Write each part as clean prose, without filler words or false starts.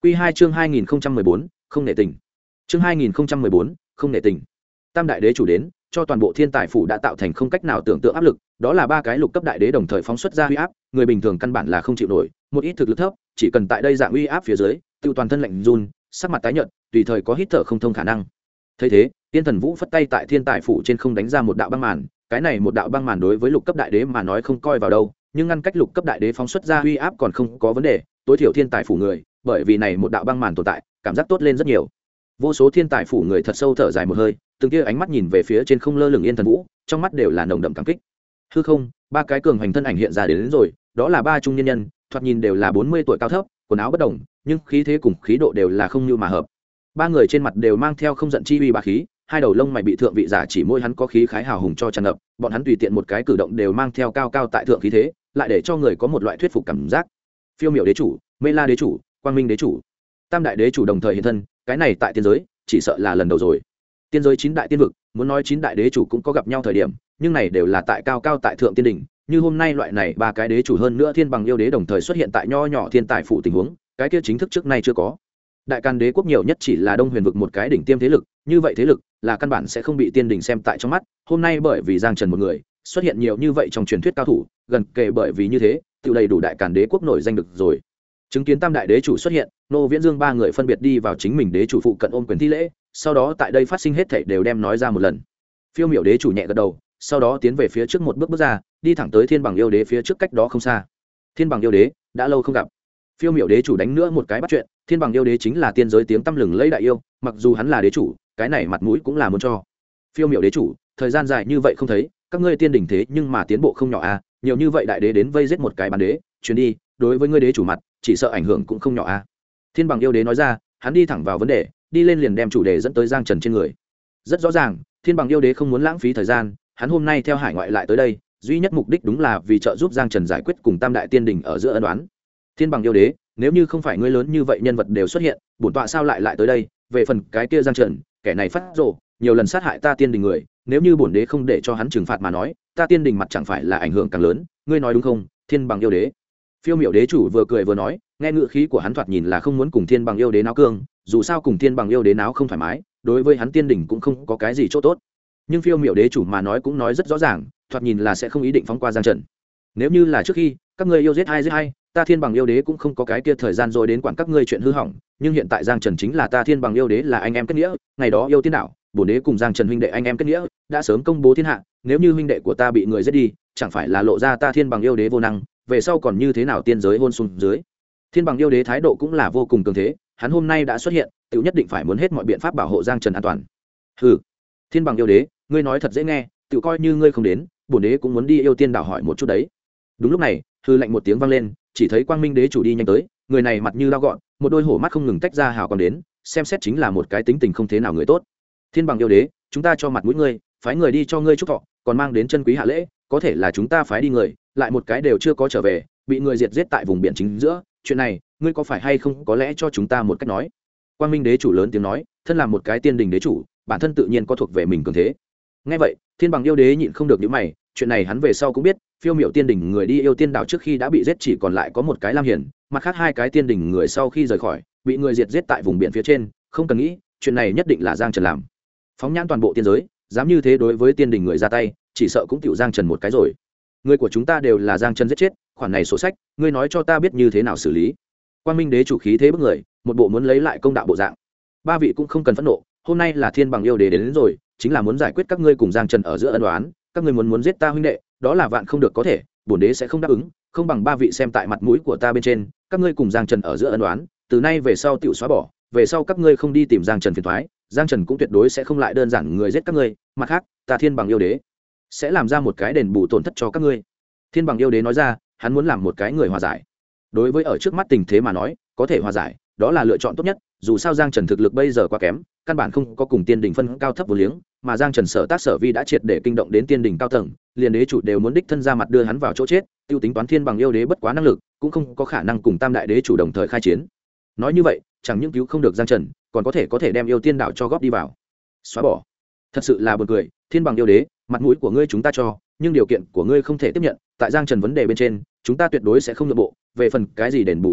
Quy 2 chương 2014, không nể tình. Chương 2014, không nể tình. Tam đại đế chủ đến, cho toàn bộ Thiên Tài phủ đã tạo thành không cách nào tưởng tượng áp lực, đó là ba cái lục cấp đại đế đồng thời phóng xuất ra uy áp, người bình thường căn bản là không chịu nổi, một ít thực lực thấp, chỉ cần tại đây dạng uy áp phía dưới, tiêu toàn thân lạnh run, sắc mặt tái nhợt, tùy thời có hít thở không thông khả năng. Thấy thế, Tiên Thần Vũ phất tay tại Thiên Tài phủ trên không đánh ra một đạo băng màn, cái này một đạo băng màn đối với lục cấp đại đế mà nói không coi vào đâu, nhưng ngăn cách lục cấp đại đế phóng xuất ra uy áp còn không có vấn đề, tối thiểu Thiên Tài phủ người, bởi vì này một đạo băng màn tồn tại, cảm giác tốt lên rất nhiều. Vô số Thiên Tài phủ người thật sâu thở dài một hơi, từng kia ánh mắt nhìn về phía trên không lơ lửng Yên Thần Vũ, trong mắt đều là nồng đậm cảm kích. Hư không, ba cái cường hành thân ảnh hiện ra đến rồi, đó là ba trung nhân nhân, thoạt nhìn đều là 40 tuổi cao thấp, quần áo bất đồng, nhưng khí thế cùng khí độ đều là không như mà hợp. Ba người trên mặt đều mang theo không giận chi uy bá khí, hai đầu lông mày bị thượng vị giả chỉ môi hắn có khí khái hào hùng cho tràn ngập, bọn hắn tùy tiện một cái cử động đều mang theo cao cao tại thượng khí thế, lại để cho người có một loại thuyết phục cảm giác. Phiêu Miểu đế chủ, Mê La đế chủ, Quang Minh đế chủ, tam đại đế chủ đồng thời hiện thân, cái này tại tiên giới chỉ sợ là lần đầu rồi. Tiên giới 9 đại tiên vực, muốn nói 9 đại đế chủ cũng có gặp nhau thời điểm, nhưng này đều là tại cao cao tại thượng tiên đỉnh, như hôm nay loại này ba cái đế chủ hơn nữa thiên bằng yêu đế đồng thời xuất hiện tại nho nhỏ thiên tài phụ tình huống, cái kia chính thức trước nay chưa có. Đại Càn đế quốc nhiều nhất chỉ là Đông Huyền vực một cái đỉnh tiêm thế lực, như vậy thế lực là căn bản sẽ không bị tiên đỉnh xem tại trong mắt, hôm nay bởi vì Giang Trần một người, xuất hiện nhiều như vậy trong truyền thuyết cao thủ, gần kề bởi vì như thế, tự đầy đủ Đại Càn đế quốc nổi danh được rồi. Chứng kiến tam đại đế chủ xuất hiện, Nô Viễn Dương ba người phân biệt đi vào chính mình đế chủ phụ cận ôm quyền thi lễ, sau đó tại đây phát sinh hết thảy đều đem nói ra một lần. Phiêu Miểu đế chủ nhẹ gật đầu, sau đó tiến về phía trước một bước ra, đi thẳng tới Thiên Bằng yêu đế phía trước cách đó không xa. Thiên Bằng yêu đế, đã lâu không gặp. Phiêu Miểu đế chủ đánh nữa một cái bắt chuyện, Thiên Bằng yêu đế chính là tiên giới tiếng tăm lừng lẫy đại yêu, mặc dù hắn là đế chủ, cái này mặt mũi cũng là muốn cho. Phiêu Miểu đế chủ, thời gian dài như vậy không thấy, các ngươi tiên đỉnh thế nhưng mà tiến bộ không nhỏ a, nhiều như vậy đại đế đến vây giết một cái bán đế, chuyến đi, đối với ngươi đế chủ mặt, chỉ sợ ảnh hưởng cũng không nhỏ a. Thiên Bằng yêu đế nói ra, hắn đi thẳng vào vấn đề, đi lên liền đem chủ đề dẫn tới Giang Trần trên người. Rất rõ ràng, Thiên Bằng yêu đế không muốn lãng phí thời gian, hắn hôm nay theo hải ngoại lại tới đây, duy nhất mục đích đúng là vì trợ giúp Giang Trần giải quyết cùng tam đại tiên đỉnh ở giữa ân oán. Thiên Bằng yêu đế, nếu như không phải ngươi lớn như vậy nhân vật đều xuất hiện, bổn tọa sao lại tới đây? Về phần cái kia Giang Trần, kẻ này phát rồ, nhiều lần sát hại ta tiên đình người, nếu như bổn đế không để cho hắn trừng phạt mà nói, ta tiên đình mặt chẳng phải là ảnh hưởng càng lớn, ngươi nói đúng không, Thiên Bằng yêu đế? Phiêu Miểu đế chủ vừa cười vừa nói, nghe ngữ khí của hắn thoạt nhìn là không muốn cùng Thiên Bằng yêu đế náo cương, dù sao cùng Thiên Bằng yêu đế náo không thoải mái, đối với hắn tiên đình cũng không có cái gì chỗ tốt. Nhưng Phiêu Miểu đế chủ mà nói cũng nói rất rõ ràng, thoạt nhìn là sẽ không ý định phóng qua Giang Trần. Nếu như là trước khi các ngươi yêu giết hai, ta Thiên Bằng yêu đế cũng không có cái kia thời gian rồi đến quản các ngươi chuyện hư hỏng, nhưng hiện tại Giang Trần chính là ta Thiên Bằng yêu đế là anh em kết nghĩa, ngày đó yêu tiên đạo, bổn đế cùng Giang Trần huynh đệ anh em kết nghĩa, đã sớm công bố thiên hạ, nếu như huynh đệ của ta bị người giết đi, chẳng phải là lộ ra ta Thiên Bằng yêu đế vô năng, về sau còn như thế nào tiên giới hôn xuống dưới. Thiên Bằng yêu đế thái độ cũng là vô cùng cường thế, hắn hôm nay đã xuất hiện, tự nhất định phải muốn hết mọi biện pháp bảo hộ Giang Trần an toàn. Hừ, Thiên Bằng yêu đế, ngươi nói thật dễ nghe, tự coi như ngươi không đến, bổn đế cũng muốn đi yêu tiên đảo hỏi một chút đấy. Đúng lúc này, hư lạnh một tiếng vang lên, chỉ thấy Quang Minh đế chủ đi nhanh tới, người này mặt như lao gọn, một đôi hổ mắt không ngừng tách ra hào quang đến, xem xét chính là một cái tính tình không thế nào người tốt. Thiên Bằng yêu đế, chúng ta cho mặt mũi ngươi, phái người đi cho ngươi chúc thọ, còn mang đến chân quý hạ lễ, có thể là chúng ta phái đi người, lại một cái đều chưa có trở về, bị người diệt giết tại vùng biển chính giữa, chuyện này, ngươi có phải hay không có lẽ cho chúng ta một cách nói. Quang Minh đế chủ lớn tiếng nói, thân là một cái tiên đình đế chủ, bản thân tự nhiên có thuộc về mình cường thế. Nghe vậy, Thiên Bằng yêu đế nhịn không được nhíu mày, chuyện này hắn về sau cũng biết, Phiêu Miểu tiên đỉnh người đi yêu tiên đảo trước khi đã bị giết, chỉ còn lại có một cái Lam Hiển, mặt khác hai cái tiên đỉnh người sau khi rời khỏi, bị người diệt giết tại vùng biển phía trên, không cần nghĩ, chuyện này nhất định là Giang Trần làm. Phóng nhãn toàn bộ tiên giới, dám như thế đối với tiên đỉnh người ra tay, chỉ sợ cũng tiểu Giang Trần một cái rồi. Người của chúng ta đều là Giang Trần giết chết, khoản này sổ sách, ngươi nói cho ta biết như thế nào xử lý. Quang Minh đế chủ khí thế bức người, một bộ muốn lấy lại công đạo bộ dạng. Ba vị cũng không cần phẫn nộ, hôm nay là Thiên Bằng yêu đế đến rồi, chính là muốn giải quyết các ngươi cùng Giang Trần ở giữa ân oán, các ngươi muốn giết ta huynh đệ, đó là vạn không được có thể, bổn đế sẽ không đáp ứng, không bằng ba vị xem tại mặt mũi của ta bên trên, các ngươi cùng Giang Trần ở giữa ân oán, từ nay về sau tiểu xóa bỏ, về sau các ngươi không đi tìm Giang Trần phiền toái, Giang Trần cũng tuyệt đối sẽ không lại đơn giản người giết các ngươi, mặt khác, ta Thiên Bằng yêu đế sẽ làm ra một cái đền bù tổn thất cho các ngươi. Thiên Bằng yêu đế nói ra, hắn muốn làm một cái người hòa giải. Đối với ở trước mắt tình thế mà nói, có thể hòa giải, đó là lựa chọn tốt nhất, dù sao Giang Trần thực lực bây giờ quá kém, căn bản không có cùng tiên đỉnh phân cao thấp vô liếng, mà Giang Trần sở tác sở vi đã triệt để kinh động đến tiên đỉnh cao tầng, liền đế chủ đều muốn đích thân ra mặt đưa hắn vào chỗ chết, tiêu tính toán Thiên Bằng yêu đế bất quá năng lực, cũng không có khả năng cùng tam đại đế chủ đồng thời khai chiến. Nói như vậy, chẳng những cứu không được Giang Trần, còn có thể đem yêu tiên đảo cho góp đi vào. Xóa bỏ. Thật sự là buồn cười, Thiên Bằng yêu đế, mặt mũi của ngươi chúng ta cho, nhưng điều kiện của ngươi không thể tiếp nhận, tại Giang Trần vấn đề bên trên, chúng ta tuyệt đối sẽ không nhượng bộ, về phần cái gì đền bù tổn thất,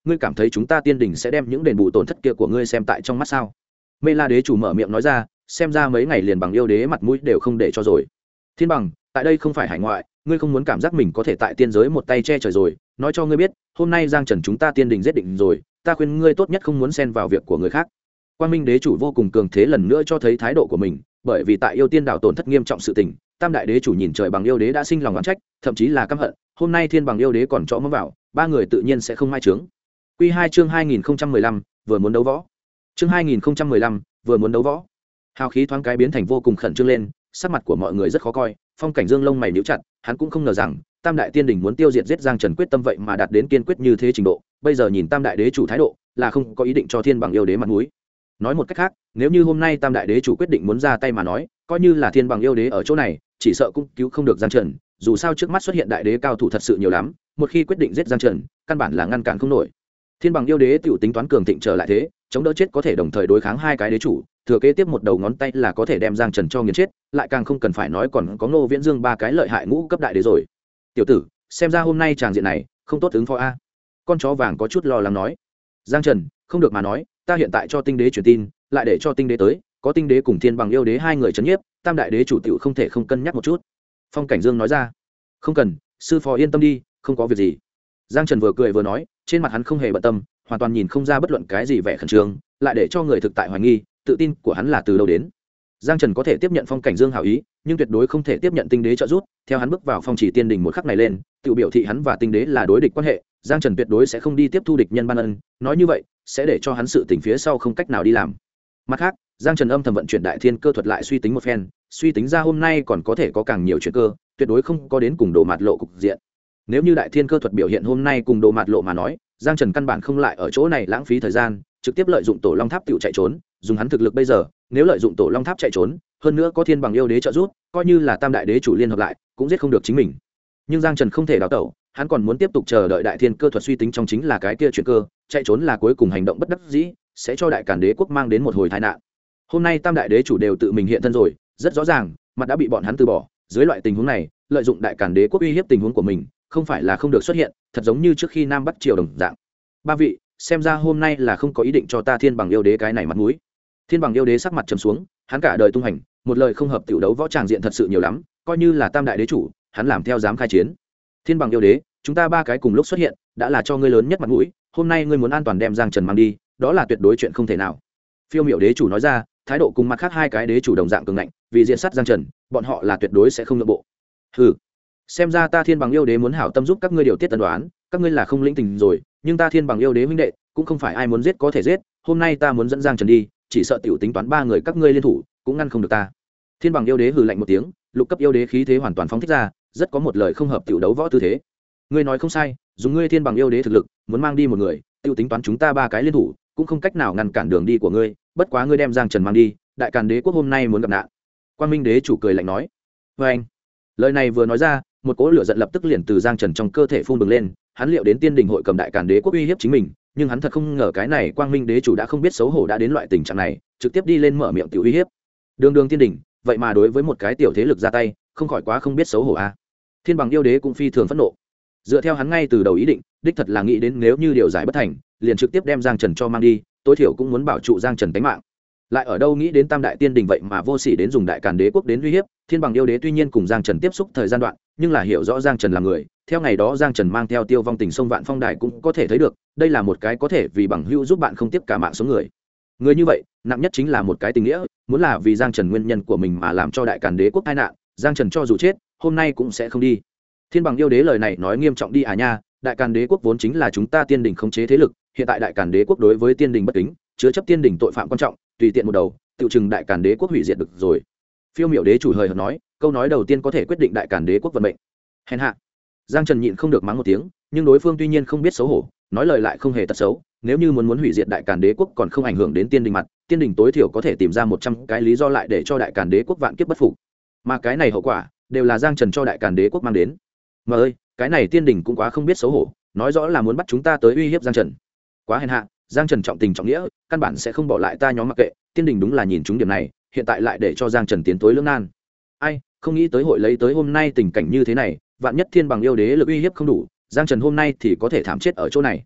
ngươi cảm thấy chúng ta tiên đình sẽ đem những đền bù tổn thất kia của ngươi xem tại trong mắt sao? Mê La đế chủ mở miệng nói ra, xem ra mấy ngày liền bằng yêu đế mặt mũi đều không để cho rồi. Thiên bằng, tại đây không phải hải ngoại, ngươi không muốn cảm giác mình có thể tại tiên giới một tay che trời rồi. Nói cho ngươi biết, hôm nay Giang Trần chúng ta tiên đình giết định rồi, ta khuyên ngươi tốt nhất không muốn xen vào việc của người khác. Quang Minh đế chủ vô cùng cường thế lần nữa cho thấy thái độ của mình, bởi vì tại yêu tiên đảo tổn thất nghiêm trọng sự tình, Tam đại đế chủ nhìn trời bằng yêu đế đã sinh lòng oán trách, thậm chí là căm hận, hôm nay thiên bằng yêu đế còn chõ mắm vào, ba người tự nhiên sẽ không mai trướng. Quy 2 chương 2015, vừa muốn đấu võ. Chương 2015, vừa muốn đấu võ. Hào khí thoáng cái biến thành vô cùng khẩn trương lên, sắc mặt của mọi người rất khó coi, Phong Cảnh Dương lông mày nhíu chặt, hắn cũng không ngờ rằng Tam đại tiên đỉnh muốn tiêu diệt giết Giang Trần quyết tâm vậy mà đạt đến kiên quyết như thế trình độ, bây giờ nhìn Tam đại đế chủ thái độ, là không có ý định cho thiên bằng yêu đế mặt mũi. Nói một cách khác, nếu như hôm nay Tam đại đế chủ quyết định muốn ra tay mà nói, coi như là thiên bằng yêu đế ở chỗ này, chỉ sợ cũng cứu không được Giang Trần, dù sao trước mắt xuất hiện đại đế cao thủ thật sự nhiều lắm, một khi quyết định giết Giang Trần, căn bản là ngăn cản không nổi. Thiên bằng yêu đế tiểu tính toán cường thịnh trở lại thế, chống đỡ chết có thể đồng thời đối kháng hai cái đế chủ, thừa kế tiếp một đầu ngón tay là có thể đem Giang Trần cho nghiền chết, lại càng không cần phải nói còn có Ngô Viễn Dương ba cái lợi hại ngũ cấp đại đế rồi. Tiểu tử, xem ra hôm nay tràng diện này không tốt ứng phó a. Con chó vàng có chút lo lắng nói. Giang Trần, không được mà nói, ta hiện tại cho tinh đế truyền tin, lại để cho tinh đế tới, có tinh đế cùng thiên bằng yêu đế hai người trấn nhiếp, Tam đại đế chủ tiểu không thể không cân nhắc một chút. Phong Cảnh Dương nói ra. Không cần, sư phó yên tâm đi, không có việc gì. Giang Trần vừa cười vừa nói, trên mặt hắn không hề bận tâm, hoàn toàn nhìn không ra bất luận cái gì vẻ khẩn trương, lại để cho người thực tại hoài nghi tự tin của hắn là từ đâu đến. Giang Trần có thể tiếp nhận Phong Cảnh Dương hảo ý, nhưng tuyệt đối không thể tiếp nhận tinh đế trợ giúp. Theo hắn bước vào phong chỉ tiên đình một khắc này lên, tự biểu thị hắn và tinh đế là đối địch quan hệ, Giang Trần tuyệt đối sẽ không đi tiếp thu địch nhân ban ân, nói như vậy sẽ để cho hắn sự tình phía sau không cách nào đi làm. Mặt khác, Giang Trần âm thầm vận chuyển đại thiên cơ thuật lại suy tính một phen, suy tính ra hôm nay còn có thể có càng nhiều chuyện cơ, tuyệt đối không có đến cùng đồ mạt lộ cục diện. Nếu như đại thiên cơ thuật biểu hiện hôm nay cùng đồ mạt lộ mà nói, Giang Trần căn bản không lại ở chỗ này lãng phí thời gian, trực tiếp lợi dụng tổ long tháp tiểu chạy trốn, dùng hắn thực lực bây giờ, nếu lợi dụng tổ long tháp chạy trốn, hơn nữa có thiên bằng yêu đế trợ giúp, coi như là tam đại đế chủ liên hợp lại, cũng giết không được chính mình. Nhưng Giang Trần không thể đào tẩu, hắn còn muốn tiếp tục chờ đợi đại thiên cơ thuật suy tính trong chính là cái kia chuyện cơ, chạy trốn là cuối cùng hành động bất đắc dĩ, sẽ cho đại càn đế quốc mang đến một hồi tai nạn. Hôm nay tam đại đế chủ đều tự mình hiện thân rồi, rất rõ ràng, mặt đã bị bọn hắn từ bỏ, dưới loại tình huống này, lợi dụng đại càn đế quốc uy hiếp tình huống của mình, không phải là không được xuất hiện, thật giống như trước khi Nam Bắc triều đồng dạng. Ba vị, xem ra hôm nay là không có ý định cho ta thiên bằng yêu đế cái này mặt mũi. Thiên bằng yêu đế sắc mặt trầm xuống, hắn cả đời tung hành, một lời không hợp tiểu đấu võ tràng diện thật sự nhiều lắm, coi như là tam đại đế chủ, hắn làm theo dám khai chiến. Thiên bằng yêu đế, chúng ta ba cái cùng lúc xuất hiện, đã là cho ngươi lớn nhất mặt mũi, hôm nay ngươi muốn an toàn đem Giang Trần mang đi, đó là tuyệt đối chuyện không thể nào. Phiêu Miểu đế chủ nói ra, thái độ cùng mặt khác hai cái đế chủ đồng dạng cường ngạnh, vì diện sát Giang Trần, bọn họ là tuyệt đối sẽ không nhượng bộ. Hừ, xem ra ta thiên bằng yêu đế muốn hảo tâm giúp các ngươi điều tiết tân đoán, các ngươi là không lĩnh tình rồi, nhưng ta thiên bằng yêu đế huynh đệ cũng không phải ai muốn giết có thể giết, hôm nay ta muốn dẫn Giang Trần đi, chỉ sợ tiểu tính toán ba người các ngươi liên thủ cũng ngăn không được ta. Thiên bằng yêu đế hừ lạnh một tiếng, lục cấp yêu đế khí thế hoàn toàn phóng thích ra, rất có một lời không hợp tiểu đấu võ tư thế. Ngươi nói không sai, dùng ngươi thiên bằng yêu đế thực lực muốn mang đi một người, tiểu tính toán chúng ta ba cái liên thủ cũng không cách nào ngăn cản đường đi của ngươi, bất quá ngươi đem Giang Trần mang đi, đại càn đế quốc hôm nay muốn gặp nạn. Quang Minh đế chủ cười lạnh nói. Với anh, lời này vừa nói ra, một cỗ lửa giận lập tức liền từ Giang Trần trong cơ thể phun bừng lên, hắn liệu đến tiên đình hội cầm đại càn đế quốc uy hiếp chính mình, nhưng hắn thật không ngờ cái này Quang Minh đế chủ đã không biết xấu hổ đã đến loại tình trạng này, trực tiếp đi lên mở miệng tiểu uy hiếp. Đường đường tiên đình, vậy mà đối với một cái tiểu thế lực ra tay, không khỏi quá không biết xấu hổ a. Thiên bằng yêu đế cũng phi thường phẫn nộ. Dựa theo hắn ngay từ đầu ý định, đích thật là nghĩ đến nếu như điều giải bất thành, liền trực tiếp đem Giang Trần cho mang đi, tối thiểu cũng muốn bảo trụ Giang Trần tính mạng. Lại ở đâu nghĩ đến tam đại tiên đình vậy mà vô sỉ đến dùng đại càn đế quốc đến uy hiếp. Thiên bằng yêu đế tuy nhiên cùng Giang Trần tiếp xúc thời gian đoạn, nhưng là hiểu rõ Giang Trần là người, theo ngày đó Giang Trần mang theo Tiêu Vong Tình sông Vạn Phong Đài cũng có thể thấy được, đây là một cái có thể vì bằng hữu giúp bạn không tiếp cả mạng số người. Người như vậy, nặng nhất chính là một cái tình nghĩa, muốn là vì Giang Trần nguyên nhân của mình mà làm cho đại càn đế quốc tai nạn, Giang Trần cho dù chết, hôm nay cũng sẽ không đi. Thiên bằng yêu đế lời này nói nghiêm trọng đi à nha, đại càn đế quốc vốn chính là chúng ta tiên đình khống chế thế lực, hiện tại đại càn đế quốc đối với tiên đình bất kính, chứa chấp tiên đình tội phạm quan trọng, tùy tiện một đầu, tự chừng đại càn đế quốc hủy diệt được rồi. Phiêu Miểu đế chủ hời hợt nói, câu nói đầu tiên có thể quyết định đại càn đế quốc vận mệnh. Hèn hạ. Giang Trần nhịn không được mắng một tiếng, nhưng đối phương tuy nhiên không biết xấu hổ, nói lời lại không hề tật xấu, nếu như muốn hủy diệt đại càn đế quốc còn không ảnh hưởng đến tiên đình mặt, tiên đình tối thiểu có thể tìm ra 100 cái lý do lại để cho đại càn đế quốc vạn kiếp bất phục. Mà cái này hậu quả đều là Giang Trần cho đại càn đế quốc mang đến. Mà ơi, cái này tiên đình cũng quá không biết xấu hổ, nói rõ là muốn bắt chúng ta tới uy hiếp Giang Trần. Quá hèn hạ, Giang Trần trọng tình trọng nghĩa, căn bản sẽ không bỏ lại ta nhóm mặc kệ, tiên đình đúng là nhìn chúng điểm này, hiện tại lại để cho Giang Trần tiến tối lưỡng nan. Ai, không nghĩ tới hội lấy tới hôm nay tình cảnh như thế này, vạn nhất thiên bằng yêu đế lực uy hiếp không đủ, Giang Trần hôm nay thì có thể thảm chết ở chỗ này.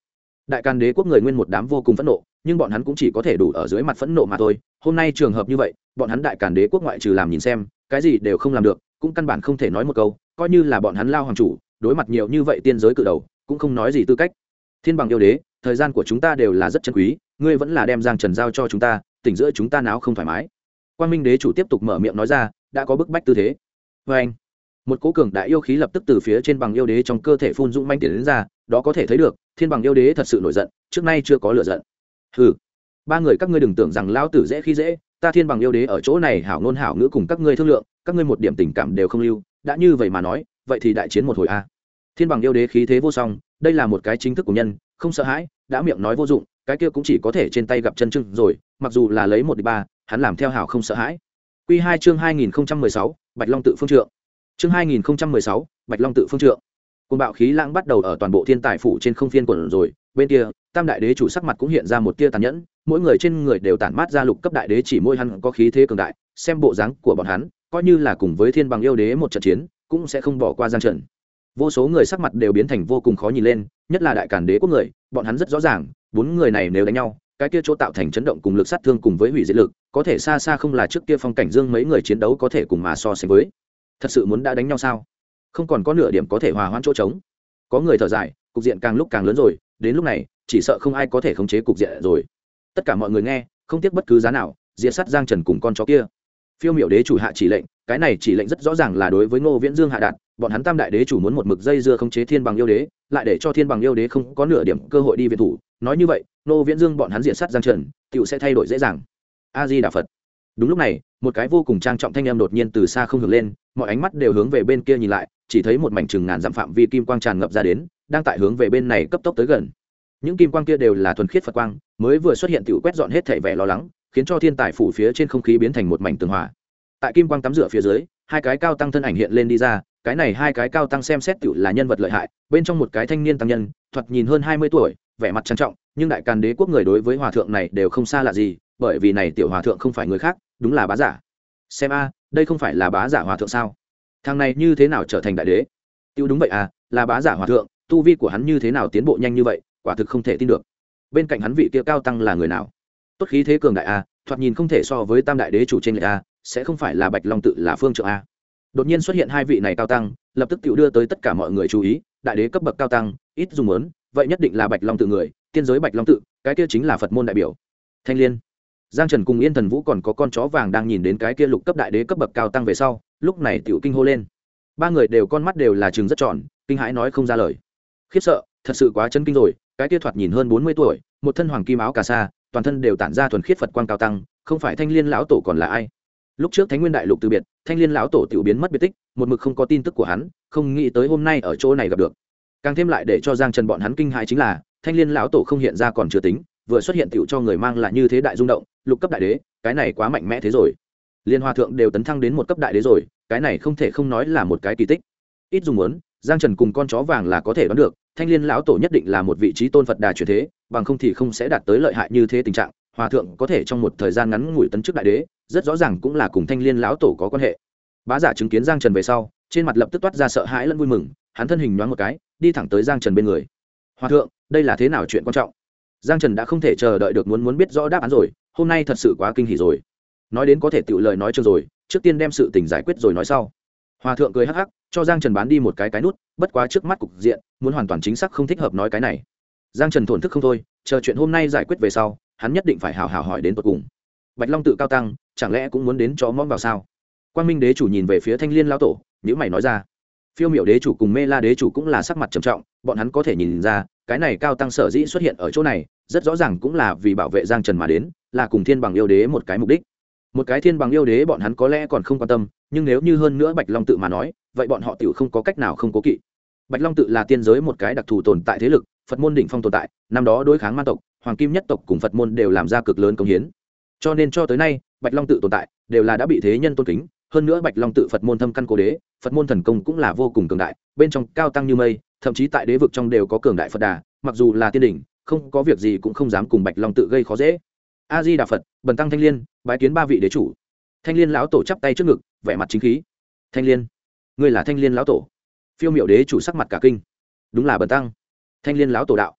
đại càn đế quốc người nguyên một đám vô cùng phẫn nộ, nhưng bọn hắn cũng chỉ có thể đủ ở dưới mặt phẫn nộ mà thôi. Hôm nay trường hợp như vậy, bọn hắn đại càn đế quốc ngoại trừ làm nhìn xem, cái gì đều không làm được, cũng căn bản không thể nói một câu, coi như là bọn hắn lao hoàng chủ, đối mặt nhiều như vậy tiên giới cự đầu, cũng không nói gì tư cách. Thiên bằng yêu đế, thời gian của chúng ta đều là rất chân quý, ngươi vẫn là đem Giang Trần giao cho chúng ta, tỉnh giữa chúng ta náo không thoải mái. Quang Minh đế chủ tiếp tục mở miệng nói ra, đã có bức bách tư thế. Và anh, một cỗ cường đại yêu khí lập tức từ phía trên bằng yêu đế trong cơ thể phun dũng manh tiến đến ra, đó có thể thấy được, thiên bằng yêu đế thật sự nổi giận, trước nay chưa có lửa giận. Hừ, ba người các ngươi đừng tưởng rằng lão tử dễ khi dễ, ta thiên bằng yêu đế ở chỗ này hảo ngôn hảo ngữ cùng các ngươi thương lượng, các ngươi một điểm tình cảm đều không lưu, đã như vậy mà nói, vậy thì đại chiến một hồi a. Thiên bằng yêu đế khí thế vô song, đây là một cái chính thức của nhân, không sợ hãi, đã miệng nói vô dụng, cái kia cũng chỉ có thể trên tay gặp chân chưng rồi, mặc dù là lấy 1-3, hắn làm theo hảo không sợ hãi. Quy 2 chương 2016, Bạch Long tự phương trượng. Chương 2016, Bạch Long tự phương trượng. Cơn bạo khí lãng bắt đầu ở toàn bộ thiên tài phủ trên không phiên quần rồi, bên kia, Tam đại đế chủ sắc mặt cũng hiện ra một tia tàn nhẫn, mỗi người trên người đều tản mát ra lục cấp đại đế chỉ môi hắn có khí thế cường đại, xem bộ dáng của bọn hắn, coi như là cùng với thiên bằng yêu đế một trận chiến, cũng sẽ không bỏ qua Giang Trần. Vô số người sắc mặt đều biến thành vô cùng khó nhìn lên, nhất là đại càn đế quốc người, bọn hắn rất rõ ràng, bốn người này nếu đánh nhau, cái kia chỗ tạo thành chấn động cùng lực sát thương cùng với hủy diệt lực, có thể xa xa không là trước kia Phong Cảnh Dương mấy người chiến đấu có thể cùng mà so sánh với. Thật sự muốn đã đánh nhau sao? Không còn có nửa điểm có thể hòa hoãn chỗ trống. Có người thở dài, cục diện càng lúc càng lớn rồi, đến lúc này, chỉ sợ không ai có thể khống chế cục diện rồi. Tất cả mọi người nghe, không tiếc bất cứ giá nào, diệt sát Giang Trần cùng con chó kia. Phiêu Miểu đế chủ hạ chỉ lệnh, cái này chỉ lệnh rất rõ ràng là đối với Ngô Viễn Dương hạ đạt, bọn hắn Tam đại đế chủ muốn một mực dây dưa khống chế thiên bằng yêu đế, lại để cho thiên bằng yêu đế không có nửa điểm cơ hội đi viện thủ, nói như vậy, Ngô Viễn Dương bọn hắn diệt sát Giang Trần, tiểu sẽ thay đổi dễ dàng. A Di Đà Phật. Đúng lúc này, một cái vô cùng trang trọng thanh âm đột nhiên từ xa không hưởng lên, mọi ánh mắt đều hướng về bên kia nhìn lại, chỉ thấy một mảnh chừng ngàn dặm phạm vi kim quang tràn ngập ra đến, đang tại hướng về bên này cấp tốc tới gần. Những kim quang kia đều là thuần khiết Phật quang, mới vừa xuất hiện tiểu quét dọn hết thảy vẻ lo lắng, khiến cho thiên tài phủ phía trên không khí biến thành một mảnh tường hòa. Tại kim quang tắm rửa phía dưới, hai cái cao tăng thân ảnh hiện lên đi ra, cái này hai cái cao tăng xem xét tiểu là nhân vật lợi hại, bên trong một cái thanh niên tăng nhân, thoạt nhìn hơn 20 tuổi, vẻ mặt trang trọng, nhưng đại càn đế quốc người đối với hòa thượng này đều không xa lạ gì, bởi vì này tiểu hòa thượng không phải người khác, đúng là Bá Giả. Xem a, đây không phải là Bá Giả hòa thượng sao? Thằng này như thế nào trở thành đại đế? Tiêu đúng vậy à, là Bá Giả hòa thượng, tu vi của hắn như thế nào tiến bộ nhanh như vậy, quả thực không thể tin được. Bên cạnh hắn vị kia cao tăng là người nào? Tốt khí thế cường đại a, thoạt nhìn không thể so với Tam đại đế chủ trên lệch a, sẽ không phải là Bạch Long tự là phương trượng a. Đột nhiên xuất hiện hai vị này cao tăng, lập tức tiểu đưa tới tất cả mọi người chú ý, đại đế cấp bậc cao tăng, ít dùng muốn, vậy nhất định là Bạch Long tự người, tiên giới Bạch Long tự, cái kia chính là Phật môn đại biểu. Thanh Liên, Giang Trần cùng Yên Thần Vũ còn có con chó vàng đang nhìn đến cái kia lục cấp đại đế cấp bậc cao tăng về sau, lúc này tiểu kinh hô lên. Ba người đều con mắt đều là trừng rất tròn, kinh hãi nói không ra lời. Khiếp sợ, thật sự quá chấn kinh rồi, cái kia thoạt nhìn hơn 40 tuổi, một thân hoàng kim áo cà sa, toàn thân đều tản ra thuần khiết Phật quang cao tăng, không phải Thanh Liên lão tổ còn là ai? Lúc trước Thánh Nguyên đại lục từ biệt, Thanh Liên lão tổ tiểu biến mất biệt tích, một mực không có tin tức của hắn, không nghĩ tới hôm nay ở chỗ này gặp được. Càng thêm lại để cho Giang Trần bọn hắn kinh hãi chính là, Thanh Liên lão tổ không hiện ra còn chưa tính, vừa xuất hiện tiểu cho người mang là như thế đại rung động, lục cấp đại đế, cái này quá mạnh mẽ thế rồi. Liên Hoa thượng đều tấn thăng đến một cấp đại đế rồi, cái này không thể không nói là một cái kỳ tích. Ít dùng muốn, Giang Trần cùng con chó vàng là có thể đoán được, Thanh Liên lão tổ nhất định là một vị trí tôn Phật đà chuyển thế, bằng không thì không sẽ đạt tới lợi hại như thế tình trạng. Hòa thượng có thể trong một thời gian ngắn ngủi tấn chức đại đế, rất rõ ràng cũng là cùng Thanh Liên lão tổ có quan hệ. Bá Giả chứng kiến Giang Trần về sau, trên mặt lập tức toát ra sợ hãi lẫn vui mừng, hắn thân hình nhoáng một cái, đi thẳng tới Giang Trần bên người. Hòa thượng, đây là thế nào chuyện quan trọng? Giang Trần đã không thể chờ đợi được muốn biết rõ đáp án rồi, hôm nay thật sự quá kinh hỉ rồi. Nói đến có thể tiểu lời nói chưa rồi, trước tiên đem sự tình giải quyết rồi nói sau. Hòa thượng cười hắc hắc, cho Giang Trần bán đi một cái nút, bất quá trước mắt cục diện, muốn hoàn toàn chính xác không thích hợp nói cái này. Giang Trần thổn thức không thôi, chờ chuyện hôm nay giải quyết về sau, hắn nhất định phải hào hào hỏi đến tận cùng. Bạch Long tự cao tăng, chẳng lẽ cũng muốn đến chó móm vào sao? Quang Minh đế chủ nhìn về phía Thanh Liên lão tổ, nhíu mày nói ra. Phiêu Miểu đế chủ cùng Mê La đế chủ cũng là sắc mặt trầm trọng, bọn hắn có thể nhìn ra, cái này cao tăng sở dĩ xuất hiện ở chỗ này, rất rõ ràng cũng là vì bảo vệ Giang Trần mà đến, là cùng Thiên Bằng yêu đế một cái mục đích. Một cái Thiên Bằng yêu đế bọn hắn có lẽ còn không quan tâm, nhưng nếu như hơn nữa Bạch Long tự mà nói, vậy bọn họ tiểu không có cách nào không cố kỵ. Bạch Long tự là tiên giới một cái đặc thù tồn tại thế lực, Phật môn đỉnh phong tồn tại, năm đó đối kháng man tộc, Hoàng Kim nhất tộc cùng Phật môn đều làm ra cực lớn công hiến. Cho nên cho tới nay, Bạch Long tự tồn tại đều là đã bị thế nhân tôn kính, hơn nữa Bạch Long tự Phật môn thâm căn cố đế, Phật môn thần công cũng là vô cùng cường đại, bên trong cao tăng như mây, thậm chí tại đế vực trong đều có cường đại Phật đà, mặc dù là tiên đỉnh, không có việc gì cũng không dám cùng Bạch Long tự gây khó dễ. A Di Đà Phật, bần tăng Thanh Liên, bái kiến ba vị đế chủ. Thanh Liên lão tổ chắp tay trước ngực, vẻ mặt chính khí. Thanh Liên, ngươi là Thanh Liên lão tổ? Phiêu Miểu đế chủ sắc mặt cả kinh. Đúng là bần tăng. Thanh Liên lão tổ đạo.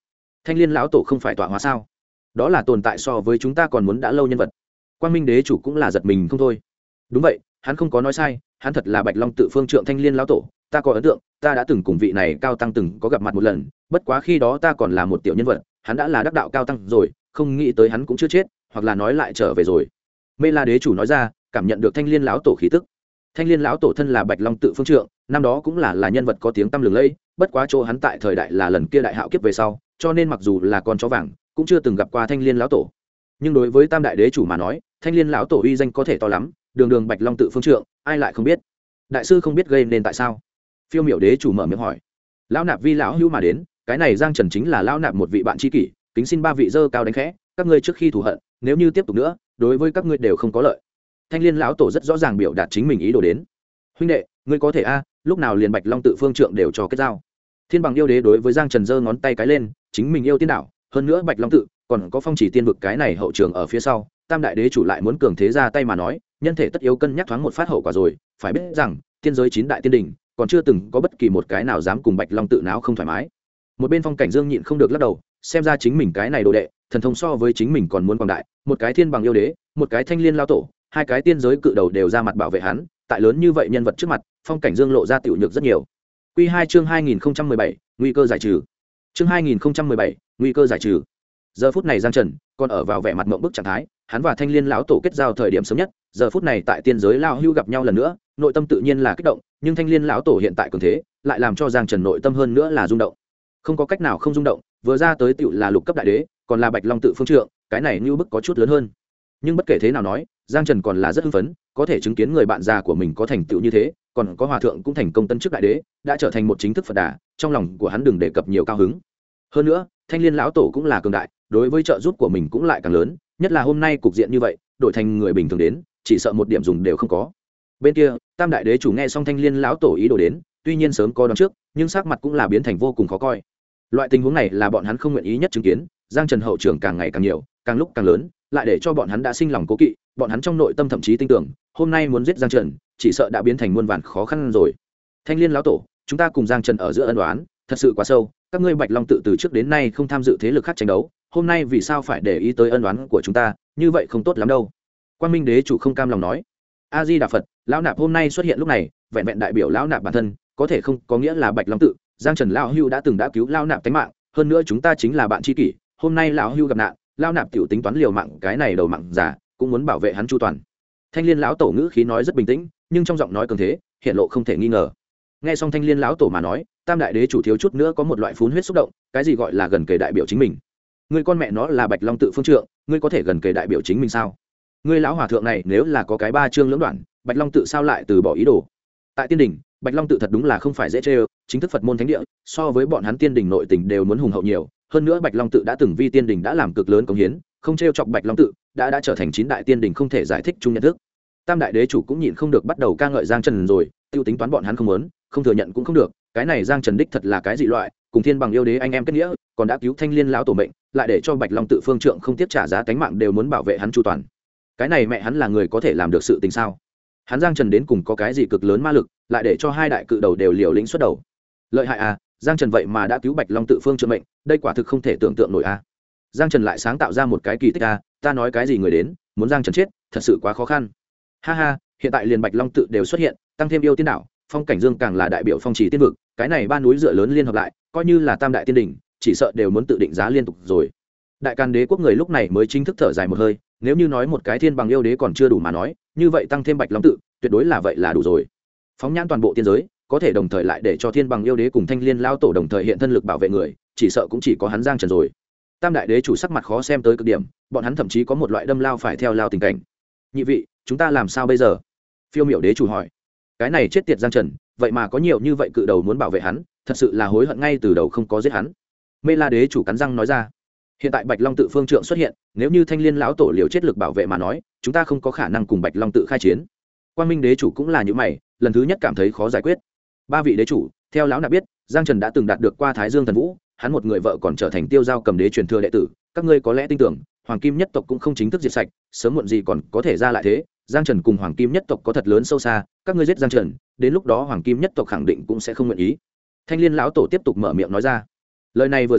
Thanh Liên lão tổ không phải tọa hóa sao? Đó là tồn tại so với chúng ta còn muốn đã lâu nhân vật. Quang Minh đế chủ cũng là giật mình không thôi. Đúng vậy, hắn không có nói sai, hắn thật là Bạch Long tự phương trượng Thanh Liên lão tổ. Ta có ấn tượng, ta đã từng cùng vị này cao tăng từng có gặp mặt một lần, bất quá khi đó ta còn là một tiểu nhân vật, hắn đã là đắc đạo cao tăng rồi, không nghĩ tới hắn cũng chưa chết, hoặc là nói lại trở về rồi. Mê La đế chủ nói ra, cảm nhận được Thanh Liên lão tổ khí tức. Thanh Liên lão tổ thân là Bạch Long tự phương trượng, năm đó cũng là nhân vật có tiếng tăm lừng lẫy, bất quá chỗ hắn tại thời đại là lần kia đại hạo kiếp về sau, cho nên mặc dù là con chó vàng, cũng chưa từng gặp qua Thanh Liên lão tổ. Nhưng đối với Tam đại đế chủ mà nói, Thanh Liên lão tổ uy danh có thể to lắm, đường đường Bạch Long tự phương trượng, ai lại không biết. Đại sư không biết gây nên tại sao? Phiêu Miểu đế chủ mở miệng hỏi. Lão nạp vi lão hưu mà đến, cái này Giang Trần chính là lão nạp một vị bạn tri kỷ, kính xin ba vị dơ cao đánh khẽ, các ngươi trước khi thù hận, nếu như tiếp tục nữa, đối với các ngươi đều không có lợi. Thanh Liên lão tổ rất rõ ràng biểu đạt chính mình ý đồ đến. Huynh đệ, ngươi có thể a, lúc nào liền Bạch Long tự phương trượng đều cho kết giao. Thiên Bằng yêu đế đối với Giang Trần giơ ngón tay cái lên, chính mình yêu tiên đảo, hơn nữa Bạch Long tự còn có phong chỉ tiên vực cái này hậu trường ở phía sau, Tam đại đế chủ lại muốn cường thế ra tay mà nói, nhân thể tất yếu cân nhắc thoáng một phát hậu quả rồi, phải biết rằng, tiên giới 9 đại tiên đỉnh, còn chưa từng có bất kỳ một cái nào dám cùng Bạch Long tự náo không thoải mái. Một bên Phong Cảnh Dương nhịn không được lắc đầu, xem ra chính mình cái này đồ đệ, thần thông so với chính mình còn muốn quảng đại, một cái Thiên Bằng yêu đế, một cái Thanh Liên lão tổ, hai cái tiên giới cự đầu đều ra mặt bảo vệ hắn, tại lớn như vậy nhân vật trước mặt, Phong Cảnh Dương lộ ra tiểu nhược rất nhiều. Quy 2 chương 2017, nguy cơ giải trừ. Chương 2017, nguy cơ giải trừ. Giờ phút này Giang Trần còn ở vào vẻ mặt mộng bức trạng thái, hắn và Thanh Liên lão tổ kết giao thời điểm sớm nhất, giờ phút này tại tiên giới lao hưu gặp nhau lần nữa, nội tâm tự nhiên là kích động, nhưng Thanh Liên lão tổ hiện tại cường thế, lại làm cho Giang Trần nội tâm hơn nữa là rung động. Không có cách nào không rung động, vừa ra tới tiểu là lục cấp đại đế, còn là Bạch Long tự phương trượng, cái này như bức có chút lớn hơn. Nhưng bất kể thế nào nói, Giang Trần còn là rất hưng phấn, có thể chứng kiến người bạn già của mình có thành tựu như thế, còn có hòa thượng cũng thành công tân chức đại đế, đã trở thành một chính thức Phật đà, trong lòng của hắn đừng đề cập nhiều cao hứng. Hơn nữa, Thanh Liên lão tổ cũng là cường đại, đối với trợ giúp của mình cũng lại càng lớn, nhất là hôm nay cục diện như vậy, đổi thành người bình thường đến, chỉ sợ một điểm dùng đều không có. Bên kia, Tam đại đế chủ nghe xong Thanh Liên lão tổ ý đồ đến, tuy nhiên sớm có đoán trước, nhưng sắc mặt cũng là biến thành vô cùng khó coi. Loại tình huống này là bọn hắn không nguyện ý nhất chứng kiến, Giang Trần hậu trường càng ngày càng nhiều, càng lúc càng lớn, lại để cho bọn hắn đã sinh lòng cố kỵ, bọn hắn trong nội tâm thậm chí tin tưởng, hôm nay muốn giết Giang Trần, chỉ sợ đã biến thành muôn vàn khó khăn rồi. Thanh Liên lão tổ, chúng ta cùng Giang Trần ở giữa ân oán, thật sự quá sâu, các ngươi Bạch Long tự từ trước đến nay không tham dự thế lực khác tranh đấu, hôm nay vì sao phải để ý tới ân oán của chúng ta, như vậy không tốt lắm đâu. Quang Minh đế chủ không cam lòng nói. A Di Đà Phật, lão nạp hôm nay xuất hiện lúc này, vẹn vẹn đại biểu lão nạp bản thân, có thể không có nghĩa là Bạch Long tự, Giang Trần lão hưu đã từng đã cứu lão nạp tính mạng, hơn nữa chúng ta chính là bạn tri kỷ, hôm nay lão hưu gặp nạn, lão nạp tiểu tính toán liều mạng cái này đầu mạng giả, cũng muốn bảo vệ hắn chu toàn. Thanh Liên lão tổ ngữ khí nói rất bình tĩnh, nhưng trong giọng nói cường thế, hiện lộ không thể nghi ngờ. Nghe xong Thanh Liên lão tổ mà nói, Tam đại đế chủ thiếu chút nữa có một loại phun huyết xúc động, cái gì gọi là gần kề đại biểu chính mình? Ngươi con mẹ nó là Bạch Long tự phương trượng, ngươi có thể gần kề đại biểu chính mình sao? Ngươi lão hòa thượng này nếu là có cái ba chương lưỡng đoạn, Bạch Long tự sao lại từ bỏ ý đồ? Tại tiên đỉnh, Bạch Long tự thật đúng là không phải dễ chơi, chính thức Phật môn thánh địa, so với bọn hắn tiên đỉnh nội tình đều muốn hùng hậu nhiều, hơn nữa Bạch Long tự đã từng vi tiên đỉnh đã làm cực lớn công hiến, không trêu chọc Bạch Long tự, đã trở thành 9 đại tiên đỉnh không thể giải thích chung nhận thức. Tam đại đế chủ cũng nhịn không được bắt đầu ca ngợi Giang Trần rồi, tiêu tính toán bọn hắn không muốn, không thừa nhận cũng không được, cái này Giang Trần đích thật là cái dị loại, cùng Thiên Bằng yêu đế anh em kết nghĩa, còn đã cứu Thanh Liên lão tổ mệnh, lại để cho Bạch Long tự phương trượng không tiếc trả giá cánh mạng đều muốn bảo vệ hắn chu toàn. Cái này mẹ hắn là người có thể làm được sự tình sao? Hắn Giang Trần đến cùng có cái gì cực lớn ma lực, lại để cho hai đại cự đầu đều liều lĩnh xuất đầu. Lợi hại à, Giang Trần vậy mà đã cứu Bạch Long tự phương trượng mệnh, đây quả thực không thể tưởng tượng nổi a. Giang Trần lại sáng tạo ra một cái kỳ tích a, ta nói cái gì người đến, muốn Giang Trần chết, thật sự quá khó khăn. Ha ha, hiện tại liền Bạch Long tự đều xuất hiện, tăng thêm yêu tiên đảo, Phong Cảnh Dương càng là đại biểu phong trì tiên vực, cái này ba núi dựa lớn liên hợp lại, coi như là tam đại tiên đỉnh, chỉ sợ đều muốn tự định giá liên tục rồi. Đại Càn đế quốc người lúc này mới chính thức thở dài một hơi, nếu như nói một cái Thiên Bằng yêu đế còn chưa đủ mà nói, như vậy tăng thêm Bạch Long tự, tuyệt đối là vậy là đủ rồi. Phóng nhãn toàn bộ tiên giới, có thể đồng thời lại để cho Thiên Bằng yêu đế cùng Thanh Liên lao tổ đồng thời hiện thân lực bảo vệ người, chỉ sợ cũng chỉ có hắn Giang Trần rồi. Tam đại đế chủ sắc mặt khó xem tới cực điểm, bọn hắn thậm chí có một loại đâm lao phải theo lao tình cảnh. Nhị vị, chúng ta làm sao bây giờ? Phiêu Miểu đế chủ hỏi. Cái này chết tiệt Giang Trần, vậy mà có nhiều như vậy cự đầu muốn bảo vệ hắn, thật sự là hối hận ngay từ đầu không có giết hắn. Mê La đế chủ cắn răng nói ra. Hiện tại Bạch Long tự phương trượng xuất hiện, nếu như Thanh Liên lão tổ liều chết lực bảo vệ mà nói, chúng ta không có khả năng cùng Bạch Long tự khai chiến. Quang Minh đế chủ cũng là như mày, lần thứ nhất cảm thấy khó giải quyết. Ba vị đế chủ, theo lão nạp biết, Giang Trần đã từng đạt được qua Thái Dương Thần Vũ, hắn một người vợ còn trở thành Tiêu Giao Cầm đế truyền thừa đệ tử, các ngươi có lẽ tin tưởng, Hoàng Kim nhất tộc cũng không chính thức diệt sạch, sớm muộn gì còn có thể ra lại thế. Giang Trần cùng Hoàng Kim nhất tộc có thật lớn sâu xa, các ngươi giết Giang Trần, đến lúc đó Hoàng Kim nhất tộc khẳng định cũng sẽ không nguyện ý. Thanh Liên lão tổ tiếp tục mở miệng nói ra. Lời này vừa ra,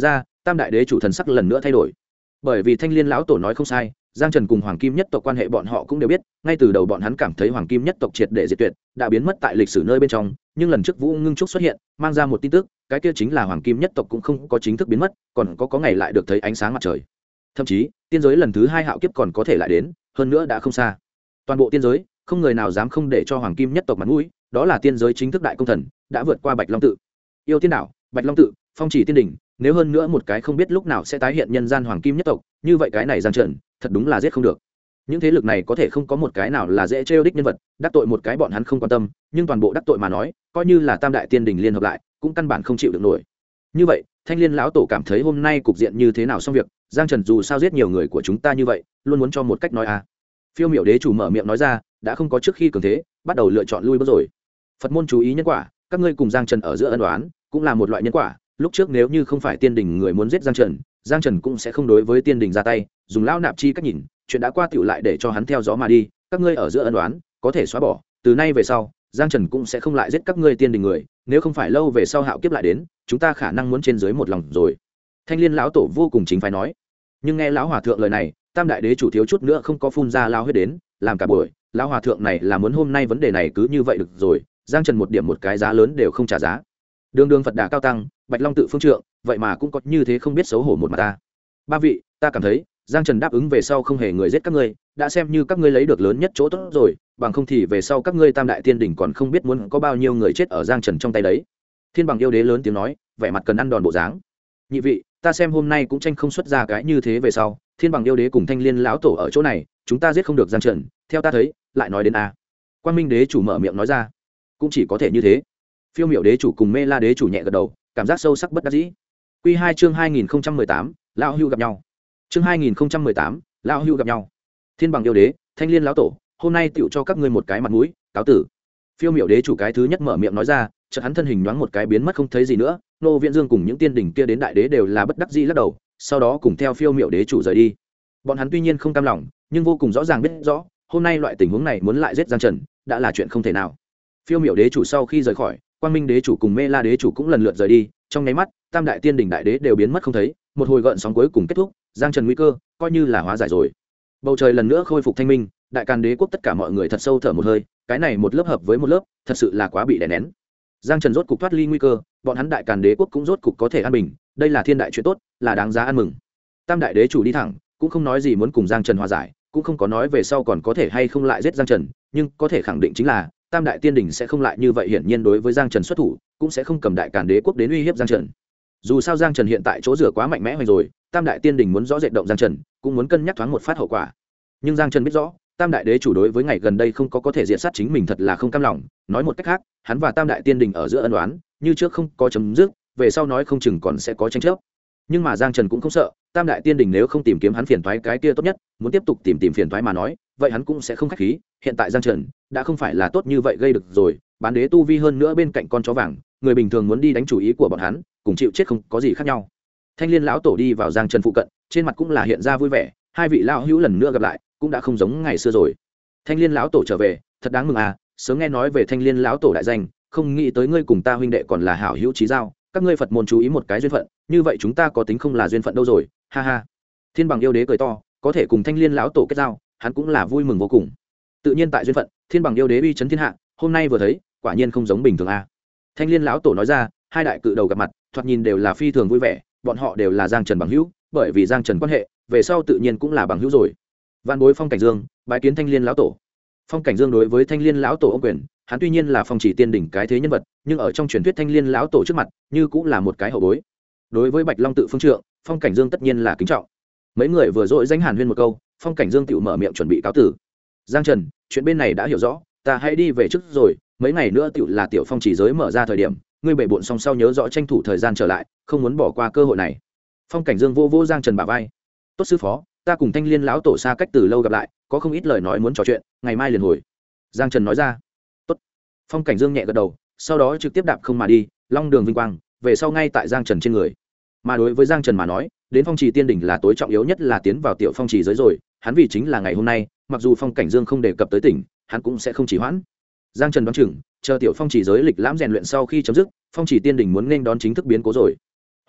tam đại đế chủ thần sắc lần nữa thay đổi, bởi vì thanh liên lão tổ nói không sai, giang trần cùng hoàng kim nhất tộc quan hệ bọn họ cũng đều biết, ngay từ đầu bọn hắn cảm thấy hoàng kim nhất tộc triệt để diệt tuyệt, đã biến mất tại lịch sử nơi bên trong, nhưng lần trước Vũ Ngưng Trúc xuất hiện mang ra một tin tức, cái kia chính là hoàng kim nhất tộc cũng không có chính thức biến mất, còn có ngày lại được thấy ánh sáng mặt trời. Thậm chí tiên giới lần thứ 2 hạo kiếp còn có thể lại đến, hơn nữa đã không xa. Toàn bộ tiên giới không người nào dám không để cho hoàng kim nhất tộc mặt mũi, đó là tiên giới chính thức đại công thần đã vượt qua Bạch Long tự, Yêu Tiên đảo, Bạch Long tự, Phong Chỉ tiên đỉnh, nếu hơn nữa một cái không biết lúc nào sẽ tái hiện nhân gian hoàng kim nhất tộc, như vậy cái này Giang Trần thật đúng là giết không được. Những thế lực này có thể không có một cái nào là dễ trêu đích nhân vật, đắc tội một cái bọn hắn không quan tâm, nhưng toàn bộ đắc tội mà nói, coi như là tam đại tiên đỉnh liên hợp lại cũng căn bản không chịu được nổi. Như vậy thanh liên lão tổ cảm thấy hôm nay cục diện như thế nào xong việc, Giang Trần dù sao giết nhiều người của chúng ta như vậy, luôn muốn cho một cách nói à. Phiêu Miểu đế chủ mở miệng nói ra, đã không có trước khi cường thế, bắt đầu lựa chọn lui bước rồi. Phật môn chú ý nhân quả, các ngươi cùng Giang Trần ở giữa ân oán cũng là một loại nhân quả, lúc trước nếu như không phải tiên đình người muốn giết Giang Trần cũng sẽ không đối với tiên đình ra tay, dùng lão nạp chi cách nhìn, chuyện đã qua tựu lại để cho hắn theo gió mà đi, các ngươi ở giữa ân oán có thể xóa bỏ, từ nay về sau Giang Trần cũng sẽ không lại giết các ngươi tiên đình người, nếu không phải lâu về sau hạo kiếp lại đến, chúng ta khả năng muốn trên dưới một lòng rồi. Thanh liên lão tổ vô cùng chính phải nói. Nhưng nghe lão hòa thượng lời này, tam đại đế chủ thiếu chút nữa không có phun ra lao huyết đến, làm cả buổi lão hòa thượng này là muốn hôm nay vấn đề này cứ như vậy được rồi, Giang Trần một điểm một cái giá lớn đều không trả giá. Đường đường Phật Đà cao tăng, Bạch Long tự phương trượng, vậy mà cũng có như thế không biết xấu hổ một mặt ta. Ba vị, ta cảm thấy Giang Trần đáp ứng về sau không hề người giết các ngươi, đã xem như các ngươi lấy được lớn nhất chỗ tốt rồi, bằng không thì về sau các ngươi tam đại tiên đỉnh còn không biết muốn có bao nhiêu người chết ở Giang Trần trong tay đấy. Thiên Bằng yêu đế lớn tiếng nói, vẻ mặt cần ăn đòn bộ dáng. Nhị vị, ta xem hôm nay cũng tranh không xuất ra cái như thế về sau, Thiên Bằng yêu đế cùng Thanh Liên lão tổ ở chỗ này, chúng ta giết không được Giang Trần, theo ta thấy, lại nói đến a. Quang Minh đế chủ mở miệng nói ra, cũng chỉ có thể như thế. Phiêu Miểu đế chủ cùng Mê La đế chủ nhẹ gật đầu, cảm giác sâu sắc bất đắc dĩ. Quy 2 chương 2018, lão hưu gặp nhau. Chương 2018, lão hưu gặp nhau. Thiên Bằng yêu đế, Thanh Liên lão tổ, hôm nay tựu cho các ngươi một cái mặt mũi, cáo tử. Phiêu Miểu đế chủ cái thứ nhất mở miệng nói ra, chợt hắn thân hình nhoáng một cái biến mất không thấy gì nữa, Nô Viễn Dương cùng những tiên đỉnh kia đến đại đế đều là bất đắc dĩ lắc đầu, sau đó cùng theo Phiêu Miểu đế chủ rời đi. Bọn hắn tuy nhiên không cam lòng, nhưng vô cùng rõ ràng biết rõ, hôm nay loại tình huống này muốn lại giết Giang Trần, đã là chuyện không thể nào. Phiêu Miểu đế chủ sau khi rời khỏi, Quang Minh đế chủ cùng Mê La đế chủ cũng lần lượt rời đi, trong nháy mắt, tam đại tiên đỉnh đại đế đều biến mất không thấy, một hồi gợn sóng cuối cùng kết thúc, Giang Trần nguy cơ coi như là hóa giải rồi. Bầu trời lần nữa khôi phục thanh minh, đại Càn đế quốc tất cả mọi người thật sâu thở một hơi, cái này một lớp hợp với một lớp, thật sự là quá bị đè nén. Giang Trần rốt cục thoát ly nguy cơ, bọn hắn đại Càn đế quốc cũng rốt cục có thể an bình, đây là thiên đại chuyện tốt, là đáng giá ăn mừng. Tam đại đế chủ đi thẳng, cũng không nói gì muốn cùng Giang Trần hòa giải, cũng không có nói về sau còn có thể hay không lại giết Giang Trần, nhưng có thể khẳng định chính là tam đại tiên đỉnh sẽ không lại như vậy, hiển nhiên đối với Giang Trần xuất thủ, cũng sẽ không cầm đại Càn đế quốc đến uy hiếp Giang Trần. Dù sao Giang Trần hiện tại chỗ dựa quá mạnh mẽ rồi, tam đại tiên đỉnh muốn rõ rệt động Giang Trần, cũng muốn cân nhắc thoáng một phát hậu quả. Nhưng Giang Trần biết rõ, tam đại đế chủ đối với ngày gần đây không có thể diệt sát chính mình thật là không cam lòng, nói một cách khác, hắn và tam đại tiên đỉnh ở giữa ân oán, như trước không có chấm dứt, về sau nói không chừng còn sẽ có tranh chấp. Nhưng mà Giang Trần cũng không sợ, tam đại tiên đỉnh nếu không tìm kiếm hắn phiền toái cái kia tốt nhất, muốn tiếp tục tìm phiền toái mà nói, vậy hắn cũng sẽ không khách khí, hiện tại Giang Trần đã không phải là tốt như vậy gây được rồi, bán đế tu vi hơn nữa bên cạnh con chó vàng, người bình thường muốn đi đánh chủ ý của bọn hắn, cùng chịu chết không có gì khác nhau. Thanh Liên lão tổ đi vào Giang Trần phụ cận, trên mặt cũng là hiện ra vui vẻ, hai vị lão hữu lần nữa gặp lại, cũng đã không giống ngày xưa rồi. Thanh Liên lão tổ trở về, thật đáng mừng à, sớm nghe nói về Thanh Liên lão tổ đại danh, không nghĩ tới ngươi cùng ta huynh đệ còn là hảo hữu chí giao, các ngươi Phật môn chú ý một cái duyên phận, như vậy chúng ta có tính không là duyên phận đâu rồi, ha ha. Thiên Bằng yêu đế cười to, có thể cùng Thanh Liên lão tổ kết giao, hắn cũng là vui mừng vô cùng. Tự nhiên tại duyên phận, Thiên Bằng yêu đế uy chấn thiên hạ, hôm nay vừa thấy, quả nhiên không giống bình thường à. Thanh Liên lão tổ nói ra, hai đại cự đầu gặp mặt, thoạt nhìn đều là phi thường vui vẻ, bọn họ đều là Giang Trần bằng hữu, bởi vì Giang Trần quan hệ, về sau tự nhiên cũng là bằng hữu rồi. Vạn bối Phong Cảnh Dương bái kiến Thanh Liên lão tổ. Phong Cảnh Dương đối với Thanh Liên lão tổ ô quyền, hắn tuy nhiên là phong chỉ tiên đỉnh cái thế nhân vật, nhưng ở trong truyền thuyết Thanh Liên lão tổ trước mặt, như cũng là một cái hậu bối. Đối với Bạch Long tự phương trượng, Phong Cảnh Dương tất nhiên là kính trọng. Mấy người vừa dội danh hàn huyên một câu, Phong Cảnh Dương tự mở miệng chuẩn bị cáo tử. Giang Trần, chuyện bên này đã hiểu rõ, ta hãy đi về trước rồi, mấy ngày nữa tự là tiểu phong chỉ giới mở ra thời điểm, ngươi bệ bội xong sau nhớ rõ tranh thủ thời gian trở lại, không muốn bỏ qua cơ hội này. Phong Cảnh Dương vô vô Giang Trần bả vai. Tốt sư phó, ta cùng Thanh Liên lão tổ xa cách từ lâu gặp lại, có không ít lời nói muốn trò chuyện, ngày mai liền hồi. Giang Trần nói ra. Tốt. Phong Cảnh Dương nhẹ gật đầu, sau đó trực tiếp đạp không mà đi, long đường vinh quang, về sau ngay tại Giang Trần trên người. Mà đối với Giang Trần mà nói, đến phong trì tiên đỉnh là tối trọng yếu nhất là tiến vào tiểu phong trì giới rồi, hắn vì chính là ngày hôm nay, mặc dù Phong Cảnh Dương không đề cập tới tỉnh, hắn cũng sẽ không chỉ hoãn. Giang Trần đoán chừng, chờ tiểu phong trì giới lịch lãm rèn luyện sau khi chấm dứt, phong trì tiên đỉnh muốn nên đón chính thức biến cố rồi. Huynh đệ,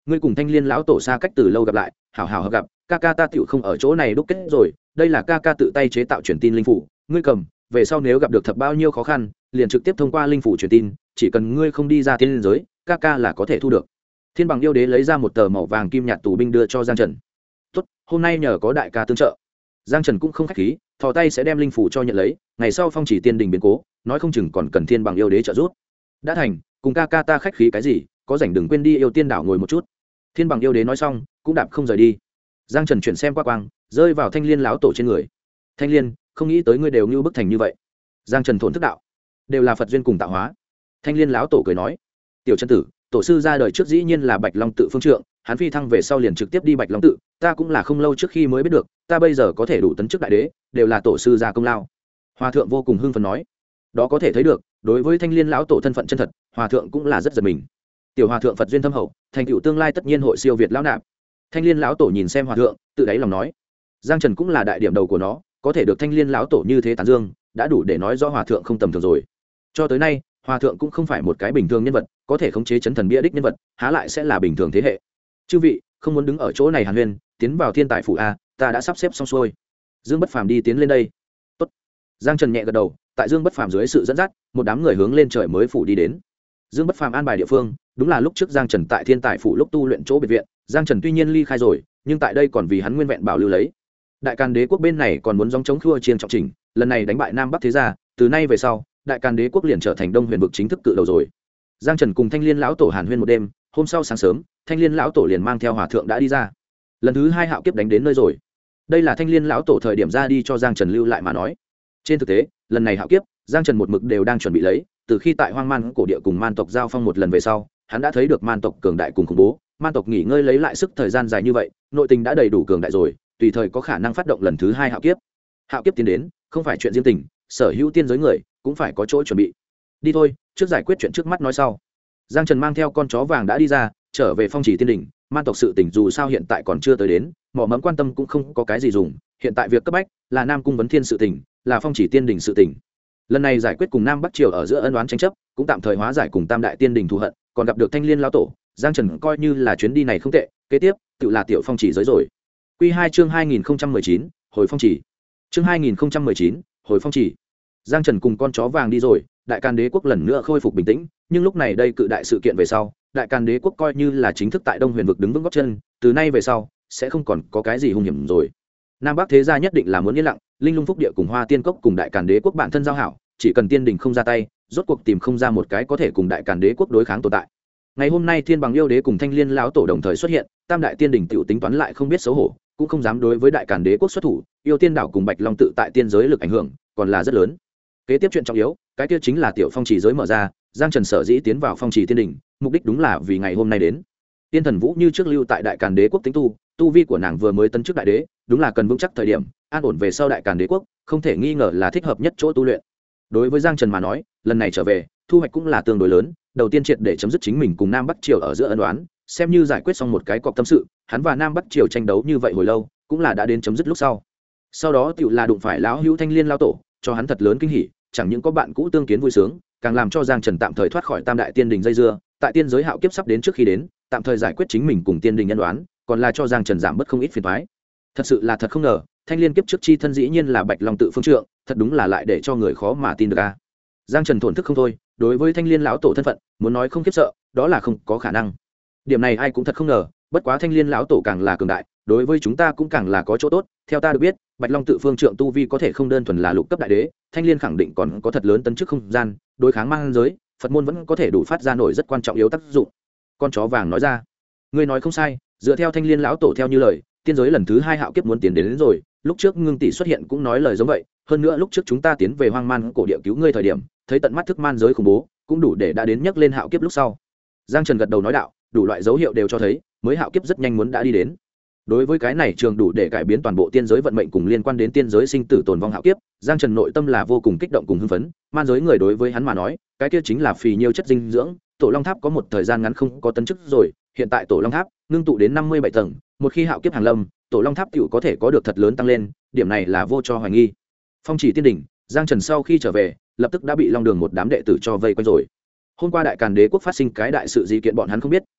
ngươi cùng thanh liên lão tổ xa cách từ lâu gặp lại, hảo hảo hợp gặp, ca ca ta tựu không ở chỗ này đúc kết rồi, đây là ca ca tự tay chế tạo truyền tin linh phủ, ngươi cầm về sau nếu gặp được thật bao nhiêu khó khăn liền trực tiếp thông qua linh phủ truyền tin, chỉ cần ngươi không đi ra thiên liên giới, ca ca là có thể thu được. Thiên bằng yêu đế lấy ra một tờ màu vàng kim nhạt tù binh đưa cho Giang Trần. Tốt, hôm nay nhờ có đại ca tương trợ. Giang Trần cũng không khách khí, thò tay sẽ đem linh phủ cho nhận lấy, ngày sau phong chỉ tiên đình biến cố, nói không chừng còn cần thiên bằng yêu đế trợ giúp. Đã thành, cùng ca ca ta khách khí cái gì, có rảnh đừng quên đi yêu tiên đảo ngồi một chút. Thiên bằng yêu đế nói xong cũng đạp không rời đi. Giang Trần chuyển xem qua quang, rơi vào thanh liên lão tổ trên người. Thanh liên, không nghĩ tới ngươi đều như bức thành như vậy. Giang Trần thổn thức đạo, đều là Phật duyên cùng tạo hóa. Thanh liên lão tổ cười nói, tiểu chân tử, tổ sư ra đời trước dĩ nhiên là Bạch Long tự phương trượng, hắn phi thăng về sau liền trực tiếp đi Bạch Long tự, ta cũng là không lâu trước khi mới biết được, ta bây giờ có thể đủ tấn chức đại đế, đều là tổ sư gia công lao. Hòa thượng vô cùng hưng phấn nói, đó có thể thấy được, đối với thanh liên lão tổ thân phận chân thật, hòa thượng cũng là rất giật mình. Tiểu hòa thượng Phật duyên thâm hậu, thành tựu tương lai tất nhiên hội siêu việt lão nạp. Thanh liên lão tổ nhìn xem hòa thượng, tự đáy lòng nói, Giang Trần cũng là đại điểm đầu của nó, có thể được thanh liên lão tổ như thế tán dương, đã đủ để nói rõ hòa thượng không tầm thường rồi. Cho tới nay, hòa thượng cũng không phải một cái bình thường nhân vật, có thể khống chế chấn thần bia đích nhân vật, há lại sẽ là bình thường thế hệ. Chư vị, không muốn đứng ở chỗ này hàn huyên, tiến vào thiên tài phủ a, ta đã sắp xếp xong xuôi. Dương Bất Phàm đi tiến lên đây. Tốt. Giang Trần nhẹ gật đầu, tại Dương Bất Phàm dưới sự dẫn dắt, một đám người hướng lên trời mới phủ đi đến. Dương Bất Phàm an bài địa phương, đúng là lúc trước Giang Trần tại thiên tài phủ lúc tu luyện chỗ biệt viện. Giang Trần tuy nhiên ly khai rồi, nhưng tại đây còn vì hắn nguyên vẹn bảo lưu lấy. Đại Càn Đế quốc bên này còn muốn gióng chống khua chiên trọng trình, lần này đánh bại Nam Bắc thế gia, từ nay về sau, Đại Càn Đế quốc liền trở thành Đông Huyền vực chính thức cự đầu rồi. Giang Trần cùng Thanh Liên lão tổ hàn huyên một đêm, hôm sau sáng sớm, Thanh Liên lão tổ liền mang theo hòa thượng đã đi ra. Lần thứ hai hạo kiếp đánh đến nơi rồi. Đây là Thanh Liên lão tổ thời điểm ra đi cho Giang Trần lưu lại mà nói. Trên thực tế, lần này hạo kiếp, Giang Trần một mực đều đang chuẩn bị lấy, từ khi tại Hoang Man cổ địa cùng Man tộc giao phong một lần về sau, hắn đã thấy được Man tộc cường đại cùng khủng bố, Man tộc nghỉ ngơi lấy lại sức thời gian dài như vậy, nội tình đã đầy đủ cường đại rồi, tùy thời có khả năng phát động lần thứ hai hạo kiếp. Hạo kiếp tiến đến, không phải chuyện riêng tình, sở hữu tiên giới người cũng phải có chỗ chuẩn bị. Đi thôi, trước giải quyết chuyện trước mắt nói sau. Giang Trần mang theo con chó vàng đã đi ra, trở về phong chỉ tiên đỉnh. Man tộc sự tình dù sao hiện tại còn chưa tới đến, mỏ mẫm quan tâm cũng không có cái gì dùng, hiện tại việc cấp bách là Nam cung vấn thiên sự tình, là phong chỉ tiên đỉnh sự tình. Lần này giải quyết cùng Nam Bắc triều ở giữa ân oán tranh chấp, cũng tạm thời hóa giải cùng Tam đại tiên đỉnh thù hận, còn gặp được Thanh Liên lão tổ, Giang Trần coi như là chuyến đi này không tệ, kế tiếp tự là tiểu phong chỉ giới rồi. Quy 2 chương 2019, hồi phong chỉ. Chương 2019, hồi phong chỉ. Giang Trần cùng con chó vàng đi rồi, Đại Càn Đế quốc lần nữa khôi phục bình tĩnh, nhưng lúc này đây cự đại sự kiện về sau, Đại Càn Đế quốc coi như là chính thức tại Đông Huyền vực đứng vững gót chân, từ nay về sau sẽ không còn có cái gì hung hiểm rồi. Nam Bắc thế gia nhất định là muốn yên lặng, Linh Lung Phúc Địa cùng Hoa Tiên Cốc cùng Đại Càn Đế quốc bản thân giao hảo, chỉ cần tiên đình không ra tay, rốt cuộc tìm không ra một cái có thể cùng Đại Càn Đế quốc đối kháng tồn tại. Ngày hôm nay Thiên Bằng yêu đế cùng Thanh Liên lão tổ đồng thời xuất hiện, Tam đại tiên đình tiểu tính toán lại không biết xấu hổ, cũng không dám đối với Đại Càn Đế quốc xuất thủ, yêu tiên đảo cùng Bạch Long tự tại tiên giới lực ảnh hưởng còn là rất lớn. Kế tiếp chuyện trọng yếu, cái kia chính là tiểu phong chỉ giới mở ra, Giang Trần sở dĩ tiến vào phong chỉ tiên đình, mục đích đúng là vì ngày hôm nay đến. Tiên Thần Vũ như trước lưu tại Đại Càn Đế quốc tính tu vi của nàng vừa mới tấn chức đại đế, đúng là cần vững chắc thời điểm, an ổn về sau Đại Càn Đế quốc, không thể nghi ngờ là thích hợp nhất chỗ tu luyện. Đối với Giang Trần mà nói, lần này trở về, thu hoạch cũng là tương đối lớn, đầu tiên triệt để chấm dứt chính mình cùng Nam Bắc triều ở giữa ân oán, xem như giải quyết xong một cái cọc tâm sự, hắn và Nam Bắc triều tranh đấu như vậy hồi lâu, cũng là đã đến chấm dứt lúc sau. Sau đó tiểu là đụng phải lão hữu Thanh Liên lão tổ, cho hắn thật lớn kinh hỉ, chẳng những có bạn cũ tương kiến vui sướng, càng làm cho Giang Trần tạm thời thoát khỏi Tam đại tiên đình dây dưa, tại tiên giới hạo kiếp sắp đến trước khi đến, tạm thời giải quyết chính mình cùng tiên đình nhân đoán, còn là cho Giang Trần giảm bớt không ít phiền toái. Thật sự là thật không ngờ, Thanh Liên kiếp trước chi thân dĩ nhiên là Bạch Long tự phương trượng, thật đúng là lại để cho người khó mà tin được a. Giang Trần thổn thức không thôi, đối với Thanh Liên lão tổ thân phận, muốn nói không khiếp sợ, đó là không có khả năng. Điểm này ai cũng thật không ngờ, bất quá Thanh Liên lão tổ càng là cường đại, đối với chúng ta cũng càng là có chỗ tốt. Theo ta được biết, Bạch Long tự phương trượng tu vi có thể không đơn thuần là lục cấp đại đế, Thanh Liên khẳng định còn có thật lớn tấn chức không gian, đối kháng mang giới, Phật môn vẫn có thể đủ phát ra nổi rất quan trọng yếu tác dụng. Con chó vàng nói ra, ngươi nói không sai, dựa theo Thanh Liên lão tổ theo như lời, tiên giới lần thứ hai hạo kiếp muốn tiến đến rồi, lúc trước Ngưng tỷ xuất hiện cũng nói lời giống vậy, hơn nữa lúc trước chúng ta tiến về Hoang Man cổ địa cứu ngươi thời điểm, thấy tận mắt thức man giới khủng bố, cũng đủ để đã đến nhắc lên hạo kiếp lúc sau. Giang Trần gật đầu nói đạo, đủ loại dấu hiệu đều cho thấy, mới hạo kiếp rất nhanh muốn đã đi đến. Đối với cái này trường đủ để cải biến toàn bộ tiên giới vận mệnh cùng liên quan đến tiên giới sinh tử tồn vong hạo kiếp, Giang Trần nội tâm là vô cùng kích động cùng hưng phấn, man giới người đối với hắn mà nói, cái kia chính là phì nhiêu chất dinh dưỡng. Tổ Long Tháp có một thời gian ngắn không có tấn chức rồi, hiện tại Tổ Long Tháp ngưng tụ đến 57 tầng, một khi hạo kiếp hàng lâm, Tổ Long Tháp tiểu có thể có được thật lớn tăng lên, điểm này là vô cho hoài nghi. Phong chỉ tiên đỉnh, Giang Trần sau khi trở về, lập tức đã bị Long Đường một đám đệ tử cho vây quanh rồi. Hôm qua Đại Càn Đế quốc phát sinh cái đại sự gì kiện bọn hắn không biết,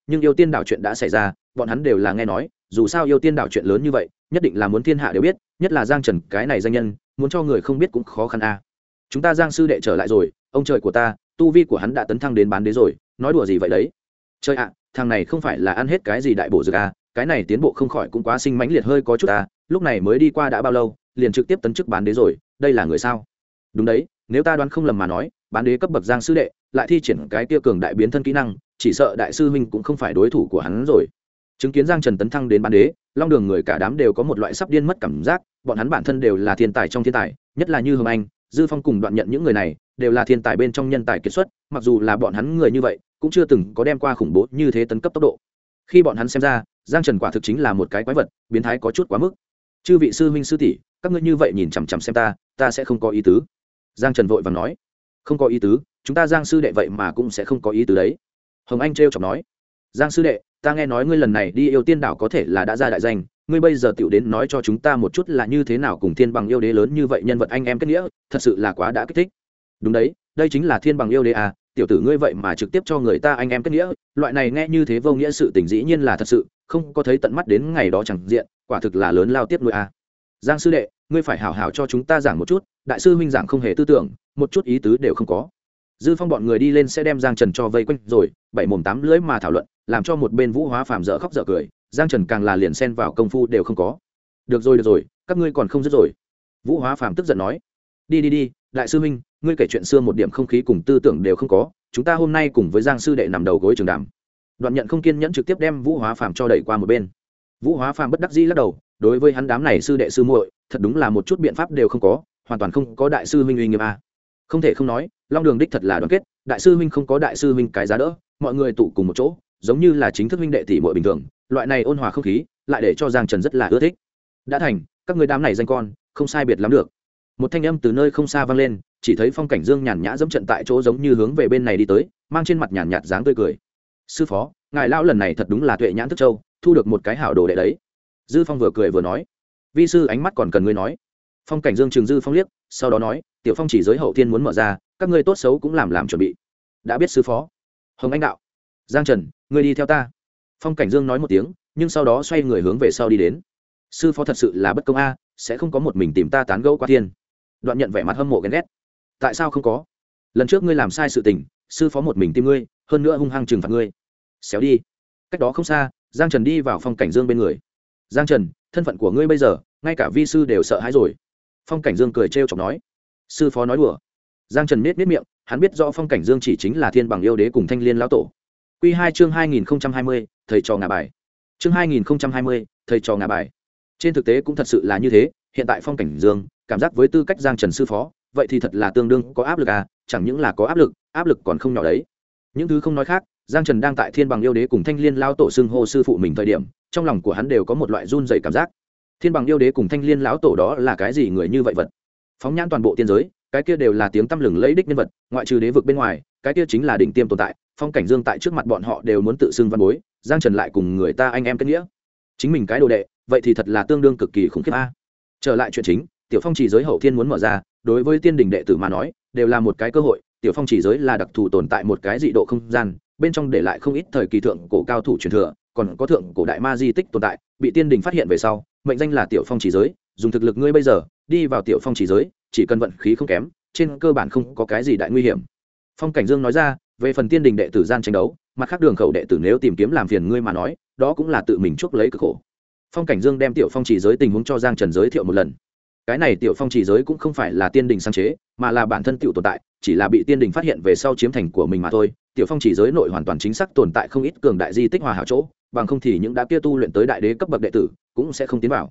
nhưng yêu tiên đảo chuyện đã xảy ra bọn hắn đều là nghe nói, dù sao yêu tiên đảo chuyện lớn như vậy nhất định là muốn thiên hạ đều biết, nhất là Giang Trần cái này danh nhân, muốn cho người không biết cũng khó khăn a. Chúng ta Giang sư đệ trở lại rồi, ông trời của ta, tu vi của hắn đã tấn thăng đến bán đế rồi, nói đùa gì vậy đấy. Trời ạ, thằng này không phải là ăn hết cái gì đại bổ dược a, cái này tiến bộ không khỏi cũng quá sinh mãnh liệt hơi có chút a, lúc này mới đi qua đã bao lâu, liền trực tiếp tấn chức bán đế rồi, đây là người sao? Đúng đấy, nếu ta đoán không lầm mà nói, bán đế cấp bậc Giang sư đệ, lại thi triển cái kia cường đại biến thân kỹ năng, chỉ sợ đại sư huynh cũng không phải đối thủ của hắn rồi. Chứng kiến Giang Trần tấn thăng đến bán đế, Long Đường người cả đám đều có một loại sắp điên mất cảm giác, bọn hắn bản thân đều là thiên tài trong thiên tài, nhất là như Hồng Anh, Dư Phong cùng Đoạn Nhận những người này, đều là thiên tài bên trong nhân tài kiệt xuất, mặc dù là bọn hắn người như vậy, cũng chưa từng có đem qua khủng bố như thế tấn cấp tốc độ. Khi bọn hắn xem ra, Giang Trần quả thực chính là một cái quái vật, biến thái có chút quá mức. Chư vị sư huynh sư tỷ, các ngươi như vậy nhìn chằm chằm xem ta sẽ không có ý tứ. Giang Trần vội vàng nói, không có ý tứ, chúng ta Giang sư đệ vậy mà cũng sẽ không có ý tứ đấy. Hồng Anh trêu chọc nói, Giang sư đệ, ta nghe nói ngươi lần này đi yêu tiên đảo có thể là đã ra đại danh, ngươi bây giờ tiểu đến nói cho chúng ta một chút là như thế nào cùng thiên bằng yêu đế lớn như vậy nhân vật anh em kết nghĩa, thật sự là quá đã kích thích. Đúng đấy, đây chính là thiên bằng yêu đế à, tiểu tử ngươi vậy mà trực tiếp cho người ta anh em kết nghĩa, loại này nghe như thế vô nghĩa sự tình dĩ nhiên là thật sự, không có thấy tận mắt đến ngày đó chẳng diện, quả thực là lớn lao tiếp nuôi à. Giang sư đệ, ngươi phải hảo hảo cho chúng ta giảng một chút, đại sư huynh giảng không hề tư tưởng, một chút ý tứ đều không có. Dư Phong bọn người đi lên sẽ đem Giang Trần cho vây quanh rồi, bảy mồm tám lưỡi mà thảo luận, làm cho một bên Vũ Hóa Phàm dở khóc dở cười, Giang Trần càng là liền xen vào công phu đều không có. Được rồi, các ngươi còn không dứt rồi. Vũ Hóa Phàm tức giận nói, đi, đại sư huynh, ngươi kể chuyện xưa một điểm không khí cùng tư tưởng đều không có, chúng ta hôm nay cùng với Giang sư đệ nằm đầu gối trường đàm. Đoạn Nhận không kiên nhẫn trực tiếp đem Vũ Hóa Phàm cho đẩy qua một bên. Vũ Hóa Phàm bất đắc dĩ lắc đầu, đối với hắn đám này sư đệ sư muội, thật đúng là một chút biện pháp đều không có, hoàn toàn không có đại sư huynh uy nghiêm a. Không thể không nói, Long Đường đích thật là đoàn kết, đại sư huynh không có đại sư huynh cái giá đỡ, mọi người tụ cùng một chỗ, giống như là chính thức huynh đệ tỷ muội bình thường, loại này ôn hòa không khí, lại để cho Giang Trần rất là ưa thích. Đã thành, các người đám này danh con, không sai biệt lắm được. Một thanh âm từ nơi không xa vang lên, chỉ thấy Phong Cảnh Dương nhàn nhã dẫm trận tại chỗ giống như hướng về bên này đi tới, mang trên mặt nhàn nhạt dáng tươi cười. Sư phó, ngài lão lần này thật đúng là tuệ nhãn thức châu, thu được một cái hảo đồ đệ đấy. Dư Phong vừa cười vừa nói, vi sư ánh mắt còn cần ngươi nói. Phong Cảnh Dương trừng Dư Phong liếc, sau đó nói, tiểu phong chỉ giới hậu thiên muốn mở ra, các ngươi tốt xấu cũng làm chuẩn bị. Đã biết sư phó. Hồng Anh đạo, Giang Trần, ngươi đi theo ta. Phong Cảnh Dương nói một tiếng, nhưng sau đó xoay người hướng về sau đi đến. Sư phó thật sự là bất công a, sẽ không có một mình tìm ta tán gẫu qua thiên. Đoạn Nhận vẻ mặt hâm mộ ghen ghét. Tại sao không có? Lần trước ngươi làm sai sự tình, sư phó một mình tìm ngươi, hơn nữa hung hăng trừng phạt ngươi. Xéo đi. Cách đó không xa, Giang Trần đi vào Phong Cảnh Dương bên người. Giang Trần, thân phận của ngươi bây giờ, ngay cả vi sư đều sợ hãi rồi. Phong Cảnh Dương cười trêu chọc nói, sư phó nói đùa. Giang Trần nết miệng, hắn biết rõ Phong Cảnh Dương chỉ chính là thiên bằng yêu đế cùng Thanh Liên lão tổ. Quy 2 chương 2020, thầy trò ngả bài. Chương 2020, thầy trò ngả bài. Trên thực tế cũng thật sự là như thế, hiện tại Phong Cảnh Dương cảm giác với tư cách Giang Trần sư phó, vậy thì thật là tương đương có áp lực à, chẳng những là có áp lực còn không nhỏ đấy. Những thứ không nói khác, Giang Trần đang tại thiên bằng yêu đế cùng Thanh Liên lão tổ xưng hô sư phụ mình thời điểm, trong lòng của hắn đều có một loại run rẩy cảm giác. Thiên bằng yêu đế cùng Thanh Liên lão tổ đó là cái gì người như vậy vật? Phóng nhãn toàn bộ tiên giới, cái kia đều là tiếng tăm lừng lẫy đích nhân vật, ngoại trừ đế vực bên ngoài, cái kia chính là đỉnh tiêm tồn tại. Phong Cảnh Dương tại trước mặt bọn họ đều muốn tự xưng văn bối, Giang Trần lại cùng người ta anh em kết nghĩa. Chính mình cái đồ đệ, vậy thì thật là tương đương cực kỳ khủng khiếp a. Trở lại chuyện chính, tiểu phong chỉ giới hậu thiên muốn mở ra, đối với tiên đình đệ tử mà nói, đều là một cái cơ hội. Tiểu phong chỉ giới là đặc thù tồn tại một cái dị độ không gian, bên trong để lại không ít thời kỳ thượng cổ cao thủ truyền thừa, còn có thượng cổ đại ma di tích tồn tại, bị tiên đình phát hiện về sau, mệnh danh là tiểu phong chỉ giới. Dùng thực lực ngươi bây giờ đi vào tiểu phong chỉ giới, chỉ cần vận khí không kém, trên cơ bản không có cái gì đại nguy hiểm. Phong Cảnh Dương nói ra, về phần tiên đình đệ tử gian tranh đấu, mặt khác đường khẩu đệ tử nếu tìm kiếm làm phiền ngươi mà nói, đó cũng là tự mình chuốc lấy cực khổ. Phong Cảnh Dương đem tiểu phong chỉ giới tình huống cho Giang Trần giới thiệu một lần. Cái này tiểu phong chỉ giới cũng không phải là tiên đình sáng chế, mà là bản thân tiểu tồn tại, chỉ là bị tiên đình phát hiện về sau chiếm thành của mình mà thôi. Tiểu phong chỉ giới nội hoàn toàn chính xác tồn tại không ít cường đại di tích hòa hảo chỗ, bằng không thì những đã kia tu luyện tới đại đế cấp bậc đệ tử cũng sẽ không tiến vào.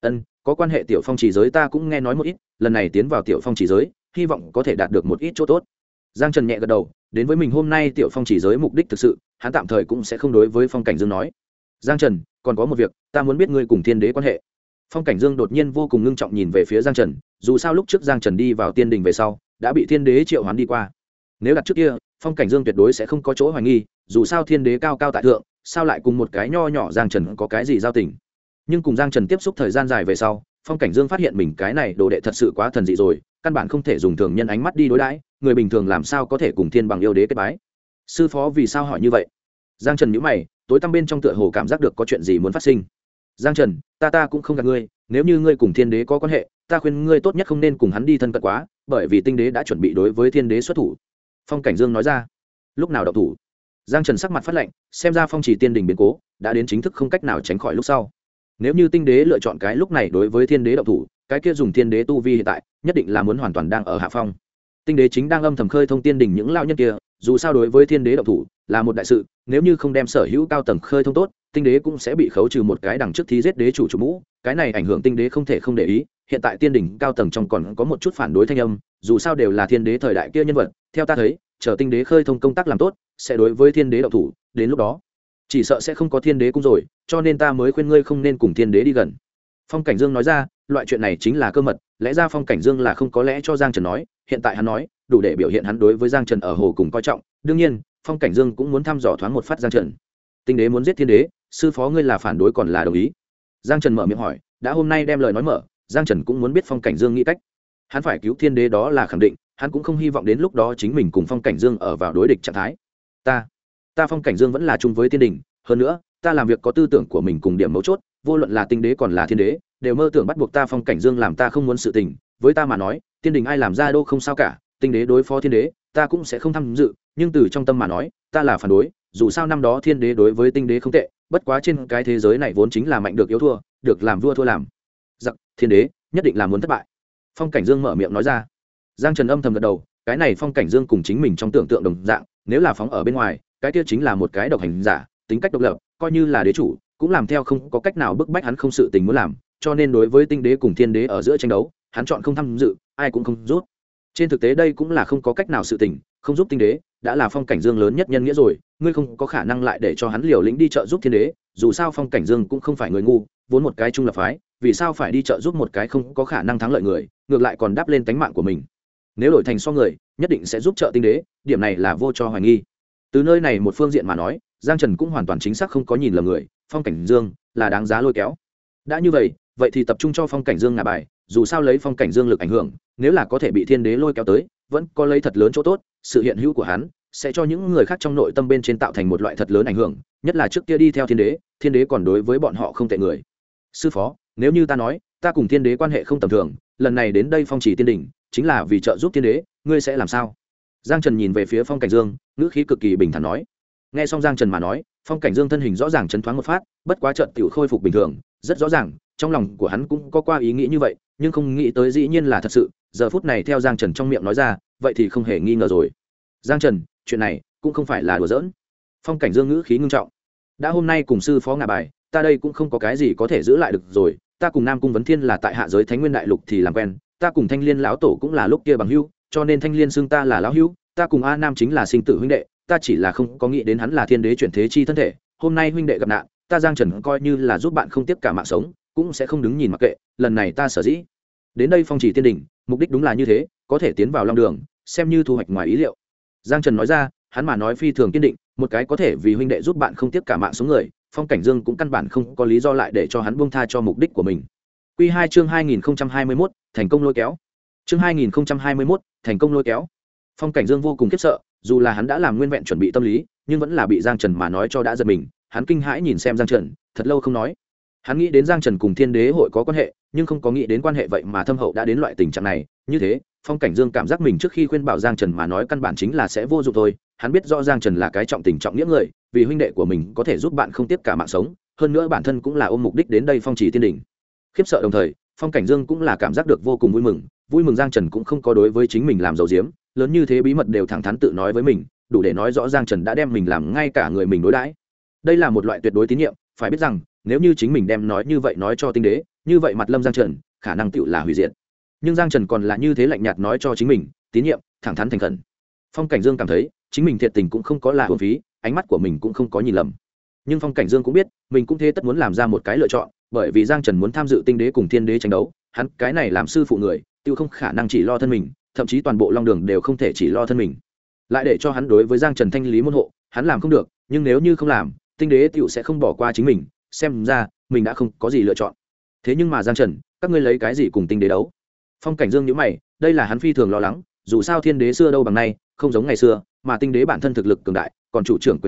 Có quan hệ tiểu phong chỉ giới ta cũng nghe nói một ít, lần này tiến vào tiểu phong chỉ giới, hy vọng có thể đạt được một ít chỗ tốt. Giang Trần nhẹ gật đầu, đến với mình hôm nay tiểu phong chỉ giới mục đích thực sự, hắn tạm thời cũng sẽ không đối với Phong Cảnh Dương nói. Giang Trần, còn có một việc, ta muốn biết ngươi cùng thiên đế quan hệ. Phong Cảnh Dương đột nhiên vô cùng ngưng trọng nhìn về phía Giang Trần, dù sao lúc trước Giang Trần đi vào tiên đình về sau, đã bị thiên đế triệu hoán đi qua. Nếu đặt trước kia, Phong Cảnh Dương tuyệt đối sẽ không có chỗ hoài nghi, dù sao thiên đế cao cao tại thượng, sao lại cùng một cái nho nhỏ Giang Trần có cái gì giao tình. Nhưng cùng Giang Trần tiếp xúc thời gian dài về sau, Phong Cảnh Dương phát hiện mình cái này đồ đệ thật sự quá thần dị rồi, căn bản không thể dùng thường nhân ánh mắt đi đối đãi, người bình thường làm sao có thể cùng thiên bằng yêu đế kết bái. Sư phó vì sao hỏi như vậy? Giang Trần nhíu mày, tối tăm bên trong tựa hồ cảm giác được có chuyện gì muốn phát sinh. Giang Trần, ta cũng không gạt ngươi, nếu như ngươi cùng thiên đế có quan hệ, ta khuyên ngươi tốt nhất không nên cùng hắn đi thân cận quá, bởi vì tinh đế đã chuẩn bị đối với thiên đế xuất thủ. Phong Cảnh Dương nói ra. Lúc nào động thủ? Giang Trần sắc mặt phát lạnh, xem ra phong trì tiên đình biến cố đã đến chính thức không cách nào tránh khỏi lúc sau. Nếu như tinh đế lựa chọn cái lúc này đối với thiên đế động thủ, cái kia dùng thiên đế tu vi hiện tại nhất định là muốn hoàn toàn đang ở hạ phong. Tinh đế chính đang âm thầm khơi thông tiên đình những lao nhân kia, dù sao đối với thiên đế động thủ là một đại sự, nếu như không đem sở hữu cao tầng khơi thông tốt, tinh đế cũng sẽ bị khấu trừ một cái đằng trước thí giết đế chủ mũ, cái này ảnh hưởng tinh đế không thể không để ý. Hiện tại tiên đình cao tầng trong còn có một chút phản đối thanh âm, dù sao đều là thiên đế thời đại kia nhân vật, theo ta thấy, chờ tinh đế khơi thông công tác làm tốt, sẽ đối với thiên đế động thủ, đến lúc đó chỉ sợ sẽ không có thiên đế cung rồi, cho nên ta mới khuyên ngươi không nên cùng thiên đế đi gần. Phong Cảnh Dương nói ra, loại chuyện này chính là cơ mật, lẽ ra Phong Cảnh Dương là không có lẽ cho Giang Trần nói, hiện tại hắn nói đủ để biểu hiện hắn đối với Giang Trần ở hồ cùng coi trọng. Đương nhiên Phong Cảnh Dương cũng muốn thăm dò thoáng một phát Giang Trần. Tinh đế muốn giết thiên đế, sư phó ngươi là phản đối còn là đồng ý? Giang Trần mở miệng hỏi, đã hôm nay đem lời nói mở, Giang Trần cũng muốn biết Phong Cảnh Dương nghĩ cách. Hắn phải cứu thiên đế đó là khẳng định, hắn cũng không hy vọng đến lúc đó chính mình cùng Phong Cảnh Dương ở vào đối địch trạng thái. Ta Phong Cảnh Dương vẫn là chung với tiên đình, hơn nữa ta làm việc có tư tưởng của mình cùng điểm mấu chốt, vô luận là tinh đế còn là thiên đế đều mơ tưởng bắt buộc ta Phong Cảnh Dương làm ta không muốn sự tình. Với ta mà nói, tiên đình ai làm ra đô không sao cả, tinh đế đối phó thiên đế ta cũng sẽ không tham dự, nhưng từ trong tâm mà nói ta là phản đối. Dù sao năm đó thiên đế đối với tinh đế không tệ, bất quá trên cái thế giới này vốn chính là mạnh được yếu thua, được làm vua thua làm giặc, thiên đế nhất định là muốn thất bại. Phong Cảnh Dương mở miệng nói ra. Giang Trần âm thầm gật đầu, cái này Phong Cảnh Dương cùng chính mình trong tưởng tượng đồng dạng, nếu là phóng ở bên ngoài, cái kia chính là một cái độc hành giả, tính cách độc lập, coi như là đế chủ cũng làm theo, không có cách nào bức bách hắn không sự tình muốn làm, cho nên đối với tinh đế cùng thiên đế ở giữa tranh đấu, hắn chọn không tham dự, ai cũng không giúp. Trên thực tế đây cũng là không có cách nào sự tình, không giúp tinh đế đã là Phong Cảnh Dương lớn nhất nhân nghĩa rồi, ngươi không có khả năng lại để cho hắn liều lĩnh đi trợ giúp thiên đế, dù sao Phong Cảnh Dương cũng không phải người ngu, vốn một cái trung lập phái, vì sao phải đi trợ giúp một cái không có khả năng thắng lợi người, ngược lại còn đáp lên tánh mạng của mình. Nếu đổi thành so người, nhất định sẽ giúp trợ tinh đế, điểm này là vô cho hoài nghi. Từ nơi này một phương diện mà nói, Giang Trần cũng hoàn toàn chính xác không có nhìn lầm người, Phong Cảnh Dương là đáng giá lôi kéo. Đã như vậy thì tập trung cho Phong Cảnh Dương ngả bài, dù sao lấy Phong Cảnh Dương lực ảnh hưởng, nếu là có thể bị thiên đế lôi kéo tới, vẫn có lấy thật lớn chỗ tốt, sự hiện hữu của hắn sẽ cho những người khác trong nội tâm bên trên tạo thành một loại thật lớn ảnh hưởng, nhất là trước kia đi theo thiên đế còn đối với bọn họ không tệ người. Sư phó, nếu như ta nói ta cùng thiên đế quan hệ không tầm thường, lần này đến đây Phong Chỉ Tiên Đỉnh chính là vì trợ giúp thiên đế, ngươi sẽ làm sao? Giang Trần nhìn về phía Phong Cảnh Dương, ngữ khí cực kỳ bình thản nói. Nghe xong Giang Trần mà nói, Phong Cảnh Dương thân hình rõ ràng chấn thoáng một phát, bất quá chợt tiểu khôi phục bình thường, rất rõ ràng trong lòng của hắn cũng có qua ý nghĩ như vậy, nhưng không nghĩ tới dĩ nhiên là thật sự. Giờ phút này theo Giang Trần trong miệng nói ra, vậy thì không hề nghi ngờ rồi. Giang Trần, chuyện này cũng không phải là đùa giỡn. Phong Cảnh Dương ngữ khí ngưng trọng. Đã hôm nay cùng sư phó ngả bài, ta đây cũng không có cái gì có thể giữ lại được rồi. Ta cùng Nam Cung Vấn Thiên là tại hạ giới Thánh Nguyên Đại Lục thì làm quen, ta cùng Thanh Liên lão tổ cũng là lúc kia bằng hữu, cho nên Thanh Liên xưng ta là lão hữu, ta cùng A Nam chính là sinh tử huynh đệ, ta chỉ là không có nghĩ đến hắn là thiên đế chuyển thế chi thân thể. Hôm nay huynh đệ gặp nạn, ta Giang Trần coi như là giúp bạn không tiếc cả mạng sống, cũng sẽ không đứng nhìn mặc kệ. Lần này ta sở dĩ đến đây Phong Chỉ Tiên Đỉnh, mục đích đúng là như thế, có thể tiến vào Long Đường, xem như thu hoạch ngoài ý liệu. Giang Trần nói ra, hắn mà nói phi thường kiên định, một cái có thể vì huynh đệ giúp bạn không tiếc cả mạng sống người, Phong Cảnh Dương cũng căn bản không có lý do lại để cho hắn buông tha cho mục đích của mình. Quy 2 chương 2021, thành công lôi kéo. Chương 2021, thành công lôi kéo. Phong Cảnh Dương vô cùng khiếp sợ, dù là hắn đã làm nguyên vẹn chuẩn bị tâm lý, nhưng vẫn là bị Giang Trần mà nói cho đã giật mình. Hắn kinh hãi nhìn xem Giang Trần, thật lâu không nói. Hắn nghĩ đến Giang Trần cùng Thiên Đế hội có quan hệ, nhưng không có nghĩ đến quan hệ vậy mà thâm hậu đã đến loại tình trạng này. Như thế, Phong Cảnh Dương cảm giác mình trước khi khuyên bảo Giang Trần mà nói căn bản chính là sẽ vô dụng thôi. Hắn biết rõ Giang Trần là cái trọng tình trọng nghĩa người, vì huynh đệ của mình có thể giúp bạn không tiếp cả mạng sống, hơn nữa bản thân cũng là ôm mục đích đến đây Phong Chỉ Tiên Đỉnh. Khiếp sợ đồng thời, Phong Cảnh Dương cũng là cảm giác được vô cùng vui mừng Giang Trần cũng không có đối với chính mình làm dầu diếm, lớn như thế bí mật đều thẳng thắn tự nói với mình, đủ để nói rõ Giang Trần đã đem mình làm ngay cả người mình đối đãi. Đây là một loại tuyệt đối tín nhiệm, phải biết rằng nếu như chính mình đem nói như vậy nói cho Tinh Đế, như vậy mặt lâm Giang Trần khả năng tựu là hủy diệt. Nhưng Giang Trần còn là như thế lạnh nhạt nói cho chính mình, tín nhiệm, thẳng thắn thành khẩn. Phong Cảnh Dương cảm thấy chính mình thiệt tình cũng không có là uổng phí, ánh mắt của mình cũng không có nhìn lầm. Nhưng Phong Cảnh Dương cũng biết mình cũng thế tất muốn làm ra một cái lựa chọn, bởi vì Giang Trần muốn tham dự Tinh Đế cùng Thiên Đế tranh đấu, hắn cái này làm sư phụ người tiêu không khả năng chỉ lo thân mình, thậm chí toàn bộ Long Đường đều không thể chỉ lo thân mình, lại để cho hắn đối với Giang Trần thanh lý môn hộ, hắn làm không được. Nhưng nếu như không làm, Tinh Đế tiêu sẽ không bỏ qua chính mình, xem ra mình đã không có gì lựa chọn. Thế nhưng mà Giang Trần, các ngươi lấy cái gì cùng Tinh Đế đấu? Phong Cảnh Dương nhíu mày, đây là hắn phi thường lo lắng, dù sao Thiên Đế xưa đâu bằng nay, không giống ngày xưa, mà Tinh Đế bản thân thực lực cường đại, còn chủ trưởng quyền hành,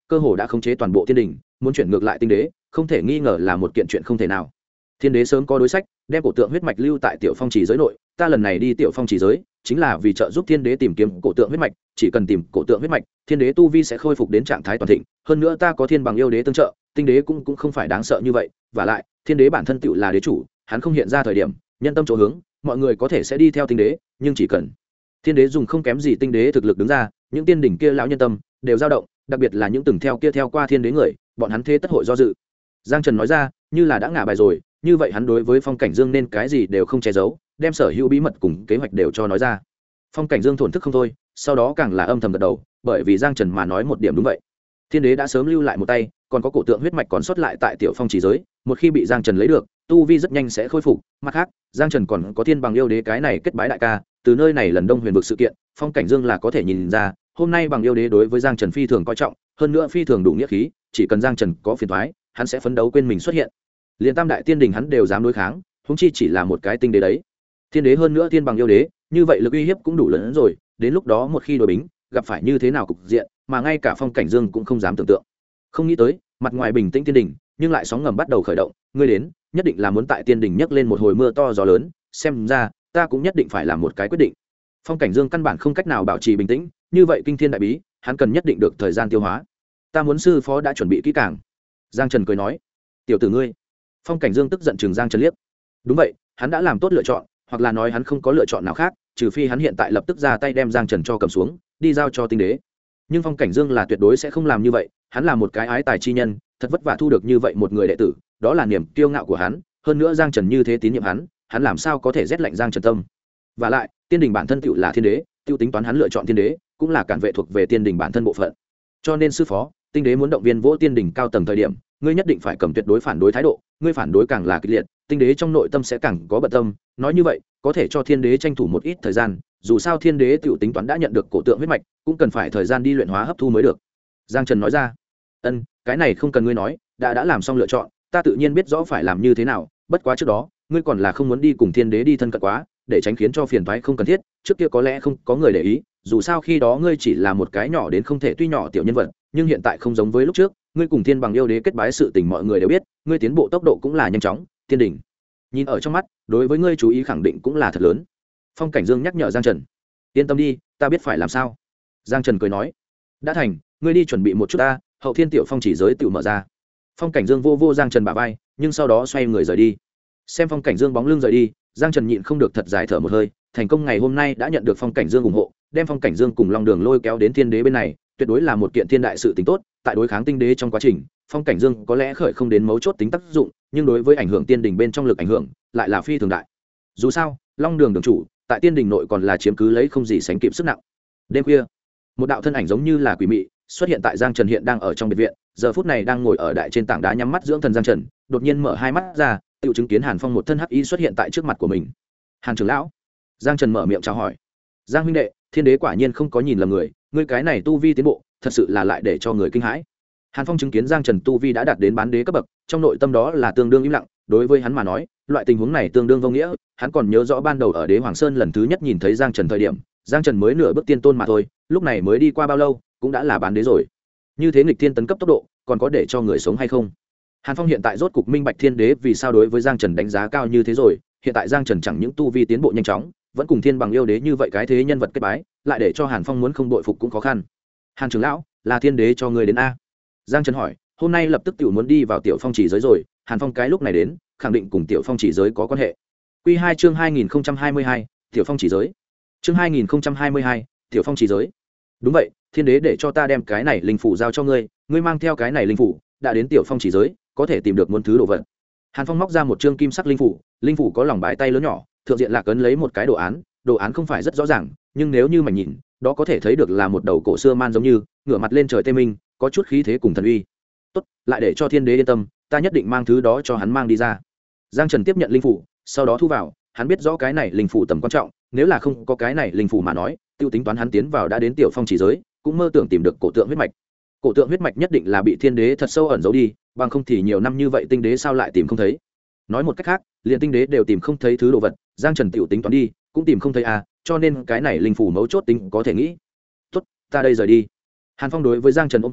cơ hồ đã khống chế toàn bộ thiên đình, muốn chuyển ngược lại tinh đế không thể nghi ngờ là một kiện chuyện không thể nào. Thiên đế sớm có đối sách, đem cổ tượng huyết mạch lưu tại tiểu phong chỉ giới nội. Ta lần này đi tiểu phong chỉ giới chính là vì trợ giúp thiên đế tìm kiếm cổ tượng huyết mạch. Chỉ cần tìm cổ tượng huyết mạch, thiên đế tu vi sẽ khôi phục đến trạng thái toàn thịnh. Hơn nữa ta có thiên bằng yêu đế tương trợ, tinh đế cũng không phải đáng sợ như vậy. Và lại thiên đế bản thân tựu là đế chủ, hắn không hiện ra thời điểm nhân tâm chỗ hướng, mọi người có thể sẽ đi theo tinh đế, nhưng chỉ cần thiên đế dùng không kém gì tinh đế thực lực đứng ra, những tiên đỉnh kia lão nhân tâm đều dao động, đặc biệt là những từng theo qua thiên đế người, bọn hắn thế tất hội do dự. Giang Trần nói ra, như là đã ngả bài rồi, như vậy hắn đối với Phong Cảnh Dương nên cái gì đều không che giấu, đem sở hữu bí mật cùng kế hoạch đều cho nói ra. Phong Cảnh Dương thổn thức không thôi, sau đó càng là âm thầm gật đầu, bởi vì Giang Trần mà nói một điểm đúng vậy. Thiên đế đã sớm lưu lại một tay, còn có cổ tượng huyết mạch còn sót lại tại tiểu phong chỉ giới, một khi bị Giang Trần lấy được, tu vi rất nhanh sẽ khôi phục. Mặt khác, Giang Trần còn có thiên bằng yêu đế cái này kết bái đại ca, từ nơi này lần Đông Huyền vực sự kiện, Phong Cảnh Dương là có thể nhìn ra, hôm nay bằng yêu đế đối với Giang Trần phi thường coi trọng, hơn nữa phi thường đủ nghĩa khí, chỉ cần Giang Trần có phiền toái, hắn sẽ phấn đấu quên mình xuất hiện. Liên tam đại tiên đình hắn đều dám đối kháng, huống chi chỉ là một cái tinh đế đấy. Thiên đế hơn nữa thiên bằng yêu đế, như vậy lực uy hiếp cũng đủ lớn rồi, đến lúc đó một khi đối bính, gặp phải như thế nào cục diện, mà ngay cả Phong Cảnh Dương cũng không dám tưởng tượng. Không nghĩ tới, mặt ngoài bình tĩnh tiên đình, nhưng lại sóng ngầm bắt đầu khởi động, ngươi đến, nhất định là muốn tại tiên đình nhấc lên một hồi mưa to gió lớn, xem ra, ta cũng nhất định phải làm một cái quyết định. Phong Cảnh Dương căn bản không cách nào bảo trì bình tĩnh, như vậy kinh thiên đại bí, hắn cần nhất định được thời gian tiêu hóa. Ta muốn sư phó đã chuẩn bị kỹ càng. Giang Trần cười nói, tiểu tử ngươi. Phong Cảnh Dương tức giận chừng Giang Trần liếc. Đúng vậy, hắn đã làm tốt lựa chọn, hoặc là nói hắn không có lựa chọn nào khác, trừ phi hắn hiện tại lập tức ra tay đem Giang Trần cho cầm xuống, đi giao cho tinh đế. Nhưng Phong Cảnh Dương là tuyệt đối sẽ không làm như vậy, hắn là một cái ái tài chi nhân, thật vất vả thu được như vậy một người đệ tử, đó là niềm kiêu ngạo của hắn, hơn nữa Giang Trần như thế tín nhiệm hắn làm sao có thể rét lạnh Giang Trần tâm. Và lại, tiên đình bản thân tựu là thiên đế, tiêu tính toán hắn lựa chọn thiên đế, cũng là cản vệ thuộc về tiên đình bản thân bộ phận. Cho nên sư phó, tinh đế muốn động viên vỗ tiên đình cao tầng thời điểm, ngươi nhất định phải cầm tuyệt đối phản đối thái độ, ngươi phản đối càng là kịch liệt, tinh đế trong nội tâm sẽ càng có bận tâm, nói như vậy, có thể cho thiên đế tranh thủ một ít thời gian, dù sao thiên đế tiểu tính toán đã nhận được cổ tượng huyết mạch, cũng cần phải thời gian đi luyện hóa hấp thu mới được. Giang Trần nói ra. Ân, cái này không cần ngươi nói, đã làm xong lựa chọn, ta tự nhiên biết rõ phải làm như thế nào, bất quá trước đó, ngươi còn là không muốn đi cùng thiên đế đi thân cận quá, để tránh khiến cho phiền toái không cần thiết, trước kia có lẽ không có người để ý, dù sao khi đó ngươi chỉ là một cái nhỏ đến không thể tuy nhỏ tiểu nhân vật, nhưng hiện tại không giống với lúc trước, ngươi cùng thiên bằng yêu đế kết bái sự tình mọi người đều biết, ngươi tiến bộ tốc độ cũng là nhanh chóng, tiên đỉnh nhìn ở trong mắt, đối với ngươi chú ý khẳng định cũng là thật lớn. Phong Cảnh Dương nhắc nhở Giang Trần, yên tâm đi, ta biết phải làm sao. Giang Trần cười nói, đã thành, ngươi đi chuẩn bị một chút ta, hậu thiên tiểu phong chỉ giới tiểu mở ra. Phong Cảnh Dương vô Giang Trần bả vai, nhưng sau đó xoay người rời đi. Xem Phong Cảnh Dương bóng lưng rời đi, Giang Trần nhịn không được thật dài thở một hơi, thành công ngày hôm nay đã nhận được Phong Cảnh Dương ủng hộ, đem Phong Cảnh Dương cùng Long Đường lôi kéo đến thiên đế bên này, tuyệt đối là một kiện thiên đại sự tính tốt. Tại đối kháng tinh đế trong quá trình, Phong Cảnh Dương có lẽ khởi không đến mấu chốt tính tác dụng, nhưng đối với ảnh hưởng tiên đình bên trong lực ảnh hưởng lại là phi thường đại. Dù sao, Long Đường đường chủ tại tiên đình nội còn là chiếm cứ lấy không gì sánh kịp sức nặng. Đêm khuya, một đạo thân ảnh giống như là quỷ mị xuất hiện tại Giang Trần hiện đang ở trong biệt viện, giờ phút này đang ngồi ở đại trên tảng đá nhắm mắt dưỡng thần. Giang Trần đột nhiên mở hai mắt ra, tự chứng kiến Hàn Phong một thân hắc y xuất hiện tại trước mặt của mình. Hàn trưởng lão. Giang Trần mở miệng chào hỏi. Giang huynh đệ, thiên đế quả nhiên không có nhìn lầm người, ngươi cái này tu vi tiến bộ thật sự là lại để cho người kinh hãi. Hàn Phong chứng kiến Giang Trần tu vi đã đạt đến bán đế cấp bậc, trong nội tâm đó là tương đương im lặng, đối với hắn mà nói, loại tình huống này tương đương vô nghĩa. Hắn còn nhớ rõ ban đầu ở Đế Hoàng Sơn lần thứ nhất nhìn thấy Giang Trần thời điểm, Giang Trần mới nửa bước tiên tôn mà thôi, lúc này mới đi qua bao lâu, cũng đã là bán đế rồi. Như thế nghịch thiên tấn cấp tốc độ, còn có để cho người sống hay không? Hàn Phong hiện tại rốt cục minh bạch thiên đế vì sao đối với Giang Trần đánh giá cao như thế rồi, hiện tại Giang Trần chẳng những tu vi tiến bộ nhanh chóng, vẫn cùng thiên bằng yêu đế như vậy cái thế nhân vật kết bái, lại để cho Hàn Phong muốn không bội phục cũng khó khăn. Hàn trưởng lão, là thiên đế cho người đến a? Giang Trần hỏi, hôm nay lập tức tiểu muốn đi vào tiểu phong chỉ giới rồi, Hàn Phong cái lúc này đến, khẳng định cùng tiểu phong chỉ giới có quan hệ. Quy 2 chương 2022, tiểu phong chỉ giới. Chương 2022, tiểu phong chỉ giới. Đúng vậy, thiên đế để cho ta đem cái này linh phủ giao cho ngươi, ngươi mang theo cái này linh phủ, đã đến tiểu phong chỉ giới, có thể tìm được muôn thứ đồ vật. Hàn Phong móc ra một chương kim sắc linh phủ có lòng bài tay lớn nhỏ, thượng diện là cấn lấy một cái đồ án không phải rất rõ ràng, nhưng nếu như mà nhìn, đó có thể thấy được là một đầu cổ xưa man giống như, ngửa mặt lên trời tê minh, có chút khí thế cùng thần uy. Tốt, lại để cho thiên đế yên tâm, ta nhất định mang thứ đó cho hắn mang đi ra. Giang Trần tiếp nhận linh phủ, sau đó thu vào, hắn biết rõ cái này linh phủ tầm quan trọng, nếu là không có cái này linh phủ mà nói, tiêu tính toán hắn tiến vào đã đến tiểu phong chỉ giới, cũng mơ tưởng tìm được cổ tượng huyết mạch. Cổ tượng huyết mạch nhất định là bị thiên đế thật sâu ẩn giấu đi, bằng không thì nhiều năm như vậy tinh đế sao lại tìm không thấy. Nói một cách khác, liền tinh đế đều tìm không thấy thứ đồ vật, Giang Trần tiểu tính toán đi, cũng tìm không thấy à, cho nên cái này linh phủ mấu chốt tính có thể nghĩ. Tốt, ta đây rời đi. Hàn Phong đối với Giang Trần ôm quyền,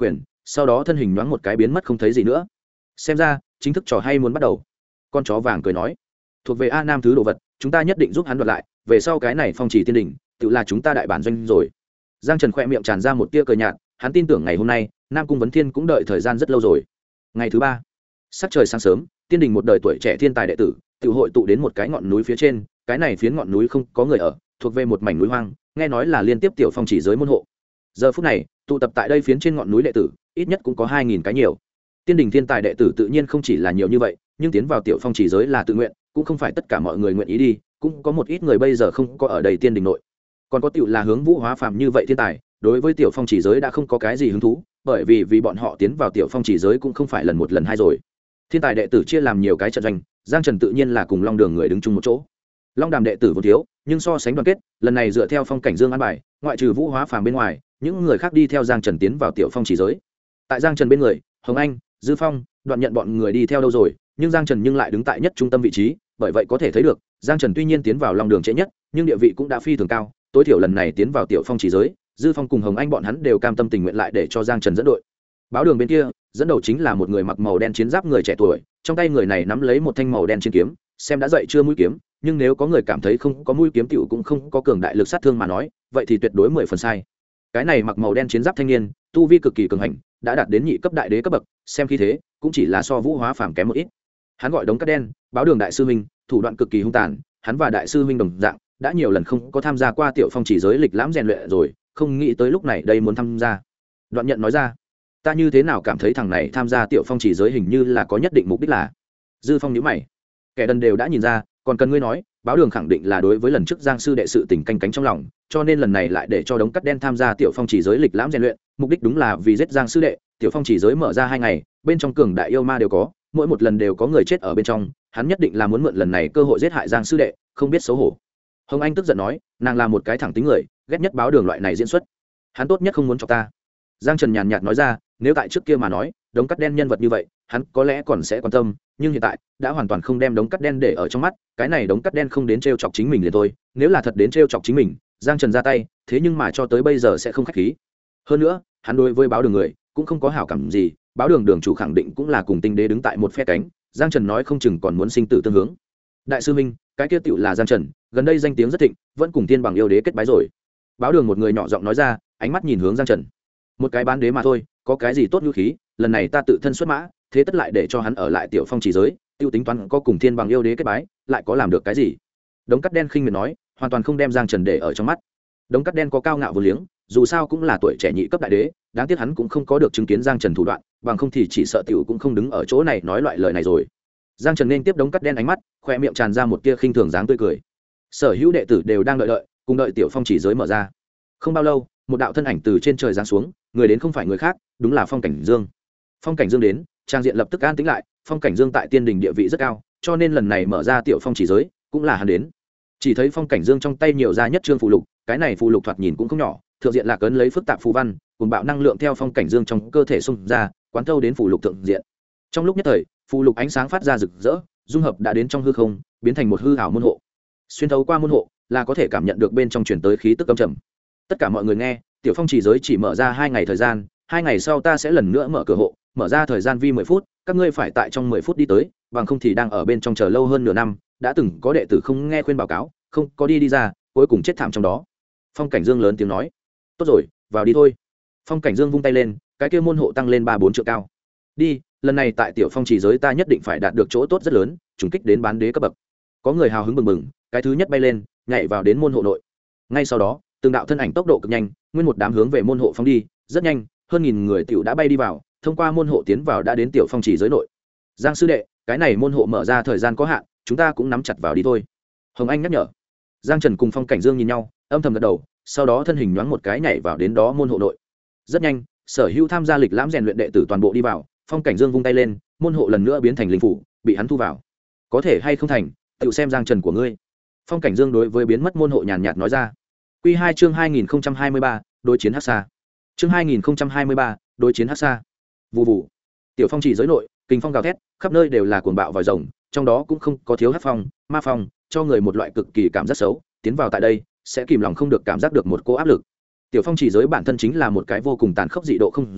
sau đó thân hình nhoáng một cái biến mất không thấy gì nữa. Xem ra chính thức trò hay muốn bắt đầu. Con chó vàng cười nói, thuộc về A Nam thứ đồ vật, chúng ta nhất định giúp hắn đoạt lại, về sau cái này phong chỉ tiên đỉnh tự là chúng ta đại bản doanh rồi. Giang Trần khoe miệng tràn ra một tia cười nhạt, hắn tin tưởng ngày hôm nay Nam Cung Vấn Thiên cũng đợi thời gian rất lâu rồi. Ngày thứ ba, sắc trời sáng sớm, tiên đình một đời tuổi trẻ thiên tài đệ tử tự hội tụ đến một cái ngọn núi phía trên. Cái này phiến ngọn núi không có người ở, thuộc về một mảnh núi hoang, nghe nói là liên tiếp tiểu phong chỉ giới môn hộ. Giờ phút này tụ tập tại đây phiến trên ngọn núi đệ tử ít nhất cũng có 2000 cái nhiều. Tiên đình thiên tài đệ tử tự nhiên không chỉ là nhiều như vậy, nhưng tiến vào tiểu phong chỉ giới là tự nguyện, cũng không phải tất cả mọi người nguyện ý đi, cũng có một ít người bây giờ không có ở đây tiên đình nội. Còn có tiểu là hướng vũ hóa phàm như vậy thiên tài, đối với tiểu phong chỉ giới đã không có cái gì hứng thú, bởi vì bọn họ tiến vào tiểu phong chỉ giới cũng không phải lần một lần hai rồi. Thiên tài đệ tử chia làm nhiều cái trận doanh, Giang Trần tự nhiên là cùng Long Đường người đứng chung một chỗ. Long Đàm đệ tử vốn thiếu, nhưng so sánh đoàn kết, lần này dựa theo phong cảnh Dương an bài, ngoại trừ vũ hóa phàm bên ngoài, những người khác đi theo Giang Trần tiến vào tiểu phong chỉ giới. Tại Giang Trần bên người, Hồng Anh, Dư Phong, Đoạn Nhận bọn người đi theo đâu rồi, nhưng Giang Trần nhưng lại đứng tại nhất trung tâm vị trí, bởi vậy có thể thấy được, Giang Trần tuy nhiên tiến vào Long Đường trễ nhất, nhưng địa vị cũng đã phi thường cao, tối thiểu lần này tiến vào tiểu phong chỉ giới, Dư Phong cùng Hồng Anh bọn hắn đều cam tâm tình nguyện lại để cho Giang Trần dẫn đội. Báo Đường bên kia, dẫn đầu chính là một người mặc màu đen chiến giáp người trẻ tuổi, trong tay người này nắm lấy một thanh màu đen chiến kiếm, xem đã dậy chưa mũi kiếm, nhưng nếu có người cảm thấy không có mũi kiếm tiểu cũng không có cường đại lực sát thương mà nói, vậy thì tuyệt đối 10 phần sai. Cái này mặc màu đen chiến giáp thanh niên, tu vi cực kỳ cường hành, đã đạt đến nhị cấp đại đế cấp bậc, xem khí thế, cũng chỉ là so vũ hóa phàm kém một ít. Hắn gọi Đống Cát Đen, Báo Đường đại sư huynh, thủ đoạn cực kỳ hung tàn, hắn và đại sư huynh đồng dạng, đã nhiều lần không có tham gia qua tiểu phong chỉ giới lịch lãm rèn luyện rồi, không nghĩ tới lúc này đây muốn tham gia. Đoạn Nhận nói ra, ta như thế nào cảm thấy thằng này tham gia tiểu phong chỉ giới hình như là có nhất định mục đích là. Dư Phong nhíu mày, kẻ đần đều đã nhìn ra, còn cần ngươi nói, Báo Đường khẳng định là đối với lần trước Giang sư đệ sự tình canh cánh trong lòng, cho nên lần này lại để cho Đống Cát Đen tham gia tiểu phong chỉ giới lịch lãm rèn luyện, mục đích đúng là vì giết Giang sư đệ. Tiểu phong chỉ giới mở ra 2 ngày, bên trong cường đại yêu ma đều có, mỗi một lần đều có người chết ở bên trong, hắn nhất định là muốn mượn lần này cơ hội giết hại Giang sư đệ, không biết xấu hổ. Hồng Anh tức giận nói, nàng là một cái thẳng tính người, ghét nhất Báo Đường loại này diễn xuất, hắn tốt nhất không muốn cho ta. Giang Trần nhàn nhạt nói ra, nếu tại trước kia mà nói, Đống Cát Đen nhân vật như vậy, hắn có lẽ còn sẽ quan tâm, nhưng hiện tại đã hoàn toàn không đem Đống Cát Đen để ở trong mắt, cái này Đống Cát Đen không đến trêu chọc chính mình liền thôi, nếu là thật đến trêu chọc chính mình, Giang Trần ra tay, thế nhưng mà cho tới bây giờ sẽ không khách khí. Hơn nữa, hắn đối với Báo Đường người cũng không có hảo cảm gì, Báo Đường đường chủ khẳng định cũng là cùng Tinh Đế đứng tại một phe cánh, Giang Trần nói không chừng còn muốn sinh tử tương hướng. Đại sư minh, cái kia tựu là Giang Trần, gần đây danh tiếng rất thịnh, vẫn cùng Tiên Bằng yêu đế kết bái rồi. Báo Đường một người nhỏ giọng nói ra, ánh mắt nhìn hướng Giang Trần. Một cái bán đế mà thôi, có cái gì tốt nhu khí, lần này ta tự thân xuất mã, thế tất lại để cho hắn ở lại tiểu phong chỉ giới, tiêu tính toán có cùng Thiên Bằng yêu đế kết bái, lại có làm được cái gì. Đống Cát Đen khinh miệt nói, hoàn toàn không đem Giang Trần để ở trong mắt. Đống Cát Đen có cao ngạo vô liếng, dù sao cũng là tuổi trẻ nhị cấp đại đế, đáng tiếc hắn cũng không có được chứng kiến Giang Trần thủ đoạn, bằng không thì chỉ sợ tiểu cũng không đứng ở chỗ này nói loại lời này rồi. Giang Trần nên tiếp Đống Cát Đen ánh mắt, khoe miệng tràn ra một tia khinh thường dáng tươi cười. Sở hữu đệ tử đều đang đợi, cùng đợi tiểu phong chỉ giới mở ra. Không bao lâu, một đạo thân ảnh từ trên trời giáng xuống, người đến không phải người khác, đúng là Phong Cảnh Dương. Phong Cảnh Dương đến, trang diện lập tức an tĩnh lại, Phong Cảnh Dương tại tiên đình địa vị rất cao, cho nên lần này mở ra tiểu phong chỉ giới, cũng là hắn đến. Chỉ thấy Phong Cảnh Dương trong tay nhiều ra nhất trương phù lục, cái này phù lục thoạt nhìn cũng không nhỏ, thượng diện là cấn lấy phức tạp phù văn, cùng bạo năng lượng theo Phong Cảnh Dương trong cơ thể xung ra, quán thâu đến phù lục thượng diện. Trong lúc nhất thời, phù lục ánh sáng phát ra rực rỡ, dung hợp đã đến trong hư không, biến thành một hư ảo môn hộ. Xuyên thấu qua môn hộ, là có thể cảm nhận được bên trong truyền tới khí tức âm trầm. Tất cả mọi người nghe, tiểu phong chỉ giới chỉ mở ra 2 ngày thời gian, 2 ngày sau ta sẽ lần nữa mở cửa hộ, mở ra thời gian vi 10 phút, các ngươi phải tại trong 10 phút đi tới, bằng không thì đang ở bên trong chờ lâu hơn nửa năm, đã từng có đệ tử không nghe khuyên báo cáo, không có đi ra, cuối cùng chết thảm trong đó. Phong Cảnh Dương lớn tiếng nói, tốt rồi, vào đi thôi. Phong Cảnh Dương vung tay lên, cái kia môn hộ tăng lên 3-4 trượng cao. Đi, lần này tại tiểu phong chỉ giới ta nhất định phải đạt được chỗ tốt rất lớn, trùng kích đến bán đế cấp bậc. Có người hào hứng bừng bừng, cái thứ nhất bay lên, nhảy vào đến môn hộ nội. Ngay sau đó, từng đạo thân ảnh tốc độ cực nhanh, nguyên một đám hướng về môn hộ phóng đi, rất nhanh, hơn 1000 người tiểu đã bay đi vào, thông qua môn hộ tiến vào đã đến tiểu phong chỉ giới nội. Giang sư đệ, cái này môn hộ mở ra thời gian có hạn, chúng ta cũng nắm chặt vào đi thôi. Hồng Anh nhắc nhở. Giang Trần cùng Phong Cảnh Dương nhìn nhau, âm thầm gật đầu, sau đó thân hình nhoáng một cái nhảy vào đến đó môn hộ nội. Rất nhanh, sở hữu tham gia lịch lãm rèn luyện đệ tử toàn bộ đi vào, Phong Cảnh Dương vung tay lên, môn hộ lần nữa biến thành linh phủ, bị hắn thu vào. Có thể hay không thành, tự xem Giang Trần của ngươi. Phong Cảnh Dương đối với biến mất môn hộ nhàn nhạt nói ra. Quy 2 chương 2023, đối chiến Hắc Sa. Chương 2023, đối chiến Hắc Sa. Vù vù. Tiểu phong chỉ giới nội, kình phong gào thét, khắp nơi đều là cuồng bạo vòi rồng, trong đó cũng không có thiếu hắc phong, ma phong, cho người một loại cực kỳ cảm giác xấu, tiến vào tại đây, sẽ kìm lòng không được cảm giác được một cô áp lực. Tiểu phong chỉ giới bản thân chính là một cái vô cùng tàn khốc dị độ không gian,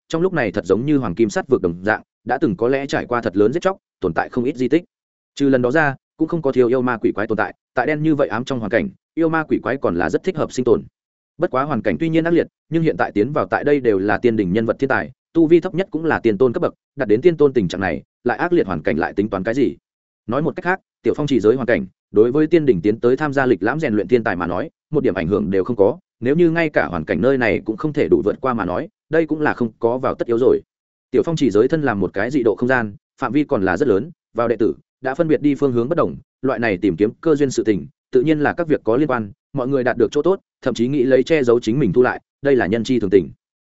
trong lúc này thật giống như hoàng kim sắt vượt đồng dạng, đã từng có lẽ trải qua thật lớn giết chóc, tồn tại không ít di tích. Trừ lần đó ra cũng không có thiếu yêu ma quỷ quái tồn tại, tại đen như vậy ám trong hoàn cảnh, yêu ma quỷ quái còn là rất thích hợp sinh tồn. Bất quá hoàn cảnh tuy nhiên ác liệt, nhưng hiện tại tiến vào tại đây đều là tiên đỉnh nhân vật thiên tài, tu vi thấp nhất cũng là tiên tôn cấp bậc, đạt đến tiên tôn tình trạng này, lại ác liệt hoàn cảnh lại tính toán cái gì? Nói một cách khác, tiểu phong chỉ giới hoàn cảnh, đối với tiên đỉnh tiến tới tham gia lịch lãm rèn luyện thiên tài mà nói, một điểm ảnh hưởng đều không có, nếu như ngay cả hoàn cảnh nơi này cũng không thể đủ vượt qua mà nói, đây cũng là không có vào tất yếu rồi. Tiểu phong chỉ giới thân làm một cái dị độ không gian, phạm vi còn là rất lớn, vào đệ tử đã phân biệt đi phương hướng bất đồng, loại này tìm kiếm cơ duyên sự tình, tự nhiên là các việc có liên quan, mọi người đạt được chỗ tốt, thậm chí nghĩ lấy che giấu chính mình thu lại, đây là nhân chi thường tình.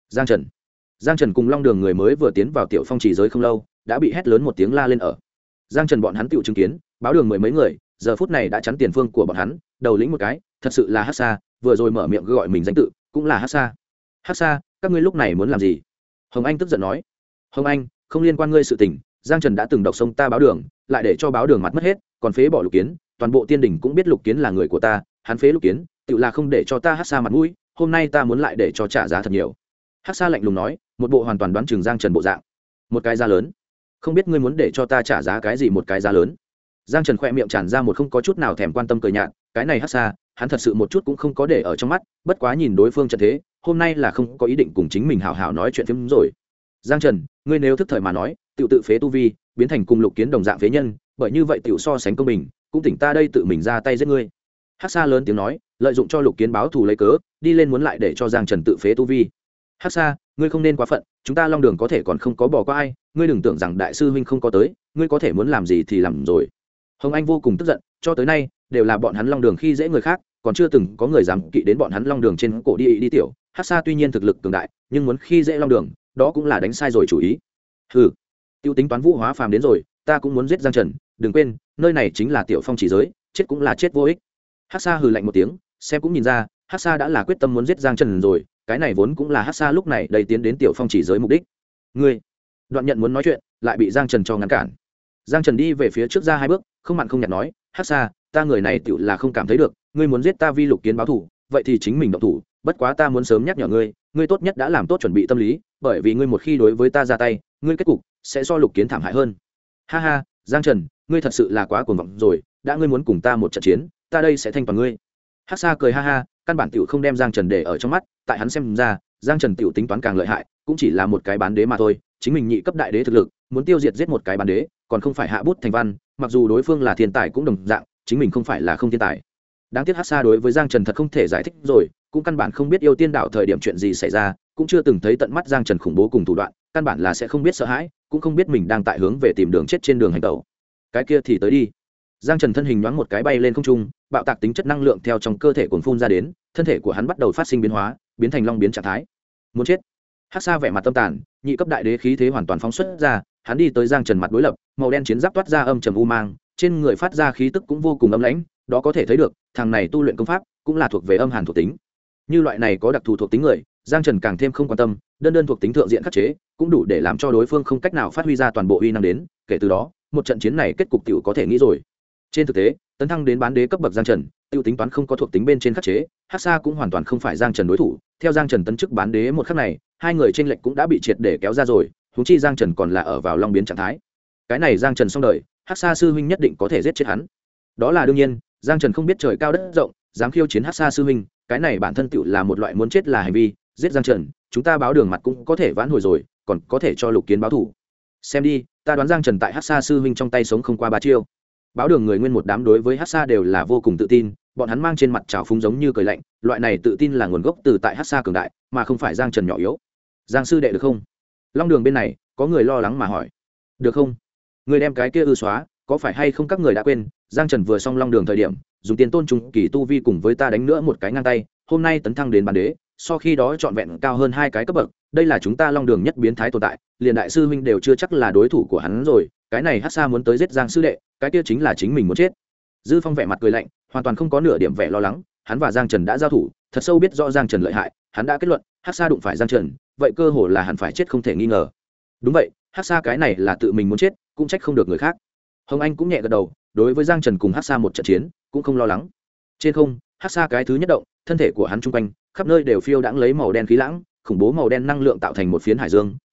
Giang Trần cùng Long Đường người mới vừa tiến vào tiểu phong chỉ giới không lâu, đã bị hét lớn một tiếng la lên ở. Giang Trần bọn hắn tựu chứng kiến, báo đường mười mấy người, giờ phút này đã chắn tiền phương của bọn hắn, đầu lĩnh một cái, thật sự là Hắc Sa, vừa rồi mở miệng gọi mình danh tự, cũng là Hắc Sa. Hắc Sa, các ngươi lúc này muốn làm gì? Hồng Anh tức giận nói. Hồng Anh, không liên quan ngươi sự tình, Giang Trần đã từng độc sông ta báo đường, lại để cho báo đường mặt mất hết, còn phế bỏ Lục Kiến, toàn bộ tiên đỉnh cũng biết Lục Kiến là người của ta, hắn phế Lục Kiến, tự là không để cho ta Hắc Sa mặt mũi, hôm nay ta muốn lại để cho trả giá thật nhiều. Hắc Sa lạnh lùng nói, một bộ hoàn toàn đoán chừng Giang Trần bộ dạng. Một cái giá lớn? Không biết ngươi muốn để cho ta trả giá cái gì một cái giá lớn? Giang Trần khẽ miệng tràn ra một không có chút nào thèm quan tâm cười nhạt, cái này Hắc Sa, hắn thật sự một chút cũng không có để ở trong mắt, bất quá nhìn đối phương trận thế, hôm nay là không có ý định cùng chính mình hảo hảo nói chuyện phiếm rồi. Giang Trần, ngươi nếu thức thời mà nói, tự phế tu vi, biến thành cùng Lục Kiến đồng dạng phế nhân, bởi như vậy tiểu so sánh công bình, cũng tỉnh ta đây tự mình ra tay giết ngươi. Hắc Sa lớn tiếng nói, lợi dụng cho Lục Kiến báo thù lấy cớ, đi lên muốn lại để cho Giang Trần tự phế tu vi. Hắc Sa, ngươi không nên quá phận, chúng ta Long Đường có thể còn không có bỏ qua ai, ngươi đừng tưởng rằng đại sư huynh không có tới, ngươi có thể muốn làm gì thì làm rồi. Hồng Anh vô cùng tức giận, cho tới nay đều là bọn hắn Long Đường khi dễ người khác, còn chưa từng có người dám kỵ đến bọn hắn Long Đường trên cổ đi tiểu. Hắc Sa tuy nhiên thực lực cường đại, nhưng muốn khi dễ Long Đường, đó cũng là đánh sai rồi chủ ý. Hừ, tiêu tính toán vũ hóa phàm đến rồi, ta cũng muốn giết Giang Trần, đừng quên, nơi này chính là tiểu phong chỉ giới, chết cũng là chết vô ích. Hắc Sa hừ lạnh một tiếng, xem cũng nhìn ra, Hắc Sa đã là quyết tâm muốn giết Giang Trần rồi, cái này vốn cũng là Hắc Sa lúc này đầy tiến đến tiểu phong chỉ giới mục đích. Ngươi, Đoạn Nhận muốn nói chuyện, lại bị Giang Trần cho ngăn cản. Giang Trần đi về phía trước ra hai bước, không mặn không nhạt nói, Hắc Sa, ta người này tựu là không cảm thấy được, ngươi muốn giết ta vi Lục Kiến báo thù, vậy thì chính mình động thủ, bất quá ta muốn sớm nhắc nhở ngươi, ngươi tốt nhất đã làm tốt chuẩn bị tâm lý, bởi vì ngươi một khi đối với ta ra tay, ngươi kết cục sẽ do Lục Kiến thảm hại hơn. Ha ha, Giang Trần, ngươi thật sự là quá cuồng vọng rồi, đã ngươi muốn cùng ta một trận chiến, ta đây sẽ thanh toàn ngươi. Hắc Sa cười ha ha, căn bản tiểu không đem Giang Trần để ở trong mắt, tại hắn xem ra, Giang Trần tiểu tính toán càng lợi hại, cũng chỉ là một cái bán đế mà thôi, chính mình nhị cấp đại đế thực lực, muốn tiêu diệt giết một cái bán đế, còn không phải hạ bút thành văn, mặc dù đối phương là thiên tài cũng đồng dạng, chính mình không phải là không thiên tài. Đáng tiếc Hắc Sa đối với Giang Trần thật không thể giải thích rồi, cũng căn bản không biết yêu tiên đạo thời điểm chuyện gì xảy ra, cũng chưa từng thấy tận mắt Giang Trần khủng bố cùng thủ đoạn, căn bản là sẽ không biết sợ hãi, cũng không biết mình đang tại hướng về tìm đường chết trên đường hành tẩu. Cái kia thì tới đi. Giang Trần thân hình nhoáng một cái bay lên không trung, bạo tạc tính chất năng lượng theo trong cơ thể cuồn phun ra đến, thân thể của hắn bắt đầu phát sinh biến hóa, biến thành long biến trạng thái. Muốn chết. Hắc Sa vẻ mặt tâm tàn, nhị cấp đại đế khí thế hoàn toàn phóng xuất ra, hắn đi tới Giang Trần mặt đối lập, màu đen chiến giáp toát ra âm trầm u mang, trên người phát ra khí tức cũng vô cùng âm lãnh, đó có thể thấy được, thằng này tu luyện công pháp cũng là thuộc về âm hàn thuộc tính. Như loại này có đặc thù thuộc tính người, Giang Trần càng thêm không quan tâm, đơn thuộc tính thượng diện khắc chế, cũng đủ để làm cho đối phương không cách nào phát huy ra toàn bộ uy năng đến, kể từ đó, một trận chiến này kết cục tiểu có thể nghĩ rồi. Trên thực tế, tấn thăng đến bán đế cấp bậc Giang Trần, tiêu tính toán không có thuộc tính bên trên khắc chế, Hắc Sa cũng hoàn toàn không phải Giang Trần đối thủ. Theo Giang Trần tấn chức bán đế một khắc này, hai người chênh lệch cũng đã bị triệt để kéo ra rồi, huống chi Giang Trần còn là ở vào long biến trạng thái. Cái này Giang Trần xong đời, Hắc Sa sư huynh nhất định có thể giết chết hắn. Đó là đương nhiên, Giang Trần không biết trời cao đất rộng, dám khiêu chiến Hắc Sa sư huynh, cái này bản thân tựu là một loại muốn chết là hành vi, giết Giang Trần, chúng ta báo đường mặt cũng có thể vãn hồi rồi, còn có thể cho Lục Kiến báo thủ. Xem đi, ta đoán Giang Trần tại Hắc Sa sư huynh trong tay sống không qua 3 chiêu. Báo đường người nguyên một đám đối với Hắc Sa đều là vô cùng tự tin, bọn hắn mang trên mặt trào phúng giống như cười lạnh, loại này tự tin là nguồn gốc từ tại Hắc Sa cường đại, mà không phải Giang Trần nhỏ yếu. Giang sư đệ được không? Long đường bên này, có người lo lắng mà hỏi. Được không? Người đem cái kia ư xóa, có phải hay không các người đã quên, Giang Trần vừa xong long đường thời điểm, dùng tiền tôn trung kỳ tu vi cùng với ta đánh nữa một cái ngang tay, hôm nay tấn thăng đến bán đế, so khi đó trọn vẹn cao hơn 2 cái cấp bậc, đây là chúng ta long đường nhất biến thái tồn tại, liền đại sư huynh đều chưa chắc là đối thủ của hắn rồi, cái này Hắc Sa muốn tới giết Giang sư đệ, cái kia chính là chính mình muốn chết. Dư Phong vẻ mặt cười lạnh, hoàn toàn không có nửa điểm vẻ lo lắng, hắn và Giang Trần đã giao thủ, thật sâu biết rõ Giang Trần lợi hại, hắn đã kết luận, Hắc Sa đụng phải Giang Trần, vậy cơ hồ là hắn phải chết không thể nghi ngờ. Đúng vậy, Hắc Sa cái này là tự mình muốn chết, cũng trách không được người khác. Hồng Anh cũng nhẹ gật đầu, đối với Giang Trần cùng Hắc Sa một trận chiến, cũng không lo lắng. Trên không, Hắc Sa cái thứ nhất động, thân thể của hắn trung quanh, khắp nơi đều phiêu đãng lấy màu đen khí lãng, khủng bố màu đen năng lượng tạo thành một phiến hải dương,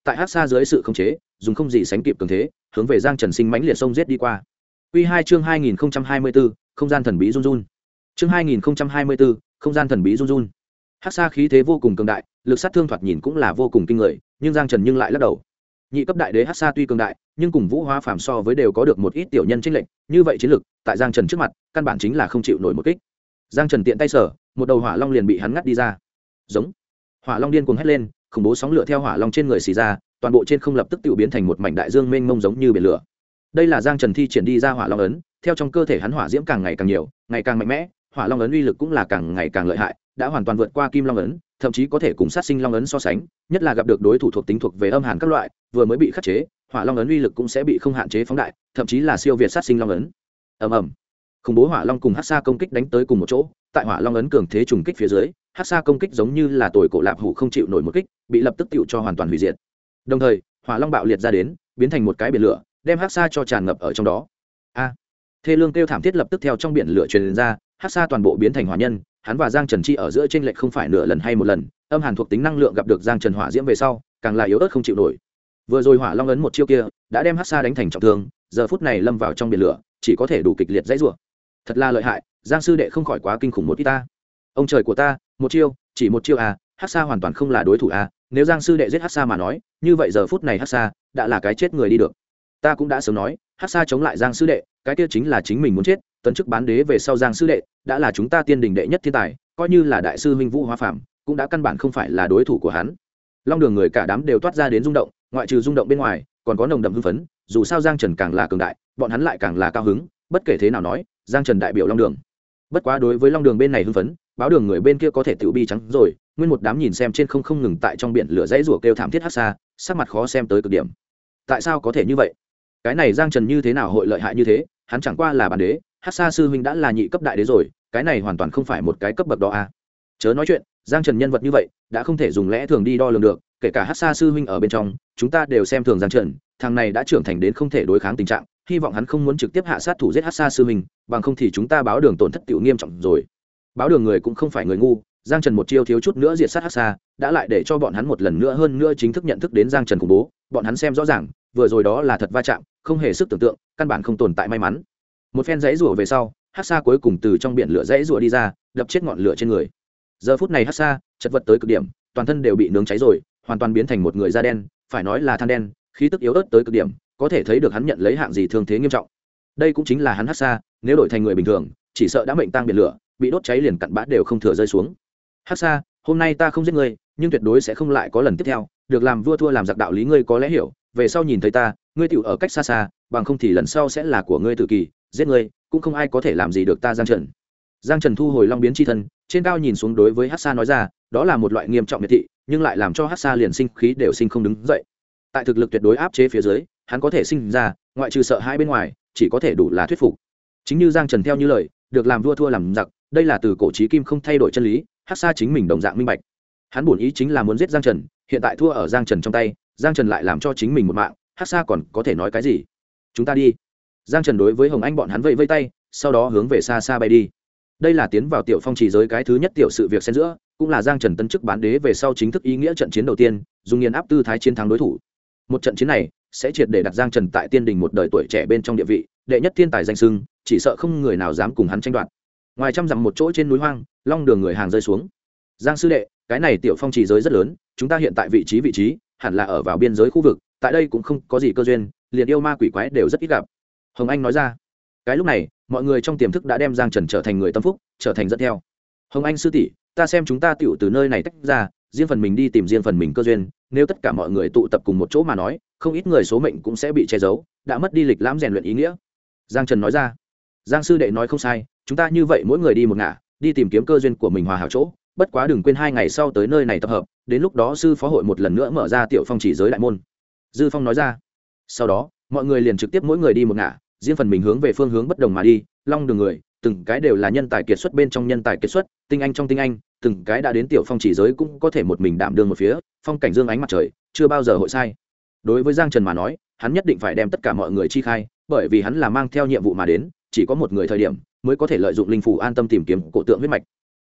tại hắc sa dưới sự khống chế dùng không gì sánh kịp cường thế hướng về giang trần sinh mãnh liệt sông giết đi qua. Quy 2 chương 2024, không gian thần bí run run. Chương 2024, không gian thần bí run run. Hắc sa khí thế vô cùng cường đại, lực sát thương thoạt nhìn cũng là vô cùng kinh người, nhưng giang trần nhưng lại lắc đầu. Nhị cấp đại đế hắc sa tuy cường đại, nhưng cùng Vũ Hóa Phàm so với đều có được một ít tiểu nhân chênh lệch, như vậy chiến lực, tại giang trần trước mặt, căn bản chính là không chịu nổi một kích. Giang trần tiện tay sở, một đầu hỏa long liền bị hắn ngắt đi ra. Giống. Hỏa long điên cuồng hét lên, khủng bố sóng lửa theo hỏa long trên người xì ra, toàn bộ trên không lập tức tự biến thành một mảnh đại dương mênh mông giống như biển lửa. Đây là giang trần thi triển đi ra hỏa long ấn, theo trong cơ thể hắn hỏa diễm càng ngày càng nhiều, ngày càng mạnh mẽ, hỏa long ấn uy lực cũng là càng ngày càng lợi hại, đã hoàn toàn vượt qua kim long ấn, thậm chí có thể cùng sát sinh long ấn so sánh, nhất là gặp được đối thủ thuộc tính thuộc về âm hàn các loại, vừa mới bị khắc chế, hỏa long ấn uy lực cũng sẽ bị không hạn chế phóng đại, thậm chí là siêu việt sát sinh long ấn. Ầm ầm. Khủng bố hỏa long cùng hắc sa công kích đánh tới cùng một chỗ, tại hỏa long ấn cường thế trùng kích phía dưới, hắc sa công kích giống như là tồi cổ lạp hủ không chịu nổi một kích, bị lập tức tựu cho hoàn toàn hủy diệt. Đồng thời, hỏa long bạo liệt ra đến, biến thành một cái biển lửa, đem hắc sa cho tràn ngập ở trong đó. A! Thê lương kêu thảm thiết lập tức theo trong biển lửa truyền ra, hắc sa toàn bộ biến thành hỏa nhân, hắn và giang trần chi ở giữa chênh lệch không phải nửa lần hay một lần, âm hàn thuộc tính năng lượng gặp được giang trần hỏa diễm về sau, càng là yếu ớt không chịu nổi. Vừa rồi hỏa long ấn một chiêu kia, đã đem hắc sa đánh thành trọng thương, giờ phút này lâm vào trong biển lửa, chỉ có thể đủ kịch liệt dãy rủa. Thật là lợi hại, giang sư đệ không khỏi quá kinh khủng một ít ta. Ông trời của ta, một chiêu, chỉ một chiêu à, hắc sa hoàn toàn không là đối thủ à, nếu giang sư đệ giết hắc sa mà nói, như vậy giờ phút này hắc sa đã là cái chết người đi được. Ta cũng đã sớm nói, hắc sa chống lại giang sư đệ, cái kia chính là chính mình muốn chết, tấn chức bán đế về sau giang sư đệ đã là chúng ta tiên đình đệ nhất thiên tài, coi như là đại sư huynh Vũ Hóa Phàm cũng đã căn bản không phải là đối thủ của hắn. Long đường người cả đám đều toát ra đến rung động, ngoại trừ rung động bên ngoài còn có nồng đậm hưng phấn, dù sao giang trần càng là cường đại, bọn hắn lại càng là cao hứng, bất kể thế nào nói giang trần đại biểu long đường. Bất quá đối với long đường bên này hưng phấn, báo đường người bên kia có thể tự bi trắng rồi, nguyên một đám nhìn xem trên không ngừng tại trong biển lửa dãy rủa kêu thảm thiết hắc sa, sắc mặt khó xem tới cực điểm. Tại sao có thể như vậy? Cái này giang trần như thế nào hội lợi hại như thế, hắn chẳng qua là bản đế, hắc sa sư huynh đã là nhị cấp đại đế rồi, cái này hoàn toàn không phải một cái cấp bậc đó à. Chớ nói chuyện, giang trần nhân vật như vậy đã không thể dùng lẽ thường đi đo lường được, kể cả hắc sa sư huynh ở bên trong chúng ta đều xem thường giang trần, thằng này đã trưởng thành đến không thể đối kháng tình trạng, hy vọng hắn không muốn trực tiếp hạ sát thủ giết hắc sa sư huynh, bằng không thì chúng ta báo đường tổn thất tiểu nghiêm trọng rồi. Báo đường người cũng không phải người ngu, giang trần một chiêu thiếu chút nữa diệt sát hắc sa, đã lại để cho bọn hắn một lần nữa hơn nữa chính thức nhận thức đến giang trần khủng bố, bọn hắn xem rõ ràng vừa rồi đó là thật va chạm, không hề sức tưởng tượng, căn bản không tồn tại may mắn. Một phen dãy rủa về sau, hắc sa cuối cùng từ trong biển lửa dãy rủa đi ra, đập chết ngọn lửa trên người. Giờ phút này hắc sa chật vật tới cực điểm, toàn thân đều bị nướng cháy rồi, hoàn toàn biến thành một người da đen, phải nói là than đen, khí tức yếu ớt tới cực điểm, có thể thấy được hắn nhận lấy hạng gì thương thế nghiêm trọng. Đây cũng chính là hắn hắc sa, nếu đổi thành người bình thường chỉ sợ đã mệnh tang biển lửa, bị đốt cháy liền cặn bã đều không thừa rơi xuống. Hắc sa, hôm nay ta không giết ngươi, nhưng tuyệt đối sẽ không lại có lần tiếp theo, được làm vua thua làm giặc đạo lý ngươi có lẽ hiểu, về sau nhìn thấy ta, ngươi tiểu ở cách xa xa, bằng không thì lần sau sẽ là của ngươi tự kỳ, giết ngươi cũng không ai có thể làm gì được ta. Giang Trần thu hồi long biến chi thân, trên cao nhìn xuống đối với hắc sa nói ra, đó là một loại nghiêm trọng miệt thị, nhưng lại làm cho hắc sa liền sinh khí đều sinh không đứng dậy. Tại thực lực tuyệt đối áp chế phía dưới, hắn có thể sinh ra, ngoại trừ sợ hãi bên ngoài, chỉ có thể đủ là thuyết phục. Chính như Giang Trần theo như lời, được làm vua thua làm giặc, đây là từ cổ chí kim không thay đổi chân lý, hắc sa chính mình đồng dạng minh bạch. Hắn bổn ý chính là muốn giết Giang Trần, hiện tại thua ở Giang Trần trong tay, Giang Trần lại làm cho chính mình một mạng, hắc sa còn có thể nói cái gì? Chúng ta đi. Giang Trần đối với Hồng Anh bọn hắn vẫy vẫy tay, sau đó hướng về xa xa bay đi. Đây là tiến vào tiểu phong trì giới cái thứ nhất tiểu sự việc xen giữa, cũng là Giang Trần tân chức bán đế về sau chính thức ý nghĩa trận chiến đầu tiên, dùng nghiền áp tư thái chiến thắng đối thủ. Một trận chiến này sẽ triệt để đặt Giang Trần tại tiên đình một đời tuổi trẻ bên trong địa vị, đệ nhất thiên tài danh xưng, chỉ sợ không người nào dám cùng hắn tranh đoạt. Ngoài trăm dặm một chỗ trên núi hoang, long đường người hàng rơi xuống. Giang sư đệ, cái này tiểu phong trì giới rất lớn, chúng ta hiện tại vị trí hẳn là ở vào biên giới khu vực, tại đây cũng không có gì cơ duyên, liền yêu ma quỷ quái đều rất ít gặp. Hồng Anh nói ra. Cái lúc này mọi người trong tiềm thức đã đem Giang Trần trở thành người tâm phúc, trở thành dẫn theo. Hồng Anh sư tỷ, ta xem chúng ta tiểu từ nơi này tách ra, riêng phần mình đi tìm riêng phần mình cơ duyên, nếu tất cả mọi người tụ tập cùng một chỗ mà nói, không ít người số mệnh cũng sẽ bị che giấu, đã mất đi lịch lãm rèn luyện ý nghĩa. Giang Trần nói ra. Giang sư đệ nói không sai, chúng ta như vậy mỗi người đi một ngả, đi tìm kiếm cơ duyên của mình hòa hảo chỗ, bất quá đừng quên 2 ngày sau tới nơi này tập hợp, đến lúc đó sư phó hội một lần nữa mở ra tiểu phong chỉ giới đại môn. Dư Phong nói ra. Sau đó mọi người liền trực tiếp mỗi người đi một ngả, riêng phần mình hướng về phương hướng bất đồng mà đi. Long đường người từng cái đều là nhân tài kiệt xuất bên trong nhân tài kiệt xuất, tinh anh trong tinh anh, từng cái đã đến tiểu phong chỉ giới cũng có thể một mình đảm đương một phía, phong cảnh dương ánh mặt trời, chưa bao giờ hội sai. Đối với Giang Trần mà nói, hắn nhất định phải đem tất cả mọi người chi khai, bởi vì hắn là mang theo nhiệm vụ mà đến, chỉ có một người thời điểm mới có thể lợi dụng linh phủ an tâm tìm kiếm cổ tượng huyết mạch.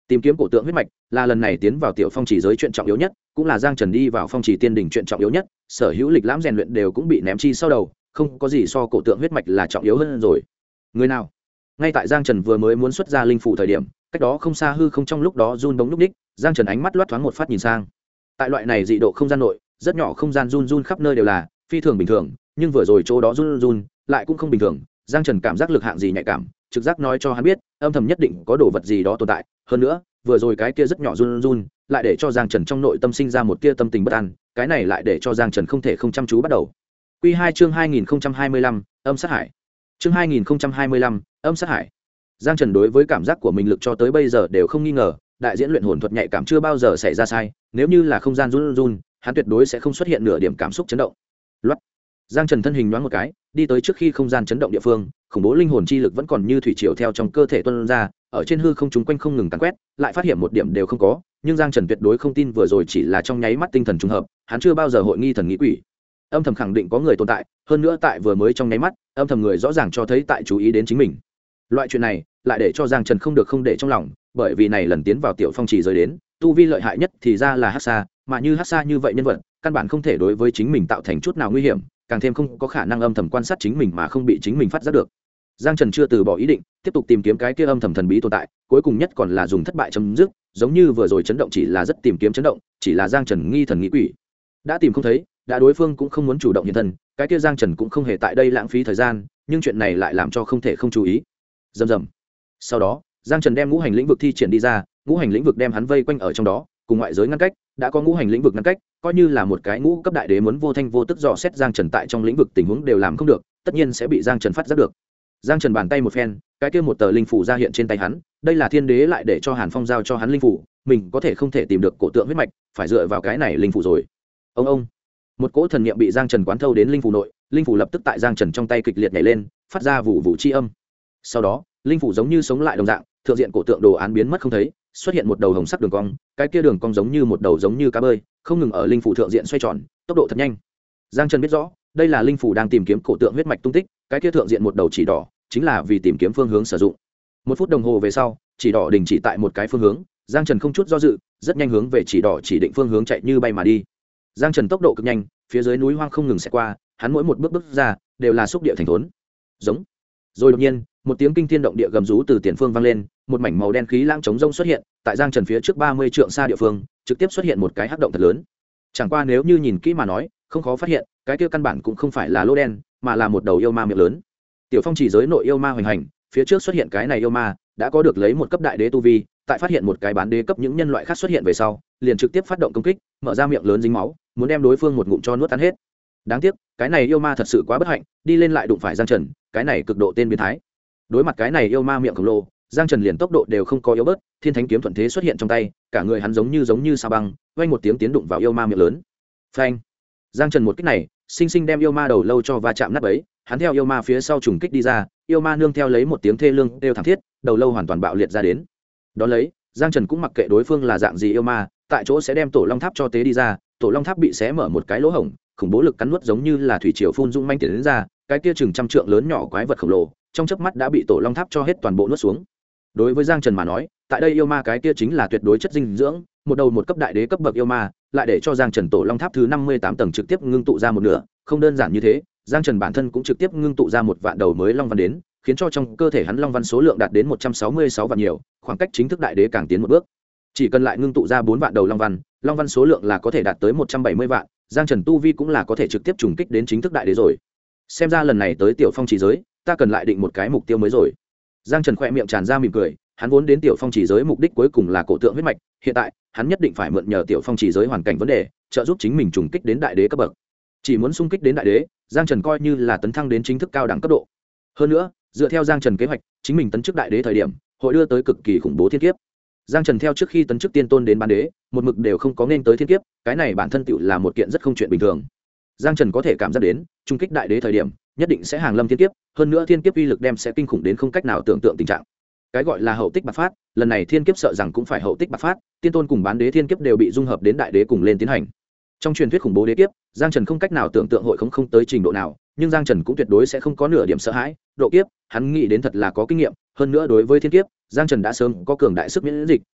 Tìm kiếm cổ tượng huyết mạch là lần này tiến vào tiểu phong chỉ giới chuyện trọng yếu nhất, cũng là Giang Trần đi vào phong chỉ tiên đỉnh chuyện trọng yếu nhất, sở hữu lịch lãm rèn luyện đều cũng bị ném chi sau đầu, không có gì so cổ tượng huyết mạch là trọng yếu hơn rồi. Người nào? Ngay tại Giang Trần vừa mới muốn xuất ra linh phủ thời điểm, cách đó không xa hư không trong lúc đó run bóng lúc ních, Giang Trần ánh mắt loát thoáng một phát nhìn sang. Tại loại này dị độ không gian nội, rất nhỏ không gian run run khắp nơi đều là phi thường bình thường, nhưng vừa rồi chỗ đó run run lại cũng không bình thường. Giang Trần cảm giác lực hạng gì nhạy cảm, trực giác nói cho hắn biết, âm thầm nhất định có đồ vật gì đó tồn tại. Hơn nữa, vừa rồi cái kia rất nhỏ run run, lại để cho Giang Trần trong nội tâm sinh ra một tia tâm tình bất an, cái này lại để cho Giang Trần không thể không chăm chú bắt đầu. Quy 2 chương 2025, âm sát hải. Chương 2025, âm sát hải. Giang Trần đối với cảm giác của mình lực cho tới bây giờ đều không nghi ngờ, đại diễn luyện hồn thuật nhạy cảm chưa bao giờ xảy ra sai, nếu như là không gian run run, hắn tuyệt đối sẽ không xuất hiện nửa điểm cảm xúc chấn động. Loát. Giang Trần thân hình nhoáng một cái, đi tới trước khi không gian chấn động địa phương, khủng bố linh hồn chi lực vẫn còn như thủy triều theo trong cơ thể tuôn ra, ở trên hư không chúng quanh không ngừng tàn quét, lại phát hiện một điểm đều không có, nhưng Giang Trần tuyệt đối không tin vừa rồi chỉ là trong nháy mắt tinh thần trùng hợp, hắn chưa bao giờ hội nghi thần nghĩ quỷ. Âm thầm khẳng định có người tồn tại, hơn nữa tại vừa mới trong nháy mắt, âm thầm người rõ ràng cho thấy tại chú ý đến chính mình. Loại chuyện này lại để cho Giang Trần không được không để trong lòng, bởi vì này lần tiến vào tiểu phong chỉ giới đến, tu vi lợi hại nhất thì ra là Hắc Sa, mà như Hắc Sa như vậy nhân vật, căn bản không thể đối với chính mình tạo thành chút nào nguy hiểm, càng thêm không có khả năng âm thầm quan sát chính mình mà không bị chính mình phát giác được. Giang Trần chưa từ bỏ ý định, tiếp tục tìm kiếm cái kia âm thầm thần bí tồn tại, cuối cùng nhất còn là dùng thất bại chấm dứt, giống như vừa rồi chấn động chỉ là rất tìm kiếm chấn động, chỉ là Giang Trần nghi thần nghĩ quỷ. Đã tìm không thấy, đã đối phương cũng không muốn chủ động hiện thân, cái kia Giang Trần cũng không hề tại đây lãng phí thời gian, nhưng chuyện này lại làm cho không thể không chú ý. Rầm rầm. Sau đó, Giang Trần đem ngũ hành lĩnh vực thi triển đi ra, ngũ hành lĩnh vực đem hắn vây quanh ở trong đó, cùng ngoại giới ngăn cách, đã có ngũ hành lĩnh vực ngăn cách, coi như là một cái ngũ cấp đại đế muốn vô thanh vô tức dò xét Giang Trần tại trong lĩnh vực tình huống đều làm không được, tất nhiên sẽ bị Giang Trần phát giác được. Giang Trần bàn tay một phen, cái kia một tờ linh phủ ra hiện trên tay hắn, đây là thiên đế lại để cho Hàn Phong giao cho hắn linh phủ, mình có thể không thể tìm được cổ tượng huyết mạch, phải dựa vào cái này linh phủ rồi. Ông, một cỗ thần niệm bị Giang Trần quán thâu đến linh phủ nội, linh phủ lập tức tại Giang Trần trong tay kịch liệt nhảy lên, phát ra vụ vụ chi âm. Sau đó, linh phủ giống như sống lại đồng dạng, thượng diện cổ tượng đồ án biến mất không thấy, xuất hiện một đầu hồng sắc đường cong, cái kia đường cong giống như một đầu giống như cá bơi, không ngừng ở linh phủ thượng diện xoay tròn, tốc độ thật nhanh. Giang Trần biết rõ, đây là linh phủ đang tìm kiếm cổ tượng huyết mạch tung tích, cái kia thượng diện một đầu chỉ đỏ, chính là vì tìm kiếm phương hướng sử dụng. Một phút đồng hồ về sau, chỉ đỏ đình chỉ tại một cái phương hướng, Giang Trần không chút do dự, rất nhanh hướng về chỉ đỏ chỉ định phương hướng chạy như bay mà đi. Giang Trần tốc độ cực nhanh, phía dưới núi hoang không ngừng sẽ qua, hắn mỗi một bước bước ra đều là xúc địa thành thốn. Giống. Rồi đột nhiên, một tiếng kinh thiên động địa gầm rú từ tiền phương vang lên, một mảnh màu đen khí lãng chống rông xuất hiện, tại Giang Trần phía trước 30 trượng xa địa phương, trực tiếp xuất hiện một cái hắc động thật lớn. Chẳng qua nếu như nhìn kỹ mà nói, không khó phát hiện, cái kia căn bản cũng không phải là lỗ đen, mà là một đầu yêu ma miệng lớn. Tiểu phong chỉ giới nội yêu ma hoành hành, phía trước xuất hiện cái này yêu ma, đã có được lấy một cấp đại đế tu vi, tại phát hiện một cái bán đế cấp những nhân loại khác xuất hiện về sau, liền trực tiếp phát động công kích, mở ra miệng lớn dính máu, muốn đem đối phương một ngụm cho nuốt tan hết. Đáng tiếc, cái này yêu ma thật sự quá bất hạnh, đi lên lại đụng phải Giang Trần, cái này cực độ tên biến thái. Đối mặt cái này yêu ma miệng khổng lồ, Giang Trần liền tốc độ đều không có yếu bớt, thiên thánh kiếm thuận thế xuất hiện trong tay, cả người hắn giống như sao băng, vang một tiếng tiến đụng vào yêu ma miệng lớn. Phanh! Giang Trần một kích này, sinh sinh đem yêu ma đầu lâu cho va chạm nát bấy, hắn theo yêu ma phía sau trùng kích đi ra, yêu ma nương theo lấy một tiếng thê lương kêu thảm thiết, đầu lâu hoàn toàn bạo liệt ra đến. Đó lấy, Giang Trần cũng mặc kệ đối phương là dạng gì yêu ma, tại chỗ sẽ đem tổ long tháp cho tế đi ra, tổ long tháp bị xé mở một cái lỗ hổng, khủng bố lực cắn nuốt giống như là thủy triều phun dung manh tiến đến ra, cái kia chừng trăm trượng lớn nhỏ quái vật khổng lồ, trong chớp mắt đã bị tổ long tháp cho hết toàn bộ nuốt xuống. Đối với Giang Trần mà nói, tại đây yêu ma cái kia chính là tuyệt đối chất dinh dưỡng, một đầu một cấp đại đế cấp bậc yêu ma, lại để cho Giang Trần tổ long tháp thứ 58 tầng trực tiếp ngưng tụ ra một nửa, không đơn giản như thế, Giang Trần bản thân cũng trực tiếp ngưng tụ ra một vạn đầu mới long văn đến, khiến cho trong cơ thể hắn long văn số lượng đạt đến 166 vạn nhiều, khoảng cách chính thức đại đế càng tiến một bước. Chỉ cần lại ngưng tụ ra 4 vạn đầu long văn số lượng là có thể đạt tới 170 vạn, Giang Trần tu vi cũng là có thể trực tiếp trùng kích đến chính thức đại đế rồi. Xem ra lần này tới tiểu phong chỉ giới, ta cần lại định một cái mục tiêu mới rồi. Giang Trần khẽ miệng tràn ra mỉm cười, hắn vốn đến tiểu phong chỉ giới mục đích cuối cùng là cổ tượng huyết mạch, hiện tại, hắn nhất định phải mượn nhờ tiểu phong chỉ giới hoàn cảnh vấn đề, trợ giúp chính mình trùng kích đến đại đế cấp bậc. Chỉ muốn xung kích đến đại đế, Giang Trần coi như là tấn thăng đến chính thức cao đẳng cấp độ. Hơn nữa, dựa theo Giang Trần kế hoạch, chính mình tấn chức đại đế thời điểm, hội đưa tới cực kỳ khủng bố thiên kiếp. Giang Trần theo trước khi tấn chức tiên tôn đến bán đế, một mực đều không có nên tới thiên kiếp, cái này bản thân tựu là một kiện rất không chuyện bình thường. Giang Trần có thể cảm giác đến, trung kích đại đế thời điểm, nhất định sẽ hàng lâm thiên kiếp, hơn nữa thiên kiếp uy lực đem sẽ kinh khủng đến không cách nào tưởng tượng tình trạng. Cái gọi là hậu tích bạc phát, lần này thiên kiếp sợ rằng cũng phải hậu tích bạc phát, tiên tôn cùng bán đế thiên kiếp đều bị dung hợp đến đại đế cùng lên tiến hành. Trong truyền thuyết khủng bố đế kiếp, Giang Trần không cách nào tưởng tượng hội không tới trình độ nào, nhưng Giang Trần cũng tuyệt đối sẽ không có nửa điểm sợ hãi, độ kiếp, hắn nghĩ đến thật là có kinh nghiệm, hơn nữa đối với thiên kiếp, Giang Trần đã sớm có cường đại sức miễn dịch,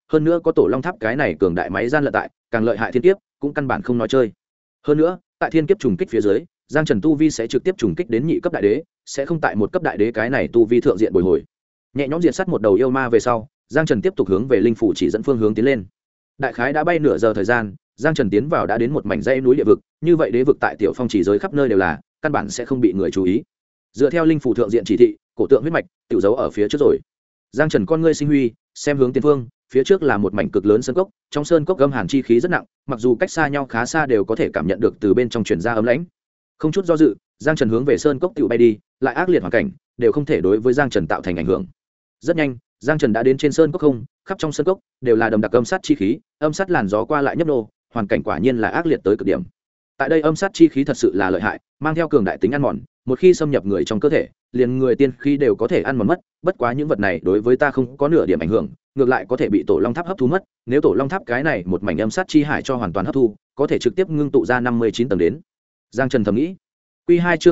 hơn nữa có tổ long tháp cái này cường đại máy gian lận tại, càng lợi hại thiên kiếp cũng căn bản không nói chơi. Hơn nữa tại thiên kiếp trùng kích phía dưới, Giang Trần tu vi sẽ trực tiếp trùng kích đến nhị cấp đại đế, sẽ không tại một cấp đại đế cái này tu vi thượng diện bồi hồi. Nhẹ nhõm diệt sát một đầu yêu ma về sau, Giang Trần tiếp tục hướng về linh phủ chỉ dẫn phương hướng tiến lên. Đại khái đã bay nửa giờ thời gian, Giang Trần tiến vào đã đến một mảnh dãy núi địa vực, như vậy đế vực tại tiểu phong chỉ giới khắp nơi đều là, căn bản sẽ không bị người chú ý. Dựa theo linh phủ thượng diện chỉ thị, cổ tượng huyết mạch tiểu dấu ở phía trước rồi. Giang Trần con ngươi sinh huy, xem hướng tiền phương, phía trước là một mảnh cực lớn sơn cốc, trong sơn cốc gâm hàn chi khí rất nặng, mặc dù cách xa nhau khá xa đều có thể cảm nhận được từ bên trong truyền ra ấm lãnh. Không chút do dự, Giang Trần hướng về sơn cốc tiểu bay đi, lại ác liệt hoàn cảnh, đều không thể đối với Giang Trần tạo thành ảnh hưởng. Rất nhanh, Giang Trần đã đến trên sơn cốc không, khắp trong sơn cốc đều là đầm đặc âm sát chi khí, âm sát làn gió qua lại nhấp nô, hoàn cảnh quả nhiên là ác liệt tới cực điểm. Tại đây âm sát chi khí thật sự là lợi hại, mang theo cường đại tính ăn mòn, một khi xâm nhập người trong cơ thể, liền người tiên khí đều có thể ăn mòn mất, bất quá những vật này đối với ta không có nửa điểm ảnh hưởng, ngược lại có thể bị tổ long tháp hấp thu mất, nếu tổ long tháp cái này một mảnh âm sát chi hải cho hoàn toàn hấp thu, có thể trực tiếp ngưng tụ ra 59 tầng đến. Giang Trần thầm nghĩ. Quy 2 chương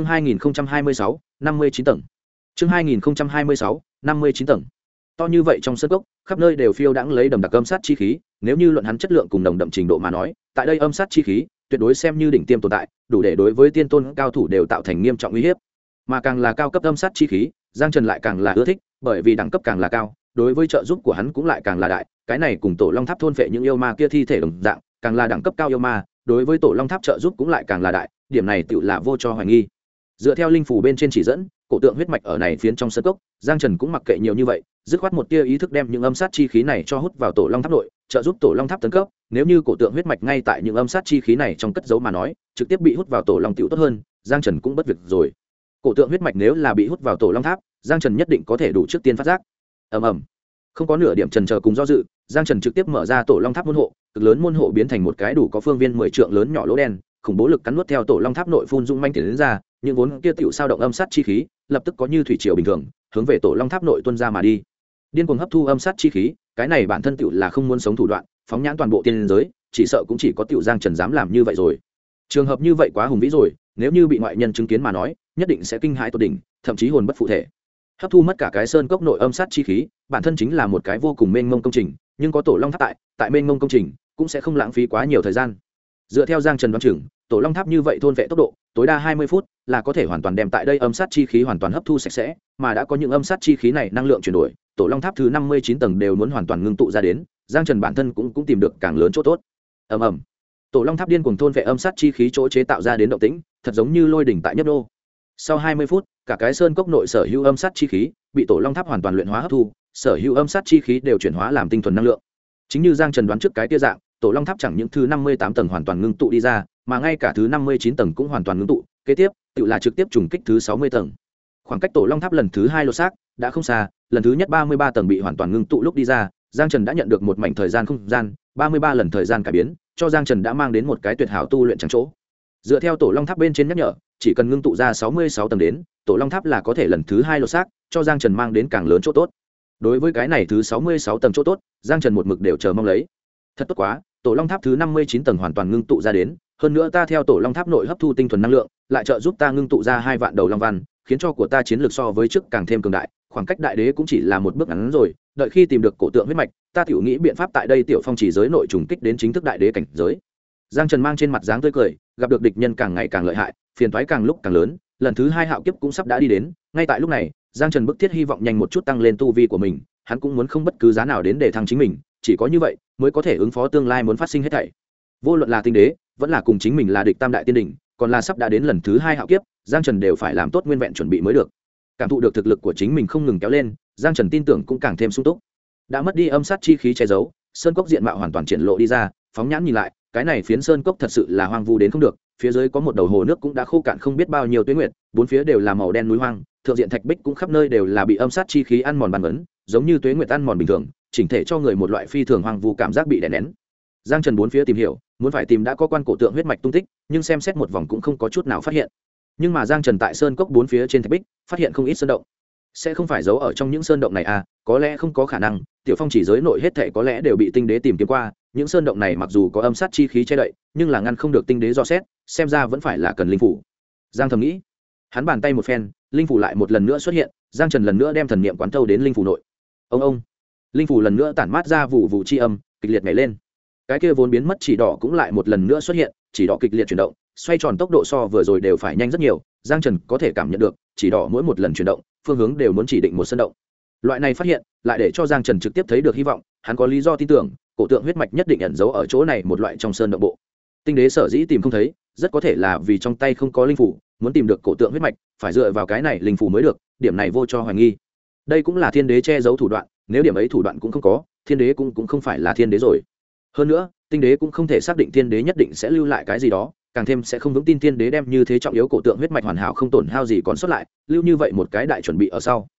2026, 59 tầng. Chương 2026, 59 tầng. To như vậy trong sân cốc, khắp nơi đều phiêu đãng lấy đầm đặc âm sát chi khí, nếu như luận hắn chất lượng cùng nồng đậm trình độ mà nói, tại đây âm sát chi khí tuyệt đối xem như đỉnh tiêm tồn tại, đủ để đối với tiên tôn cao thủ đều tạo thành nghiêm trọng uy hiếp. Mà càng là cao cấp âm sát chi khí, Giang Trần lại càng là ưa thích, bởi vì đẳng cấp càng là cao, đối với trợ giúp của hắn cũng lại càng là đại, cái này cùng tổ long tháp thôn phệ những yêu ma kia thi thể đồng dạng, càng là đẳng cấp cao yêu ma, đối với tổ long tháp trợ giúp cũng lại càng là đại, điểm này tựu là vô cho hoài nghi. Dựa theo linh phủ bên trên chỉ dẫn, cổ tượng huyết mạch ở này phiến trong sân cốc, Giang Trần cũng mặc kệ nhiều như vậy, dứt khoát một tia ý thức đem những âm sát chi khí này cho hút vào tổ long tháp nội, trợ giúp tổ long tháp tấn cấp. Nếu như cổ tượng huyết mạch ngay tại những âm sát chi khí này trong cất giấu mà nói, trực tiếp bị hút vào tổ long tiểu tốt hơn, Giang Trần cũng bất việc rồi. Cổ tượng huyết mạch nếu là bị hút vào tổ long tháp, Giang Trần nhất định có thể đủ trước tiên phát giác. Ầm ầm, không có nửa điểm chần chờ cùng do dự, Giang Trần trực tiếp mở ra tổ long tháp môn hộ, cực lớn môn hộ biến thành một cái đủ có phương viên 10 trượng lớn nhỏ lỗ đen, khủng bố lực cắn nuốt theo tổ long tháp nội phun dung manh tiến đến ra, những vốn kia tiểu sao động âm sát chi khí, lập tức có như thủy triều bình thường, hướng về tổ long tháp nội tuôn ra mà đi. Điên cuồng hấp thu âm sát chi khí, cái này bản thân tiểu là không muốn sống thủ đoạn, phóng nhãn toàn bộ tiên giới, chỉ sợ cũng chỉ có tiểu Giang Trần dám làm như vậy rồi. Trường hợp như vậy quá hùng vĩ rồi, nếu như bị ngoại nhân chứng kiến mà nói, nhất định sẽ kinh hãi tột đỉnh, thậm chí hồn bất phụ thể. Hấp thu mất cả cái sơn cốc nội âm sát chi khí, bản thân chính là một cái vô cùng mênh mông công trình, nhưng có tổ long tháp tại mênh mông công trình cũng sẽ không lãng phí quá nhiều thời gian. Dựa theo Giang Trần đoán chừng, tổ long tháp như vậy thôn vệ tốc độ tối đa 20 phút là có thể hoàn toàn đem tại đây âm sát chi khí hoàn toàn hấp thu sạch sẽ, mà đã có những âm sát chi khí này năng lượng chuyển đổi, tổ long tháp thứ 59 tầng đều muốn hoàn toàn ngưng tụ ra đến, Giang Trần bản thân cũng tìm được càng lớn chỗ tốt. Ầm ầm, tổ long tháp điên cuồng thôn vệ âm sát chi khí chỗ chế tạo ra đến động tĩnh, thật giống như lôi đỉnh tại nhấp nô. Sau 20 phút, cả cái sơn cốc nội sở hữu âm sát chi khí bị tổ long tháp hoàn toàn luyện hóa hấp thu, sở hữu âm sát chi khí đều chuyển hóa làm tinh thuần năng lượng. Chính như Giang Trần đoán trước cái tia dạng, tổ long tháp chẳng những thứ 58 tầng hoàn toàn ngưng tụ đi ra, mà ngay cả thứ 59 tầng cũng hoàn toàn ngưng tụ, kế tiếp tự là trực tiếp trùng kích thứ 60 tầng. Khoảng cách tổ long tháp lần thứ 2 lột xác đã không xa, lần thứ nhất 33 tầng bị hoàn toàn ngưng tụ lúc đi ra, Giang Trần đã nhận được một mảnh thời gian không gian, 33 lần thời gian cải biến, cho Giang Trần đã mang đến một cái tuyệt hảo tu luyện chẳng chỗ. Dựa theo tổ long tháp bên trên nhắc nhở, chỉ cần ngưng tụ ra 66 tầng đến, tổ long tháp là có thể lần thứ 2 lột xác, cho Giang Trần mang đến càng lớn chỗ tốt. Đối với cái này thứ 66 tầng chỗ tốt, Giang Trần một mực đều chờ mong lấy. Thật tốt quá, tổ long tháp thứ 59 tầng hoàn toàn ngưng tụ ra đến, hơn nữa ta theo tổ long tháp nội hấp thu tinh thuần năng lượng, lại trợ giúp ta ngưng tụ ra 2 vạn đầu long văn, khiến cho của ta chiến lược so với trước càng thêm cường đại, khoảng cách đại đế cũng chỉ là một bước ngắn rồi, đợi khi tìm được cổ tượng huyết mạch, ta tiểu nghĩ biện pháp tại đây tiểu phong chỉ giới nội trùng kích đến chính thức đại đế cảnh giới. Giang Trần mang trên mặt dáng tươi cười, gặp được địch nhân càng ngày càng lợi hại, phiền toái càng lúc càng lớn, lần thứ 2 hạo kiếp cũng sắp đã đi đến, ngay tại lúc này, Giang Trần bức thiết hy vọng nhanh một chút tăng lên tu vi của mình, hắn cũng muốn không bất cứ giá nào đến để thăng chính mình, chỉ có như vậy mới có thể ứng phó tương lai muốn phát sinh hết thảy. Vô luận là tinh đế, vẫn là cùng chính mình là địch tam đại tiên đỉnh, còn là sắp đã đến lần thứ 2 hạo kiếp, Giang Trần đều phải làm tốt nguyên vẹn chuẩn bị mới được. Cảm thụ được thực lực của chính mình không ngừng kéo lên, Giang Trần tin tưởng cũng càng thêm sung túc. Đã mất đi âm sát chi khí che giấu, sơn cốc diện mạo hoàn toàn triển lộ đi ra, phóng nhãn nhìn lại, cái này phiến sơn cốc thật sự là hoang vu đến không được, phía dưới có một đầu hồ nước cũng đã khô cạn không biết bao nhiêu tuyết nguyệt, bốn phía đều là màu đen núi hoang, thượng diện thạch bích cũng khắp nơi đều là bị âm sát chi khí ăn mòn bàn ấn, giống như tuế nguyệt ăn mòn bình thường, chỉnh thể cho người một loại phi thường hoang vu cảm giác bị đè nén. Giang Trần bốn phía tìm hiểu, muốn phải tìm đã có quan cổ tượng huyết mạch tung tích, nhưng xem xét một vòng cũng không có chút nào phát hiện. Nhưng mà Giang Trần tại sơn cốc bốn phía trên thạch bích, phát hiện không ít sơn động. Sẽ không phải giấu ở trong những sơn động này à? Có lẽ không có khả năng, tiểu phong chỉ giới nội hết thảy có lẽ đều bị tinh đế tìm kiếm qua, những sơn động này mặc dù có âm sát chi khí che đậy, nhưng là ngăn không được tinh đế dò xét, xem ra vẫn phải là cần linh phủ. Giang thầm nghĩ, hắn bàn tay một phen, linh phủ lại một lần nữa xuất hiện, Giang Trần lần nữa đem thần niệm quán thâu đến linh phủ nội. Ông, linh phủ lần nữa tản mát ra vụ vụ chi âm kịch liệt nhảy lên. Cái kia vốn biến mất chỉ đỏ cũng lại một lần nữa xuất hiện, chỉ đỏ kịch liệt chuyển động, xoay tròn tốc độ so vừa rồi đều phải nhanh rất nhiều. Giang Trần có thể cảm nhận được chỉ đỏ mỗi một lần chuyển động phương hướng đều muốn chỉ định một sơn động. Loại này phát hiện lại để cho Giang Trần trực tiếp thấy được hy vọng, hắn có lý do tin tưởng cổ tượng huyết mạch nhất định ẩn giấu ở chỗ này một loại trong sơn động bộ. Tinh đế sở dĩ tìm không thấy, rất có thể là vì trong tay không có linh phủ, muốn tìm được cổ tượng huyết mạch phải dựa vào cái này linh phủ mới được, điểm này vô cho hoài nghi. Đây cũng là thiên đế che giấu thủ đoạn, nếu điểm ấy thủ đoạn cũng không có, thiên đế cũng không phải là thiên đế rồi. Hơn nữa tinh đế cũng không thể xác định thiên đế nhất định sẽ lưu lại cái gì đó, càng thêm sẽ không vững tin thiên đế đem như thế trọng yếu cổ tượng huyết mạch hoàn hảo không tổn hao gì còn sót lại, lưu như vậy một cái đại chuẩn bị ở sau.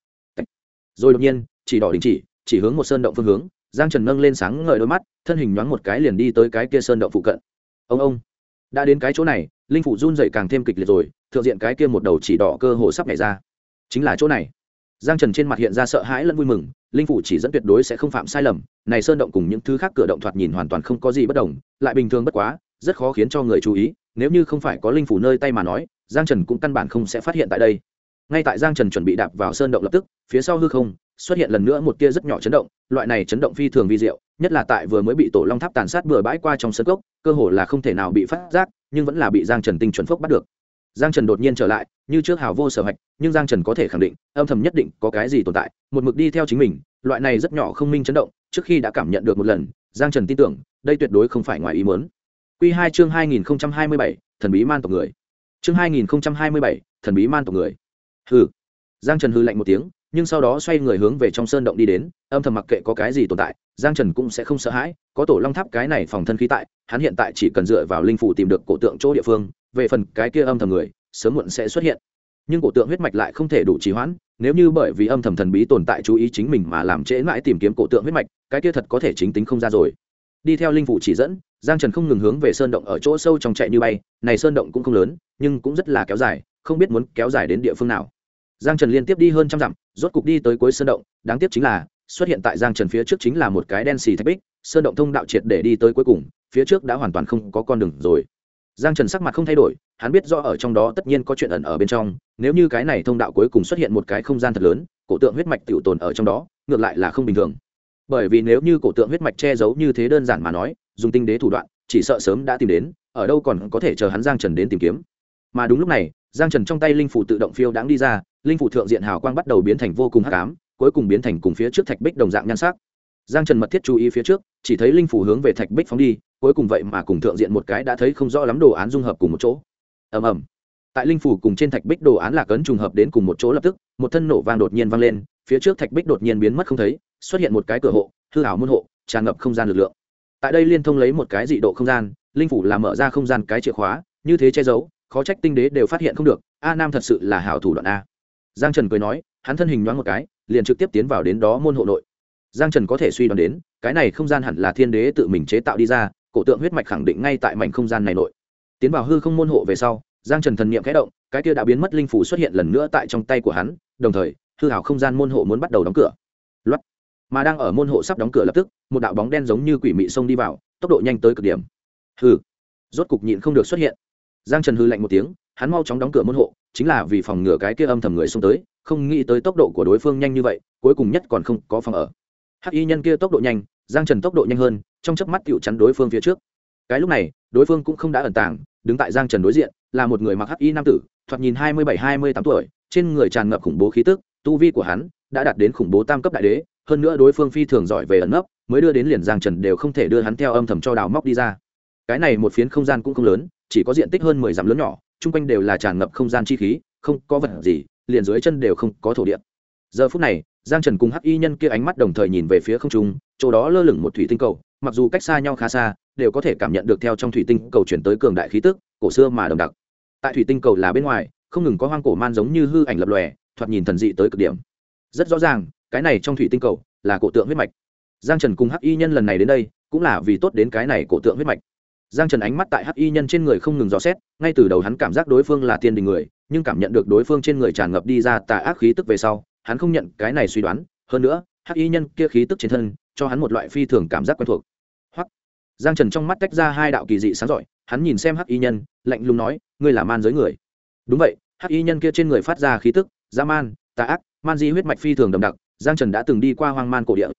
Rồi đột nhiên chỉ đỏ đình chỉ hướng một sơn động phương hướng. Giang Trần nâng lên sáng ngời đôi mắt, thân hình nhoáng một cái liền đi tới cái kia sơn động phụ cận. Ông đã đến cái chỗ này, linh phủ run dậy càng thêm kịch liệt rồi, thượng diện cái kia một đầu chỉ đỏ cơ hồ sắp nhảy ra. Chính là chỗ này. Giang Trần trên mặt hiện ra sợ hãi lẫn vui mừng, linh phủ chỉ dẫn tuyệt đối sẽ không phạm sai lầm, này sơn động cùng những thứ khác cửa động thoạt nhìn hoàn toàn không có gì bất đồng, lại bình thường bất quá, rất khó khiến cho người chú ý, nếu như không phải có linh phủ nơi tay mà nói, Giang Trần cũng căn bản không sẽ phát hiện tại đây. Ngay tại Giang Trần chuẩn bị đạp vào sơn động lập tức, phía sau hư không xuất hiện lần nữa một tia rất nhỏ chấn động, loại này chấn động phi thường vi diệu, nhất là tại vừa mới bị tổ long tháp tàn sát bừa bãi qua trong sơn cốc, cơ hồ là không thể nào bị phát giác, nhưng vẫn là bị Giang Trần tinh chuẩn phốc bắt được. Giang Trần đột nhiên trở lại, như trước hào vô sở hạch, nhưng Giang Trần có thể khẳng định, âm thầm nhất định có cái gì tồn tại, một mực đi theo chính mình, loại này rất nhỏ không minh chấn động, trước khi đã cảm nhận được một lần, Giang Trần tin tưởng, đây tuyệt đối không phải ngoài ý muốn. Quy 2 chương 2027, thần bí man tộc người. Chương 2027, thần bí man tộc người. Hừ. Giang Trần hừ lạnh một tiếng, nhưng sau đó xoay người hướng về trong sơn động đi đến, âm thầm mặc kệ có cái gì tồn tại, Giang Trần cũng sẽ không sợ hãi, có tổ long tháp cái này phòng thân khí tại, hắn hiện tại chỉ cần dựa vào linh phủ tìm được cổ tượng chỗ địa phương, về phần cái kia âm thầm người, sớm muộn sẽ xuất hiện. Nhưng cổ tượng huyết mạch lại không thể đủ trì hoãn, nếu như bởi vì âm thầm thần bí tồn tại chú ý chính mình mà làm trễ mãi tìm kiếm cổ tượng huyết mạch, cái kia thật có thể chính tính không ra rồi. Đi theo linh phủ chỉ dẫn, Giang Trần không ngừng hướng về sơn động ở chỗ sâu trong chạy như bay, này sơn động cũng không lớn, nhưng cũng rất là kéo dài, không biết muốn kéo dài đến địa phương nào. Giang Trần liên tiếp đi hơn trăm dặm, rốt cục đi tới cuối sơn động, đáng tiếc chính là xuất hiện tại Giang Trần phía trước chính là một cái đen xì thạch bích, sơn động thông đạo triệt để đi tới cuối cùng, phía trước đã hoàn toàn không có con đường rồi. Giang Trần sắc mặt không thay đổi, hắn biết rõ ở trong đó tất nhiên có chuyện ẩn ở bên trong, nếu như cái này thông đạo cuối cùng xuất hiện một cái không gian thật lớn, cổ tượng huyết mạch tiểu tồn ở trong đó, ngược lại là không bình thường. Bởi vì nếu như cổ tượng huyết mạch che giấu như thế đơn giản mà nói, dùng tinh đế thủ đoạn, chỉ sợ sớm đã tìm đến, ở đâu còn có thể chờ hắn Giang Trần đến tìm kiếm. Mà đúng lúc này, Giang Trần trong tay linh phủ tự động phiêu đãng đi ra, linh phủ thượng diện hào quang bắt đầu biến thành vô cùng hắc ám, cuối cùng biến thành cùng phía trước thạch bích đồng dạng nhan sắc. Giang Trần mật thiết chú ý phía trước, chỉ thấy linh phủ hướng về thạch bích phóng đi, cuối cùng vậy mà cùng thượng diện một cái đã thấy không rõ lắm đồ án dung hợp cùng một chỗ. Ầm ầm. Tại linh phủ cùng trên thạch bích đồ án lạc ấn trùng hợp đến cùng một chỗ lập tức, một thân nổ vang đột nhiên vang lên, phía trước thạch bích đột nhiên biến mất không thấy, xuất hiện một cái cửa hộ, hư ảo môn hộ, tràn ngập không gian lực lượng. Tại đây liên thông lấy một cái dị độ không gian, linh phủ làm mở ra không gian cái chìa khóa, như thế che giấu, khó trách tinh đế đều phát hiện không được, a nam thật sự là hảo thủ đoạn a. Giang Trần cười nói, hắn thân hình nhoáng một cái, liền trực tiếp tiến vào đến đó môn hộ nội. Giang Trần có thể suy đoán đến, cái này không gian hẳn là thiên đế tự mình chế tạo đi ra, cổ tượng huyết mạch khẳng định ngay tại mảnh không gian này nội. Tiến vào hư không môn hộ về sau, Giang Trần thần niệm khẽ động, cái kia đã biến mất linh phủ xuất hiện lần nữa tại trong tay của hắn, đồng thời, hư ảo không gian môn hộ muốn bắt đầu đóng cửa. Loát. Mà đang ở môn hộ sắp đóng cửa lập tức, một đạo bóng đen giống như quỷ mị xông đi vào, tốc độ nhanh tới cực điểm. Hừ, rốt cục nhịn không được xuất hiện. Giang Trần hừ lạnh một tiếng, hắn mau chóng đóng cửa môn hộ, chính là vì phòng ngừa cái kia âm thầm người xông tới, không nghĩ tới tốc độ của đối phương nhanh như vậy, cuối cùng nhất còn không có phòng ở. Hắc y nhân kia tốc độ nhanh, Giang Trần tốc độ nhanh hơn, trong chớp mắt tựu chắn đối phương phía trước. Cái lúc này, đối phương cũng không đã ẩn tàng, đứng tại Giang Trần đối diện, là một người mặc hắc y nam tử, thoạt nhìn 27-28 tuổi, trên người tràn ngập khủng bố khí tức, tu vi của hắn đã đạt đến khủng bố tam cấp đại đế, hơn nữa đối phương phi thường giỏi về ẩn nấp, mới đưa đến liền Giang Trần đều không thể đưa hắn theo âm thầm cho đào móc đi ra. Cái này một phiến không gian cũng không lớn, chỉ có diện tích hơn 10 dặm lớn nhỏ, chung quanh đều là tràn ngập không gian chi khí, không có vật gì, liền dưới chân đều không có thổ địa. Giờ phút này, Giang Trần cùng hắc y nhân kia ánh mắt đồng thời nhìn về phía không trung, chỗ đó lơ lửng một thủy tinh cầu, mặc dù cách xa nhau khá xa, đều có thể cảm nhận được theo trong thủy tinh cầu chuyển tới cường đại khí tức, cổ xưa mà đậm đặc. Tại thủy tinh cầu là bên ngoài, không ngừng có hoang cổ man giống như hư ảnh lập lòe, thoạt nhìn thần dị tới cực điểm. Rất rõ ràng, cái này trong thủy tinh cầu là cổ tượng huyết mạch. Giang Trần cùng hắc y nhân lần này đến đây, cũng là vì tốt đến cái này cổ tượng huyết mạch. Giang Trần ánh mắt tại hắc y nhân trên người không ngừng dò xét, ngay từ đầu hắn cảm giác đối phương là tiên đình người, nhưng cảm nhận được đối phương trên người tràn ngập đi ra tà ác khí tức về sau, hắn không nhận cái này suy đoán, hơn nữa, hắc y nhân kia khí tức trên thân, cho hắn một loại phi thường cảm giác quen thuộc. Hoặc, Giang Trần trong mắt tách ra hai đạo kỳ dị sáng rọi, hắn nhìn xem hắc y nhân, lạnh lùng nói, ngươi là man giới người. Đúng vậy, hắc y nhân kia trên người phát ra khí tức, dã man, tà ác, man di huyết mạch phi thường đậm đặc, Giang Trần đã từng đi qua hoang man cổ địa,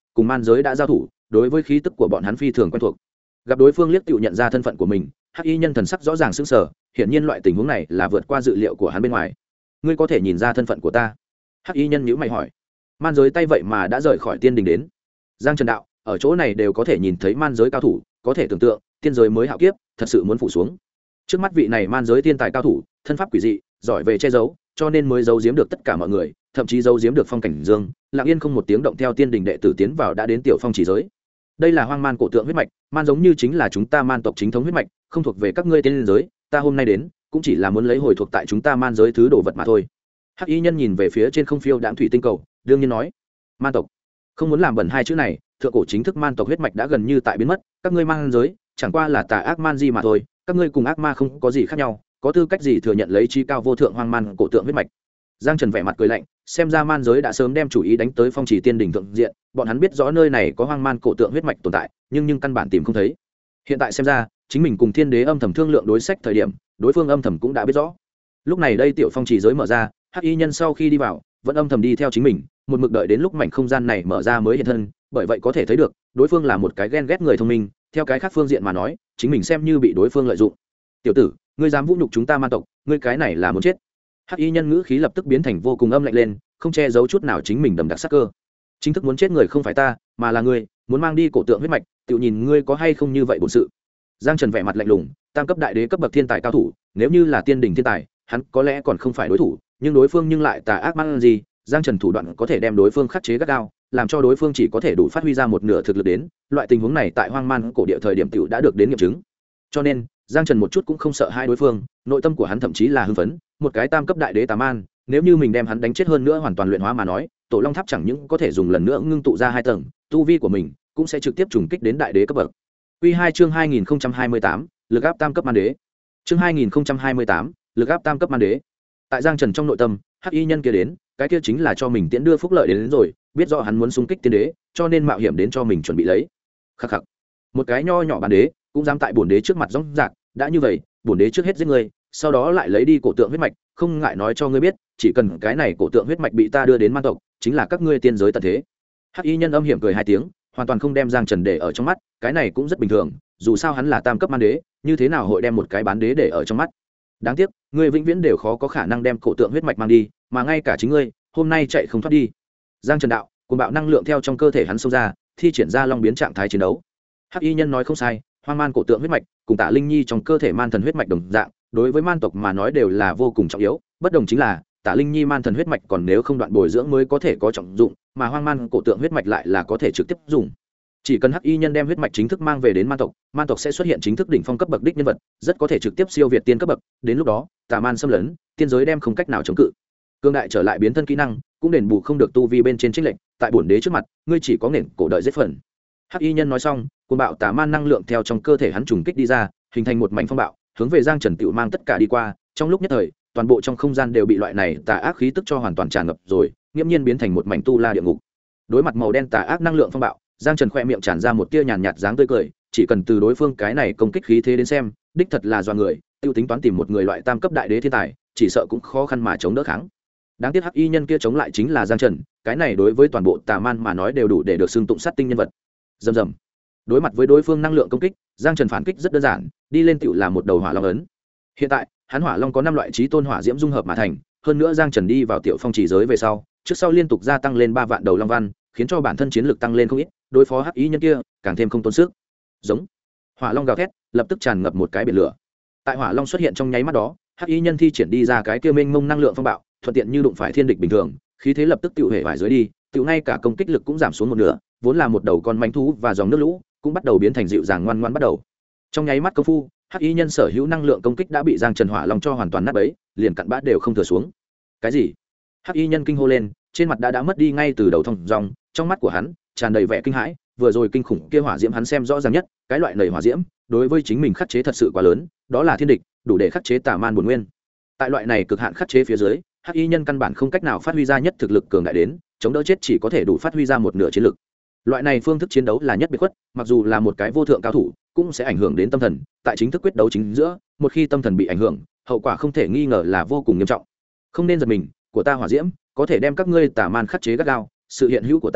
cùng man giới đã giao thủ, đối với khí tức của bọn hắn phi thường quen thuộc. Gặp đối phương liếc tựu nhận ra thân phận của mình, hắc y nhân thần sắc rõ ràng sững sờ, hiển nhiên loại tình huống này là vượt qua dự liệu của hắn bên ngoài. Ngươi có thể nhìn ra thân phận của ta? Hắc y nhân nhíu mày hỏi. Man giới tay vậy mà đã rời khỏi tiên đình đến. Giang Trần đạo, ở chỗ này đều có thể nhìn thấy man giới cao thủ, có thể tưởng tượng tiên giới mới hạo kiếp thật sự muốn phủ xuống. Trước mắt vị này man giới tiên tài cao thủ, thân pháp quỷ dị, giỏi về che giấu, cho nên mới giấu giếm được tất cả mọi người, thậm chí giấu giếm được Phong Cảnh Dương, lặng yên không một tiếng động theo tiên đình đệ tử tiến vào đã đến tiểu phong chỉ giới. Đây là hoang man cổ tượng huyết mạch, man giống như chính là chúng ta man tộc chính thống huyết mạch, không thuộc về các ngươi tiên giới, ta hôm nay đến cũng chỉ là muốn lấy hồi thuộc tại chúng ta man giới thứ đồ vật mà thôi. Hắc y nhân nhìn về phía trên không phiêu đãng thủy tinh cầu, đương nhiên nói, man tộc không muốn làm bẩn hai chữ này, thượng cổ chính thức man tộc huyết mạch đã gần như tại biến mất, các ngươi man giới chẳng qua là tà ác man di mà thôi, các ngươi cùng ác ma không có gì khác nhau, có tư cách gì thừa nhận lấy chi cao vô thượng hoang man cổ tượng huyết mạch. Giang Trần vẻ mặt cười lạnh, xem ra man giới đã sớm đem chủ ý đánh tới phong chỉ tiên đỉnh thượng diện, bọn hắn biết rõ nơi này có hoang man cổ tượng huyết mạch tồn tại, nhưng căn bản tìm không thấy. Hiện tại xem ra, chính mình cùng thiên đế âm thầm thương lượng đối sách thời điểm, đối phương âm thầm cũng đã biết rõ. Lúc này đây tiểu phong chỉ giới mở ra, hắc y nhân sau khi đi vào vẫn âm thầm đi theo chính mình, một mực đợi đến lúc mảnh không gian này mở ra mới hiện thân, bởi vậy có thể thấy được đối phương là một cái ghen ghét người thông minh. Theo cái khác phương diện mà nói, chính mình xem như bị đối phương lợi dụng. Tiểu tử, ngươi dám vũ nhục chúng ta man tộc, ngươi cái này là muốn chết. Hắc y nhân ngữ khí lập tức biến thành vô cùng âm lạnh lên, không che giấu chút nào chính mình đầm đặc sắc cơ. Chính thức muốn chết người không phải ta, mà là ngươi, muốn mang đi cổ tượng huyết mạch, tự nhìn ngươi có hay không như vậy bổn sự. Giang Trần vẻ mặt lạnh lùng, tam cấp đại đế cấp bậc thiên tài cao thủ, nếu như là tiên đỉnh thiên tài, hắn có lẽ còn không phải đối thủ, nhưng đối phương nhưng lại tà ác man gì, Giang Trần thủ đoạn có thể đem đối phương khắc chế gắt gao, làm cho đối phương chỉ có thể đủ phát huy ra một nửa thực lực đến, loại tình huống này tại hoang man cổ địa thời điểm tiểu đã được đến nghiệm chứng. Cho nên, Giang Trần một chút cũng không sợ hai đối phương, nội tâm của hắn thậm chí là hưng phấn, một cái tam cấp đại đế tà man, nếu như mình đem hắn đánh chết hơn nữa hoàn toàn luyện hóa mà nói, Tổ Long Tháp chẳng những có thể dùng lần nữa ngưng tụ ra 2 tầng, tu vi của mình cũng sẽ trực tiếp trùng kích đến đại đế cấp bậc. Quy 2 chương 2028, lực áp tam cấp man đế. Chương 2028, lực áp tam cấp man đế. Tại Giang Trần trong nội tâm, hắc y nhân kia đến, cái kia chính là cho mình tiễn đưa phúc lợi đến rồi, biết rõ hắn muốn xung kích tiên đế, cho nên mạo hiểm đến cho mình chuẩn bị lấy. Khắc khắc. Một cái nho nhỏ man đế, cũng dám tại bổn đế trước mặt rõng rạc, đã như vậy, bổn đế trước hết giết ngươi, sau đó lại lấy đi cổ tượng huyết mạch, không ngại nói cho ngươi biết, chỉ cần cái này cổ tượng huyết mạch bị ta đưa đến man tộc, chính là các ngươi tiên giới tận thế. Hắc y nhân âm hiểm cười 2 tiếng, hoàn toàn không đem Giang Trần để ở trong mắt, cái này cũng rất bình thường, dù sao hắn là tam cấp man đế, như thế nào hội đem một cái bán đế để ở trong mắt. Đáng tiếc, ngươi vĩnh viễn đều khó có khả năng đem cổ tượng huyết mạch mang đi, mà ngay cả chính ngươi, hôm nay chạy không thoát đi. Giang Trần đạo, cuồng bạo năng lượng theo trong cơ thể hắn xông ra, thi triển ra long biến trạng thái chiến đấu. Hắc y nhân nói không sai, hoang man cổ tượng huyết mạch cùng Tạ Linh Nhi trong cơ thể man thần huyết mạch đồng dạng, đối với man tộc mà nói đều là vô cùng trọng yếu, bất đồng chính là Tạ Linh Nhi man thần huyết mạch còn nếu không đoạn bồi dưỡng mới có thể có trọng dụng, mà hoang man cổ tượng huyết mạch lại là có thể trực tiếp dùng. Chỉ cần hắc y nhân đem huyết mạch chính thức mang về đến man tộc sẽ xuất hiện chính thức đỉnh phong cấp bậc đích nhân vật, rất có thể trực tiếp siêu việt tiên cấp bậc, đến lúc đó tà man xâm lấn, tiên giới đem không cách nào chống cự. Cương đại trở lại biến thân kỹ năng, cũng đền bù không được tu vi bên trên chênh lệnh, tại bổn đế trước mặt, ngươi chỉ có nền cổ đợi giết phần. Hắc y nhân nói xong, cuồng bạo tà man năng lượng theo trong cơ thể hắn trùng kích đi ra, hình thành một mảnh phong bạo, hướng về Giang Trần Tiểu mang tất cả đi qua, trong lúc nhất thời, toàn bộ trong không gian đều bị loại này tà ác khí tức cho hoàn toàn tràn ngập rồi, nghiễm nhiên biến thành một mảnh tu la địa ngục. Đối mặt màu đen tà ác năng lượng phong bạo, Giang Trần khoe miệng tràn ra một tia nhàn nhạt dáng tươi cười, chỉ cần từ đối phương cái này công kích khí thế đến xem, đích thật là do người, tiêu tính toán tìm một người loại tam cấp đại đế thiên tài, chỉ sợ cũng khó khăn mà chống đỡ kháng. Đáng tiếc hắc y nhân kia chống lại chính là Giang Trần, cái này đối với toàn bộ tà man mà nói đều đủ để được xưng tụng sát tinh nhân vật. Rầm rầm. Đối mặt với đối phương năng lượng công kích, Giang Trần phản kích rất đơn giản, đi lên tựu là một đầu hỏa long ấn. Hiện tại, hắn hỏa long có 5 loại chí tôn hỏa diễm dung hợp mà thành, hơn nữa Giang Trần đi vào tiểu phong chỉ giới về sau, trước sau liên tục gia tăng lên 3 vạn đầu long văn, khiến cho bản thân chiến lực tăng lên không ít, đối phó hắc y nhân kia càng thêm không tốn sức. Giống. Hỏa long gào thét, lập tức tràn ngập một cái biển lửa. Tại hỏa long xuất hiện trong nháy mắt đó, hắc y nhân thi triển đi ra cái kia mênh mông năng lượng phong bạo, thuận tiện như đụng phải thiên địch bình thường, khí thế lập tức tiêu hề vải dưới đi, tiêu ngay cả công kích lực cũng giảm xuống một nửa, vốn là một đầu con manh thú và dòng nước lũ cũng bắt đầu biến thành dịu dàng ngoan ngoãn bắt đầu. Trong nháy mắt công phu, hắc y nhân sở hữu năng lượng công kích đã bị Giang Trần hỏa long cho hoàn toàn nát bấy, liền cặn bã đều không thừa xuống. Cái gì? Hắc y nhân kinh hô lên, trên mặt đã mất đi ngay từ đầu thông dòng, trong mắt của hắn tràn đầy vẻ kinh hãi, vừa rồi kinh khủng kia hỏa diễm hắn xem rõ ràng nhất, cái loại nảy hỏa diễm, đối với chính mình khắc chế thật sự quá lớn, đó là thiên địch, đủ để khắc chế tà man bổn nguyên. Tại loại này cực hạn khắc chế phía dưới, hắc y nhân căn bản không cách nào phát huy ra nhất thực lực cường đại đến, chống đỡ chết chỉ có thể đủ phát huy ra một nửa chiến lực. Loại này phương thức chiến đấu là nhất biệt khuất, mặc dù là một cái vô thượng cao thủ, cũng sẽ ảnh hưởng đến tâm thần, tại chính thức quyết đấu chính giữa, một khi tâm thần bị ảnh hưởng, hậu quả không thể nghi ngờ là vô cùng nghiêm trọng. Không nên giật mình, của ta hỏa diễm có thể đem các ngươi tà man khắc chế gắt gao, sự hiện hữu của ta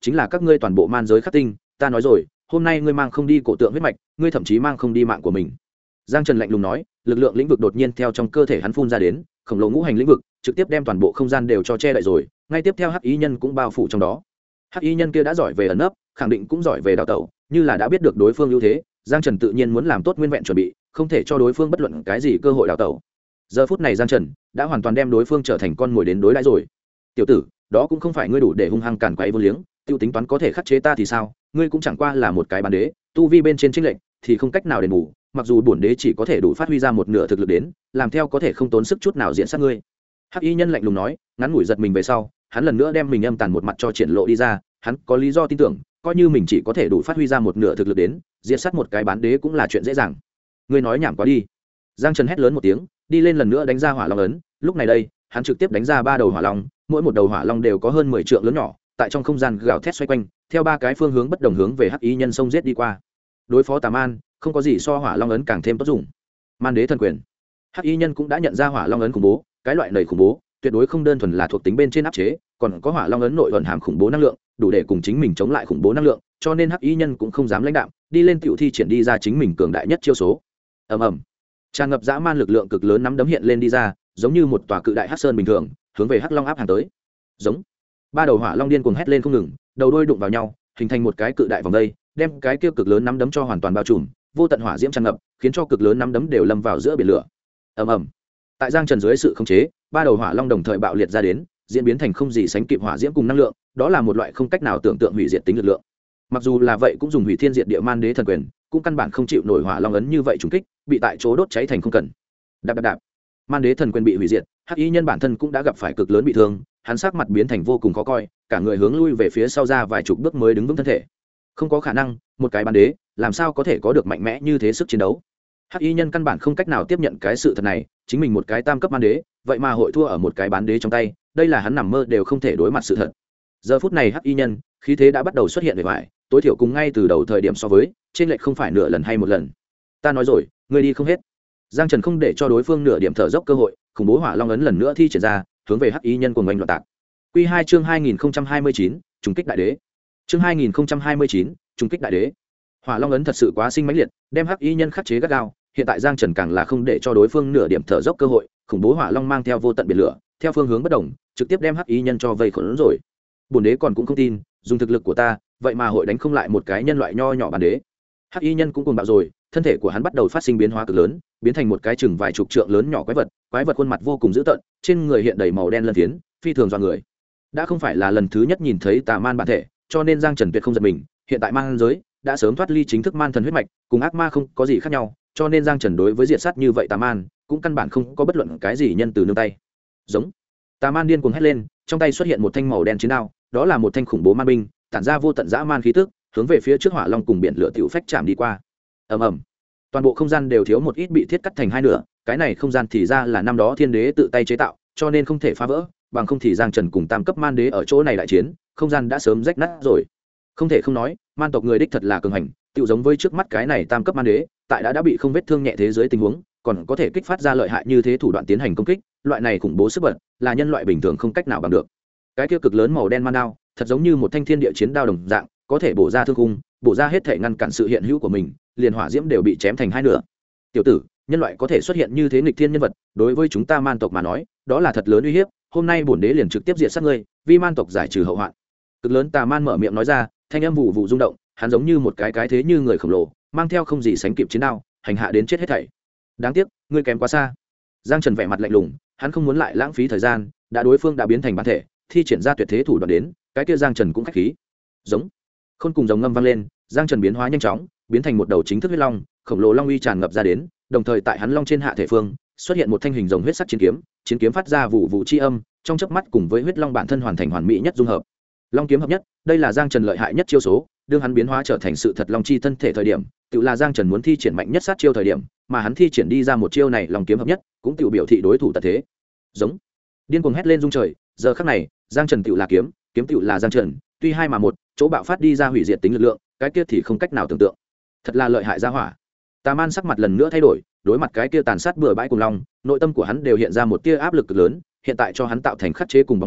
chính là các ngươi toàn bộ man giới khắc tinh. Ta nói rồi, hôm nay ngươi mang không đi cổ tượng huyết mạch, ngươi thậm chí mang không đi mạng của mình. Giang Trần lạnh lùng nói, lực lượng lĩnh vực đột nhiên theo trong cơ thể hắn phun ra đến, khổng lồ ngũ hành lĩnh vực trực tiếp đem toàn bộ không gian đều cho che đậy rồi. Ngay tiếp theo hắc ý nhân cũng bao phủ trong đó. Hắc ý nhân kia đã giỏi về ẩn nấp, khẳng định cũng giỏi về đào tẩu, như là đã biết được đối phương ưu thế, Giang Trần tự nhiên muốn làm tốt nguyên vẹn chuẩn bị, không thể cho đối phương bất luận cái gì cơ hội đào tẩu. Giờ phút này Giang Trần đã hoàn toàn đem đối phương trở thành con mồi đến đối đãi rồi. Tiểu tử, đó cũng không phải ngươi đủ để hung hăng càn quấy vô liếng, tiêu tính toán có thể khắc chế ta thì sao? Ngươi cũng chẳng qua là một cái bán đế, tu vi bên trên chênh lệch thì không cách nào đền bù, mặc dù bổn đế chỉ có thể đủ phát huy ra một nửa thực lực đến, làm theo có thể không tốn sức chút nào diện sát ngươi. Hắc y nhân lạnh lùng nói, ngắn ngủi giật mình về sau, hắn lần nữa đem mình âm tàn một mặt cho triển lộ đi ra, hắn có lý do tin tưởng, coi như mình chỉ có thể đủ phát huy ra một nửa thực lực đến, diện sát một cái bán đế cũng là chuyện dễ dàng. Ngươi nói nhảm quá đi. Giang Trần hét lớn một tiếng, đi lên lần nữa đánh ra hỏa long ấn, lúc này đây, hắn trực tiếp đánh ra 3 đầu hỏa long, mỗi một đầu hỏa long đều có hơn 10 trượng lớn nhỏ, tại trong không gian gào thét xoay quanh, theo 3 cái phương hướng bất đồng hướng về hắc ý nhân xông giết đi qua. Đối phó tà man, không có gì so hỏa long ấn càng thêm tốt dùng. Man đế thần quyền. Hắc ý nhân cũng đã nhận ra hỏa long ấn khủng bố, cái loại này khủng bố, tuyệt đối không đơn thuần là thuộc tính bên trên áp chế, còn có hỏa long ấn nội ẩn hàm khủng bố năng lượng, đủ để cùng chính mình chống lại khủng bố năng lượng, cho nên hắc ý nhân cũng không dám lãnh đạm, đi lên tiểu thi triển đi ra chính mình cường đại nhất chiêu số. Ầm ầm. Tràn ngập dã man lực lượng cực lớn nắm đấm hiện lên đi ra, giống như một tòa cự đại hắc sơn bình thường, hướng về hắc long áp hàng tới. Giống. 3 đầu hỏa long điên cuồng hét lên không ngừng, đầu đuôi đụng vào nhau, hình thành một cái cự đại vòng dây, đem cái kia cực lớn nắm đấm cho hoàn toàn bao trùm, vô tận hỏa diễm tràn ngập, khiến cho cực lớn nắm đấm đều lâm vào giữa biển lửa. Ầm ầm. Tại Giang Trần dưới sự khống chế, 3 đầu hỏa long đồng thời bạo liệt ra đến, diễn biến thành không gì sánh kịp hỏa diễm cùng năng lượng, đó là một loại không cách nào tưởng tượng hủy diệt tính lực lượng. Mặc dù là vậy cũng dùng hủy thiên diệt địa man đế thần quyền, cũng căn bản không chịu nổi hỏa long ấn như vậy trùng kích, bị tại chỗ đốt cháy thành không cần. Đạp đạp đạp. Man đế thần quyền bị hủy diệt, hắc y nhân bản thân cũng đã gặp phải cực lớn bị thương, hắn sắc mặt biến thành vô cùng khó coi, cả người hướng lui về phía sau ra vài chục bước mới đứng vững thân thể. Không có khả năng, một cái bán đế làm sao có thể có được mạnh mẽ như thế sức chiến đấu. Hắc y nhân căn bản không cách nào tiếp nhận cái sự thật này, chính mình một cái tam cấp man đế, vậy mà hội thua ở một cái bán đế trong tay, đây là hắn nằm mơ đều không thể đối mặt sự thật. Giờ phút này hắc y nhân khí thế đã bắt đầu xuất hiện về ngoài, tối thiểu cùng ngay từ đầu thời điểm so với, trên lệch không phải nửa lần hay một lần. Ta nói rồi, ngươi đi không hết. Giang Trần không để cho đối phương nửa điểm thở dốc cơ hội, khủng bố hỏa long ấn lần nữa thi triển ra, hướng về hắc y nhân cuồng oanh loạn tạc. Quy 2 chương 2029, trùng kích đại đế. Chương 2029, trùng kích đại đế. Hỏa long ấn thật sự quá sinh mãnh liệt, đem hắc y nhân khắc chế gắt gao, hiện tại Giang Trần càng là không để cho đối phương nửa điểm thở dốc cơ hội, khủng bố hỏa long mang theo vô tận biển lửa, theo phương hướng bất động, trực tiếp đem hắc y nhân cho vây khốn rồi. Bổn đế còn cũng không tin, dùng thực lực của ta, vậy mà hội đánh không lại một cái nhân loại nho nhỏ bản đế. Hắc y nhân cũng cuồng bạo rồi, thân thể của hắn bắt đầu phát sinh biến hóa cực lớn, biến thành một cái chừng vài chục trượng lớn nhỏ quái vật khuôn mặt vô cùng dữ tợn, trên người hiện đầy màu đen lân phiến, phi thường dọa người. Đã không phải là lần thứ nhất nhìn thấy tà man bản thể, cho nên Giang Trần tuyệt không giật mình, hiện tại man giới đã sớm thoát ly chính thức man thần huyết mạch, cùng ác ma không có gì khác nhau, cho nên Giang Trần đối với diệt sát như vậy tà man, cũng căn bản không có bất luận cái gì nhân từ nương tay. Giống. Tà man điên cuồng hét lên, trong tay xuất hiện một thanh màu đen chiến đao, đó là một thanh khủng bố man binh, tản ra vô tận dã man khí tức, hướng về phía trước hỏa long cùng biển lửa tiểu phách chạm đi qua. Ầm ầm. Toàn bộ không gian đều thiếu một ít bị thiết cắt thành hai nửa, cái này không gian thì ra là năm đó thiên đế tự tay chế tạo, cho nên không thể phá vỡ, bằng không thì Giang Trần cùng tam cấp man đế ở chỗ này đại chiến, không gian đã sớm rách nát rồi. Không thể không nói, man tộc người đích thật là cường hành, tựu giống với trước mắt cái này tam cấp man đế, tại đã bị không vết thương nhẹ thế giới tình huống, còn có thể kích phát ra lợi hại như thế thủ đoạn tiến hành công kích, loại này khủng bố sức bật, là nhân loại bình thường không cách nào bằng được. Cái kia cực lớn màu đen man đao, thật giống như một thanh thiên địa chiến đao đồng dạng, có thể bổ ra thương khung, bổ ra hết thể ngăn cản sự hiện hữu của mình, liền hỏa diễm đều bị chém thành hai nửa. Tiểu tử, nhân loại có thể xuất hiện như thế nghịch thiên nhân vật, đối với chúng ta man tộc mà nói, đó là thật lớn uy hiếp, hôm nay bổn đế liền trực tiếp diệt sát ngươi, vì man tộc giải trừ hậu hoạn. Cực lớn tà man mở miệng nói ra, thanh âm vụ vụ rung động, hắn giống như một cái thế như người khổng lồ, mang theo không gì sánh kịp chiến đao, hành hạ đến chết hết thảy. Đáng tiếc, ngươi kém quá xa. Giang Trần vẻ mặt lạnh lùng, hắn không muốn lại lãng phí thời gian, đã đối phương đã biến thành bản thể, thi triển ra tuyệt thế thủ đoạn đến, cái kia Giang Trần cũng khách khí. Giống. Khôn cùng giống ngâm vang lên, Giang Trần biến hóa nhanh chóng, biến thành một đầu chính thức huyết long, khổng lồ long uy tràn ngập ra đến, đồng thời tại hắn long trên hạ thể phương, xuất hiện một thanh hình rồng huyết sắc chiến kiếm phát ra vụ vụ chi âm, trong chớp mắt cùng với huyết long bản thân hoàn thành hoàn mỹ nhất dung hợp. Long kiếm hợp nhất, đây là Giang Trần lợi hại nhất chiêu số, đương hắn biến hóa trở thành sự thật long chi thân thể thời điểm, tự là Giang Trần muốn thi triển mạnh nhất sát chiêu thời điểm, mà hắn thi triển đi ra một chiêu này long kiếm hợp nhất, cũng tự biểu thị đối thủ tật thế. Giống. Điên cuồng hét lên rung trời, giờ khắc này, Giang Trần tự là kiếm, kiếm tự là Giang Trần, tuy hai mà một, chỗ bạo phát đi ra hủy diệt tính lực lượng, cái kia thì không cách nào tưởng tượng. Thật là lợi hại gia hỏa. Tà man sắc mặt lần nữa thay đổi, đối mặt cái kia tàn sát bừa bãi cùng long, nội tâm của hắn đều hiện ra một tia áp lực cực lớn, hiện tại cho hắn tạo thành khắc chế cùng bóng mờ,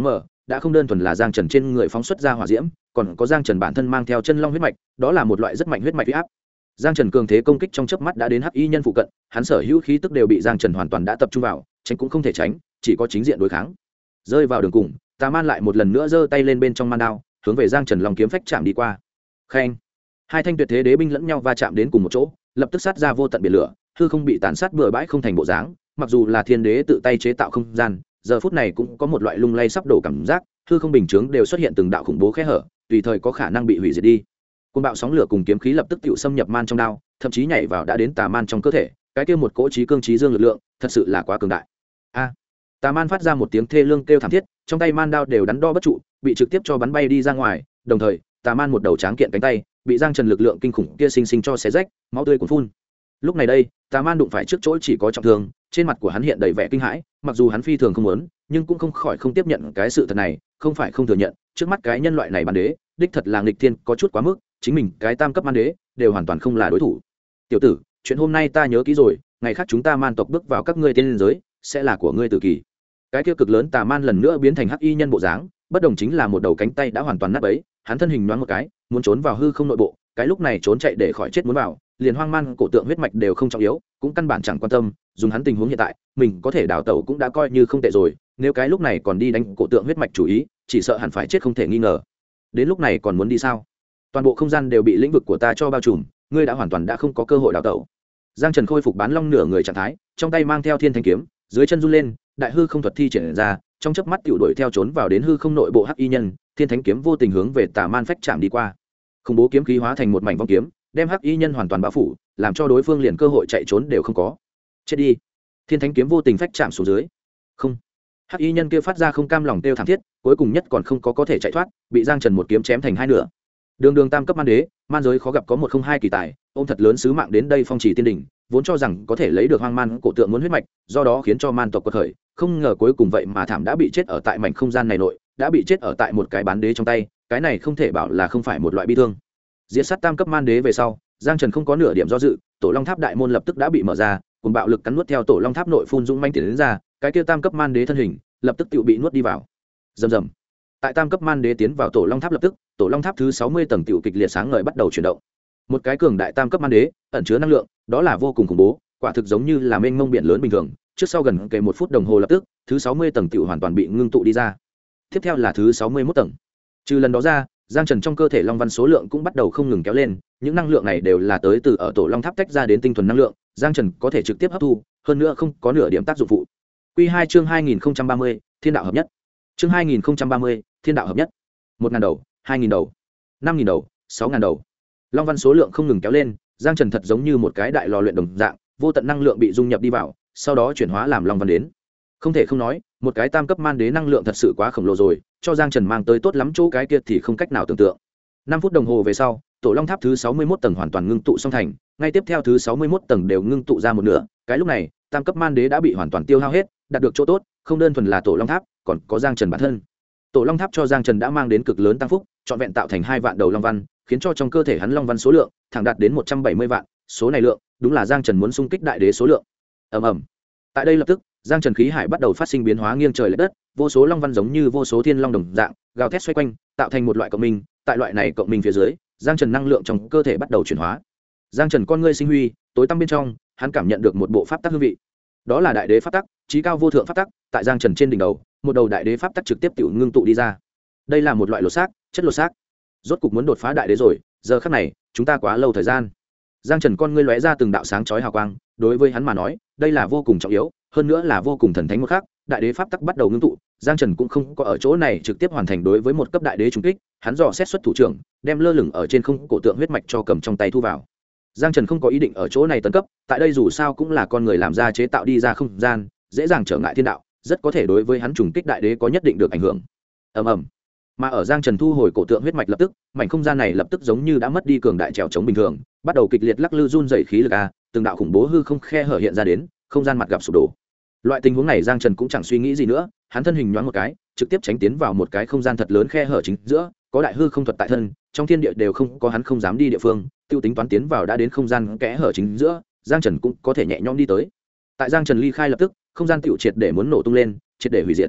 đã không đơn thuần là Giang Trần trên người phóng xuất ra hỏa diễm, còn có Giang Trần bản thân mang theo chân long huyết mạch, đó là một loại rất mạnh huyết mạch uy áp. Giang Trần cường thế công kích trong chớp mắt đã đến hắc y nhân phụ cận, hắn sở hữu khí tức đều bị Giang Trần hoàn toàn đã tập trung vào, tránh cũng không thể tránh, chỉ có chính diện đối kháng. Rơi vào đường cùng, Tà Man lại một lần nữa giơ tay lên bên trong man đao, hướng về Giang Trần long kiếm phách chạm đi qua. Khen, hai thanh tuyệt thế đế binh lẫn nhau va chạm đến cùng một chỗ, lập tức sát ra vô tận biển lửa, hư không bị tàn sát bừa bãi không thành bộ dáng. Mặc dù là thiên đế tự tay chế tạo không gian, giờ phút này cũng có một loại lung lay sắp đổ cảm giác, hư không bình chướng đều xuất hiện từng đạo khủng bố khe hở, tùy thời có khả năng bị hủy diệt đi. Cơn bạo sóng lửa cùng kiếm khí lập tức tựu xâm nhập man trong đao, thậm chí nhảy vào đã đến Tà Man trong cơ thể, cái kia một cỗ trí cương trí dương lực lượng, thật sự là quá cường đại. A! Tà Man phát ra một tiếng thê lương kêu thảm thiết, trong tay man đao đều đắn đo bất trụ, bị trực tiếp cho bắn bay đi ra ngoài, đồng thời, Tà Man một đầu tráng kiện cánh tay, bị Giang Trần lực lượng kinh khủng kia sinh sinh cho xé rách, máu tươi cuồn phun. Lúc này đây, Tà Man đụng phải trước chỗ chỉ có trọng thương, trên mặt của hắn hiện đầy vẻ kinh hãi, mặc dù hắn phi thường không muốn, nhưng cũng không khỏi không tiếp nhận cái sự thật này, không phải không thừa nhận, trước mắt cái nhân loại này bản đế, đích thật là nghịch thiên, có chút quá mức, chính mình cái tam cấp man đế đều hoàn toàn không là đối thủ. Tiểu tử, chuyện hôm nay ta nhớ kỹ rồi, ngày khác chúng ta man tộc bước vào các ngươi tiên liên giới, sẽ là của ngươi tử kỳ. Cái kia cực lớn Tà Man lần nữa biến thành hắc y nhân bộ dáng, bất đồng chính là một đầu cánh tay đã hoàn toàn nát bấy, hắn thân hình nhoáng một cái, muốn trốn vào hư không nội bộ, cái lúc này trốn chạy để khỏi chết muốn vào, liền hoang man cổ tượng huyết mạch đều không trọng yếu, cũng căn bản chẳng quan tâm, dùng hắn tình huống hiện tại, mình có thể đào tẩu cũng đã coi như không tệ rồi, nếu cái lúc này còn đi đánh cổ tượng huyết mạch chủ ý, chỉ sợ hẳn phải chết không thể nghi ngờ. Đến lúc này còn muốn đi sao? Toàn bộ không gian đều bị lĩnh vực của ta cho bao trùm, ngươi đã hoàn toàn đã không có cơ hội đào tẩu. Giang Trần khôi phục bán long nửa người trạng thái, trong tay mang theo thiên thanh kiếm, dưới chân run lên, đại hư không thuật thi triển ra, trong chớp mắt tiểu đuổi theo trốn vào đến hư không nội bộ hắc y nhân, thiên thánh kiếm vô tình hướng về Tà Man phách chạm đi qua. Khủng bố kiếm khí hóa thành một mảnh vong kiếm, đem hắc y nhân hoàn toàn bao phủ, làm cho đối phương liền cơ hội chạy trốn đều không có. Chết đi! Thiên thánh kiếm vô tình phách chạm xuống dưới. Không! Hắc y nhân kia phát ra không cam lòng kêu thảm thiết, cuối cùng nhất còn không có thể chạy thoát, bị Giang Trần một kiếm chém thành hai nửa. Đường tam cấp man đế, man giới khó gặp có một không hai kỳ tài, ôm thật lớn sứ mạng đến đây phong trì tiên đỉnh, vốn cho rằng có thể lấy được hoang man cổ tượng muốn huyết mạch, do đó khiến cho man tộc quật khởi, không ngờ cuối cùng vậy mà thảm đã bị chết ở tại mảnh không gian này nội, đã bị chết ở tại một cái bán đế trong tay, cái này không thể bảo là không phải một loại bi thương. Diệt sát tam cấp man đế về sau, Giang Trần không có nửa điểm do dự, Tổ Long Tháp đại môn lập tức đã bị mở ra, cùng bạo lực cắn nuốt theo Tổ Long Tháp nội phun dũng manh tiến đến ra, cái kia tam cấp man đế thân hình lập tức tự bị nuốt đi vào. Rầm rầm. Tại tam cấp man đế tiến vào Tổ Long Tháp lập tức, Tổ Long Tháp thứ 60 tầng tiểu kịch liệt sáng ngời bắt đầu chuyển động. Một cái cường đại tam cấp man đế, ẩn chứa năng lượng, đó là vô cùng khủng bố, quả thực giống như là mênh mông biển lớn bình thường, trước sau gần kề 1 phút đồng hồ lập tức, thứ 60 tầng tiểu hoàn toàn bị ngưng tụ đi ra. Tiếp theo là thứ 61 tầng. Trừ lần đó ra, Giang Trần trong cơ thể long văn số lượng cũng bắt đầu không ngừng kéo lên, những năng lượng này đều là tới từ ở Tổ Long Tháp tách ra đến tinh thuần năng lượng, Giang Trần có thể trực tiếp hấp thu, hơn nữa không có nửa điểm tác dụng phụ. Quy 2 chương 2030, Thiên đạo hợp nhất. Chương 2030, Thiên đạo hợp nhất. 1000 đầu, 2000 đầu, 5000 đầu, 6000 đầu. Long văn số lượng không ngừng kéo lên, Giang Trần thật giống như một cái đại lò luyện đồng dạng, vô tận năng lượng bị dung nhập đi vào, sau đó chuyển hóa làm long văn đến. Không thể không nói, một cái tam cấp man đế năng lượng thật sự quá khổng lồ rồi, cho Giang Trần mang tới tốt lắm chỗ cái kia thì không cách nào tưởng tượng. 5 phút đồng hồ về sau, Tổ Long Tháp thứ 61 tầng hoàn toàn ngưng tụ xong thành, ngay tiếp theo thứ 61 tầng đều ngưng tụ ra một nửa, cái lúc này, tam cấp man đế đã bị hoàn toàn tiêu hao hết, đạt được chỗ tốt, không đơn thuần là Tổ Long Tháp, còn có Giang Trần bản thân. Tổ Long Tháp cho Giang Trần đã mang đến cực lớn tăng phúc, trọn vẹn tạo thành 2 vạn đầu long văn, khiến cho trong cơ thể hắn long văn số lượng thẳng đạt đến 170 vạn, số này lượng, đúng là Giang Trần muốn xung kích đại đế số lượng. Ầm ầm. Tại đây lập tức, Giang Trần khí hải bắt đầu phát sinh biến hóa nghiêng trời lệch đất, vô số long văn giống như vô số thiên long đồng dạng, gào thét xoay quanh, tạo thành một loại cộng minh, tại loại này cộng minh phía dưới, Giang Trần năng lượng trong cơ thể bắt đầu chuyển hóa. Giang Trần con ngươi sinh huy, tối tăm bên trong, hắn cảm nhận được một bộ pháp tắc hương vị. Đó là đại đế pháp tắc, chí cao vô thượng pháp tắc, tại Giang Trần trên đỉnh đầu, một đầu đại đế pháp tắc trực tiếp tiểu ngưng tụ đi ra. Đây là một loại lột xác, chất lột xác. Rốt cục muốn đột phá đại đế rồi, giờ khắc này, chúng ta quá lâu thời gian. Giang Trần con ngươi lóe ra từng đạo sáng chói hào quang, đối với hắn mà nói, đây là vô cùng trọng yếu, hơn nữa là vô cùng thần thánh một khắc, đại đế pháp tắc bắt đầu ngưng tụ, Giang Trần cũng không có ở chỗ này trực tiếp hoàn thành đối với một cấp đại đế trùng kích, hắn dò xét xuất thủ trưởng, đem lơ lửng ở trên không cổ tượng huyết mạch cho cầm trong tay thu vào. Giang Trần không có ý định ở chỗ này tấn cấp, tại đây dù sao cũng là con người làm ra chế tạo đi ra không gian, dễ dàng trở ngại thiên đạo, rất có thể đối với hắn trùng kích đại đế có nhất định được ảnh hưởng. Ầm ầm. Mà ở Giang Trần thu hồi cổ tượng huyết mạch lập tức, mảnh không gian này lập tức giống như đã mất đi cường đại trèo chống bình thường, bắt đầu kịch liệt lắc lư run rẩy khí lực a, từng đạo khủng bố hư không khe hở hiện ra đến, không gian mặt gặp sụp đổ. Loại tình huống này Giang Trần cũng chẳng suy nghĩ gì nữa, hắn thân hình nhoáng một cái, trực tiếp tránh tiến vào một cái không gian thật lớn khe hở chính giữa, có đại hư không thuật tại thân, trong thiên địa đều không có hắn không dám đi địa phương, tiêu tính toán tiến vào đã đến không gian kẽ hở chính giữa, Giang Trần cũng có thể nhẹ nhõm đi tới. Tại Giang Trần ly khai lập tức, không gian tiểu triệt để muốn nổ tung lên, triệt để hủy diệt.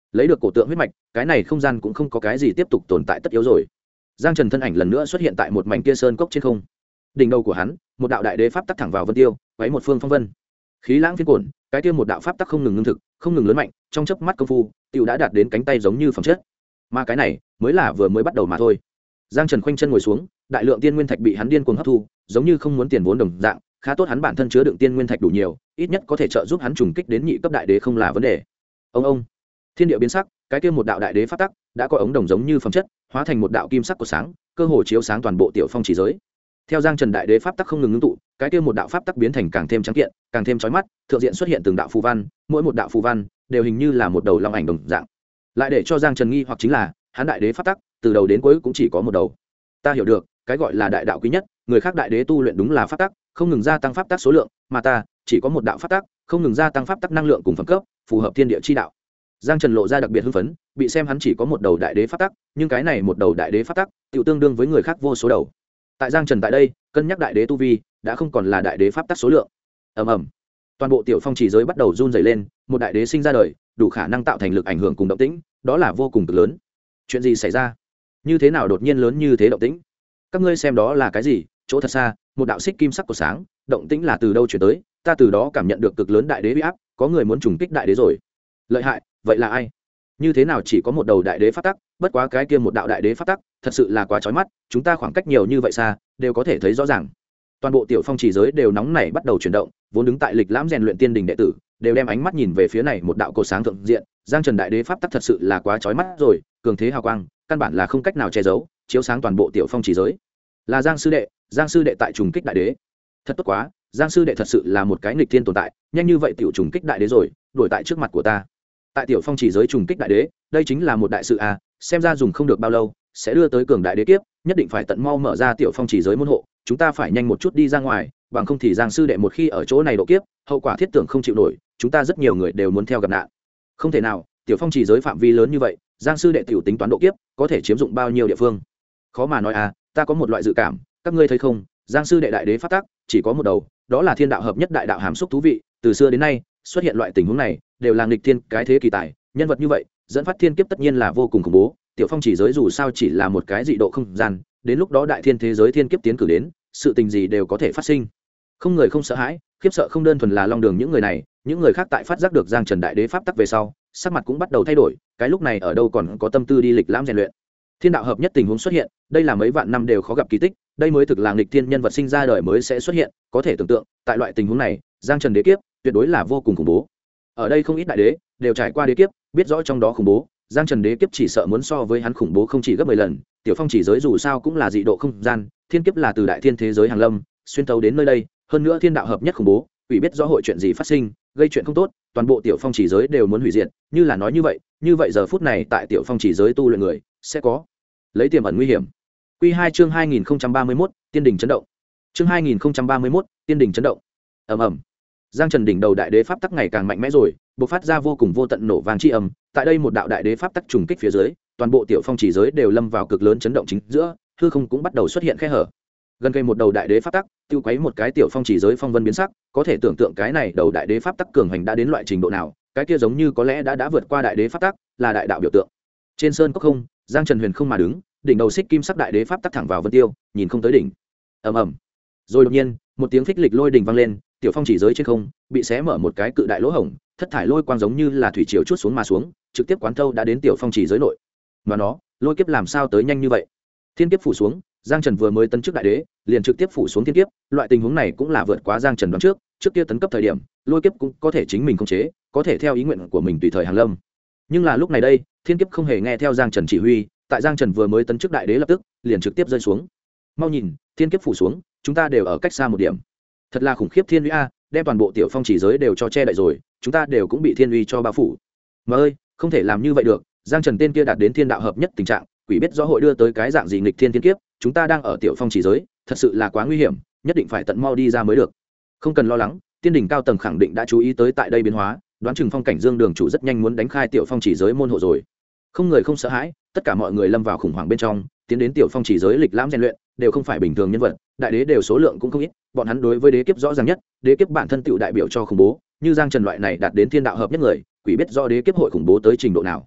lấy được cổ tượng huyết mạch, cái này không gian cũng không có cái gì tiếp tục tồn tại tất yếu rồi. Giang Trần thân ảnh lần nữa xuất hiện tại một mảnh kia sơn cốc trên không. Đỉnh đầu của hắn, một đạo đại đế pháp tắc thẳng vào vân tiêu, quấy một phương phong vân. Khí lãng phiên cuộn, cái kia một đạo pháp tắc không ngừng ngưng thực, không ngừng lớn mạnh, trong chớp mắt công phu, tiểu đã đạt đến cánh tay giống như phẩm chất. Mà cái này, mới là vừa mới bắt đầu mà thôi. Giang Trần khoanh chân ngồi xuống, đại lượng tiên nguyên thạch bị hắn điên cuồng hấp thu, giống như không muốn tiền vốn đồng dạng, khá tốt hắn bản thân chứa đựng tiên nguyên thạch đủ nhiều, ít nhất có thể trợ giúp hắn trùng kích đến nhị cấp đại đế không là vấn đề. Ông, thiên địa biến sắc, cái kia một đạo đại đế pháp tắc đã có ống đồng giống như phẩm chất, hóa thành một đạo kim sắc của sáng, cơ hồ chiếu sáng toàn bộ tiểu phong chỉ giới. Theo Giang Trần đại đế pháp tắc không ngừng ngưng tụ, cái kia một đạo pháp tắc biến thành càng thêm trắng kiện, càng thêm chói mắt, thượng diện xuất hiện từng đạo phù văn, mỗi một đạo phù văn đều hình như là một đầu long ảnh đồng dạng. Lại để cho Giang Trần nghi hoặc chính là, hắn đại đế pháp tắc từ đầu đến cuối cũng chỉ có một đầu. Ta hiểu được, cái gọi là đại đạo quý nhất, người khác đại đế tu luyện đúng là pháp tắc, không ngừng gia tăng pháp tắc số lượng, mà ta chỉ có một đạo pháp tắc, không ngừng gia tăng pháp tắc năng lượng cùng phẩm cấp, phù hợp thiên địa chi đạo. Giang Trần lộ ra đặc biệt hưng phấn, bị xem hắn chỉ có một đầu đại đế pháp tắc, nhưng cái này một đầu đại đế pháp tắc, tiểu tương đương với người khác vô số đầu. Tại Giang Trần tại đây, cân nhắc đại đế tu vi, đã không còn là đại đế pháp tắc số lượng. Ầm ầm. Toàn bộ tiểu phong chỉ giới bắt đầu run rẩy lên, một đại đế sinh ra đời, đủ khả năng tạo thành lực ảnh hưởng cùng động tĩnh, đó là vô cùng cực lớn. Chuyện gì xảy ra? Như thế nào đột nhiên lớn như thế động tĩnh? Các ngươi xem đó là cái gì? Chỗ thật xa, một đạo xích kim sắc của sáng, động tĩnh là từ đâu truyền tới? Ta từ đó cảm nhận được cực lớn đại đế uy áp, có người muốn trùng kích đại đế rồi. Lợi hại, vậy là ai? Như thế nào chỉ có một đầu đại đế pháp tắc, bất quá cái kia một đạo đại đế pháp tắc, thật sự là quá chói mắt, chúng ta khoảng cách nhiều như vậy xa, đều có thể thấy rõ ràng. Toàn bộ tiểu phong chỉ giới đều nóng nảy bắt đầu chuyển động, vốn đứng tại lịch lãm rèn luyện tiên đình đệ tử, đều đem ánh mắt nhìn về phía này một đạo cột sáng thượng diện, Giang Trần đại đế pháp tắc thật sự là quá chói mắt rồi, cường thế hào quang, căn bản là không cách nào che giấu, chiếu sáng toàn bộ tiểu phong chỉ giới. Là Giang sư đệ tại trùng kích đại đế. Thật tốt quá, Giang sư đệ thật sự là một cái nghịch thiên tồn tại, nhanh như vậy tiểu trùng kích đại đế rồi, đuổi tại trước mặt của ta. Tại tiểu phong chỉ giới trùng kích đại đế, đây chính là một đại sự à, xem ra dùng không được bao lâu, sẽ đưa tới cường đại đế kiếp, nhất định phải tận mau mở ra tiểu phong chỉ giới môn hộ, chúng ta phải nhanh một chút đi ra ngoài, bằng không thì Giang sư đệ một khi ở chỗ này độ kiếp, hậu quả thiết tưởng không chịu nổi, chúng ta rất nhiều người đều muốn theo gặp nạn. Không thể nào, tiểu phong chỉ giới phạm vi lớn như vậy, Giang sư đệ tiểu tính toán độ kiếp, có thể chiếm dụng bao nhiêu địa phương? Khó mà nói à, ta có một loại dự cảm, các ngươi thấy không, Giang sư đệ đại đế phát tác, chỉ có một đầu, đó là thiên đạo hợp nhất đại đạo hàm xúc thú vị, từ xưa đến nay, xuất hiện loại tình huống này, đều là nghịch thiên cái thế kỳ tài, nhân vật như vậy, dẫn phát thiên kiếp tất nhiên là vô cùng khủng bố, tiểu phong chỉ giới dù sao chỉ là một cái dị độ không gian, đến lúc đó đại thiên thế giới thiên kiếp tiến cử đến, sự tình gì đều có thể phát sinh. Không người không sợ hãi, khiếp sợ không đơn thuần là Long Đường những người này, những người khác tại phát giác được Giang Trần đại đế pháp tắc về sau, sắc mặt cũng bắt đầu thay đổi, cái lúc này ở đâu còn có tâm tư đi lịch lãm rèn luyện. Thiên đạo hợp nhất tình huống xuất hiện, đây là mấy vạn năm đều khó gặp kỳ tích, đây mới thực là nghịch thiên nhân vật sinh ra đời mới sẽ xuất hiện, có thể tưởng tượng, tại loại tình huống này, Giang Trần đế kiếp tuyệt đối là vô cùng khủng bố. Ở đây không ít đại đế đều trải qua đế kiếp, biết rõ trong đó khủng bố, Giang Trần đế kiếp chỉ sợ muốn so với hắn khủng bố không chỉ gấp 10 lần, tiểu phong chỉ giới dù sao cũng là dị độ không gian, thiên kiếp là từ đại thiên thế giới hàng lâm, xuyên tấu đến nơi đây, hơn nữa thiên đạo hợp nhất khủng bố, ủy biết rõ hội chuyện gì phát sinh, gây chuyện không tốt, toàn bộ tiểu phong chỉ giới đều muốn hủy diệt, như là nói như vậy giờ phút này tại tiểu phong chỉ giới tu luyện người sẽ có lấy tiềm ẩn nguy hiểm. Quy 2 chương 2031, Tiên đỉnh chấn động. Chương 2031, Tiên đỉnh chấn động. Ầm ầm. Giang Trần đỉnh đầu đại đế pháp tắc ngày càng mạnh mẽ rồi, bộc phát ra vô cùng vô tận nổ vang chi ầm, tại đây một đạo đại đế pháp tắc trùng kích phía dưới, toàn bộ tiểu phong chỉ giới đều lâm vào cực lớn chấn động chính giữa, hư không cũng bắt đầu xuất hiện khe hở. Gần cây một đầu đại đế pháp tắc, tiêu quấy một cái tiểu phong chỉ giới phong vân biến sắc, có thể tưởng tượng cái này đầu đại đế pháp tắc cường hành đã đến loại trình độ nào, cái kia giống như có lẽ đã vượt qua đại đế pháp tắc, là đại đạo biểu tượng. Trên sơn cốc không, Giang Trần huyền không mà đứng, đỉnh đầu xích kim sắc đại đế pháp tắc thẳng vào vân tiêu, nhìn không tới đỉnh. Ầm ầm. Rồi đột nhiên, một tiếng phích lịch lôi đỉnh vang lên, tiểu phong chỉ giới trên không bị xé mở một cái cự đại lỗ hổng, thất thải lôi quang giống như là thủy triều chuốt xuống mà xuống, trực tiếp quán thâu đã đến tiểu phong chỉ giới nội. Mà nó, lôi kiếp làm sao tới nhanh như vậy? Thiên kiếp phủ xuống, Giang Trần vừa mới tấn chức đại đế, liền trực tiếp phủ xuống thiên kiếp, loại tình huống này cũng là vượt quá Giang Trần đoán trước kia tấn cấp thời điểm, lôi kiếp cũng có thể chính mình khống chế, có thể theo ý nguyện của mình tùy thời hàng lâm. Nhưng là lúc này đây, thiên kiếp không hề nghe theo Giang Trần chỉ huy, tại Giang Trần vừa mới tấn chức đại đế lập tức, liền trực tiếp rơi xuống. Mau nhìn, thiên kiếp phủ xuống, chúng ta đều ở cách xa một điểm. Thật là khủng khiếp thiên uy a, đem toàn bộ tiểu phong chỉ giới đều cho che đậy rồi, chúng ta đều cũng bị thiên uy cho bao phủ. Mà ơi, không thể làm như vậy được, Giang Trần tên kia đạt đến thiên đạo hợp nhất tình trạng, quỷ biết rõ hội đưa tới cái dạng gì nghịch thiên thiên kiếp, chúng ta đang ở tiểu phong chỉ giới, thật sự là quá nguy hiểm, nhất định phải tận mau đi ra mới được. Không cần lo lắng, tiên đỉnh cao tầng khẳng định đã chú ý tới tại đây biến hóa, đoán chừng phong cảnh Dương đường chủ rất nhanh muốn đánh khai tiểu phong chỉ giới môn hộ rồi. Không người không sợ hãi, tất cả mọi người lâm vào khủng hoảng bên trong, tiến đến tiểu phong chỉ giới lịch lãm rèn luyện, đều không phải bình thường nhân vật, đại đế đều số lượng cũng không ít, bọn hắn đối với đế kiếp rõ ràng nhất, đế kiếp bản thân tựu đại biểu cho khủng bố, như Giang Trần loại này đạt đến thiên đạo hợp nhất người, quỷ biết do đế kiếp hội khủng bố tới trình độ nào.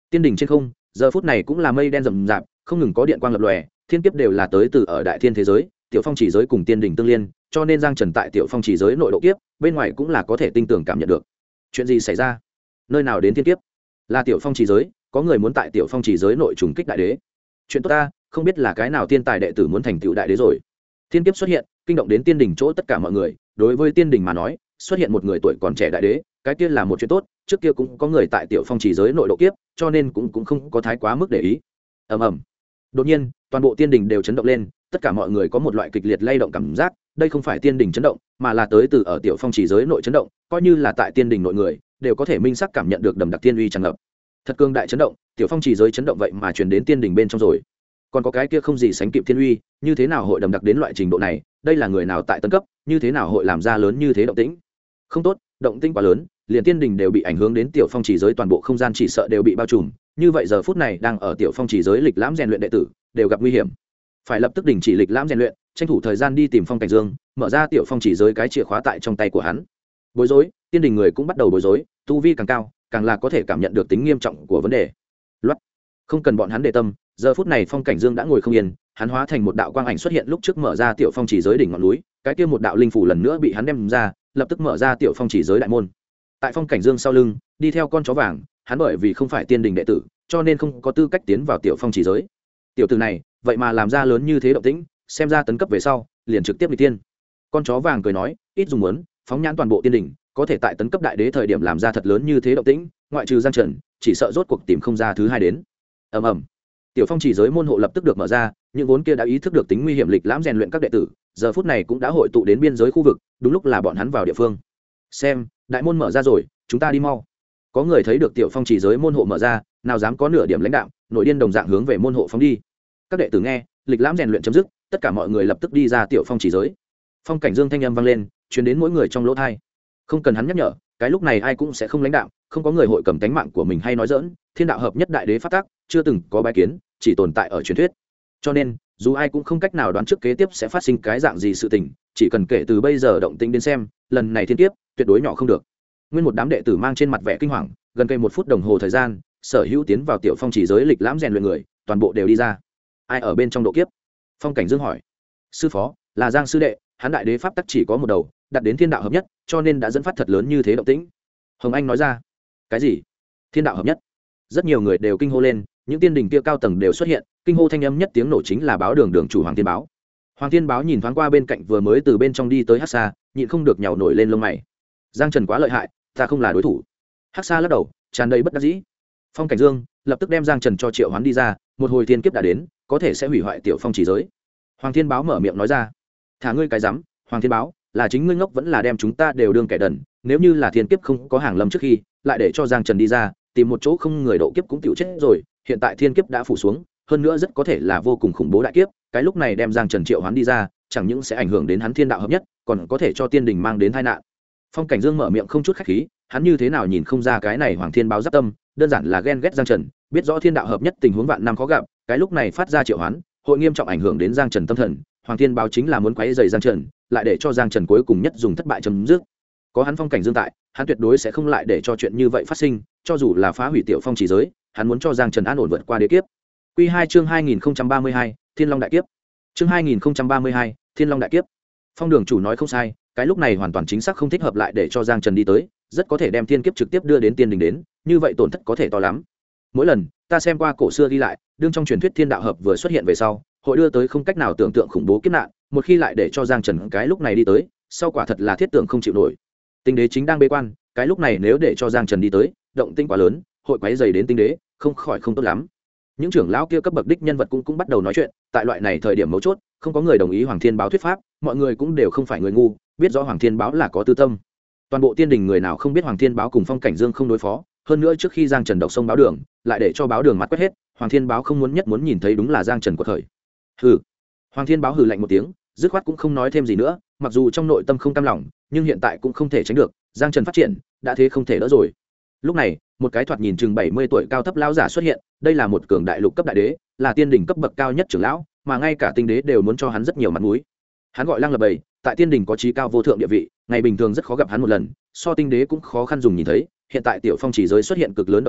Tiên đỉnh trên không giờ phút này cũng là mây đen rậm rạp, không ngừng có điện quang lập lòe, thiên kiếp đều là tới từ ở đại thiên thế giới, tiểu phong chỉ giới cùng tiên đỉnh tương liên, cho nên Giang Trần tại tiểu phong chỉ giới nội độ kiếp bên ngoài cũng là có thể tinh tường cảm nhận được. Chuyện gì xảy ra? Nơi nào đến thiên kiếp? Là tiểu phong chỉ giới, có người muốn tại tiểu phong chỉ giới nội trùng kích đại đế. Chuyện tốt ta, không biết là cái nào tiên tài đệ tử muốn thành tựu đại đế rồi. Thiên kiếp xuất hiện, kinh động đến tiên đỉnh chỗ tất cả mọi người, đối với tiên đỉnh mà nói, xuất hiện một người tuổi còn trẻ đại đế, cái kia là một chuyện tốt, trước kia cũng có người tại tiểu phong chỉ giới nội độ kiếp, cho nên cũng không có thái quá mức để ý. Ầm ầm. Đột nhiên, toàn bộ tiên đỉnh đều chấn động lên, tất cả mọi người có một loại kịch liệt lay động cảm giác, đây không phải tiên đỉnh chấn động, mà là tới từ ở tiểu phong chỉ giới nội chấn động, coi như là tại tiên đỉnh nội người, đều có thể minh xác cảm nhận được đầm đặc tiên uy tràn ngập. Thật cường đại chấn động, tiểu phong chỉ giới chấn động vậy mà truyền đến tiên đỉnh bên trong rồi. Còn có cái kia không gì sánh kịp thiên uy, như thế nào hội đầm đặc đến loại trình độ này, đây là người nào tại tân cấp, như thế nào hội làm ra lớn như thế động tĩnh? Không tốt, động tĩnh quá lớn, liền tiên đỉnh đều bị ảnh hưởng đến tiểu phong chỉ giới, toàn bộ không gian chỉ sợ đều bị bao trùm, như vậy giờ phút này đang ở tiểu phong chỉ giới lịch lãm rèn luyện đệ tử đều gặp nguy hiểm, phải lập tức đình chỉ lịch lãm rèn luyện, tranh thủ thời gian đi tìm Phong Cảnh Dương, mở ra tiểu phong chỉ giới cái chìa khóa tại trong tay của hắn. Bối rối, tiên đình người cũng bắt đầu bối rối, tu vi càng cao càng là có thể cảm nhận được tính nghiêm trọng của vấn đề. Loát, không cần bọn hắn để tâm, giờ phút này Phong Cảnh Dương đã ngồi không yên, hắn hóa thành một đạo quang ảnh xuất hiện lúc trước mở ra tiểu phong chỉ giới đỉnh ngọn núi, cái kia một đạo linh phủ lần nữa bị hắn đem ra, lập tức mở ra tiểu phong chỉ giới đại môn. Tại Phong Cảnh Dương sau lưng đi theo con chó vàng, hắn bởi vì không phải tiên đình đệ tử, cho nên không có tư cách tiến vào tiểu phong chỉ giới. Tiểu tử này vậy mà làm ra lớn như thế động tĩnh, xem ra tấn cấp về sau liền trực tiếp đi tiên. Con chó vàng cười nói, ít dùng muốn phóng nhãn toàn bộ tiên đỉnh, có thể tại tấn cấp đại đế thời điểm làm ra thật lớn như thế động tĩnh, ngoại trừ Giang Trần, chỉ sợ rốt cuộc tìm không ra thứ hai đến. Ầm ầm, tiểu phong chỉ giới môn hộ lập tức được mở ra, những vốn kia đã ý thức được tính nguy hiểm lịch lãm rèn luyện các đệ tử, giờ phút này cũng đã hội tụ đến biên giới khu vực, đúng lúc là bọn hắn vào địa phương. Xem, đại môn mở ra rồi, chúng ta đi mau. Có người thấy được tiểu phong chỉ giới môn hộ mở ra, nào dám có nửa điểm lãnh đạo, nội điên đồng dạng hướng về môn hộ phóng đi. Các đệ tử nghe, lịch lãm rèn luyện chấm dứt, tất cả mọi người lập tức đi ra tiểu phong chỉ giới. Phong Cảnh Dương thanh âm vang lên, truyền đến mỗi người trong lỗ tai. Không cần hắn nhắc nhở, cái lúc này ai cũng sẽ không lãnh đạo, không có người hội cầm tánh mạng của mình hay nói dỡn, thiên đạo hợp nhất đại đế pháp tắc, chưa từng có bái kiến, chỉ tồn tại ở truyền thuyết. Cho nên, dù ai cũng không cách nào đoán trước kế tiếp sẽ phát sinh cái dạng gì sự tình, chỉ cần kể từ bây giờ động tĩnh đến xem, lần này thiên kiếp tuyệt đối nhỏ không được. Nguyên một đám đệ tử mang trên mặt vẻ kinh hoàng, gần cây 1 phút đồng hồ thời gian, sở hữu tiến vào tiểu phong chỉ giới lịch lãm rèn luyện người, toàn bộ đều đi ra. Ai ở bên trong độ kiếp? Phong Cảnh Dương hỏi. Sư phó, là Giang sư đệ, hắn đại đế pháp tắc chỉ có một đầu, đặt đến thiên đạo hợp nhất, cho nên đã dẫn phát thật lớn như thế động tĩnh. Hồng Anh nói ra. Cái gì? Thiên đạo hợp nhất? Rất nhiều người đều kinh hô lên, những tiên đình kia cao tầng đều xuất hiện, kinh hô thanh âm nhất tiếng nổ chính là báo đường đường chủ Hoàng Thiên Báo. Hoàng Thiên Báo nhìn thoáng qua bên cạnh vừa mới từ bên trong đi tới Hắc Sa, nhịn không được nhàu nổi lên lông mày. Giang Trần quá lợi hại, ta không là đối thủ. Hắc Sa lắc đầu, tràn đầy bất đắc dĩ. Phong Cảnh Dương lập tức đem Giang Trần cho triệu hoán đi ra, một hồi thiên kiếp đã đến, có thể sẽ hủy hoại tiểu phong chỉ giới. Hoàng Thiên Báo mở miệng nói ra. Thả ngươi cái rắm, Hoàng Thiên Báo, là chính ngươi ngốc vẫn là đem chúng ta đều đương kẻ đần, nếu như là thiên kiếp không có hàng lâm trước khi, lại để cho Giang Trần đi ra, tìm một chỗ không người độ kiếp cũng tiểu chết rồi, hiện tại thiên kiếp đã phủ xuống, hơn nữa rất có thể là vô cùng khủng bố đại kiếp, cái lúc này đem Giang Trần triệu hoán đi ra, chẳng những sẽ ảnh hưởng đến hắn thiên đạo hợp nhất, còn có thể cho tiên đình mang đến tai nạn. Phong Cảnh Dương mở miệng không chút khách khí, hắn như thế nào nhìn không ra cái này Hoàng Thiên Báo giáp tâm, đơn giản là ghen ghét Giang Trần, biết rõ thiên đạo hợp nhất tình huống vạn năm khó gặp, cái lúc này phát ra triệu hoán, hội nghiêm trọng ảnh hưởng đến Giang Trần tâm thần. Hoàng Thiên Báo chính là muốn quấy rầy Giang Trần, lại để cho Giang Trần cuối cùng nhất dùng thất bại chấm dứt. Có hắn Phong Cảnh Dương tại, hắn tuyệt đối sẽ không lại để cho chuyện như vậy phát sinh, cho dù là phá hủy tiểu phong chỉ giới, hắn muốn cho Giang Trần an ổn vượt qua đế kiếp. Quy 2 chương 2032, Thiên Long đại kiếp. Chương 2032, Thiên Long đại kiếp. Phong đường chủ nói không sai, cái lúc này hoàn toàn chính xác không thích hợp lại để cho Giang Trần đi tới, rất có thể đem thiên kiếp trực tiếp đưa đến tiên đình đến, như vậy tổn thất có thể to lắm. Mỗi lần ta xem qua cổ xưa ghi lại, đương trong truyền thuyết thiên đạo hợp vừa xuất hiện về sau, hội đưa tới không cách nào tưởng tượng khủng bố kiếp nạn, một khi lại để cho Giang Trần cái lúc này đi tới, sau quả thật là thiết tưởng không chịu nổi. Tinh đế chính đang bế quan, cái lúc này nếu để cho Giang Trần đi tới, động tĩnh quá lớn, hội quấy rầy đến tinh đế, không khỏi không tốt lắm. Những trưởng lão kia cấp bậc đích nhân vật cũng bắt đầu nói chuyện, tại loại này thời điểm mấu chốt, không có người đồng ý Hoàng Thiên Báo thuyết pháp, mọi người cũng đều không phải người ngu, biết rõ Hoàng Thiên Báo là có tư tâm. Toàn bộ tiên đình người nào không biết Hoàng Thiên Báo cùng Phong Cảnh Dương không đối phó, hơn nữa trước khi Giang Trần độc sông báo đường, lại để cho báo đường mặt quét hết, Hoàng Thiên Báo không muốn nhìn thấy đúng là Giang Trần quật khởi. Hừ. Hoàng Thiên Báo hừ lạnh một tiếng, dứt khoát cũng không nói thêm gì nữa, mặc dù trong nội tâm không cam lòng, nhưng hiện tại cũng không thể tránh được, Giang Trần phát triển, đã thế không thể đỡ rồi. Lúc này, một cái thoạt nhìn chừng 70 tuổi cao thấp lão giả xuất hiện, đây là một cường đại lục cấp đại đế, là tiên đỉnh cấp bậc cao nhất trưởng lão, mà ngay cả tinh đế đều muốn cho hắn rất nhiều mặt mũi. Hắn gọi Lăng Lập Bầy, tại tiên đỉnh có chí cao vô thượng địa vị, ngày bình thường rất khó gặp hắn một lần, so tinh đế cũng khó khăn dùng nhìn thấy, hiện tại tiểu phong chỉ giới xuất hiện cực lớn động tĩnh,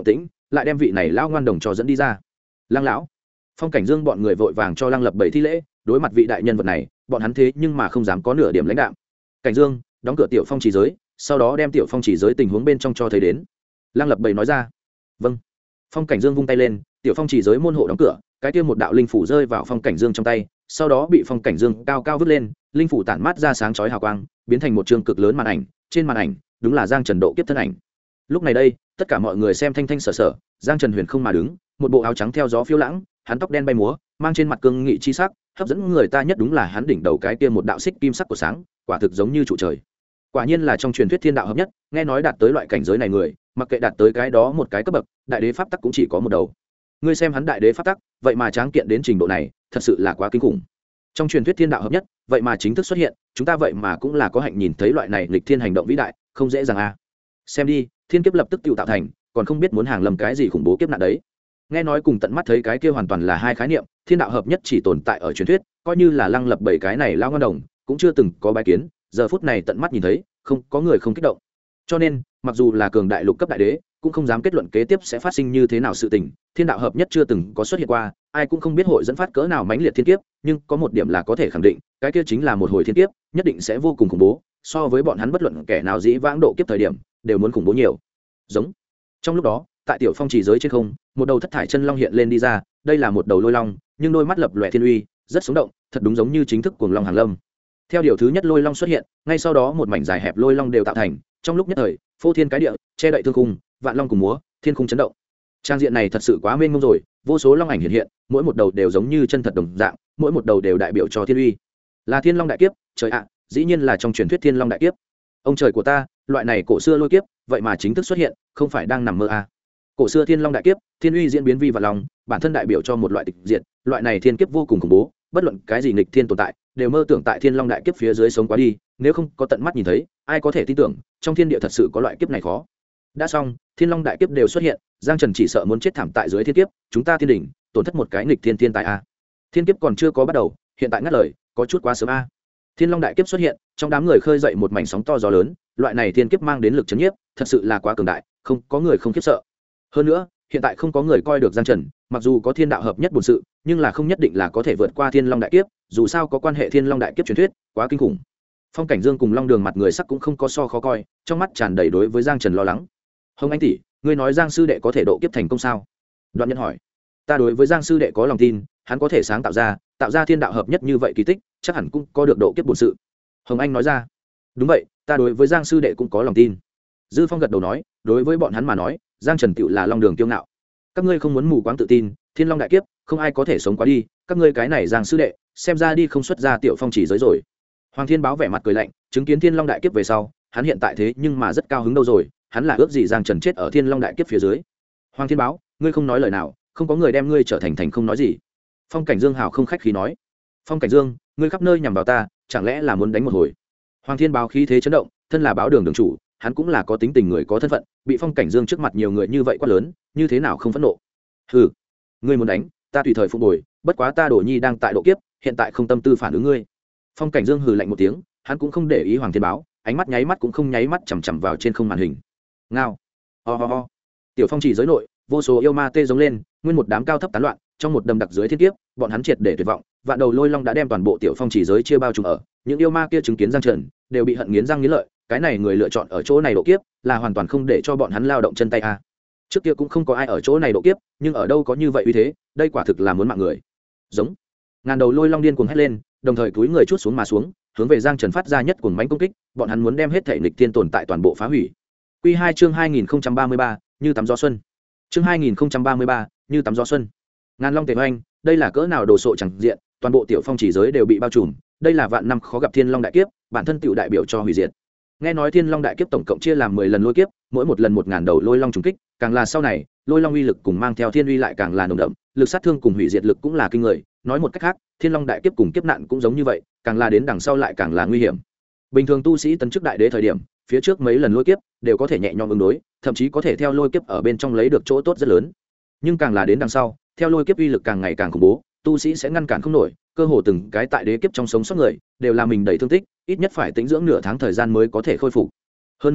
lại đem vị này lão ngoan đồng cho dẫn đi ra. Lăng lão, Phong Cảnh Dương bọn người vội vàng cho Lăng Lập Bảy thi lễ, đối mặt vị đại nhân vật này, bọn hắn thế nhưng mà không dám có nửa điểm lãnh đạm. Cảnh Dương, đóng cửa tiểu phong chỉ giới, sau đó đem tiểu phong chỉ giới tình huống bên trong cho thấy đến. Lăng Lập Bảy nói ra. Vâng. Phong Cảnh Dương vung tay lên, tiểu phong chỉ giới môn hộ đóng cửa, cái kia một đạo linh phủ rơi vào Phong Cảnh Dương trong tay, sau đó bị Phong Cảnh Dương cao cao vứt lên, linh phủ tản mát ra sáng chói hào quang, biến thành một trường cực lớn màn ảnh, trên màn ảnh đúng là Giang Trần độ kiếp thân ảnh. Lúc này đây, tất cả mọi người xem thanh thanh sở sở, Giang Trần huyền không mà đứng, một bộ áo trắng theo gió phiêu lãng, hắn tóc đen bay múa, mang trên mặt cương nghị chi sắc, hấp dẫn người ta nhất đúng là hắn đỉnh đầu cái kia một đạo xích kim sắc của sáng, quả thực giống như trụ trời. Quả nhiên là trong truyền thuyết thiên đạo hợp nhất, nghe nói đạt tới loại cảnh giới này người, mặc kệ đạt tới cái đó một cái cấp bậc, đại đế pháp tắc cũng chỉ có một đầu. Ngươi xem hắn đại đế pháp tắc, vậy mà tráng kiện đến trình độ này, thật sự là quá kinh khủng. Trong truyền thuyết thiên đạo hợp nhất, vậy mà chính thức xuất hiện, chúng ta vậy mà cũng là có hạnh nhìn thấy loại này nghịch thiên hành động vĩ đại, không dễ dàng a. Xem đi, thiên kiếp lập tức tự tạo thành, còn không biết muốn hàng lầm cái gì khủng bố kiếp nạn đấy. Nghe nói cùng tận mắt thấy cái kia hoàn toàn là hai khái niệm, thiên đạo hợp nhất chỉ tồn tại ở truyền thuyết, coi như là Lăng Lập Bảy cái này lao ngân đồng, cũng chưa từng có bái kiến, giờ phút này tận mắt nhìn thấy, không có người không kích động. Cho nên, mặc dù là cường đại lục cấp đại đế, cũng không dám kết luận kế tiếp sẽ phát sinh như thế nào sự tình, thiên đạo hợp nhất chưa từng có xuất hiện qua, ai cũng không biết hội dẫn phát cỡ nào mãnh liệt thiên kiếp, nhưng có một điểm là có thể khẳng định, cái kia chính là một hồi thiên kiếp, nhất định sẽ vô cùng khủng bố, so với bọn hắn bất luận kẻ nào dĩ vãng độ kiếp thời điểm, đều muốn khủng bố nhiều. Giống. Trong lúc đó, tại tiểu phong chỉ giới trên không, một đầu thất thải chân long hiện lên đi ra, đây là một đầu lôi long, nhưng đôi mắt lập lòe thiên uy, rất sống động, thật đúng giống như chính thức cuồng long hàng lâm. Theo điều thứ nhất lôi long xuất hiện, ngay sau đó một mảnh dài hẹp lôi long đều tạo thành, trong lúc nhất thời, phô thiên cái địa, che đậy thương khung, vạn long cùng múa, thiên khung chấn động. Trang diện này thật sự quá mênh mông rồi, vô số long ảnh hiện hiện, mỗi một đầu đều giống như chân thật đồng dạng, mỗi một đầu đều đại biểu cho thiên uy. Là thiên long đại kiếp, trời ạ, dĩ nhiên là trong truyền thuyết thiên long đại kiếp. Ông trời của ta, loại này cổ xưa lôi kiếp, vậy mà chính thức xuất hiện, không phải đang nằm mơ à. Cổ xưa thiên long đại kiếp, thiên uy diễn biến vi vạn long, bản thân đại biểu cho một loại tịch diệt, loại này thiên kiếp vô cùng khủng bố, bất luận cái gì nghịch thiên tồn tại, đều mơ tưởng tại thiên long đại kiếp phía dưới sống quá đi, nếu không có tận mắt nhìn thấy, ai có thể tin tưởng, trong thiên địa thật sự có loại kiếp này khó. Đã xong, thiên long đại kiếp đều xuất hiện, Giang Trần chỉ sợ muốn chết thảm tại dưới thiên kiếp, chúng ta thiên đỉnh, tổn thất một cái nghịch thiên thiên tài a. Thiên kiếp còn chưa có bắt đầu, hiện tại ngắt lời, có chút quá sớm a. Thiên long đại kiếp xuất hiện, trong đám người khơi dậy một mảnh sóng to gió lớn, loại này thiên kiếp mang đến lực chấn nhiếp, thật sự là quá cường đại, không có người không khiếp sợ. Hơn nữa, hiện tại không có người coi được Giang Trần, mặc dù có thiên đạo hợp nhất bổn sự, nhưng là không nhất định là có thể vượt qua thiên long đại kiếp, dù sao có quan hệ thiên long đại kiếp truyền thuyết, quá kinh khủng. Phong Cảnh Dương cùng Long Đường mặt người sắc cũng không có so khó coi, trong mắt tràn đầy đối với Giang Trần lo lắng. Hồng Anh tỷ, ngươi nói Giang sư đệ có thể độ kiếp thành công sao? Đoạn Nhân hỏi. Ta đối với Giang sư đệ có lòng tin, hắn có thể sáng tạo ra thiên đạo hợp nhất như vậy kỳ tích, chắc hẳn cũng có được độ kiếp bổn sự. Hồng Anh nói ra. Đúng vậy, ta đối với Giang sư đệ cũng có lòng tin. Dư Phong gật đầu nói, đối với bọn hắn mà nói, Giang Trần tựu là Long Đường kiêu ngạo. Các ngươi không muốn mù quáng tự tin, thiên long đại kiếp, không ai có thể sống qua đi, các ngươi cái này Giang sư đệ, xem ra đi không xuất ra tiểu phong chỉ giới rồi. Hoàng Thiên Báo vẻ mặt cười lạnh, chứng kiến thiên long đại kiếp về sau, hắn hiện tại thế nhưng mà rất cao hứng đâu rồi, hắn là ước gì Giang Trần chết ở thiên long đại kiếp phía dưới. Hoàng Thiên Báo, ngươi không nói lời nào, không có người đem ngươi trở thành không nói gì. Phong Cảnh Dương hào không khách khí nói. Phong Cảnh Dương, ngươi khắp nơi nhằm vào ta, chẳng lẽ là muốn đánh một hồi? Hoàng Thiên Báo khí thế chấn động, thân là báo đường đường chủ, hắn cũng là có tính tình người có thân phận, bị Phong Cảnh Dương trước mặt nhiều người như vậy quá lớn, như thế nào không phẫn nộ? Hừ, ngươi muốn đánh, ta tùy thời phục hồi, bất quá ta Đổ Nhi đang tại độ kiếp, hiện tại không tâm tư phản ứng ngươi. Phong Cảnh Dương hừ lạnh một tiếng, hắn cũng không để ý Hoàng Thiên Báo, ánh mắt nháy mắt cũng không nháy mắt chằm chằm vào trên không màn hình. Ngao, ho. Tiểu phong chỉ giới nội, vô số yêu ma tê giống lên, nguyên một đám cao thấp tán loạn, trong một đầm đặc dưới thiên kiếp, bọn hắn triệt để tuyệt vọng, vạn đầu lôi long đã đem toàn bộ tiểu phong chỉ giới chia bao trùm ở, những yêu ma kia chứng kiến Giang Trần, đều bị hận nghiến răng nghiến lợi, cái này người lựa chọn ở chỗ này độ kiếp, là hoàn toàn không để cho bọn hắn lao động chân tay a. Trước kia cũng không có ai ở chỗ này độ kiếp, nhưng ở đâu có như vậy uy thế, đây quả thực là muốn mạng người. Giống. Ngàn đầu lôi long điên cuồng hét lên, đồng thời túi người chút xuống mà xuống, hướng về Giang Trần phát ra nhất cuồng mãnh công kích, bọn hắn muốn đem hết thể nghịch thiên tồn tại toàn bộ phá hủy. Quy 2 chương 2033, như tắm gió xuân. Chương 2033, như tắm gió xuân. Ngàn long tề hoành, đây là cỡ nào đồ sộ chẳng diện, toàn bộ tiểu phong chỉ giới đều bị bao trùm, đây là vạn năm khó gặp thiên long đại kiếp, bản thân tiểu đại biểu cho hủy diệt. Nghe nói thiên long đại kiếp tổng cộng chia làm 10 lần lôi kiếp, mỗi một lần 1000 đầu lôi long trùng kích, càng là sau này, lôi long uy lực cùng mang theo thiên uy lại càng là nồng đậm, lực sát thương cùng hủy diệt lực cũng là kinh người, nói một cách khác, thiên long đại kiếp cùng kiếp nạn cũng giống như vậy, càng là đến đằng sau lại càng là nguy hiểm. Bình thường tu sĩ tấn chức đại đế thời điểm, phía trước mấy lần lôi kiếp đều có thể nhẹ nhõm ứng đối, thậm chí có thể theo lôi kiếp ở bên trong lấy được chỗ tốt rất lớn. Nhưng càng là đến đằng sau, theo lôi kiếp uy lực càng ngày càng khủng bố, tu sĩ sẽ ngăn cản không nổi, cơ hồ từng cái tại đế kiếp trong sống sót người đều là mình đầy thương tích, ít nhất phải tĩnh dưỡng nửa tháng thời gian mới có thể khôi phục. Hơn nữa,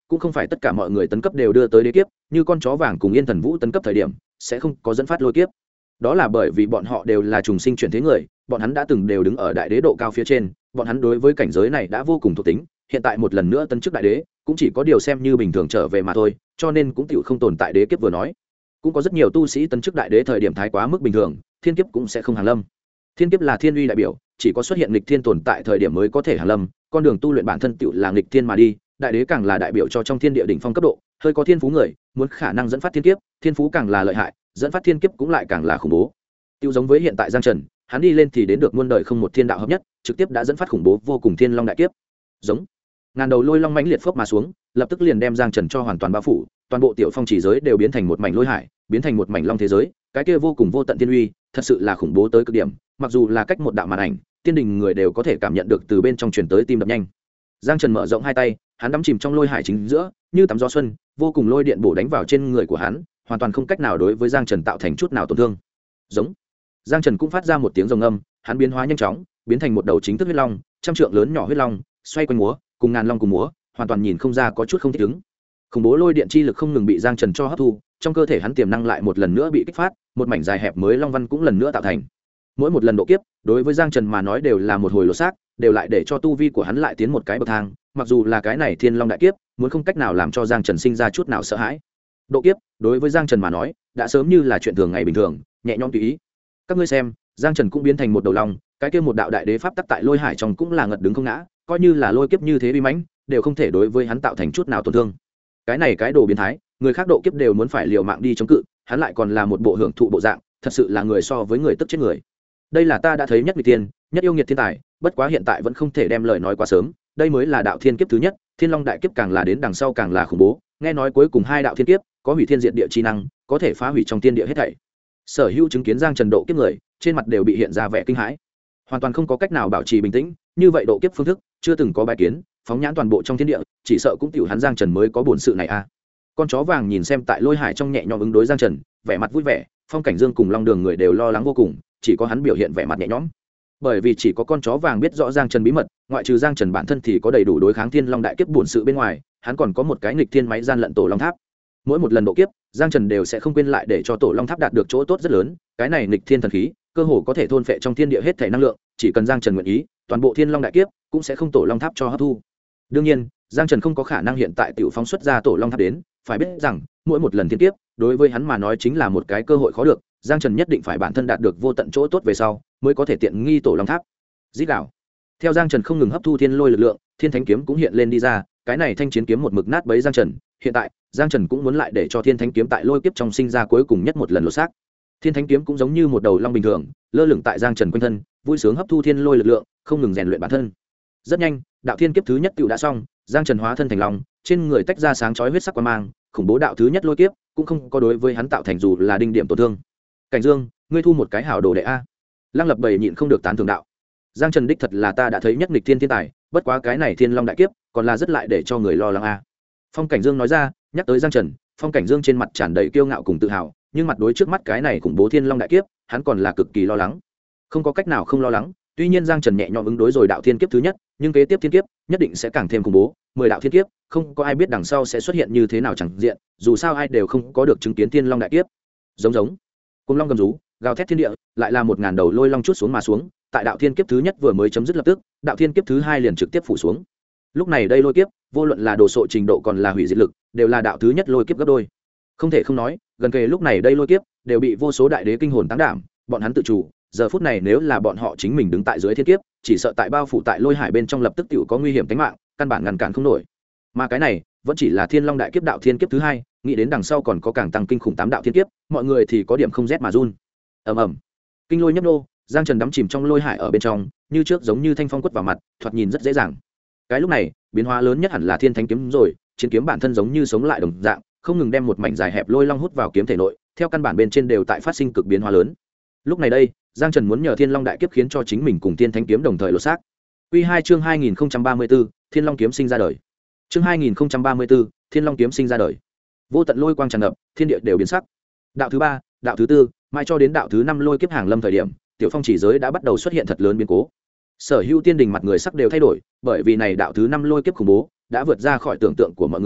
cũng không phải tất cả mọi người tấn cấp đều đưa tới đế kiếp, như con chó vàng cùng Yên Thần Vũ tấn cấp thời điểm sẽ không có dẫn phát lôi kiếp. Đó là bởi vì bọn họ đều là trùng sinh chuyển thế người, bọn hắn đã từng đều đứng ở đại đế độ cao phía trên, bọn hắn đối với cảnh giới này đã vô cùng thuộc tính, hiện tại một lần nữa tấn chức đại đế cũng chỉ có điều xem như bình thường trở về mà thôi, cho nên cũng tựu không tồn tại đế kiếp vừa nói. Cũng có rất nhiều tu sĩ tấn chức đại đế thời điểm thái quá mức bình thường, thiên kiếp cũng sẽ không hàng lâm. Thiên kiếp là thiên uy đại biểu, chỉ có xuất hiện nghịch thiên tồn tại thời điểm mới có thể hàng lâm, con đường tu luyện bản thân tựu là nghịch thiên mà đi, đại đế càng là đại biểu cho trong thiên địa đỉnh phong cấp độ, hơi có thiên phú người muốn khả năng dẫn phát thiên kiếp, thiên phú càng là lợi hại, dẫn phát thiên kiếp cũng lại càng là khủng bố. Tiêu giống với hiện tại Giang Trần, hắn đi lên thì đến được muôn đời không một thiên đạo hợp nhất, trực tiếp đã dẫn phát khủng bố vô cùng thiên long đại kiếp. Giống ngàn đầu lôi long mãnh liệt phốc mà xuống, lập tức liền đem Giang Trần cho hoàn toàn bao phủ, toàn bộ tiểu phong chỉ giới đều biến thành một mảnh lôi hải, biến thành một mảnh long thế giới, cái kia vô cùng vô tận thiên uy, thật sự là khủng bố tới cực điểm, mặc dù là cách một đạo màn ảnh, tiên đình người đều có thể cảm nhận được từ bên trong truyền tới tim đập nhanh. Giang Trần mở rộng hai tay, hắn đắm chìm trong lôi hải chính giữa, như tắm gió xuân, vô cùng lôi điện bổ đánh vào trên người của hắn, hoàn toàn không cách nào đối với Giang Trần tạo thành chút nào tổn thương. Giống. Giang Trần cũng phát ra một tiếng rồng âm, hắn biến hóa nhanh chóng, biến thành một đầu chính thức huyết long, trăm trượng lớn nhỏ huyết long, xoay quanh múa, cùng ngàn long cùng múa, hoàn toàn nhìn không ra có chút không thích ứng. Khủng bố lôi điện chi lực không ngừng bị Giang Trần cho hấp thu, trong cơ thể hắn tiềm năng lại một lần nữa bị kích phát, một mảnh dài hẹp mới long văn cũng lần nữa tạo thành. Mỗi một lần độ kiếp, đối với Giang Trần mà nói đều là một hồi lỗ xác, đều lại để cho tu vi của hắn lại tiến một cái bậc thang, mặc dù là cái này thiên long đại kiếp, muốn không cách nào làm cho Giang Trần sinh ra chút nào sợ hãi. Độ kiếp, đối với Giang Trần mà nói, đã sớm như là chuyện thường ngày bình thường, nhẹ nhõm tùy ý. Các ngươi xem, Giang Trần cũng biến thành một đầu long, cái kia một đạo đại đế pháp tắc tại lôi hải trong cũng là ngật đứng không ngã, coi như là lôi kiếp như thế uy mãnh, đều không thể đối với hắn tạo thành chút nào tổn thương. Cái này cái đồ biến thái, người khác độ kiếp đều muốn phải liều mạng đi chống cự, hắn lại còn là một bộ hưởng thụ bộ dạng, thật sự là người so với người tức chết người. Đây là ta đã thấy nhất vị tiên, nhất yêu nghiệt thiên tài, bất quá hiện tại vẫn không thể đem lời nói quá sớm, đây mới là đạo thiên kiếp thứ nhất, thiên long đại kiếp càng là đến đằng sau càng là khủng bố, nghe nói cuối cùng hai đạo thiên kiếp có hủy thiên diệt địa chi năng, có thể phá hủy trong thiên địa hết thảy. Sở hữu chứng kiến Giang Trần độ kiếp người, trên mặt đều bị hiện ra vẻ kinh hãi, hoàn toàn không có cách nào bảo trì bình tĩnh, như vậy độ kiếp phương thức chưa từng có bài kiến, phóng nhãn toàn bộ trong thiên địa, chỉ sợ cũng tiểu hắn Giang Trần mới có bổn sự này a. Con chó vàng nhìn xem tại lôi hải trong nhẹ nhõm ứng đối Giang Trần, vẻ mặt vui vẻ, Phong Cảnh Dương cùng Long Đường người đều lo lắng vô cùng, chỉ có hắn biểu hiện vẻ mặt nhẹ nhõm. Bởi vì chỉ có con chó vàng biết rõ Giang Trần bí mật, ngoại trừ Giang Trần bản thân thì có đầy đủ đối kháng thiên long đại kiếp bổn sự bên ngoài, hắn còn có một cái nghịch thiên máy gian lận tổ long tháp. Mỗi một lần độ kiếp, Giang Trần đều sẽ không quên lại để cho tổ long tháp đạt được chỗ tốt rất lớn, cái này nghịch thiên thần khí, cơ hồ có thể thôn phệ trong thiên địa hết thể năng lượng, chỉ cần Giang Trần nguyện ý, toàn bộ thiên long đại kiếp cũng sẽ không tổ long tháp cho hấp thu. Đương nhiên, Giang Trần không có khả năng hiện tại tiểu phóng xuất ra tổ long tháp đến, phải biết rằng, mỗi một lần thiên kiếp, đối với hắn mà nói chính là một cái cơ hội khó được, Giang Trần nhất định phải bản thân đạt được vô tận chỗ tốt về sau, mới có thể tiện nghi tổ long tháp. Dĩ đạo. Theo Giang Trần không ngừng hấp thu thiên lôi lực lượng, thiên thánh kiếm cũng hiện lên đi ra, cái này thanh chiến kiếm một mực nát bấy Giang Trần, hiện tại, Giang Trần cũng muốn lại để cho thiên thánh kiếm tại lôi kiếp trong sinh ra cuối cùng nhất một lần lột xác. Thiên thánh kiếm cũng giống như một đầu long bình thường, lơ lửng tại Giang Trần quanh thân, vui sướng hấp thu thiên lôi lực lượng, không ngừng rèn luyện bản thân. Rất nhanh, đạo thiên kiếp thứ nhất tựu đã xong, Giang Trần hóa thân thành long, trên người tách ra sáng chói huyết sắc quang mang, khủng bố đạo thứ nhất lôi kiếp, cũng không có đối với hắn tạo thành dù là đinh điểm tổn thương. Cảnh Dương, ngươi thu một cái hảo đồ đệ a. Lăng Lập Bầy nhịn không được tán thưởng đạo. Giang Trần đích thật là ta đã thấy nhất nghịch thiên thiên tài, bất quá cái này thiên long đại kiếp, còn là rất lại để cho người lo lắng a. Phong Cảnh Dương nói ra, nhắc tới Giang Trần, Phong Cảnh Dương trên mặt tràn đầy kiêu ngạo cùng tự hào, nhưng mặt đối trước mắt cái này khủng bố thiên long đại kiếp, hắn còn là cực kỳ lo lắng. Không có cách nào không lo lắng, tuy nhiên Giang Trần nhẹ nhõm ứng đối rồi đạo thiên kiếp thứ nhất, nhưng kế tiếp thiên kiếp nhất định sẽ càng thêm khủng bố, 10 đạo thiên kiếp, không có ai biết đằng sau sẽ xuất hiện như thế nào chẳng diện, dù sao ai đều không có được chứng kiến thiên long đại kiếp. Giống cùng long gầm rú, gào thét thiên địa, lại là 1000 đầu lôi long chút xuống mà xuống, tại đạo thiên kiếp thứ nhất vừa mới chấm dứt lập tức, đạo thiên kiếp thứ hai liền trực tiếp phủ xuống. Lúc này đây lôi kiếp, vô luận là đồ sộ trình độ còn là hủy diệt lực, đều là đạo thứ nhất lôi kiếp gấp đôi. Không thể không nói, gần kề lúc này đây lôi kiếp đều bị vô số đại đế kinh hồn táng đảm, bọn hắn tự chủ, giờ phút này nếu là bọn họ chính mình đứng tại dưới thiên kiếp, chỉ sợ tại bao phủ tại lôi hải bên trong lập tức tiểu có nguy hiểm tính mạng, căn bản ngăn cản không nổi. Mà cái này, vẫn chỉ là thiên long đại kiếp đạo thiên kiếp thứ hai, nghĩ đến đằng sau còn có càng tăng kinh khủng 8 đạo thiên kiếp, mọi người thì có điểm không rét mà run. Ầm ầm. Kinh lôi nhấp nô, Giang Trần đắm chìm trong lôi hải ở bên trong, như trước giống như thanh phong quất vào mặt, thoạt nhìn rất dễ dàng. Cái lúc này, biến hóa lớn nhất hẳn là thiên thánh kiếm rồi, chiến kiếm bản thân giống như sống lại đồng dạng, không ngừng đem một mảnh dài hẹp lôi long hút vào kiếm thể nội, theo căn bản bên trên đều tại phát sinh cực biến hóa lớn. Lúc này đây, Giang Trần muốn nhờ Thiên Long đại kiếp khiến cho chính mình cùng Thiên Thánh kiếm đồng thời lột xác. Quy 2 chương 2034, Thiên Long kiếm sinh ra đời. Chương 2034, Thiên Long kiếm sinh ra đời. Vô tận lôi quang tràn ngập, thiên địa đều biến sắc. Đạo thứ 3, đạo thứ 4, mai cho đến đạo thứ 5 lôi kiếp hàng lâm thời điểm, tiểu phong chỉ giới đã bắt đầu xuất hiện thật lớn biến cố. Sở hữu tiên đình mặt người sắc đều thay đổi, bởi vì này đạo thứ 5 lôi kiếp khủng bố đã vượt ra khỏi tưởng tượng của mọi người,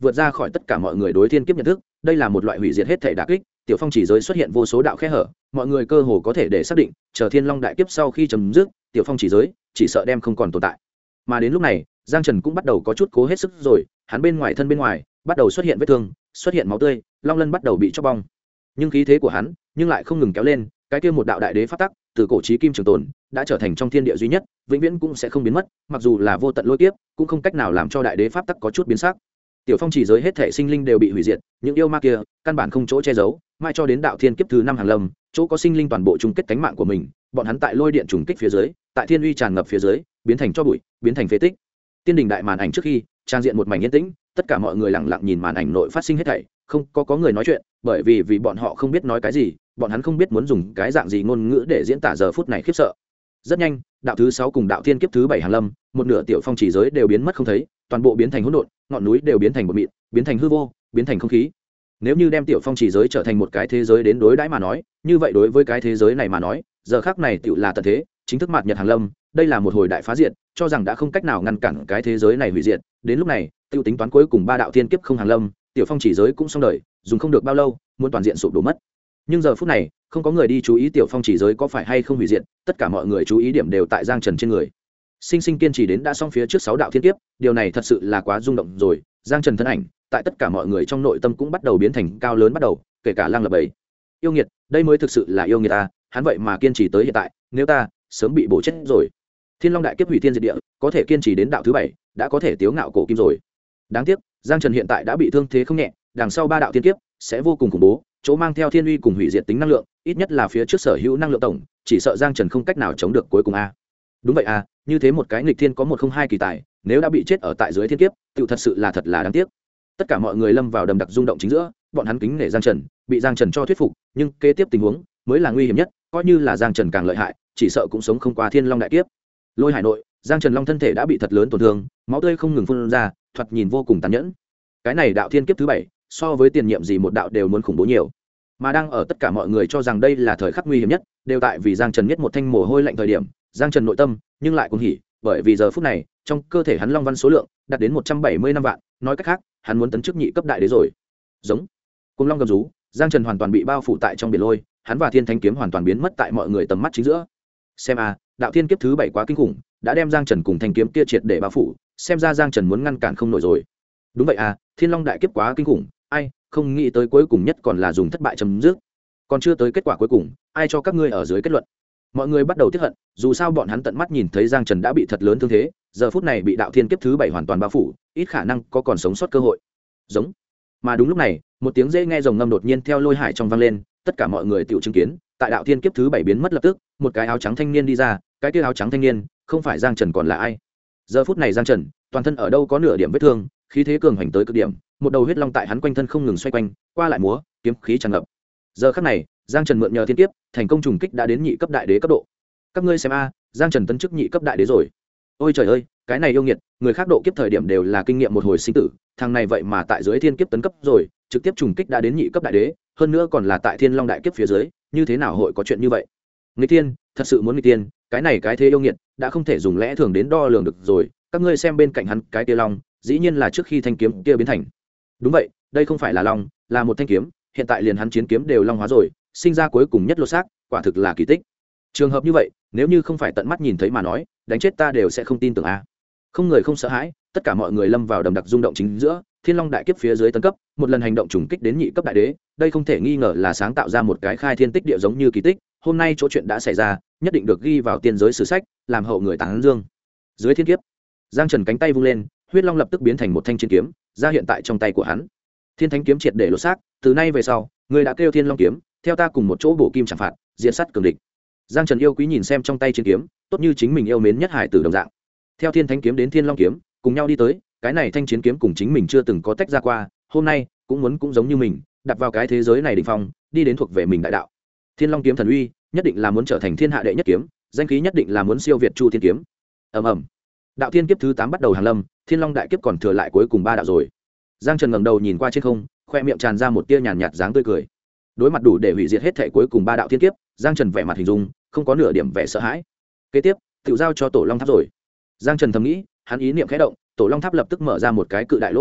vượt ra khỏi tất cả mọi người đối thiên kiếp nhận thức. Đây là một loại hủy diệt hết thể đả kích. Tiểu phong chỉ giới xuất hiện vô số đạo khe hở, mọi người cơ hồ có thể để xác định chờ thiên long đại kiếp sau khi chấm dứt, tiểu phong chỉ giới chỉ sợ đem không còn tồn tại. Mà đến lúc này Giang Trần cũng bắt đầu có chút cố hết sức rồi, hắn bên ngoài thân bên ngoài bắt đầu xuất hiện vết thương, xuất hiện máu tươi, long lân bắt đầu bị chóc bong, nhưng khí thế của hắn nhưng lại không ngừng kéo lên. Cái kia một đạo đại đế pháp tắc từ cổ chí kim trường tồn đã trở thành trong thiên địa duy nhất, vĩnh viễn cũng sẽ không biến mất, mặc dù là vô tận lôi kiếp cũng không cách nào làm cho đại đế pháp tắc có chút biến sắc. Tiểu phong chỉ giới hết thể sinh linh đều bị hủy diệt, những yêu ma kia căn bản không chỗ che giấu, mãi cho đến đạo thiên kiếp thứ 5 hàng lâm, chỗ có sinh linh toàn bộ chung kết cánh mạng của mình, bọn hắn tại lôi điện trùng kích phía dưới, tại thiên uy tràn ngập phía dưới, biến thành cho bụi, biến thành phế tích. Tiên đình đại màn ảnh trước khi trang diện một mảnh yên tĩnh, tất cả mọi người lặng lặng nhìn màn ảnh nội phát sinh hết thảy, không có người nói chuyện, bởi vì bọn họ không biết nói cái gì, bọn hắn không biết muốn dùng cái dạng gì ngôn ngữ để diễn tả giờ phút này khiếp sợ. Rất nhanh, đạo thứ 6 cùng đạo thiên kiếp thứ 7 hàng lâm, một nửa tiểu phong chỉ giới đều biến mất không thấy, toàn bộ biến thành hỗn độn, ngọn núi đều biến thành bột mịn, biến thành hư vô, biến thành không khí. Nếu như đem tiểu phong chỉ giới trở thành một cái thế giới đến đối đãi mà nói, như vậy đối với cái thế giới này mà nói, giờ khắc này tiểu là tận thế, chính thức mạt nhật hàng lâm, đây là một hồi đại phá diệt, cho rằng đã không cách nào ngăn cản cái thế giới này hủy diệt. Đến lúc này, tiêu tính toán cuối cùng 3 đạo thiên kiếp không hàng lâm, tiểu phong chỉ giới cũng xong đời, dùng không được bao lâu, muốn toàn diện sụp đổ mất. Nhưng giờ phút này, không có người đi chú ý tiểu phong chỉ giới có phải hay không hủy diệt, tất cả mọi người chú ý điểm đều tại Giang Trần trên người. Sinh sinh kiên trì đến đã xong phía trước 6 đạo thiên kiếp, điều này thật sự là quá rung động rồi. Giang Trần thân ảnh, tại tất cả mọi người trong nội tâm cũng bắt đầu biến thành cao lớn bắt đầu, kể cả Lăng Lập Bầy. Yêu nghiệt, đây mới thực sự là yêu nghiệt ta, hắn vậy mà kiên trì tới hiện tại, nếu ta sớm bị bổ chết rồi. Thiên Long đại kiếp hủy thiên diệt địa, có thể kiên trì đến đạo thứ 7, đã có thể tiếu ngạo cổ kim rồi. Đáng tiếc, Giang Trần hiện tại đã bị thương thế không nhẹ, đằng sau 3 đạo thiên kiếp sẽ vô cùng khủng bố, chỗ mang theo thiên uy cùng hủy diệt tính năng lượng, ít nhất là phía trước sở hữu năng lượng tổng, chỉ sợ Giang Trần không cách nào chống được cuối cùng a. Đúng vậy a, như thế một cái nghịch thiên có 102 kỳ tài, nếu đã bị chết ở tại dưới thiên kiếp, tựu thật sự là thật là đáng tiếc. Tất cả mọi người lâm vào đầm đặc rung động chính giữa, bọn hắn kính nể Giang Trần, bị Giang Trần cho thuyết phục, nhưng kế tiếp tình huống mới là nguy hiểm nhất, coi như là Giang Trần càng lợi hại, chỉ sợ cũng sống không qua Thiên Long đại kiếp. Lôi Hải nội, Giang Trần Long thân thể đã bị thật lớn tổn thương, máu tươi không ngừng phun ra, thoạt nhìn vô cùng tàn nhẫn. Cái này đạo thiên kiếp thứ 7, so với tiền nhiệm gì một đạo đều muốn khủng bố nhiều. Mà đang ở tất cả mọi người cho rằng đây là thời khắc nguy hiểm nhất, đều tại vì Giang Trần nhất một thanh mồ hôi lạnh thời điểm, Giang Trần nội tâm nhưng lại cũng hỉ, bởi vì giờ phút này, trong cơ thể hắn long văn số lượng đạt đến 175 vạn, nói cách khác, hắn muốn tấn chức nhị cấp đại đế rồi. Giống cùng long gầm rú, Giang Trần hoàn toàn bị bao phủ tại trong biển lôi, hắn và Thiên Thánh kiếm hoàn toàn biến mất tại mọi người tầm mắt chính giữa. Xem a, đạo thiên kiếp thứ 7 quá kinh khủng, đã đem Giang Trần cùng thanh kiếm kia triệt để bao phủ, xem ra Giang Trần muốn ngăn cản không nổi rồi. Đúng vậy à, Thiên Long đại kiếp quá kinh khủng, ai không nghĩ tới cuối cùng nhất còn là dùng thất bại chấm dứt. Còn chưa tới kết quả cuối cùng, ai cho các ngươi ở dưới kết luận. Mọi người bắt đầu tiếc hận, dù sao bọn hắn tận mắt nhìn thấy Giang Trần đã bị thật lớn thương thế, giờ phút này bị đạo thiên kiếp thứ 7 hoàn toàn bao phủ, ít khả năng có còn sống sót cơ hội. Giống. Mà đúng lúc này, một tiếng dễ nghe rồng ngâm đột nhiên theo Lôi Hải trong vang lên, tất cả mọi người tựu chứng kiến, tại đạo thiên kiếp thứ 7 biến mất lập tức, một cái áo trắng thanh niên đi ra, cái kia áo trắng thanh niên, không phải Giang Trần còn là ai? Giờ phút này Giang Trần, toàn thân ở đâu có nửa điểm vết thương, khí thế cường hành tới cực điểm, một đầu huyết long tại hắn quanh thân không ngừng xoay quanh, qua lại múa, kiếm khí tràn ngập. Giờ khắc này, Giang Trần mượn nhờ thiên kiếp, thành công trùng kích đã đến nhị cấp đại đế cấp độ. Các ngươi xem a, Giang Trần tấn chức nhị cấp đại đế rồi. Ôi trời ơi, cái này yêu nghiệt, người khác độ kiếp thời điểm đều là kinh nghiệm một hồi sinh tử, thằng này vậy mà tại dưới thiên kiếp tấn cấp rồi, trực tiếp trùng kích đã đến nhị cấp đại đế, hơn nữa còn là tại Thiên Long đại kiếp phía dưới, như thế nào hội có chuyện như vậy? Nghịch tiên, thật sự muốn nghịch tiên, cái này cái thế yêu nghiệt, đã không thể dùng lẽ thường đến đo lường được rồi, các ngươi xem bên cạnh hắn, cái kia long, dĩ nhiên là trước khi thanh kiếm kia biến thành. Đúng vậy, đây không phải là long, là một thanh kiếm, hiện tại liền hắn chiến kiếm đều long hóa rồi, sinh ra cuối cùng nhất lô xác, quả thực là kỳ tích. Trường hợp như vậy, nếu như không phải tận mắt nhìn thấy mà nói, đánh chết ta đều sẽ không tin tưởng a. Không người không sợ hãi, tất cả mọi người lâm vào đầm đặc rung động chính giữa, Thiên Long đại kiếp phía dưới tấn cấp, một lần hành động trùng kích đến nhị cấp đại đế, đây không thể nghi ngờ là sáng tạo ra một cái khai thiên tích địa giống như kỳ tích, hôm nay chỗ chuyện đã xảy ra, nhất định được ghi vào tiên giới sử sách, làm hậu người tán dương. Dưới thiên kiếp, Giang Trần cánh tay vung lên, huyết long lập tức biến thành một thanh chiến kiếm, ra hiện tại trong tay của hắn. Thiên Thánh kiếm triệt để lột xác, từ nay về sau, người đã kêu Thiên Long kiếm, theo ta cùng một chỗ bổ kim chẳng phạt, diệt sát cường địch. Giang Trần yêu quý nhìn xem trong tay chiến kiếm, tốt như chính mình yêu mến nhất hải tử đồng dạng. Theo Thiên Thánh kiếm đến Thiên Long kiếm, cùng nhau đi tới, cái này thanh chiến kiếm cùng chính mình chưa từng có tách ra qua, hôm nay cũng giống như mình, đặt vào cái thế giới này đỉnh phong, đi đến thuộc về mình đại đạo. Thiên Long kiếm thần uy, nhất định là muốn trở thành thiên hạ đệ nhất kiếm, danh khí nhất định là muốn siêu việt Chu Thiên kiếm. Ầm ầm. Đạo thiên kiếp thứ 8 bắt đầu hàng lâm, Thiên Long đại kiếp còn thừa lại cuối cùng 3 đạo rồi. Giang Trần ngẩng đầu nhìn qua trên không, khoe miệng tràn ra một tia nhàn nhạt dáng tươi cười. Đối mặt đủ để hủy diệt hết thảy cuối cùng 3 đạo thiên kiếp, Giang Trần vẻ mặt hình dung, không có nửa điểm vẻ sợ hãi. Kế tiếp, tự giao cho Tổ Long Tháp rồi. Giang Trần thầm nghĩ, hắn ý niệm khẽ động, Tổ Long Tháp lập tức mở ra một cái cự đại lỗ hổng,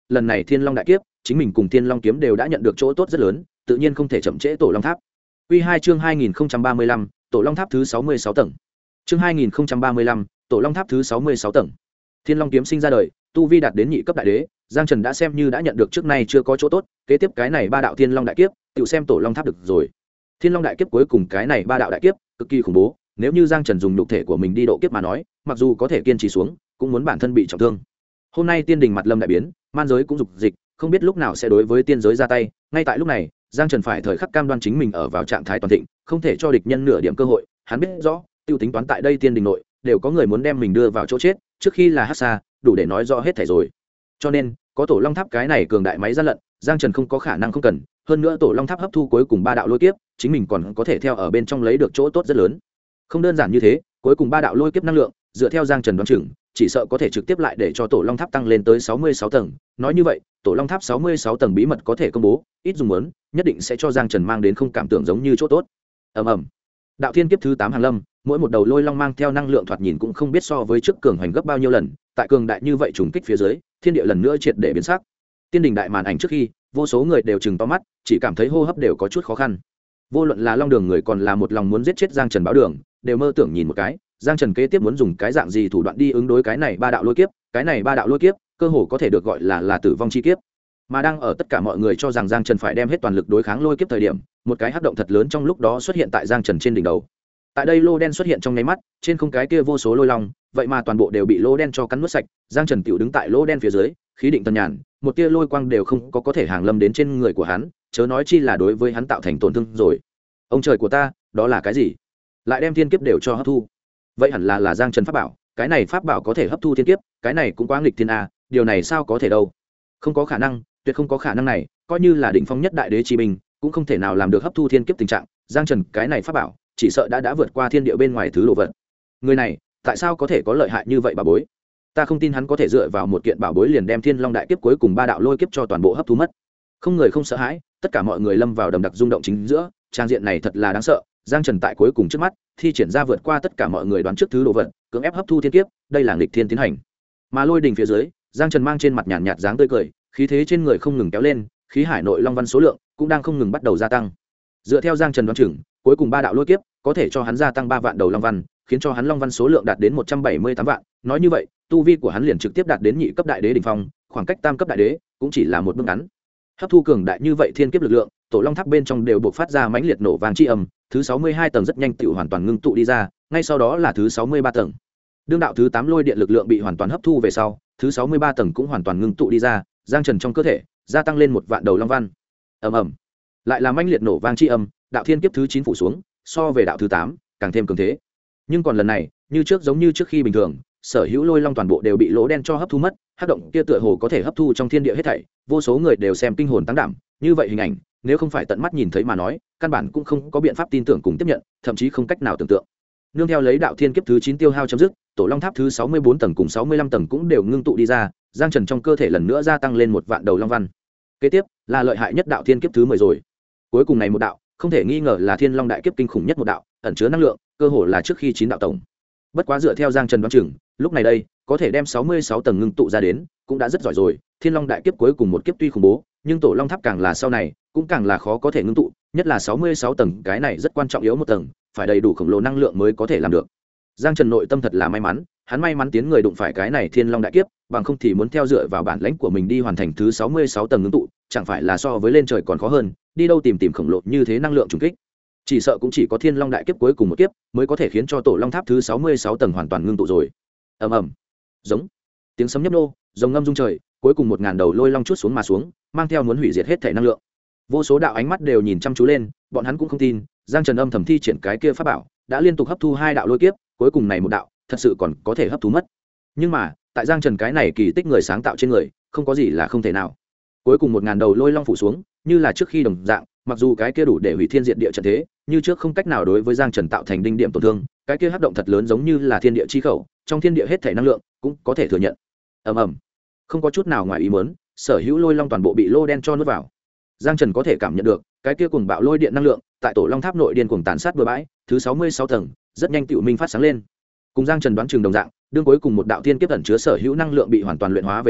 lần này thiên long đại kiếp chính mình cùng thiên long kiếm đều đã nhận được chỗ tốt rất lớn, tự nhiên không thể chậm trễ tổ long tháp. Quy 2 chương 2035, tổ long tháp thứ 66 tầng. Chương 2035, tổ long tháp thứ 66 tầng. Thiên long kiếm sinh ra đời, tu vi đạt đến nhị cấp đại đế, Giang Trần đã xem như đã nhận được trước nay chưa có chỗ tốt, kế tiếp cái này ba đạo thiên long đại kiếp, tự xem tổ long tháp được rồi. Thiên long đại kiếp cuối cùng cái này ba đạo đại kiếp cực kỳ khủng bố, nếu như Giang Trần dùng nhục thể của mình đi độ kiếp mà nói, mặc dù có thể kiên trì xuống, cũng muốn bản thân bị trọng thương. Hôm nay tiên đình mặt lâm đại biến, man giới cũng dục dịch, không biết lúc nào sẽ đối với tiên giới ra tay, ngay tại lúc này, Giang Trần phải thời khắc cam đoan chính mình ở vào trạng thái toàn thịnh, không thể cho địch nhân nửa điểm cơ hội. Hắn biết rõ, tiêu tính toán tại đây tiên đình nội, đều có người muốn đem mình đưa vào chỗ chết, trước khi là Hắc Sa, đủ để nói rõ hết thảy rồi. Cho nên, có tổ long tháp cái này cường đại máy gian lận, Giang Trần không có khả năng không cần, hơn nữa tổ long tháp hấp thu cuối cùng ba đạo lôi kiếp, chính mình còn có thể theo ở bên trong lấy được chỗ tốt rất lớn. Không đơn giản như thế, cuối cùng ba đạo lôi kiếp năng lượng, dựa theo Giang Trần đoán chừng, chỉ sợ có thể trực tiếp lại để cho tổ long tháp tăng lên tới 66 tầng. Nói như vậy, tổ long tháp 66 tầng bí mật có thể công bố, ít dùng muốn, nhất định sẽ cho Giang Trần mang đến không cảm tưởng giống như chỗ tốt. Ầm ầm. Đạo thiên kiếp thứ 8 hàng lâm, mỗi một đầu lôi long mang theo năng lượng thoạt nhìn cũng không biết so với trước cường hành gấp bao nhiêu lần, tại cường đại như vậy trùng kích phía dưới, thiên địa lần nữa triệt để biến sắc. Tiên đình đại màn ảnh trước khi, vô số người đều chừng to mắt, chỉ cảm thấy hô hấp đều có chút khó khăn. Vô luận là long đường người còn là một lòng muốn giết chết Giang Trần báo đường, đều mơ tưởng nhìn một cái, Giang Trần kế tiếp muốn dùng cái dạng gì thủ đoạn đi ứng đối cái này ba đạo lôi kiếp, cái này ba đạo lôi kiếp, cơ hồ có thể được gọi là tử vong chi kiếp. Mà đang ở tất cả mọi người cho rằng Giang Trần phải đem hết toàn lực đối kháng lôi kiếp thời điểm, một cái hắc động thật lớn trong lúc đó xuất hiện tại Giang Trần trên đỉnh đầu. Tại đây lô đen xuất hiện trong nháy mắt, trên không cái kia vô số lôi long, vậy mà toàn bộ đều bị lô đen cho cắn nuốt sạch. Giang Trần tiểu đứng tại lô đen phía dưới, khí định tần nhàn, một tia lôi quang đều không có thể hàng lâm đến trên người của hắn, chớ nói chi là đối với hắn tạo thành tổn thương rồi. Ông trời của ta, đó là cái gì? Lại đem thiên kiếp đều cho hấp thu. Vậy hẳn là Giang Trần pháp bảo, cái này pháp bảo có thể hấp thu thiên kiếp, cái này cũng quá nghịch thiên a, điều này sao có thể đâu? Không có khả năng, tuyệt không có khả năng này, coi như là đỉnh phong nhất đại đế chi binh, cũng không thể nào làm được hấp thu thiên kiếp tình trạng. Giang Trần cái này pháp bảo, chỉ sợ đã vượt qua thiên địa bên ngoài thứ đồ vật. Người này, tại sao có thể có lợi hại như vậy bảo bối? Ta không tin hắn có thể dựa vào một kiện bảo bối liền đem thiên long đại kiếp cuối cùng ba đạo lôi kiếp cho toàn bộ hấp thu mất. Không người không sợ hãi, tất cả mọi người lâm vào đầm đặc rung động chính giữa, trang diện này thật là đáng sợ. Giang Trần tại cuối cùng trước mắt, thi triển ra vượt qua tất cả mọi người đoán trước thứ đồ vật, cưỡng ép hấp thu thiên kiếp, đây là nghịch thiên tiến hành. Mà lôi đỉnh phía dưới, Giang Trần mang trên mặt nhàn nhạt dáng tươi cười, khí thế trên người không ngừng kéo lên, khí hải nội long văn số lượng cũng đang không ngừng bắt đầu gia tăng. Dựa theo Giang Trần đoán chừng, cuối cùng ba đạo lôi kiếp có thể cho hắn gia tăng 3 vạn đầu long văn, khiến cho hắn long văn số lượng đạt đến 178 vạn. Nói như vậy, tu vi của hắn liền trực tiếp đạt đến nhị cấp đại đế đỉnh phong, khoảng cách tam cấp đại đế cũng chỉ là một bước ngắn. Hấp thu cường đại như vậy thiên kiếp lực lượng, tổ long tháp bên trong đều bộc phát ra mãnh liệt nổ vang chi âm, thứ 62 tầng rất nhanh tựu hoàn toàn ngưng tụ đi ra, ngay sau đó là thứ 63 tầng. Đương đạo thứ 8 lôi điện lực lượng bị hoàn toàn hấp thu về sau, thứ 63 tầng cũng hoàn toàn ngưng tụ đi ra, Giang Trần trong cơ thể gia tăng lên 1 vạn đầu long văn. Ầm ầm. Lại là mãnh liệt nổ vang chi âm, đạo thiên kiếp thứ 9 phủ xuống, so về đạo thứ 8 càng thêm cường thế. Nhưng còn lần này, như trước giống như trước khi bình thường, sở hữu lôi long toàn bộ đều bị lỗ đen cho hấp thu mất, hắc động kia tựa hồ có thể hấp thu trong thiên địa hết thảy, vô số người đều xem kinh hồn tăng đảm, như vậy hình ảnh, nếu không phải tận mắt nhìn thấy mà nói, căn bản cũng không có biện pháp tin tưởng cùng tiếp nhận, thậm chí không cách nào tưởng tượng. Nương theo lấy đạo thiên kiếp thứ 9 tiêu hao chấm dứt, tổ long tháp thứ 64 tầng cùng 65 tầng cũng đều ngưng tụ đi ra, Giang Trần trong cơ thể lần nữa gia tăng lên 1 vạn đầu long văn. Kế tiếp là lợi hại nhất đạo thiên kiếp thứ 10 rồi. Cuối cùng này một đạo, không thể nghi ngờ là thiên long đại kiếp kinh khủng nhất một đạo, ẩn chứa năng lượng, cơ hồ là trước khi 9 đạo tổng. Bất quá dựa theo Giang Trần đoán chừng, lúc này đây, có thể đem 66 tầng ngưng tụ ra đến, cũng đã rất giỏi rồi. Thiên long đại kiếp cuối cùng một kiếp tuy khủng bố, nhưng tổ long tháp càng là sau này, cũng càng là khó có thể ngưng tụ, nhất là 66 tầng, cái này rất quan trọng yếu một tầng, phải đầy đủ khổng lồ năng lượng mới có thể làm được. Giang Trần nội tâm thật là may mắn, hắn may mắn tiến người đụng phải cái này thiên long đại kiếp, bằng không thì muốn theo dựa vào bản lãnh của mình đi hoàn thành thứ 66 tầng ngưng tụ, chẳng phải là so với lên trời còn khó hơn, đi đâu tìm khổng lồ như thế năng lượng trùng kích. Chỉ sợ cũng chỉ có thiên long đại kiếp cuối cùng một kiếp mới có thể khiến cho tổ long tháp thứ 66 tầng hoàn toàn ngưng tụ rồi. Ầm ầm. Giống. Tiếng sấm nhấp nô, rồng ngâm rung trời, cuối cùng 1000 đầu lôi long chuốt xuống mà xuống, mang theo muốn hủy diệt hết thể năng lượng. Vô số đạo ánh mắt đều nhìn chăm chú lên, bọn hắn cũng không tin, Giang Trần âm thầm thi triển cái kia pháp bảo, đã liên tục hấp thu 2 đạo lôi kiếp, cuối cùng này một đạo, thật sự còn có thể hấp thu mất. Nhưng mà, tại Giang Trần cái này kỳ tích người sáng tạo trên người, không có gì là không thể nào. Cuối cùng 1000 đầu lôi long phủ xuống, như là trước khi đồng dạng, mặc dù cái kia đủ để hủy thiên diệt địa trận thế, như trước không cách nào đối với Giang Trần tạo thành đinh điểm tổn thương, cái kia hấp động thật lớn giống như là thiên địa chi khẩu, trong thiên địa hết thể năng lượng cũng có thể thừa nhận. Ầm ầm. Không có chút nào ngoài ý muốn, sở hữu lôi long toàn bộ bị lô đen cho nuốt vào. Giang Trần có thể cảm nhận được, cái kia cuồng bạo lôi điện năng lượng, tại tổ long tháp nội điên cuồng tàn sát bừa bãi, thứ 66 tầng, rất nhanh tựu minh phát sáng lên. Cùng Giang Trần đoán chừng đồng dạng, đương cuối cùng một đạo thiên kiếp ẩn chứa sở hữu năng lượng bị hoàn toàn luyện hóa về sau,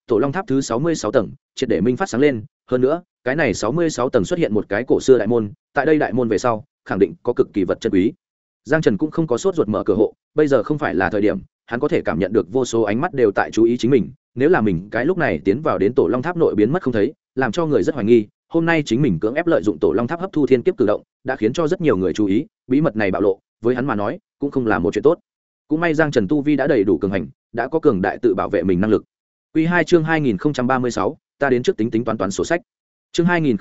tổ long tháp thứ 66 tầng triệt để minh phát sáng lên. Hơn nữa cái này 66 tầng xuất hiện một cái cổ xưa đại môn, tại đây đại môn về sau khẳng định có cực kỳ vật chân quý. Giang Trần cũng không có sốt ruột mở cửa hộ, bây giờ không phải là thời điểm, hắn có thể cảm nhận được vô số ánh mắt đều tại chú ý chính mình. Nếu là mình cái lúc này tiến vào đến tổ long tháp nội biến mất không thấy, làm cho người rất hoài nghi. Hôm nay chính mình cưỡng ép lợi dụng tổ long tháp hấp thu thiên kiếp cử động, đã khiến cho rất nhiều người chú ý. Bí mật này bạo lộ, với hắn mà nói cũng không là một chuyện tốt. Cũng may Giang Trần tu vi đã đầy đủ cường hành, đã có cường đại tự bảo vệ mình năng lực. Quy 2 chương 2036, ta đến trước tính tính toán toán sổ sách. Chương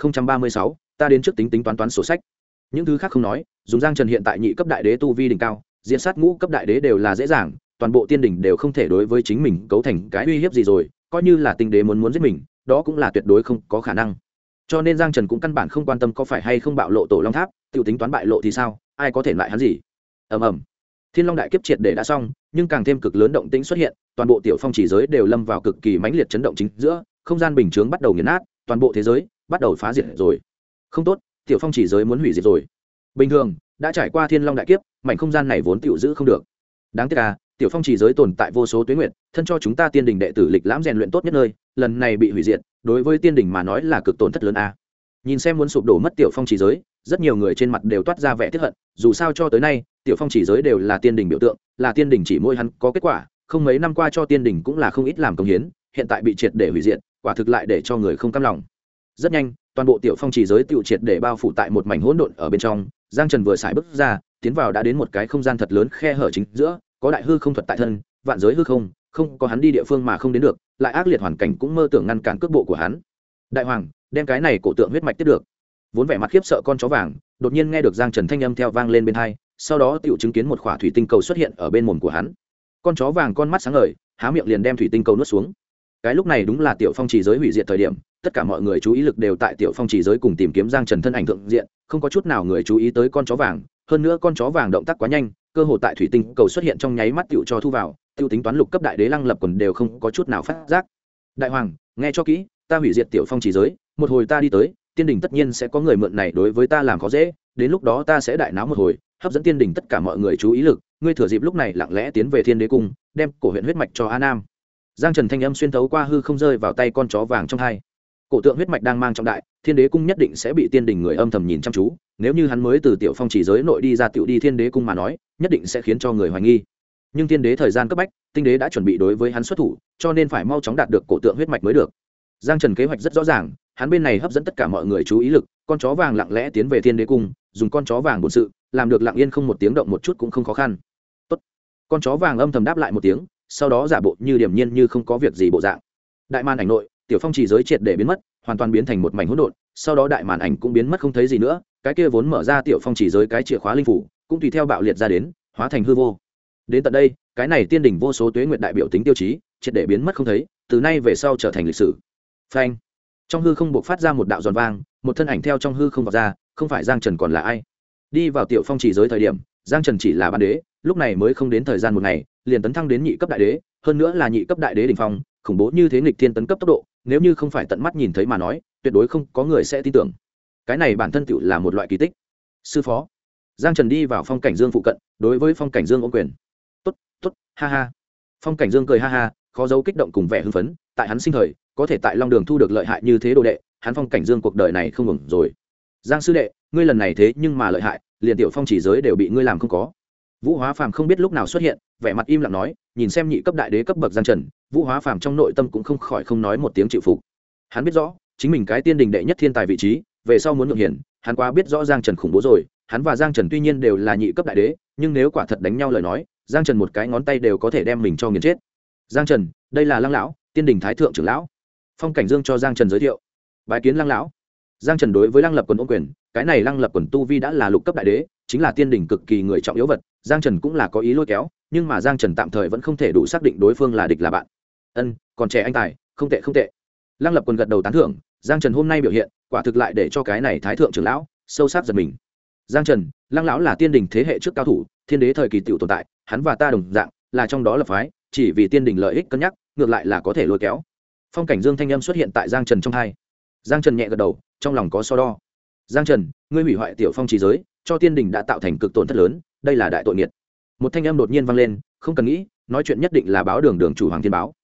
2036, ta đến trước tính tính toán toán sổ sách. Những thứ khác không nói, dùng Giang Trần hiện tại nhị cấp đại đế tu vi đỉnh cao, diện sát ngũ cấp đại đế đều là dễ dàng, toàn bộ tiên đỉnh đều không thể đối với chính mình cấu thành cái uy hiếp gì rồi, coi như là tinh đế muốn giết mình, đó cũng là tuyệt đối không có khả năng. Cho nên Giang Trần cũng căn bản không quan tâm có phải hay không bạo lộ tổ long tháp, tiểu tính toán bại lộ thì sao, ai có thể lại hắn gì. Ầm ầm. Thiên Long đại kiếp triệt để đã xong, nhưng càng thêm cực lớn động tĩnh xuất hiện, toàn bộ tiểu phong chỉ giới đều lâm vào cực kỳ mãnh liệt chấn động chính giữa, không gian bình chướng bắt đầu nghiền nát, toàn bộ thế giới bắt đầu phá diệt rồi. Không tốt, tiểu phong chỉ giới muốn hủy diệt rồi. Bình thường, đã trải qua Thiên Long đại kiếp, mảnh không gian này vốn tiểu giữ không được. Đáng tiếc là, tiểu phong chỉ giới tồn tại vô số tuế nguyệt, thân cho chúng ta tiên đình đệ tử lịch lãm rèn luyện tốt nhất nơi, lần này bị hủy diệt, đối với tiên đình mà nói là cực tổn thất lớn a. Nhìn xem muốn sụp đổ mất tiểu phong chỉ giới, rất nhiều người trên mặt đều toát ra vẻ tiếc hận, dù sao cho tới nay, tiểu phong chỉ giới đều là tiên đình biểu tượng, là tiên đình chỉ mỗi hắn có kết quả, không mấy năm qua cho tiên đình cũng là không ít làm công hiến, hiện tại bị triệt để hủy diệt, quả thực lại để cho người không cam lòng. Rất nhanh, toàn bộ tiểu phong chỉ giới tiểu triệt để bao phủ tại một mảnh hỗn độn ở bên trong, Giang Trần vừa xài bước ra, tiến vào đã đến một cái không gian thật lớn khe hở chính giữa, có đại hư không thuật tại thân, vạn giới hư không, không có hắn đi địa phương mà không đến được, lại ác liệt hoàn cảnh cũng mơ tưởng ngăn cản cước bộ của hắn. Đại hoàng, đem cái này cổ tượng huyết mạch tiếp được. Vốn vẻ mặt khiếp sợ con chó vàng, đột nhiên nghe được Giang Trần thanh âm theo vang lên bên tai, sau đó tiểu chứng kiến một quả thủy tinh cầu xuất hiện ở bên mồm của hắn. Con chó vàng con mắt sáng ngời, há miệng liền đem thủy tinh cầu nuốt xuống. Cái lúc này đúng là tiểu phong chỉ giới hủy diệt thời điểm, tất cả mọi người chú ý lực đều tại tiểu phong chỉ giới cùng tìm kiếm Giang Trần thân ảnh thượng diện, không có chút nào người chú ý tới con chó vàng, hơn nữa con chó vàng động tác quá nhanh, cơ hồ tại thủy tinh cầu xuất hiện trong nháy mắt tiểu cho thu vào, tiêu tính toán lục cấp đại đế Lăng Lập Quần đều không có chút nào phát giác. Đại hoàng, nghe cho kỹ, ta hủy diệt tiểu phong chỉ giới, một hồi ta đi tới, tiên đình tất nhiên sẽ có người mượn này đối với ta làm khó dễ, đến lúc đó ta sẽ đại náo một hồi, hấp dẫn tiên đình tất cả mọi người chú ý lực, ngươi thừa dịp lúc này lặng lẽ tiến về Thiên Đế cung, đem cổ huyện huyết mạch cho A Nam. Giang Trần thanh âm xuyên thấu qua hư không rơi vào tay con chó vàng trong hai. Cổ tượng huyết mạch đang mang trọng đại, Thiên Đế cung nhất định sẽ bị tiên đình người âm thầm nhìn chăm chú, nếu như hắn mới từ tiểu phong chỉ giới nội đi ra tiểu đi Thiên Đế cung mà nói, nhất định sẽ khiến cho người hoài nghi. Nhưng Thiên Đế thời gian cấp bách, tinh đế đã chuẩn bị đối với hắn xuất thủ, cho nên phải mau chóng đạt được cổ tượng huyết mạch mới được. Giang Trần kế hoạch rất rõ ràng, hắn bên này hấp dẫn tất cả mọi người chú ý lực, con chó vàng lặng lẽ tiến về Thiên Đế cung, dùng con chó vàng bổn sự, làm được lặng yên không một tiếng động một chút cũng không khó khăn. Tốt. Con chó vàng âm thầm đáp lại một tiếng, sau đó giả bộ như điềm nhiên như không có việc gì bộ dạng. Đại màn ảnh nội, tiểu phong chỉ giới triệt để biến mất, hoàn toàn biến thành một mảnh hỗn độn, sau đó đại màn ảnh cũng biến mất không thấy gì nữa, cái kia vốn mở ra tiểu phong chỉ giới cái chìa khóa linh phủ, cũng tùy theo bạo liệt ra đến, hóa thành hư vô. Đến tận đây, cái này tiên đỉnh vô số tuế nguyệt đại biểu tính tiêu chí, triệt để biến mất không thấy, từ nay về sau trở thành lịch sử. Phanh. Trong hư không bộc phát ra một đạo giòn vang, một thân ảnh theo trong hư không vọt ra, không phải Giang Trần còn là ai. Đi vào tiểu phong chỉ giới thời điểm, Giang Trần chỉ là ban đế, lúc này mới không đến thời gian một ngày, liền tấn thăng đến nhị cấp đại đế, hơn nữa là nhị cấp đại đế đỉnh phong, khủng bố như thế nghịch thiên tấn cấp tốc độ, nếu như không phải tận mắt nhìn thấy mà nói, tuyệt đối không có người sẽ tin tưởng. Cái này bản thân tựu là một loại kỳ tích. Sư phó. Giang Trần đi vào Phong Cảnh Dương phụ cận, đối với Phong Cảnh Dương ôm quyền. Tốt, tốt, ha ha. Phong Cảnh Dương cười ha ha, khó giấu kích động cùng vẻ hưng phấn, tại hắn sinh thời, có thể tại Long Đường thu được lợi hại như thế đồ đệ, hắn Phong Cảnh Dương cuộc đời này không ngừng rồi. Giang sư đệ, ngươi lần này thế nhưng mà lợi hại, liền tiểu phong chỉ giới đều bị ngươi làm không có. Vũ Hóa Phàm không biết lúc nào xuất hiện, vẻ mặt im lặng nói, nhìn xem nhị cấp đại đế cấp bậc Giang Trần, Vũ Hóa Phàm trong nội tâm cũng không khỏi không nói một tiếng chịu phục. Hắn biết rõ, chính mình cái tiên đình đệ nhất thiên tài vị trí, về sau muốn nhượng hiển, hắn quá biết rõ Giang Trần khủng bố rồi, hắn và Giang Trần tuy nhiên đều là nhị cấp đại đế, nhưng nếu quả thật đánh nhau lời nói, Giang Trần một cái ngón tay đều có thể đem mình cho nghiền chết. Giang Trần, đây là Lăng lão, tiên đình thái thượng trưởng lão. Phong Cảnh Dương cho Giang Trần giới thiệu. Bái kiến Lăng lão. Giang Trần đối với Lăng Lập Quần ôm quyền, cái này Lăng Lập Quần tu vi đã là lục cấp đại đế, chính là tiên đình cực kỳ người trọng yếu vật, Giang Trần cũng là có ý lôi kéo, nhưng mà Giang Trần tạm thời vẫn không thể đủ xác định đối phương là địch là bạn. Còn trẻ anh tài, không tệ không tệ. Lăng Lập Quần gật đầu tán thưởng, Giang Trần hôm nay biểu hiện, quả thực lại để cho cái này thái thượng trưởng lão sâu sắc giật mình. Giang Trần, Lăng lão là tiên đình thế hệ trước cao thủ, thiên đế thời kỳ tiểu tồn tại, hắn và ta đồng dạng, là trong đó lập phái, chỉ vì tiên đình lợi ích cân nhắc, ngược lại là có thể lôi kéo. Phong Cảnh Dương thanh âm xuất hiện tại Giang Trần trong tai. Giang Trần nhẹ gật đầu, trong lòng có so đo. Giang Trần, ngươi hủy hoại tiểu phong chỉ giới, cho tiên đình đã tạo thành cực tổn thất lớn, đây là đại tội nghiệt. Một thanh âm đột nhiên vang lên, không cần nghĩ, nói chuyện nhất định là báo đường đường chủ Hoàng Thiên Báo.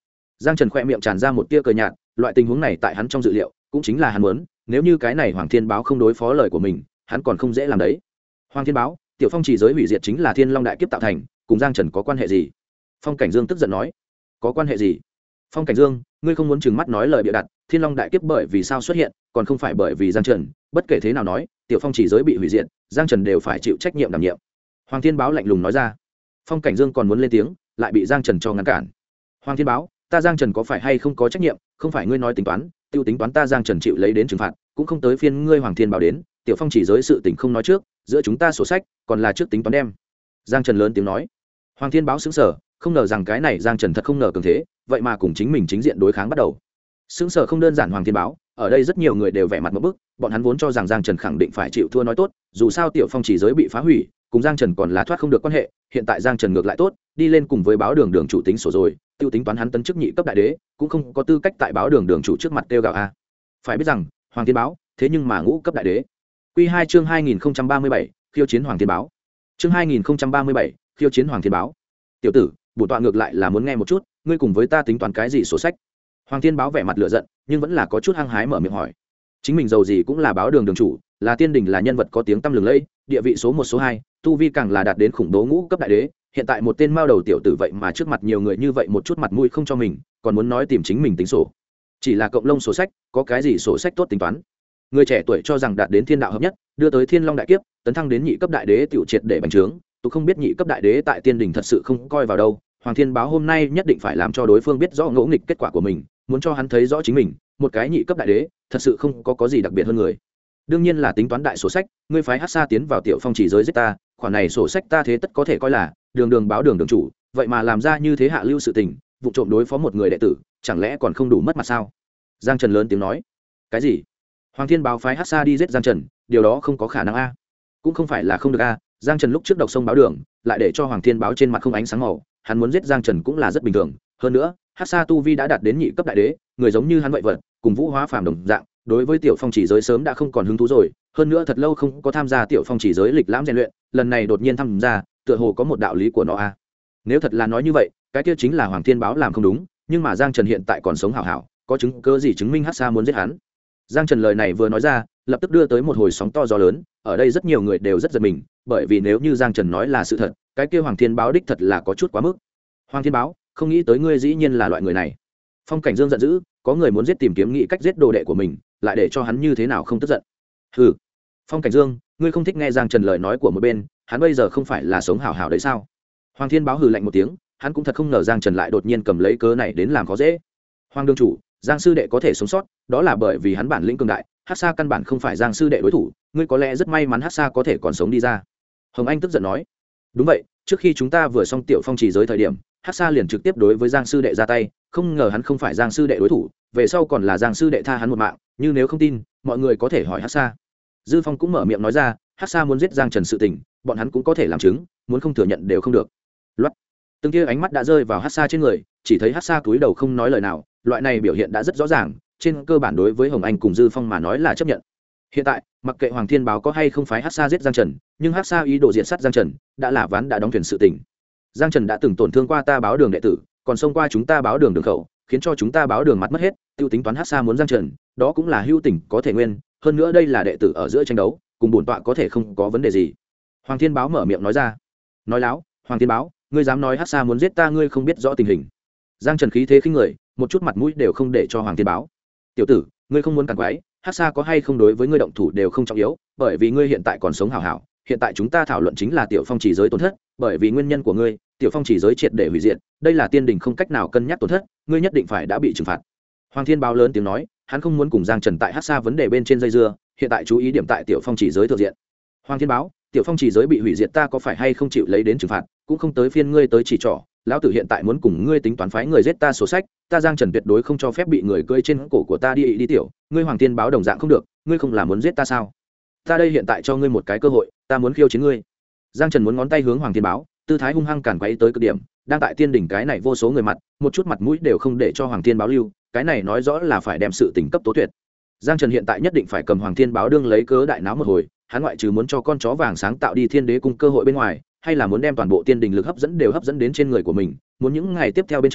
Giang Trần khoe miệng tràn ra một tia cười nhạt, loại tình huống này tại hắn trong dự liệu cũng chính là hắn muốn, nếu như cái này Hoàng Thiên Báo không đối phó lời của mình, hắn còn không dễ làm đấy. Hoàng Thiên Báo, tiểu phong chỉ giới hủy diệt chính là Thiên Long đại kiếp tạo thành, cùng Giang Trần có quan hệ gì? Phong Cảnh Dương tức giận nói. Có quan hệ gì? Phong Cảnh Dương, ngươi không muốn trừng mắt nói lời bịa đặt, Thiên Long đại kiếp bởi vì sao xuất hiện, còn không phải bởi vì Giang Trần, bất kể thế nào nói, tiểu phong chỉ giới bị hủy diệt, Giang Trần đều phải chịu trách nhiệm đảm nhiệm. Hoàng Thiên Báo lạnh lùng nói ra. Phong Cảnh Dương còn muốn lên tiếng, lại bị Giang Trần cho ngăn cản. Hoàng Thiên Báo, ta Giang Trần có phải hay không có trách nhiệm, không phải ngươi nói tính toán, tiêu tính toán ta Giang Trần chịu lấy đến trừng phạt, cũng không tới phiên ngươi Hoàng Thiên Báo đến, tiểu phong chỉ giới sự tình không nói trước, giữa chúng ta sổ sách, còn là trước tính toán đem. Giang Trần lớn tiếng nói. Hoàng Thiên Báo sững sờ, không ngờ rằng cái này Giang Trần thật không ngờ cường thế, vậy mà cùng chính mình chính diện đối kháng bắt đầu. Sững sờ không đơn giản Hoàng Thiên Báo, ở đây rất nhiều người đều vẻ mặt ngộp bức, bọn hắn vốn cho rằng Giang Trần khẳng định phải chịu thua nói tốt, dù sao tiểu phong chỉ giới bị phá hủy, cùng Giang Trần còn là thoát không được quan hệ, hiện tại Giang Trần ngược lại tốt, đi lên cùng với báo đường chủ tính sổ rồi, tiêu tính toán hắn tấn chức nhị cấp đại đế, cũng không có tư cách tại báo đường chủ trước mặt kêu gào a. Phải biết rằng, Hoàng Thiên Báo, thế nhưng mà ngũ cấp đại đế. Quy 2 chương 2037, khiêu chiến Hoàng Thiên Báo. Chương 2037, khiêu chiến Hoàng Thiên Báo. Tiểu tử, bổn tọa ngược lại là muốn nghe một chút, ngươi cùng với ta tính toán cái gì sổ sách? Hoàng Thiên Báo vẻ mặt lửa giận, nhưng vẫn là có chút hăng hái mở miệng hỏi. Chính mình giàu gì cũng là báo đường chủ, là tiên đình, là nhân vật có tiếng tăm lừng lẫy, địa vị số 1 số 2, tu vi càng là đạt đến khủng bố ngũ cấp đại đế, hiện tại một tên mao đầu tiểu tử vậy mà trước mặt nhiều người như vậy một chút mặt mũi không cho mình, còn muốn nói tìm chính mình tính sổ. Chỉ là cộng lông sổ sách, có cái gì sổ sách tốt tính toán? Người trẻ tuổi cho rằng đạt đến thiên đạo hợp nhất, đưa tới Thiên Long đại kiếp, tấn thăng đến nhị cấp đại đế tiểu triệt để bành trướng, tôi không biết nhị cấp đại đế tại tiên đình thật sự không coi vào đâu. Hoàng Thiên Báo hôm nay nhất định phải làm cho đối phương biết rõ ngỗ nghịch kết quả của mình, muốn cho hắn thấy rõ chính mình, một cái nhị cấp đại đế, thật sự không có gì đặc biệt hơn người. Đương nhiên là tính toán đại sổ sách, ngươi phái Hắc Sa tiến vào tiểu phong chỉ giới giết ta, khoản này sổ sách ta thế tất có thể coi là đường báo đường chủ, vậy mà làm ra như thế hạ lưu sự tình, vụ trộm đối phó một người đệ tử, chẳng lẽ còn không đủ mất mặt sao? Giang Trần lớn tiếng nói. Cái gì? Hoàng Thiên Báo phái Hắc Sa đi giết Giang Trần, điều đó không có khả năng a. Cũng không phải là không được a, Giang Trần lúc trước độc sông báo đường, lại để cho Hoàng Thiên Báo trên mặt không ánh sáng màu, hắn muốn giết Giang Trần cũng là rất bình thường, hơn nữa, Hắc Sa tu vi đã đạt đến nhị cấp đại đế, người giống như hắn vậy vật, cùng Vũ Hóa phàm đồng dạng, đối với tiểu phong chỉ giới sớm đã không còn hứng thú rồi, hơn nữa thật lâu không có tham gia tiểu phong chỉ giới lịch lãm rèn luyện, lần này đột nhiên tham gia, tựa hồ có một đạo lý của nó a. Nếu thật là nói như vậy, cái kia chính là Hoàng Thiên Báo làm không đúng, nhưng mà Giang Trần hiện tại còn sống hảo hảo, có chứng cứ gì chứng minh Hắc Sa muốn giết hắn? Giang Trần lời này vừa nói ra, lập tức đưa tới một hồi sóng to gió lớn, ở đây rất nhiều người đều rất giật mình, bởi vì nếu như Giang Trần nói là sự thật, cái kia Hoàng Thiên Báo đích thật là có chút quá mức. Hoàng Thiên Báo, không nghĩ tới ngươi dĩ nhiên là loại người này. Phong Cảnh Dương giận dữ, có người muốn giết tìm kiếm nghị cách giết đồ đệ của mình, lại để cho hắn như thế nào không tức giận. Hừ. Phong Cảnh Dương, ngươi không thích nghe Giang Trần lời nói của một bên, hắn bây giờ không phải là sống hảo hảo đấy sao? Hoàng Thiên Báo hừ lạnh một tiếng, hắn cũng thật không ngờ Giang Trần lại đột nhiên cầm lấy cớ này đến làm khó dễ. Hoàng đương chủ, Giang sư đệ có thể sống sót, đó là bởi vì hắn bản lĩnh cường đại, Hắc Sa căn bản không phải Giang sư đệ đối thủ, ngươi có lẽ rất may mắn Hắc Sa có thể còn sống đi ra. Hồng Anh tức giận nói. Đúng vậy, trước khi chúng ta vừa xong tiểu phong chỉ giới thời điểm, Hắc Sa liền trực tiếp đối với Giang sư đệ ra tay, không ngờ hắn không phải Giang sư đệ đối thủ, về sau còn là Giang sư đệ tha hắn một mạng, như nếu không tin, mọi người có thể hỏi Hắc Sa. Dư Phong cũng mở miệng nói ra, Hắc Sa muốn giết Giang Trần sự tình, bọn hắn cũng có thể làm chứng, muốn không thừa nhận đều không được. Loát. Từng kia ánh mắt đã rơi vào Hắc Sa trên người, chỉ thấy Hắc Sa cúi đầu không nói lời nào, loại này biểu hiện đã rất rõ ràng, trên cơ bản đối với Hồng Anh cùng Dư Phong mà nói là chấp nhận. Hiện tại, mặc kệ Hoàng Thiên Báo có hay không phái Hắc Sa giết Giang Trần, nhưng Hắc Sa ý đồ diệt sát Giang Trần, đã là ván đã đóng thuyền sự tình. Giang Trần đã từng tổn thương qua ta báo đường đệ tử, còn xông qua chúng ta báo đường đường khẩu, khiến cho chúng ta báo đường mặt mất hết, tiêu tính toán Hắc Sa muốn Giang Trần, đó cũng là hữu tình có thể nguyên, hơn nữa đây là đệ tử ở giữa tranh đấu, cùng bổn tọa có thể không có vấn đề gì. Hoàng Thiên Báo mở miệng nói ra. Nói láo, Hoàng Thiên Báo, ngươi dám nói Hắc Sa muốn giết ta, ngươi không biết rõ tình hình. Giang Trần khí thế khinh người, một chút mặt mũi đều không để cho Hoàng Thiên Báo. Tiểu tử, ngươi không muốn cản quái, Hắc Sa có hay không đối với ngươi động thủ đều không trọng yếu, bởi vì ngươi hiện tại còn sống hảo hảo, hiện tại chúng ta thảo luận chính là tiểu phong chỉ giới tổn thất, bởi vì nguyên nhân của ngươi, tiểu phong chỉ giới triệt để hủy diệt, đây là tiên đình không cách nào cân nhắc tổn thất, ngươi nhất định phải đã bị trừng phạt. Hoàng Thiên Báo lớn tiếng nói, hắn không muốn cùng Giang Trần tại Hắc Sa vấn đề bên trên dây dưa, hiện tại chú ý điểm tại tiểu phong chỉ giới thượng diện. Hoàng Thiên Báo, tiểu phong chỉ giới bị hủy diệt ta có phải hay không chịu lấy đến trừng phạt, cũng không tới phiên ngươi tới chỉ trỏ, lão tử hiện tại muốn cùng ngươi tính toán phái người giết ta sổ sách, ta Giang Trần tuyệt đối không cho phép bị người cưỡi trên cổ của ta đi tiểu, ngươi Hoàng Thiên Báo đồng dạng không được, ngươi không là muốn giết ta sao? Ta đây hiện tại cho ngươi một cái cơ hội, ta muốn khiêu chiến ngươi. Giang Trần muốn ngón tay hướng Hoàng Thiên Báo, tư thái hung hăng càn quấy tới cực điểm, đang tại tiên đỉnh cái này vô số người mặt, một chút mặt mũi đều không để cho Hoàng Thiên Báo lưu, cái này nói rõ là phải đem sự tình cấp tố tuyệt. Giang Trần hiện tại nhất định phải cầm Hoàng Thiên Báo đương lấy cớ đại náo một hồi, hắn ngoại trừ muốn cho con chó vàng sáng tạo đi Thiên Đế cung cơ hội bên ngoài, hay là muốn đem toàn bộ tiên đình lực hấp dẫn đều hấp dẫn đến trên người của mình, muốn những ngày tiếp theo bên trong,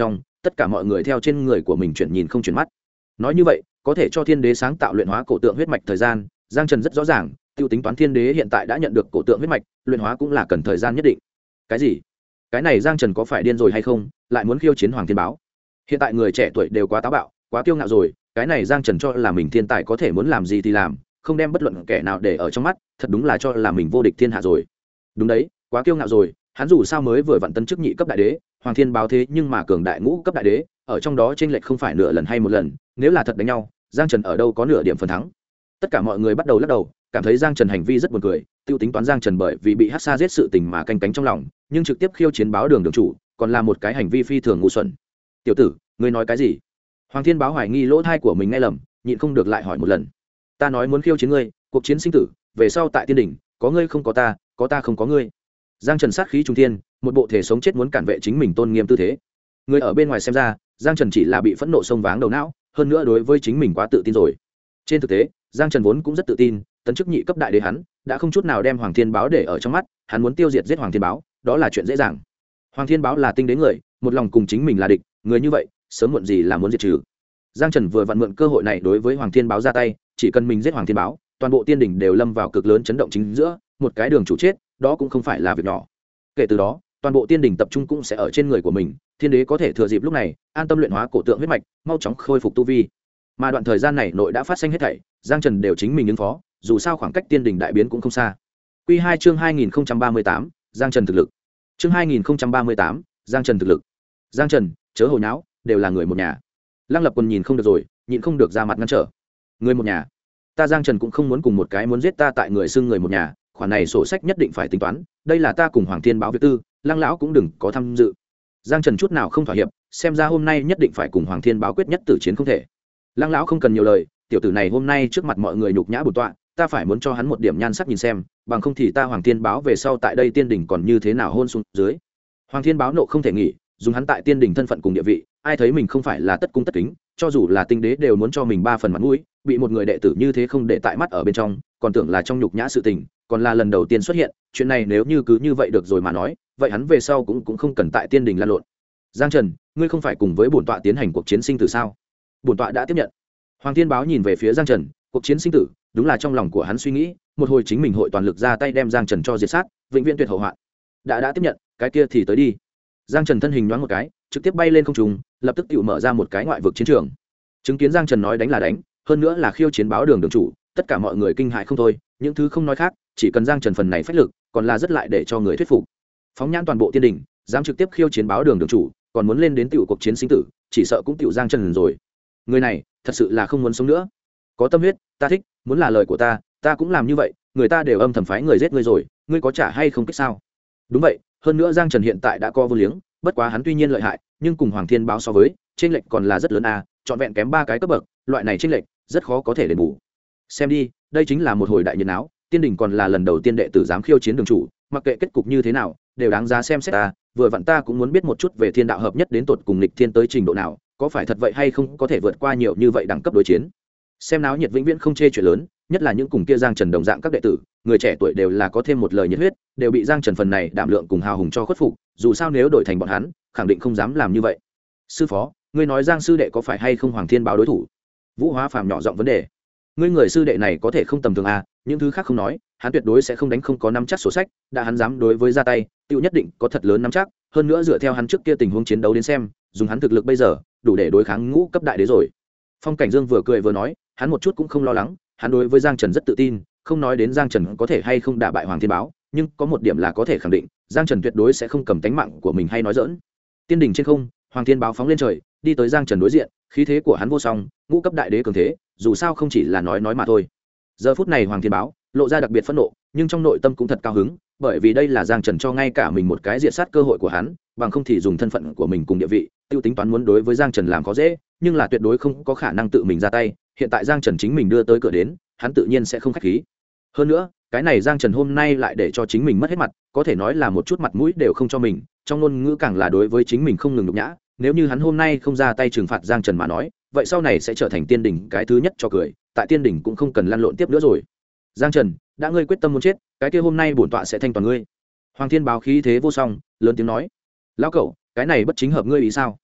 tất cả mọi người theo trên người của mình chuyển nhìn không chuyển mắt. Nói như vậy có thể cho thiên đế sáng tạo luyện hóa cổ tượng huyết mạch thời gian, Giang Trần rất rõ ràng, tiêu tính toán thiên đế hiện tại đã nhận được cổ tượng huyết mạch, luyện hóa cũng là cần thời gian nhất định. Cái gì? Cái này Giang Trần có phải điên rồi hay không, lại muốn khiêu chiến Hoàng Thiên Báo? Hiện tại người trẻ tuổi đều quá táo bạo, quá kiêu ngạo rồi, cái này Giang Trần cho là mình thiên tài có thể muốn làm gì thì làm, không đem bất luận kẻ nào để ở trong mắt, thật đúng là cho là mình vô địch thiên hạ rồi. Đúng đấy, quá kiêu ngạo rồi, hắn dù sao mới vừa vặn tấn chức nhị cấp đại đế, Hoàng Thiên Báo thế nhưng mà cường đại ngũ cấp đại đế, ở trong đó chênh lệch không phải nửa lần hay một lần, nếu là thật đánh nhau, Giang Trần ở đâu có nửa điểm phần thắng. Tất cả mọi người bắt đầu lắc đầu, cảm thấy Giang Trần hành vi rất buồn cười, tiêu tính toán Giang Trần bởi vì bị Hắc Sa giết sự tình mà canh cánh trong lòng, nhưng trực tiếp khiêu chiến báo đường đường chủ, còn là một cái hành vi phi thường ngu xuẩn. Tiểu tử, ngươi nói cái gì? Hoàng Thiên Báo hoài nghi lỗ thai của mình nghe lầm, nhịn không được lại hỏi một lần. Ta nói muốn khiêu chiến ngươi, cuộc chiến sinh tử, về sau tại tiên đỉnh, có ngươi không có ta không có ngươi. Giang Trần sát khí trung thiên, một bộ thể sống chết muốn cản vệ chính mình tôn nghiêm tư thế. Người ở bên ngoài xem ra, Giang Trần chỉ là bị phẫn nộ xông váng đầu não, hơn nữa đối với chính mình quá tự tin rồi. Trên thực tế, Giang Trần vốn cũng rất tự tin, tấn chức nhị cấp đại đế hắn đã không chút nào đem Hoàng Thiên Báo để ở trong mắt, hắn muốn tiêu diệt giết Hoàng Thiên Báo, đó là chuyện dễ dàng. Hoàng Thiên Báo là tinh đế người, một lòng cùng chính mình là địch, người như vậy, sớm muộn gì là muốn diệt trừ. Giang Trần vừa vặn mượn cơ hội này đối với Hoàng Thiên Báo ra tay, chỉ cần mình giết Hoàng Thiên Báo, toàn bộ tiên đỉnh đều lâm vào cực lớn chấn động chính giữa, một cái đường chủ chết, đó cũng không phải là việc nhỏ. Kể từ đó, toàn bộ tiên đỉnh tập trung cũng sẽ ở trên người của mình, thiên đế có thể thừa dịp lúc này, an tâm luyện hóa cổ tượng huyết mạch, mau chóng khôi phục tu vi. Mà đoạn thời gian này nội đã phát sinh hết thảy, Giang Trần đều chính mình ứng phó, dù sao khoảng cách tiên đỉnh đại biến cũng không xa. Quy 2 chương 2038, Giang Trần thực lực. Chương 2038, Giang Trần thực lực. Giang Trần, chớ hồ nháo, đều là người một nhà. Lăng Lập Quân nhìn không được rồi, nhịn không được ra mặt ngăn trở. Người một nhà? Ta Giang Trần cũng không muốn cùng một cái muốn giết ta tại người xưng người một nhà, khoản này sổ sách nhất định phải tính toán, đây là ta cùng Hoàng Thiên Báo việc tư, Lăng lão cũng đừng có tham dự. Giang Trần chút nào không thỏa hiệp, xem ra hôm nay nhất định phải cùng Hoàng Thiên Báo quyết nhất tử chiến không thể. Lăng lão không cần nhiều lời, tiểu tử này hôm nay trước mặt mọi người nhục nhã bổn tọa, ta phải muốn cho hắn một điểm nhan sắc nhìn xem, bằng không thì ta Hoàng Thiên Báo về sau tại đây tiên đỉnh còn như thế nào hôn xuống dưới. Hoàng Thiên Báo nộ không thể nghỉ, dùng hắn tại tiên đỉnh thân phận cùng địa vị, ai thấy mình không phải là tất cung tất kính, cho dù là tinh đế đều muốn cho mình 3 phần mặt mũi, bị một người đệ tử như thế không để tại mắt ở bên trong, còn tưởng là trong nhục nhã sự tình, còn là lần đầu tiên xuất hiện, chuyện này nếu như cứ như vậy được rồi mà nói, vậy hắn về sau cũng không cần tại tiên đỉnh lan lộn. Giang Trần, ngươi không phải cùng với bổn tọa tiến hành cuộc chiến sinh tử sao? Bổn tọa đã tiếp nhận. Hoàng Thiên Báo nhìn về phía Giang Trần, cuộc chiến sinh tử, đúng là trong lòng của hắn suy nghĩ, một hồi chính mình hội toàn lực ra tay đem Giang Trần cho diệt sát, vĩnh viễn tuyệt hậu hoạn. Đã tiếp nhận, cái kia thì tới đi. Giang Trần thân hình nhoáng một cái, trực tiếp bay lên không trung, lập tức tự mở ra một cái ngoại vực chiến trường. Chứng kiến Giang Trần nói đánh là đánh, hơn nữa là khiêu chiến báo đường đường chủ, tất cả mọi người kinh hãi không thôi, những thứ không nói khác, chỉ cần Giang Trần phần này phách lực, còn là rất lại để cho người thuyết phục. Phóng nhãn toàn bộ tiên đỉnh, dám trực tiếp khiêu chiến báo đường đường chủ, còn muốn lên đến tiểu cuộc chiến sinh tử, chỉ sợ cũng tiểu Giang Trần rồi. Người này, thật sự là không muốn sống nữa. Có tâm huyết, ta thích, muốn là lời của ta cũng làm như vậy, người ta đều âm thầm phái người giết ngươi rồi, ngươi có trả hay không kích sao? Đúng vậy, hơn nữa Giang Trần hiện tại đã có vô liếng, bất quá hắn tuy nhiên lợi hại, nhưng cùng Hoàng Thiên Báo so với, chênh lệch còn là rất lớn a, trọn vẹn kém 3 cái cấp bậc, loại này chênh lệch rất khó có thể đền bù. Xem đi, đây chính là một hồi đại nhiệt náo, tiên đỉnh còn là lần đầu tiên đệ tử dám khiêu chiến đường chủ, mặc kệ kết cục như thế nào, đều đáng giá xem xét ta, vừa vặn ta cũng muốn biết một chút về thiên đạo hợp nhất đến tột cùng nghịch thiên tới trình độ nào, có phải thật vậy hay không có thể vượt qua nhiều như vậy đẳng cấp đối chiến. Xem náo nhiệt vĩnh viễn không chê chuyện lớn, nhất là những cùng kia Giang Trần đồng dạng các đệ tử, người trẻ tuổi đều là có thêm một lời nhiệt huyết, đều bị Giang Trần phần này đảm lượng cùng hào hùng cho khuất phục, dù sao nếu đổi thành bọn hắn, khẳng định không dám làm như vậy. Sư phó, ngươi nói Giang sư đệ có phải hay không Hoàng Thiên Báo đối thủ? Vũ Hóa Phàm nhỏ giọng vấn đề. Ngươi người sư đệ này có thể không tầm thường à, những thứ khác không nói, hắn tuyệt đối sẽ không đánh không có nắm chắc sổ sách, đã hắn dám đối với ra tay, tiêu nhất định có thật lớn nắm chắc, hơn nữa dựa theo hắn trước kia tình huống chiến đấu đến xem, dùng hắn thực lực bây giờ, đủ để đối kháng ngũ cấp đại đế rồi. Phong Cảnh Dương vừa cười vừa nói, hắn một chút cũng không lo lắng, hắn đối với Giang Trần rất tự tin, không nói đến Giang Trần có thể hay không đả bại Hoàng Thiên Báo, nhưng có một điểm là có thể khẳng định, Giang Trần tuyệt đối sẽ không cầm tánh mạng của mình hay nói giỡn. Tiên đỉnh trên không, Hoàng Thiên Báo phóng lên trời, đi tới Giang Trần đối diện, khí thế của hắn vô song, ngũ cấp đại đế cường thế, dù sao không chỉ là nói mà thôi. Giờ phút này Hoàng Thiên Báo lộ ra đặc biệt phẫn nộ, nhưng trong nội tâm cũng thật cao hứng, bởi vì đây là Giang Trần cho ngay cả mình một cái diệt sát cơ hội của hắn, bằng không thì dùng thân phận của mình cùng địa vị, tiêu tính toán muốn đối với Giang Trần làm khó dễ, nhưng là tuyệt đối không có khả năng tự mình ra tay, hiện tại Giang Trần chính mình đưa tới cửa đến, hắn tự nhiên sẽ không khách khí. Hơn nữa, cái này Giang Trần hôm nay lại để cho chính mình mất hết mặt, có thể nói là một chút mặt mũi đều không cho mình, trong ngôn ngữ càng là đối với chính mình không ngừng nhục nhã, nếu như hắn hôm nay không ra tay trừng phạt Giang Trần mà nói, vậy sau này sẽ trở thành tiên đỉnh cái thứ nhất cho cười, tại tiên đỉnh cũng không cần lăn lộn tiếp nữa rồi. Giang Trần, đã ngươi quyết tâm muốn chết, cái kia hôm nay bổn tọa sẽ thanh toàn ngươi. Hoàng Thiên Báo khí thế vô song, lớn tiếng nói. Lão cẩu, cái này bất chính hợp ngươi ý sao?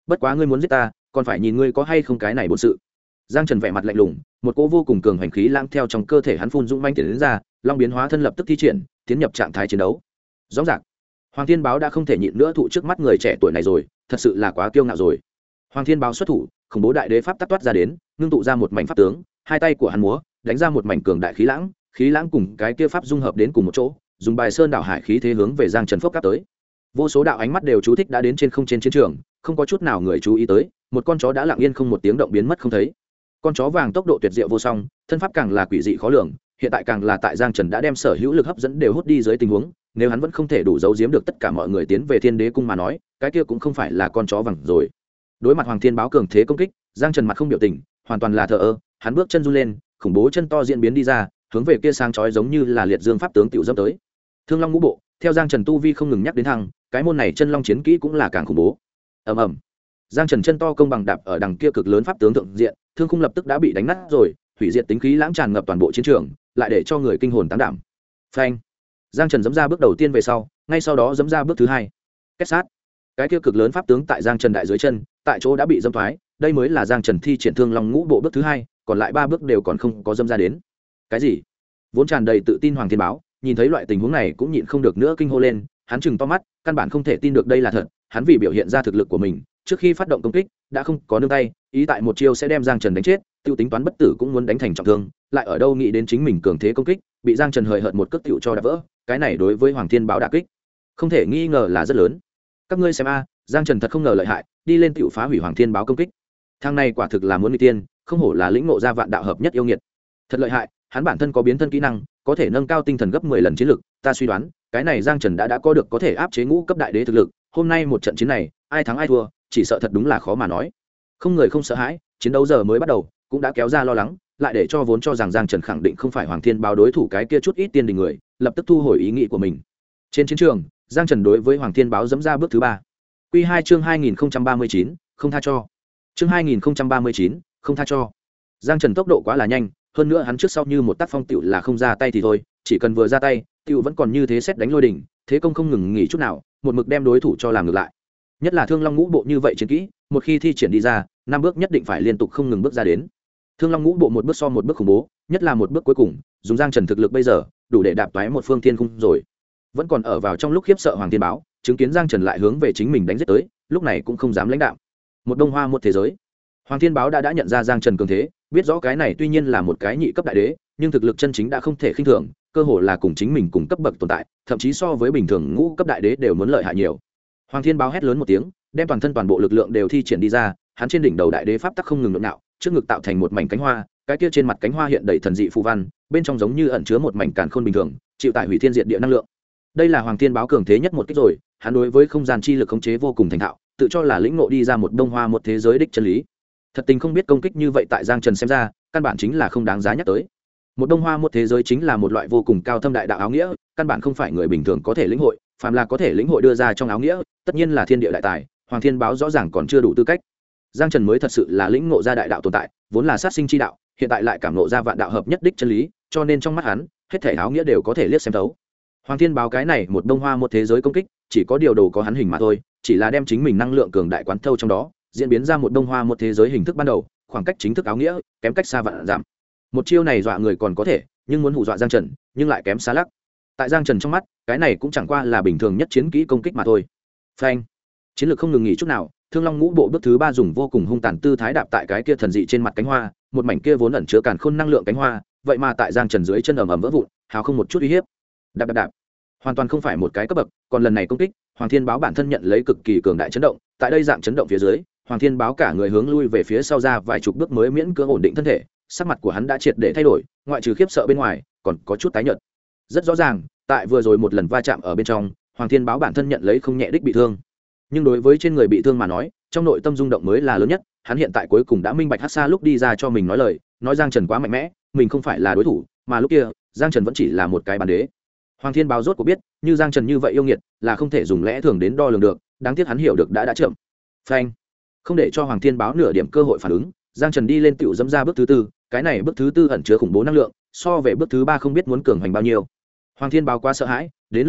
bất quá ngươi muốn giết ta còn phải nhìn ngươi có hay không cái này bổn sự. Giang Trần vẻ mặt lạnh lùng, một cỗ vô cùng cường hành khí lãng theo trong cơ thể hắn phun dũng manh tiến đến ra, long biến hóa thân lập tức thi triển, tiến nhập trạng thái chiến đấu. Rõ ràng, Hoàng Thiên Báo đã không thể nhịn nữa thụ trước mắt người trẻ tuổi này rồi, thật sự là quá kiêu ngạo rồi. Hoàng Thiên Báo xuất thủ, khủng bố đại đế pháp tắt toát ra đến, ngưng tụ ra một mảnh pháp tướng, hai tay của hắn múa, đánh ra một mảnh cường đại khí lãng cùng cái kia pháp dung hợp đến cùng một chỗ, dùng bài sơn đảo hải khí thế hướng về Giang Trần phốc cáp tới. Vô số đạo ánh mắt đều chú thích đã đến trên chiến trường, không có chút nào người chú ý tới, một con chó đã lặng yên không một tiếng động biến mất không thấy. Con chó vàng tốc độ tuyệt diệu vô song, thân pháp càng là quỷ dị khó lường, hiện tại càng là tại Giang Trần đã đem sở hữu lực hấp dẫn đều hút đi dưới tình huống, nếu hắn vẫn không thể đủ giấu giếm được tất cả mọi người tiến về Thiên Đế cung mà nói, cái kia cũng không phải là con chó vàng rồi. Đối mặt Hoàng Thiên Báo cường thế công kích, Giang Trần mặt không biểu tình, hoàn toàn là thờ ơ, hắn bước chân run lên, khủng bố chân to diễn biến đi ra, hướng về kia sáng chói giống như là liệt dương pháp tướng tiểu dâm tới. Thương Long ngũ bộ, theo Giang Trần tu vi không ngừng nhắc đến thăng, cái môn này chân long chiến kỹ cũng là càng khủng bố. Ầm ầm. Giang Trần chân to công bằng đạp ở đằng kia cực lớn pháp tướng thượng diện, thương khung lập tức đã bị đánh nát rồi, hủy diệt tính khí lãng tràn ngập toàn bộ chiến trường, lại để cho người kinh hồn táng đảm. Phanh. Giang Trần giẫm ra bước đầu tiên về sau, ngay sau đó giẫm ra bước thứ hai. Kết sát. Cái kia cực lớn pháp tướng tại Giang Trần đại dưới chân, tại chỗ đã bị dâm thoái, đây mới là Giang Trần thi triển Thương Long ngũ bộ bước thứ hai, còn lại 3 bước đều còn không có dâm ra đến. Cái gì? Vốn tràn đầy tự tin Hoàng Thiên Báo, nhìn thấy loại tình huống này cũng nhịn không được nữa kinh hô lên, hắn trừng to mắt, căn bản không thể tin được đây là thật, hắn vì biểu hiện ra thực lực của mình, trước khi phát động công kích, đã không có nương tay, ý tại một chiêu sẽ đem Giang Trần đánh chết, tiêu tính toán bất tử cũng muốn đánh thành trọng thương, lại ở đâu nghĩ đến chính mình cường thế công kích, bị Giang Trần hời hợt một cước tiểu cho đạp vỡ, cái này đối với Hoàng Thiên Báo đả kích, không thể nghi ngờ là rất lớn. Các ngươi xem a, Giang Trần thật không ngờ lợi hại, đi lên tiểu phá hủy Hoàng Thiên Báo công kích. Thang này quả thực là muốn nguy tiên, không hổ là lĩnh ngộ ra vạn đạo hợp nhất yêu nghiệt. Thật lợi hại, hắn bản thân có biến thân kỹ năng, có thể nâng cao tinh thần gấp 10 lần chiến lực, ta suy đoán, cái này Giang Trần đã có được có thể áp chế ngũ cấp đại đế thực lực, hôm nay một trận chiến này, ai thắng ai thua, chỉ sợ thật đúng là khó mà nói. Không người không sợ hãi, chiến đấu giờ mới bắt đầu, cũng đã kéo ra lo lắng, lại để cho vốn cho rằng Giang Trần khẳng định không phải Hoàng Thiên Báo đối thủ cái kia chút ít tiên đình người, lập tức thu hồi ý nghĩ của mình. Trên chiến trường, Giang Trần đối với Hoàng Thiên Báo dẫm ra bước thứ 3. Quy 2 chương 2039, không tha cho. Chương 2039, không tha cho. Giang Trần tốc độ quá là nhanh, hơn nữa hắn trước sau như một tác phong tiểu là không ra tay thì thôi, chỉ cần vừa ra tay, tiểu vẫn còn như thế xét đánh lôi đỉnh, thế công không ngừng nghỉ chút nào, một mực đem đối thủ cho làm ngược lại. Nhất là Thương Long ngũ bộ như vậy chiến kỹ, một khi thi triển đi ra, 5 bước nhất định phải liên tục không ngừng bước ra đến. Thương Long ngũ bộ một bước so một bước khủng bố, nhất là một bước cuối cùng, dùng Giang Trần thực lực bây giờ, đủ để đạp toái một phương thiên cung rồi. Vẫn còn ở vào trong lúc khiếp sợ Hoàng Thiên Báo, chứng kiến Giang Trần lại hướng về chính mình đánh giết tới, lúc này cũng không dám lãnh đạm. Một đông hoa một thế giới. Hoàng Thiên Báo đã nhận ra Giang Trần cường thế, biết rõ cái này tuy nhiên là một cái nhị cấp đại đế, nhưng thực lực chân chính đã không thể khinh thường, cơ hồ là cùng chính mình cùng cấp bậc tồn tại, thậm chí so với bình thường ngũ cấp đại đế đều muốn lợi hại nhiều. Hoàng Thiên Báo hét lớn một tiếng, đem toàn thân toàn bộ lực lượng đều thi triển đi ra, hắn trên đỉnh đầu đại đế pháp tắc không ngừng nhộn nhạo, trước ngực tạo thành một mảnh cánh hoa, cái kia trên mặt cánh hoa hiện đầy thần dị phù văn, bên trong giống như ẩn chứa một mảnh càn khôn bình thường, chịu tại hủy thiên diệt địa năng lượng. Đây là Hoàng Thiên Báo cường thế nhất một kích rồi, hắn đối với không gian chi lực khống chế vô cùng thành thạo, tự cho là lĩnh ngộ đi ra một đông hoa một thế giới đích chân lý. Thật tình không biết công kích như vậy tại Giang Trần xem ra, căn bản chính là không đáng giá nhắc tới. Một đông hoa một thế giới chính là một loại vô cùng cao thâm đại đạo áo nghĩa, căn bản không phải người bình thường có thể lĩnh hội, phàm là có thể lĩnh hội đưa ra trong áo nghĩa, tất nhiên là thiên địa đại tài, Hoàng Thiên Báo rõ ràng còn chưa đủ tư cách. Giang Trần mới thật sự là lĩnh ngộ ra đại đạo tồn tại, vốn là sát sinh chi đạo, hiện tại lại cảm ngộ ra vạn đạo hợp nhất đích chân lý, cho nên trong mắt hắn, hết thể áo nghĩa đều có thể liếc xem thấu. Hoàng Thiên Báo cái này một đông hoa một thế giới công kích, chỉ có điều đồ có hắn hình mà thôi, chỉ là đem chính mình năng lượng cường đại quán thâu trong đó, diễn biến ra một đông hoa một thế giới hình thức ban đầu, khoảng cách chính thức áo nghĩa kém cách xa vạn giảm. Một chiêu này dọa người còn có thể, nhưng muốn hù dọa Giang Trần, nhưng lại kém xa lắc. Tại Giang Trần trong mắt, cái này cũng chẳng qua là bình thường nhất chiến kỹ công kích mà thôi. Phanh, chiến lược không ngừng nghỉ chút nào, Thương Long ngũ bộ bước thứ 3 dùng vô cùng hung tàn tư thái đạp tại cái kia thần dị trên mặt cánh hoa, một mảnh kia vốn ẩn chứa càn khôn năng lượng cánh hoa, vậy mà tại Giang Trần dưới chân ầm ầm vỡ vụn, hào không một chút uy hiếp. Đạp đạp đạp, hoàn toàn không phải một cái cấp bậc, còn lần này công kích, Hoàng Thiên Báo bản thân nhận lấy cực kỳ cường đại chấn động, tại đây dạng chấn động phía dưới, Hoàng Thiên Báo cả người hướng lui về phía sau ra vài chục bước mới miễn cưỡng ổn định thân thể, sắc mặt của hắn đã triệt để thay đổi, ngoại trừ khiếp sợ bên ngoài, còn có chút tái nhợt. Rất rõ ràng, tại vừa rồi một lần va chạm ở bên trong, Hoàng Thiên Báo bản thân nhận lấy không nhẹ đích bị thương. Nhưng đối với trên người bị thương mà nói, trong nội tâm rung động mới là lớn nhất, hắn hiện tại cuối cùng đã minh bạch Hắc Sa lúc đi ra cho mình nói lời, nói Giang Trần quá mạnh mẽ, mình không phải là đối thủ, mà lúc kia, Giang Trần vẫn chỉ là một cái bản đế. Hoàng Thiên Báo rốt cuộc biết, như Giang Trần như vậy yêu nghiệt, là không thể dùng lẽ thường đến đo lường được, đáng tiếc hắn hiểu được đã chậm. Phanh, không để cho Hoàng Thiên Báo nửa điểm cơ hội phản ứng, Giang Trần đi lên tiểu dẫm ra bước thứ 4, cái này bước thứ 4 ẩn chứa khủng bố năng lượng, so về bước thứ 3 không biết muốn cường hành bao nhiêu. Hoàng Thiên Báo quá sợ hãi, đến lúc này,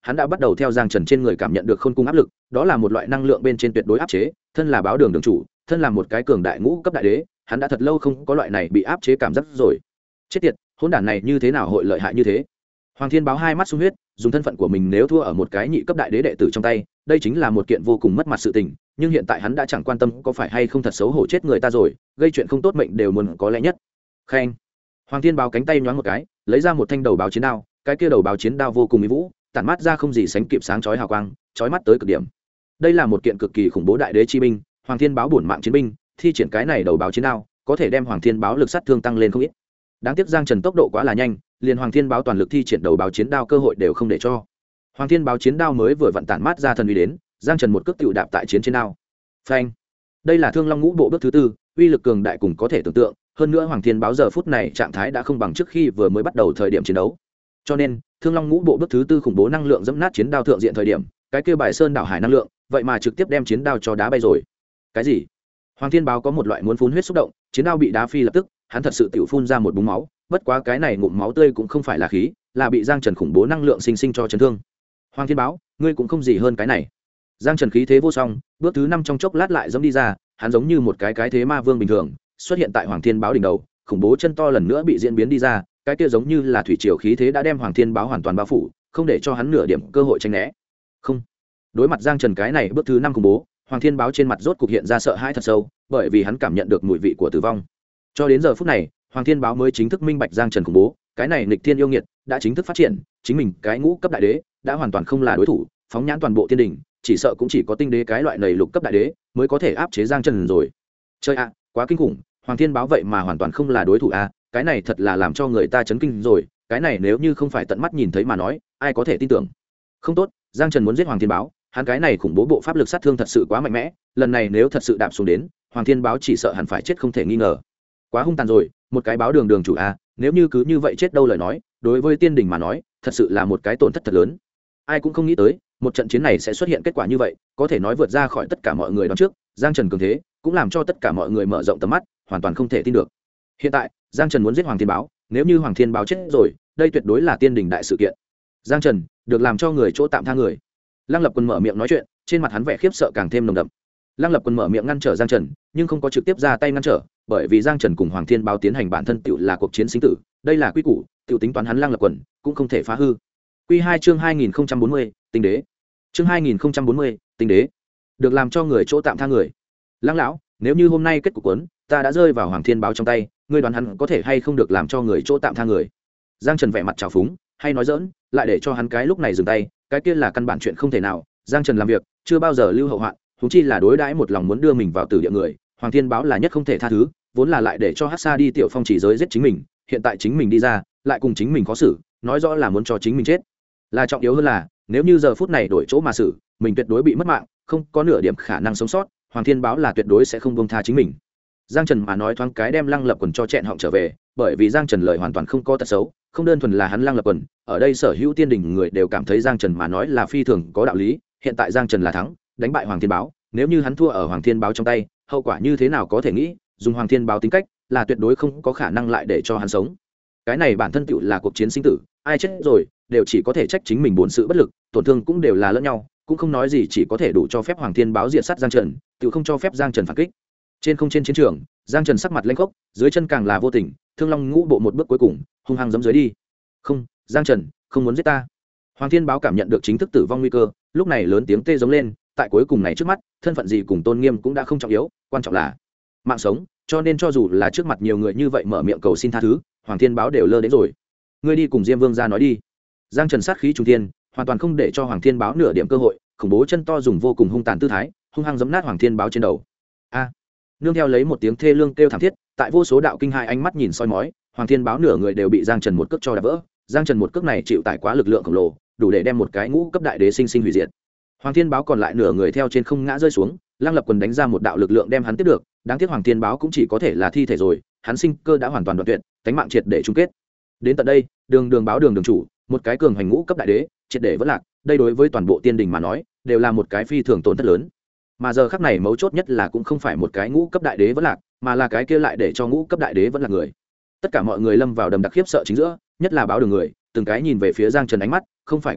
hắn đã bắt đầu theo Giang Trần trên người cảm nhận được khôn cung áp lực, đó là một loại năng lượng bên trên tuyệt đối áp chế, thân là báo đường đường chủ, thân là một cái cường đại ngũ cấp đại đế, hắn đã thật lâu không có loại này bị áp chế cảm giác rồi. Chết tiệt, hỗn đản này như thế nào hội lợi hại như thế? Hoàng Thiên Báo hai mắt sung huyết, dùng thân phận của mình nếu thua ở một cái nhị cấp đại đế đệ tử trong tay, đây chính là một kiện vô cùng mất mặt sự tình, nhưng hiện tại hắn đã chẳng quan tâm có phải hay không thật xấu hổ chết người ta rồi, gây chuyện không tốt mệnh đều muốn có lẽ nhất. Khen. Hoàng Thiên Báo cánh tay nhoáng một cái, lấy ra một thanh đầu báo chiến đao, cái kia đầu báo chiến đao vô cùng mỹ vũ, tản mát ra không gì sánh kịp sáng chói hào quang, chói mắt tới cực điểm. Đây là một kiện cực kỳ khủng bố đại đế chi binh, Hoàng Thiên Báo bổn mạng chiến binh, thi triển cái này đầu báo chiến đao, có thể đem Hoàng Thiên Báo lực sát thương tăng lên không ít. Đáng tiếc Giang Trần tốc độ quá là nhanh, liền Hoàng Thiên Báo toàn lực thi triển đầu báo chiến đao cơ hội đều không để cho. Hoàng Thiên Báo chiến đao mới vừa vận tản mát ra thần uy đến, Giang Trần một cước tiểu đạp tại chiến trên đao. Phanh! Đây là Thương Long Ngũ Bộ bước thứ tư, uy lực cường đại cùng có thể tưởng tượng, hơn nữa Hoàng Thiên Báo giờ phút này trạng thái đã không bằng trước khi vừa mới bắt đầu thời điểm chiến đấu. Cho nên, Thương Long Ngũ Bộ bước thứ tư khủng bố năng lượng dẫm nát chiến đao thượng diện thời điểm, cái kia Bài Sơn đảo hải năng lượng, vậy mà trực tiếp đem chiến đao cho đá bay rồi. Cái gì? Hoàng Thiên Báo có một loại muốn phun huyết xúc động, chiến đao bị đá phi lập tức, hắn thật sự tiểu phun ra một búng máu, bất quá cái này ngụm máu tươi cũng không phải là khí, là bị Giang Trần khủng bố năng lượng sinh sinh cho chấn thương. Hoàng Thiên Báo, ngươi cũng không gì hơn cái này. Giang Trần khí thế vô song, bước thứ 5 trong chốc lát lại giống đi ra, hắn giống như một cái thế ma vương bình thường, xuất hiện tại Hoàng Thiên Báo đỉnh đầu, khủng bố chân to lần nữa bị diễn biến đi ra, cái kia giống như là thủy triều khí thế đã đem Hoàng Thiên Báo hoàn toàn bao phủ, không để cho hắn nửa điểm cơ hội tránh né. Không. Đối mặt Giang Trần cái này bước thứ 5 khủng bố, Hoàng Thiên Báo trên mặt rốt cục hiện ra sợ hãi thật sâu, bởi vì hắn cảm nhận được mùi vị của tử vong. Cho đến giờ phút này, Hoàng Thiên Báo mới chính thức minh bạch Giang Trần khủng bố, cái này nghịch thiên yêu nghiệt đã chính thức phát triển, chính mình cái ngũ cấp đại đế đã hoàn toàn không là đối thủ, phóng nhãn toàn bộ thiên đình, chỉ sợ cũng chỉ có tinh đế cái loại này lục cấp đại đế mới có thể áp chế Giang Trần rồi. Chơi ạ, quá kinh khủng, Hoàng Thiên Báo vậy mà hoàn toàn không là đối thủ a, cái này thật là làm cho người ta chấn kinh rồi, cái này nếu như không phải tận mắt nhìn thấy mà nói, ai có thể tin tưởng. Không tốt, Giang Trần muốn giết Hoàng Thiên Báo, hắn cái này khủng bố bộ pháp lực sát thương thật sự quá mạnh mẽ, lần này nếu thật sự đạp xuống đến, Hoàng Thiên Báo chỉ sợ hẳn phải chết không thể nghi ngờ. Quá hung tàn rồi, một cái báo đường đường chủ a, nếu như cứ như vậy chết đâu lời nói, đối với tiên đình mà nói, thật sự là một cái tổn thất thật lớn. Ai cũng không nghĩ tới, một trận chiến này sẽ xuất hiện kết quả như vậy, có thể nói vượt ra khỏi tất cả mọi người đón trước, Giang Trần cường thế, cũng làm cho tất cả mọi người mở rộng tầm mắt, hoàn toàn không thể tin được. Hiện tại, Giang Trần muốn giết Hoàng Thiên Báo, nếu như Hoàng Thiên Báo chết rồi, đây tuyệt đối là tiên đình đại sự kiện. Giang Trần, được làm cho người chỗ tạm tha người. Lăng Lập Quân mở miệng nói chuyện, trên mặt hắn vẻ khiếp sợ càng thêm nồng đậm. Lăng Lập Quân mở miệng ngăn trở Giang Trần, nhưng không có trực tiếp ra tay ngăn trở, bởi vì Giang Trần cùng Hoàng Thiên Báo tiến hành bản thân tựu là cuộc chiến sinh tử, đây là quy củ, tựu tính toán hắn Lăng Lập Quân cũng không thể phá hư. Quy 2 chương 2040, Tinh Đế. Chương 2040, Tinh Đế. Được làm cho người chỗ tạm tha người. Lăng lão, nếu như hôm nay kết cục cuốn, ta đã rơi vào Hoàng Thiên Báo trong tay, ngươi đoán hắn có thể hay không được làm cho người chỗ tạm tha người? Giang Trần vẻ mặt trào phúng, hay nói dỡn, lại để cho hắn cái lúc này dừng tay, cái kia là căn bản chuyện không thể nào. Giang Trần làm việc chưa bao giờ lưu hậu hoạn, huống chi là đối đãi một lòng muốn đưa mình vào tử địa người. Hoàng Thiên Báo là nhất không thể tha thứ, vốn là lại để cho Hắc Sa đi tiểu phong chỉ giới giết chính mình, hiện tại chính mình đi ra, lại cùng chính mình khó xử, nói rõ là muốn cho chính mình chết. Là trọng yếu hơn là, nếu như giờ phút này đổi chỗ mà xử, mình tuyệt đối bị mất mạng, không có nửa điểm khả năng sống sót, Hoàng Thiên Báo là tuyệt đối sẽ không buông tha chính mình. Giang Trần mà nói thoáng cái đem Lăng Lập Quần cho chẹn họng trở về, bởi vì Giang Trần lời hoàn toàn không có tật xấu, không đơn thuần là hắn Lăng Lập Quần, ở đây sở hữu tiên đình người đều cảm thấy Giang Trần mà nói là phi thường có đạo lý, hiện tại Giang Trần là thắng, đánh bại Hoàng Thiên Báo, nếu như hắn thua ở Hoàng Thiên Báo trong tay, hậu quả như thế nào có thể nghĩ, dùng Hoàng Thiên Báo tính cách, là tuyệt đối không có khả năng lại để cho hắn sống. Cái này bản thân tựu là cuộc chiến sinh tử, ai chết rồi, đều chỉ có thể trách chính mình bổn sự bất lực, tổn thương cũng đều là lẫn nhau, cũng không nói gì, chỉ có thể đủ cho phép Hoàng Thiên Báo diệt sát Giang Trần, tựu không cho phép Giang Trần phản kích. Trên chiến trường, Giang Trần sắc mặt lênh khốc, dưới chân càng là vô tình, Thương Long Ngũ Bộ một bước cuối cùng, hung hăng giẫm dưới đi. Không, Giang Trần, không muốn giết ta. Hoàng Thiên Báo cảm nhận được chính thức tử vong nguy cơ, lúc này lớn tiếng tê giống lên, tại cuối cùng này trước mắt, thân phận gì cùng tôn nghiêm cũng đã không trọng yếu, quan trọng là mạng sống, cho nên cho dù là trước mặt nhiều người như vậy mở miệng cầu xin tha thứ, Hoàng Thiên Báo đều lơ đến rồi. Ngươi đi cùng Diêm Vương ra nói đi. Giang Trần sát khí trung thiên, hoàn toàn không để cho Hoàng Thiên Báo nửa điểm cơ hội, khủng bố chân to dùng vô cùng hung tàn tư thái, hung hăng giẫm nát Hoàng Thiên Báo trên đầu. A! Nương theo lấy một tiếng thê lương kêu thảm thiết, tại vô số đạo kinh hai ánh mắt nhìn soi mói, Hoàng Thiên Báo nửa người đều bị Giang Trần một cước cho đạp vỡ. Giang Trần một cước này chịu tải quá lực lượng khổng lồ, đủ để đem một cái ngũ cấp đại đế sinh sinh hủy diệt. Hoàng Thiên Báo còn lại nửa người theo trên không ngã rơi xuống, Lăng Lập Quần đánh ra một đạo lực lượng đem hắn tiếp được, đáng tiếc Hoàng Thiên Báo cũng chỉ có thể là thi thể rồi, hắn sinh cơ đã hoàn toàn đoạn tuyệt, cánh mạng triệt để chung kết. Đến tận đây, Đường Báo đường chủ, một cái cường hành ngũ cấp đại đế, triệt để vỡ lạc, đây đối với toàn bộ tiên đình mà nói, đều là một cái phi thường tổn thất lớn. Mà giờ khắc này mấu chốt nhất là cũng không phải một cái ngũ cấp đại đế vỡ lạc, mà là cái kia lại để cho ngũ cấp đại đế vẫn là người. Tất cả mọi người lâm vào đầm đặc khiếp sợ chính giữa, nhất là Báo đường người, từng cái nhìn về phía Giang Trần ánh mắt, không phải cừu hận,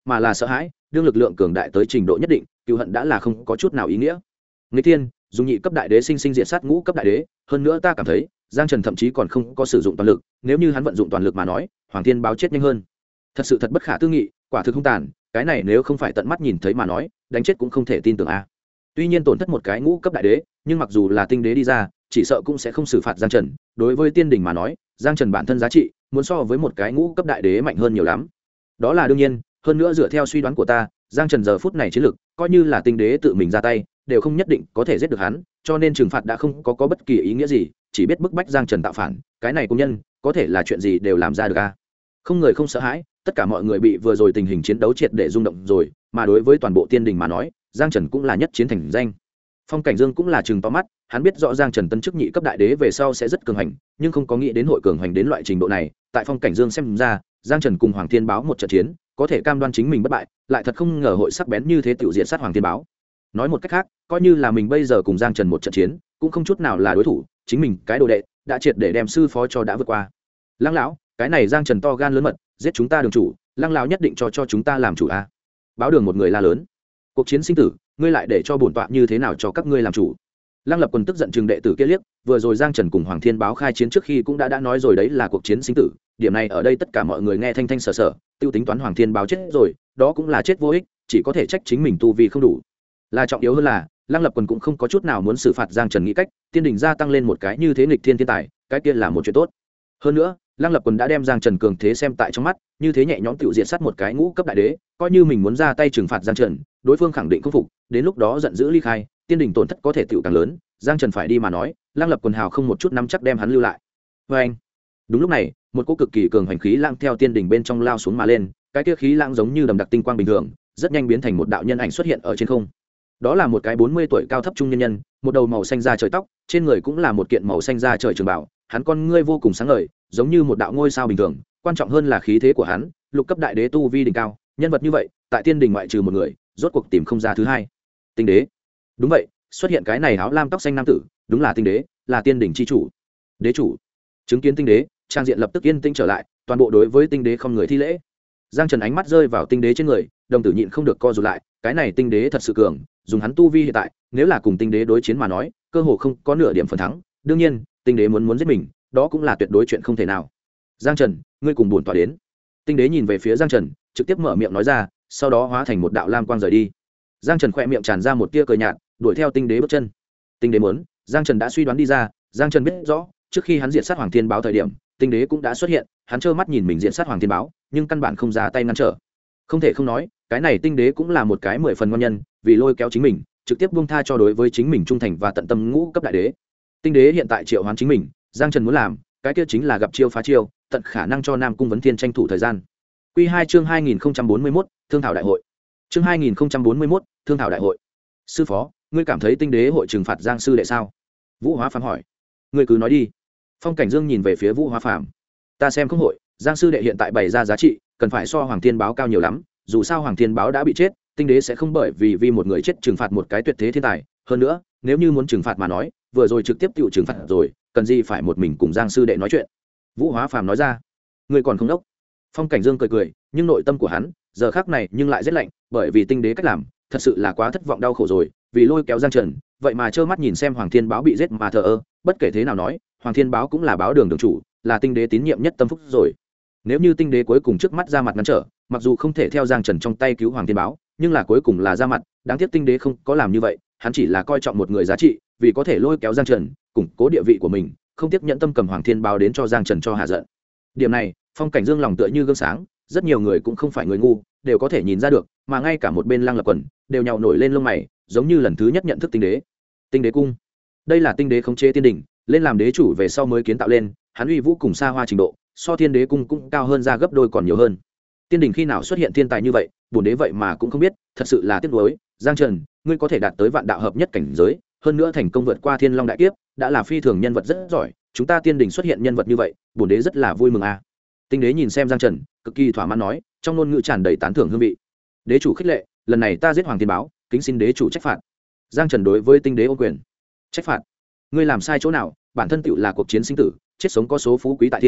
mà là sợ hãi. Đương lực lượng cường đại tới trình độ nhất định, cựu hận đã là không có chút nào ý nghĩa. Nghịch thiên dùng nhị cấp đại đế sinh sinh diệt sát ngũ cấp đại đế, hơn nữa ta cảm thấy Giang Trần thậm chí còn không có sử dụng toàn lực, nếu như hắn vận dụng toàn lực mà nói, Hoàng Thiên báo chết nhanh hơn. Thật sự thật bất khả tư nghị, quả thực hung tàn, cái này nếu không phải tận mắt nhìn thấy mà nói, đánh chết cũng không thể tin tưởng a. Tuy nhiên tổn thất một cái ngũ cấp đại đế, nhưng mặc dù là tinh đế đi ra, chỉ sợ cũng sẽ không xử phạt Giang Trần. Đối với tiên đình mà nói, Giang Trần bản thân giá trị muốn so với một cái ngũ cấp đại đế mạnh hơn nhiều lắm. Đó là đương nhiên, hơn nữa dựa theo suy đoán của ta, Giang Trần giờ phút này chiến lực, coi như là tinh đế tự mình ra tay, đều không nhất định có thể giết được hắn, cho nên trừng phạt đã không có bất kỳ ý nghĩa gì, chỉ biết bức bách Giang Trần tạo phản, cái này công nhân, có thể là chuyện gì đều làm ra được a. Không người không sợ hãi, tất cả mọi người bị vừa rồi tình hình chiến đấu triệt để rung động rồi, mà đối với toàn bộ tiên đình mà nói, Giang Trần cũng là nhất chiến thành danh. Phong Cảnh Dương cũng là trừng to mắt, hắn biết rõ Giang Trần tân chức nhị cấp đại đế về sau sẽ rất cường hành, nhưng không có nghĩ đến hội cường hành đến loại trình độ này. Tại Phong Cảnh Dương xem ra, Giang Trần cùng Hoàng Thiên Báo một trận chiến, có thể cam đoan chính mình bất bại, lại thật không ngờ hội sắc bén như thế tiểu diện sát Hoàng Thiên Báo. Nói một cách khác, coi như là mình bây giờ cùng Giang Trần một trận chiến, cũng không chút nào là đối thủ, chính mình cái đồ đệ đã triệt để đem sư phó cho đã vượt qua. Lăng lão, cái này Giang Trần to gan lớn mật, giết chúng ta đường chủ, Lăng lão nhất định cho chúng ta làm chủ a. Báo Đường một người la lớn. Cuộc chiến sinh tử, ngươi lại để cho bổn tọa như thế nào cho các ngươi làm chủ? Lăng Lập Quân tức giận chừng đệ tử kia liếc, vừa rồi Giang Trần cùng Hoàng Thiên Báo khai chiến trước khi cũng đã nói rồi đấy là cuộc chiến sinh tử, điểm này ở đây tất cả mọi người nghe thanh thanh sở sở, tiêu tính toán Hoàng Thiên Báo chết rồi, đó cũng là chết vô ích, chỉ có thể trách chính mình tu vi không đủ. Là trọng yếu hơn là, Lăng Lập Quân cũng không có chút nào muốn xử phạt Giang Trần nghĩ cách, tiên đình gia tăng lên một cái như thế nghịch thiên tài, cái kia là một chuyện tốt. Hơn nữa, Lăng Lập Quân đã đem Giang Trần cường thế xem tại trong mắt, như thế nhẹ nhõm tiểu diện sát một cái ngũ cấp đại đế, coi như mình muốn ra tay trừng phạt Giang Trần, đối phương khẳng định không phục, đến lúc đó giận dữ ly khai, tiên đình tổn thất có thể tiểu càng lớn, Giang Trần phải đi mà nói, Lăng Lập Quân hào không một chút nắm chắc đem hắn lưu lại. Và anh, đúng lúc này, một cỗ cực kỳ cường hành khí lãng theo tiên đình bên trong lao xuống mà lên, cái kia khí lãng giống như đầm đặc tinh quang bình thường, rất nhanh biến thành một đạo nhân ảnh xuất hiện ở trên không. Đó là một cái 40 tuổi cao thấp trung nhân, một đầu màu xanh da trời tóc, trên người cũng là một kiện màu xanh da trời trường bảo, hắn con ngươi vô cùng sáng ngời, giống như một đạo ngôi sao bình thường, quan trọng hơn là khí thế của hắn, lục cấp đại đế tu vi đỉnh cao, nhân vật như vậy, tại tiên đình ngoại trừ một người, rốt cuộc tìm không ra thứ hai. Tinh đế. Đúng vậy, xuất hiện cái này áo lam tóc xanh nam tử, đúng là tinh đế, là tiên đình chi chủ. Đế chủ. Chứng kiến tinh đế, trang diện lập tức yên tĩnh trở lại, toàn bộ đối với tinh đế không người thi lễ. Giang Trần ánh mắt rơi vào tinh đế trên người, đồng tử nhịn không được co rụt lại, cái này tinh đế thật sự cường, dùng hắn tu vi hiện tại, nếu là cùng tinh đế đối chiến mà nói, cơ hồ không có nửa điểm phần thắng. Đương nhiên, tinh đế muốn giết mình, đó cũng là tuyệt đối chuyện không thể nào. Giang Trần, ngươi cùng bổn tọa đến. Tinh đế nhìn về phía Giang Trần, trực tiếp mở miệng nói ra, sau đó hóa thành một đạo lam quang rời đi. Giang Trần khẽ miệng tràn ra một tia cười nhạt, đuổi theo tinh đế bước chân. Tinh đế muốn, Giang Trần đã suy đoán đi ra, Giang Trần biết rõ, trước khi hắn diệt sát Hoàng Thiên Báo thời điểm, tinh đế cũng đã xuất hiện, hắn trơ mắt nhìn mình diệt sát Hoàng Thiên Báo, nhưng căn bản không ra tay ngăn trở. Không thể không nói, cái này tinh đế cũng là một cái 10 phần ngon nhân, vì lôi kéo chính mình, trực tiếp buông tha cho đối với chính mình trung thành và tận tâm ngũ cấp đại đế. Tinh đế hiện tại triệu hoán chính mình, Giang Trần muốn làm, cái kia chính là gặp chiêu phá chiêu, tận khả năng cho Nam Cung Vấn Thiên tranh thủ thời gian. Quy 2 chương 2041, Thương thảo đại hội. Chương 2041, Thương thảo đại hội. Sư phó, ngươi cảm thấy tinh đế hội trừng phạt Giang sư đệ sao? Vũ Hóa Phàm hỏi. Ngươi cứ nói đi. Phong Cảnh Dương nhìn về phía Vũ Hóa Phàm. Ta xem không hội, Giang sư đệ hiện tại bày ra giá trị, cần phải so Hoàng Thiên Báo cao nhiều lắm, dù sao Hoàng Thiên Báo đã bị chết, tinh đế sẽ không bởi vì một người chết trừng phạt một cái tuyệt thế thiên tài, hơn nữa, nếu như muốn trừng phạt mà nói, vừa rồi trực tiếp tự trừng phạt rồi, cần gì phải một mình cùng Giang sư đệ nói chuyện. Vũ Hóa Phàm nói ra. Ngươi còn không đốc. Phong Cảnh Dương cười cười, nhưng nội tâm của hắn giờ khắc này nhưng lại rất lạnh, bởi vì tinh đế cách làm thật sự là quá thất vọng đau khổ rồi, vì lôi kéo Giang Trần, vậy mà trơ mắt nhìn xem Hoàng Thiên Báo bị giết mà thờ ơ. Bất kể thế nào nói, Hoàng Thiên Báo cũng là Báo Đường đường chủ, là tinh đế tín nhiệm nhất tâm phúc rồi. Nếu như tinh đế cuối cùng trước mắt ra mặt ngăn trở, mặc dù không thể theo Giang Trần trong tay cứu Hoàng Thiên Báo, nhưng là cuối cùng là ra mặt, đáng tiếc tinh đế không có làm như vậy, hắn chỉ là coi trọng một người giá trị, vì có thể lôi kéo Giang Trần, củng cố địa vị của mình, không tiếp nhận tâm cầm Hoàng Thiên Báo đến cho Giang Trần cho hạ giận. Điểm này, Phong Cảnh Dương lòng tựa như gương sáng, rất nhiều người cũng không phải người ngu, đều có thể nhìn ra được, mà ngay cả một bên Lăng Lập Quần đều nhào nổi lên lông mày, giống như lần thứ nhất nhận thức tinh đế. Tinh đế cung, đây là tinh đế khống chế tiên đỉnh, lên làm đế chủ về sau mới kiến tạo lên, hắn uy vũ cùng xa hoa trình độ, so thiên đế cung cũng cao hơn ra gấp đôi còn nhiều hơn. Tiên đỉnh khi nào xuất hiện thiên tài như vậy, bổn đế vậy mà cũng không biết, thật sự là tiếc nuối. Giang Trần, ngươi có thể đạt tới vạn đạo hợp nhất cảnh giới, hơn nữa thành công vượt qua Thiên Long đại kiếp, đã là phi thường nhân vật rất giỏi, chúng ta tiên đỉnh xuất hiện nhân vật như vậy, bổn đế rất là vui mừng a. Tinh đế nhìn xem Giang Trần, cực kỳ thỏa mãn nói, trong ngôn ngữ tràn đầy tán thưởng hương vị. Đế chủ khích lệ, lần này ta giết Hoàng Thiên Báo, kính xin đế chủ trách phạt. Giang Trần đối với tinh đế ô quyền. Trách phạt? Ngươi làm sai chỗ nào, bản thân tựu là cuộc chiến sinh tử, chết sống có số phú quý tại thiên,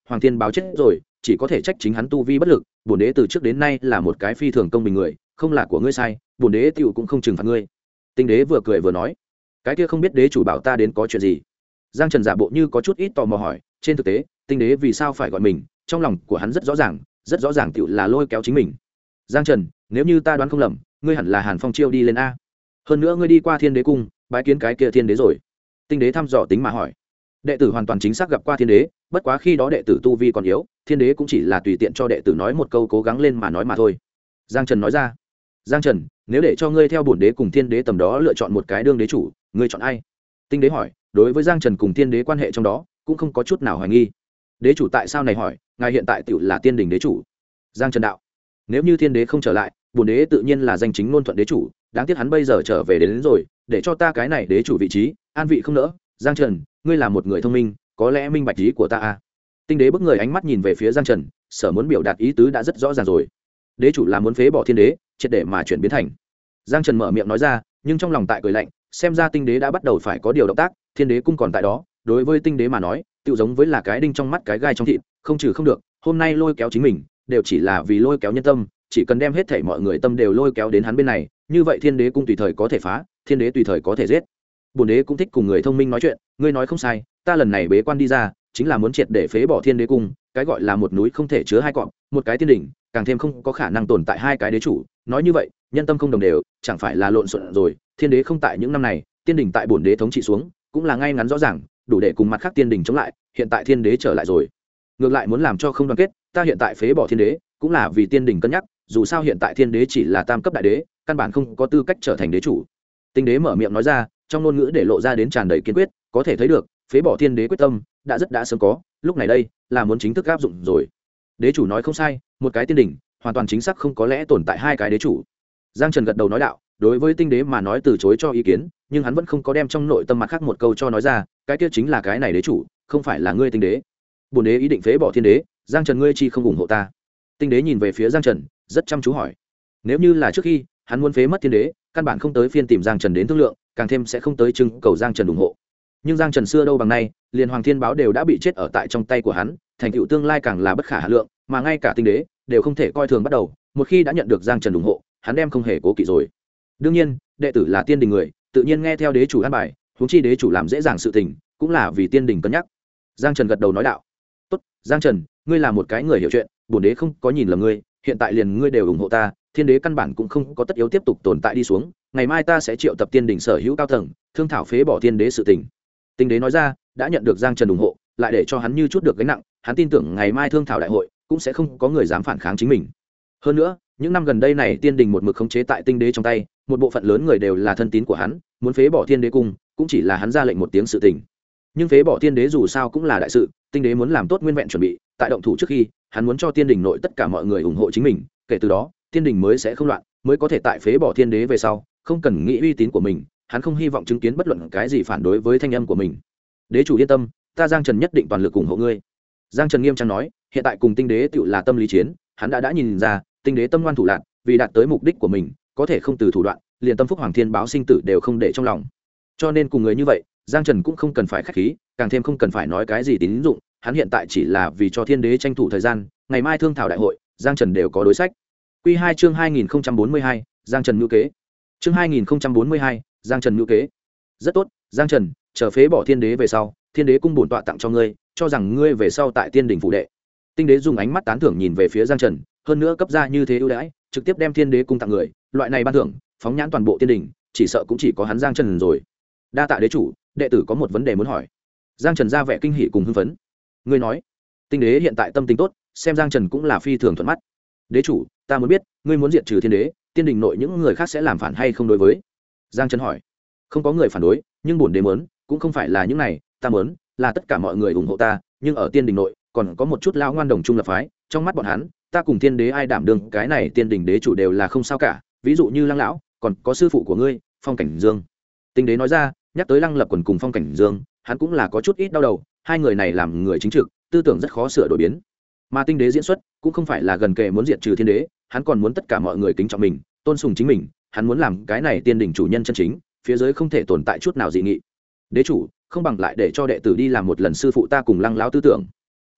Hoàng Thiên Báo chết rồi, chỉ có thể trách chính hắn tu vi bất lực, bổn đế từ trước đến nay là một cái phi thường công bình người, không là của ngươi sai, bổn đế tiểu cũng không trừng phạt ngươi. Tinh đế vừa cười vừa nói, cái kia không biết đế chủ bảo ta đến có chuyện gì? Giang Trần giả bộ như có chút ít tò mò hỏi, trên thực tế, Tinh đế vì sao phải gọi mình, trong lòng của hắn rất rõ ràng tiểu là lôi kéo chính mình. Giang Trần, nếu như ta đoán không lầm, ngươi hẳn là Hàn Phong Chiêu đi lên a. Hơn nữa ngươi đi qua Thiên Đế cung, bái kiến cái kia Thiên Đế rồi. Tinh đế thăm dò tính mà hỏi. Đệ tử hoàn toàn chính xác gặp qua Thiên Đế, bất quá khi đó đệ tử tu vi còn yếu, Thiên Đế cũng chỉ là tùy tiện cho đệ tử nói một câu cố gắng lên mà nói mà thôi. Giang Trần nói ra. Giang Trần, nếu để cho ngươi theo bổn đế cùng Thiên Đế tầm đó lựa chọn một cái đương đế chủ, ngươi chọn ai? Tinh đế hỏi. Đối với Giang Trần cùng Thiên Đế quan hệ trong đó cũng không có chút nào hoài nghi. Đế chủ tại sao này hỏi, ngài hiện tại tiểu là Tiên Đình đế chủ. Giang Trần đạo. Nếu như Thiên Đế không trở lại, bổn đế tự nhiên là danh chính ngôn thuận đế chủ, đáng tiếc hắn bây giờ trở về đến rồi, để cho ta cái này đế chủ vị trí an vị không nỡ. Giang Trần, ngươi là một người thông minh, có lẽ minh bạch ý của ta a. Tinh đế bức người ánh mắt nhìn về phía Giang Trần, sở muốn biểu đạt ý tứ đã rất rõ ràng rồi. Đế chủ là muốn phế bỏ Thiên Đế, triệt để mà chuyển biến thành. Giang Trần mở miệng nói ra, nhưng trong lòng tại cười lạnh, xem ra Tinh đế đã bắt đầu phải có điều động tác, Thiên Đế cung còn tại đó, đối với Tinh đế mà nói, tựu giống với là cái đinh trong mắt cái gai trong thịt, không trừ không được. Hôm nay lôi kéo chính mình, đều chỉ là vì lôi kéo nhân tâm, chỉ cần đem hết thảy mọi người tâm đều lôi kéo đến hắn bên này, như vậy Thiên Đế cung tùy thời có thể phá, Thiên Đế tùy thời có thể giết. Bổn đế cũng thích cùng người thông minh nói chuyện, ngươi nói không sai, ta lần này bế quan đi ra, chính là muốn triệt để phế bỏ Thiên Đế cung, cái gọi là một núi không thể chứa hai cọp, một cái tiên đỉnh, càng thêm không có khả năng tồn tại hai cái đế chủ. Nói như vậy, nhân tâm không đồng đều, chẳng phải là lộn xộn rồi. Thiên Đế không tại những năm này, tiên đỉnh tại bổn đế thống trị xuống, cũng là ngay ngắn rõ ràng, đủ để cùng mặt khác tiên đỉnh chống lại. Hiện tại Thiên Đế trở lại rồi, ngược lại muốn làm cho không đoàn kết. Ta hiện tại phế bỏ Thiên Đế, cũng là vì tiên đỉnh cân nhắc. Dù sao hiện tại Thiên Đế chỉ là tam cấp đại đế, căn bản không có tư cách trở thành đế chủ. Tinh đế mở miệng nói ra, trong ngôn ngữ để lộ ra đến tràn đầy kiên quyết, có thể thấy được phế bỏ Thiên Đế quyết tâm đã sớm có, lúc này đây là muốn chính thức áp dụng rồi. Đế chủ nói không sai, một cái tiên đỉnh hoàn toàn chính xác không có lẽ tồn tại hai cái đế chủ. Giang Trần gật đầu nói đạo, đối với Tinh đế mà nói từ chối cho ý kiến, nhưng hắn vẫn không có đem trong nội tâm mặt khác một câu cho nói ra, cái kia chính là cái này đế chủ không phải là ngươi Tinh đế. Bổn đế ý định phế bỏ Thiên Đế, Giang Trần ngươi chi không ủng hộ ta? Tinh đế nhìn về phía Giang Trần, rất chăm chú hỏi. Nếu như là trước khi hắn muốn phế mất Thiên Đế, căn bản không tới phiên tìm Giang Trần đến thương lượng, càng thêm sẽ không tới trưng cầu Giang Trần ủng hộ. Nhưng Giang Trần xưa đâu bằng nay, liền Hoàng Thiên Báo đều đã bị chết ở tại trong tay của hắn, thành tựu tương lai càng là bất khả hà lượng, mà ngay cả Tinh đế đều không thể coi thường bắt đầu, một khi đã nhận được Giang Trần ủng hộ, hắn đem không hề cố kỵ rồi. Đương nhiên, đệ tử là tiên đình người, tự nhiên nghe theo đế chủ an bài, huống chi đế chủ làm dễ dàng sự tình, cũng là vì tiên đình cân nhắc. Giang Trần gật đầu nói đạo. Tốt, Giang Trần, ngươi là một cái người hiểu chuyện, bổn đế không có nhìn lầm ngươi, hiện tại liền ngươi đều ủng hộ ta, Thiên Đế căn bản cũng không có tất yếu tiếp tục tồn tại đi xuống, ngày mai ta sẽ triệu tập tiên đỉnh sở hữu cao tầng, thương thảo phế bỏ Thiên Đế sự tình. Tinh đế nói ra, đã nhận được Giang Trần ủng hộ, lại để cho hắn như chút được gánh nặng, hắn tin tưởng ngày mai thương thảo đại hội cũng sẽ không có người dám phản kháng chính mình. Hơn nữa, những năm gần đây này tiên đình một mực khống chế tại Tinh đế trong tay, một bộ phận lớn người đều là thân tín của hắn, muốn phế bỏ Thiên Đế cung, cũng chỉ là hắn ra lệnh một tiếng sự tình. Nhưng phế bỏ Thiên Đế dù sao cũng là đại sự, Tinh đế muốn làm tốt nguyên vẹn chuẩn bị, tại động thủ trước khi, hắn muốn cho tiên đình nội tất cả mọi người ủng hộ chính mình, kể từ đó, tiên đình mới sẽ không loạn, mới có thể tại phế bỏ Thiên Đế về sau, không cần nghĩ uy tín của mình, hắn không hy vọng chứng kiến bất luận cái gì phản đối với thanh âm của mình. Đế chủ yên tâm, ta Giang Trần nhất định toàn lực ủng hộ ngươi. Giang Trần nghiêm trang nói, hiện tại cùng Tinh đế tựu là tâm lý chiến, hắn đã nhìn ra, Tinh đế tâm ngoan thủ lạn, vì đạt tới mục đích của mình, có thể không từ thủ đoạn, liền tâm phúc Hoàng Thiên Báo sinh tử đều không để trong lòng. Cho nên cùng người như vậy, Giang Trần cũng không cần phải khách khí, càng thêm không cần phải nói cái gì tín dụng, hắn hiện tại chỉ là vì cho Thiên Đế tranh thủ thời gian, ngày mai thương thảo đại hội, Giang Trần đều có đối sách. Quy 2 chương 2042, Giang Trần ngữ kế. Chương 2042, Giang Trần ngữ kế. Rất tốt, Giang Trần, chờ phế bỏ Thiên Đế về sau, Thiên Đế cung bổn tọa tặng cho ngươi, cho rằng ngươi về sau tại Tiên đỉnh phủ đệ. Tinh đế dùng ánh mắt tán thưởng nhìn về phía Giang Trần, hơn nữa cấp ra như thế ưu đãi, trực tiếp đem Thiên Đế cung tặng người, loại này ban thưởng, phóng nhãn toàn bộ Tiên đỉnh, chỉ sợ cũng chỉ có hắn Giang Trần rồi. Đa tạ đế chủ, đệ tử có một vấn đề muốn hỏi. Giang Trần ra vẻ kinh hỉ cùng hưng phấn. Ngươi nói? Tinh đế hiện tại tâm tình tốt, xem Giang Trần cũng là phi thường thuận mắt. Đế chủ, ta muốn biết, ngươi muốn diệt trừ Thiên Đế, Tiên đình nội những người khác sẽ làm phản hay không đối với? Giang Trần hỏi. Không có người phản đối, nhưng bổn đế muốn, cũng không phải là những này, ta muốn là tất cả mọi người ủng hộ ta, nhưng ở Tiên đình nội còn có một chút lão ngoan đồng trung lập phái, trong mắt bọn hắn, ta cùng Thiên Đế ai đảm đương cái này Tiên đình đế chủ đều là không sao cả, ví dụ như Lăng lão, còn có sư phụ của ngươi, Phong Cảnh Dương. Tinh đế nói ra, nhắc tới Lăng Lập Quần cùng Phong Cảnh Dương, hắn cũng là có chút ít đau đầu, hai người này làm người chính trực, tư tưởng rất khó sửa đổi biến. Mà Tinh đế diễn xuất cũng không phải là gần kề muốn diệt trừ Thiên Đế, hắn còn muốn tất cả mọi người kính trọng mình, tôn sùng chính mình, hắn muốn làm cái này tiên đỉnh chủ nhân chân chính, phía dưới không thể tồn tại chút nào dị nghị. Đế chủ, không bằng lại để cho đệ tử đi làm một lần sư phụ ta cùng Lăng lão tư tưởng.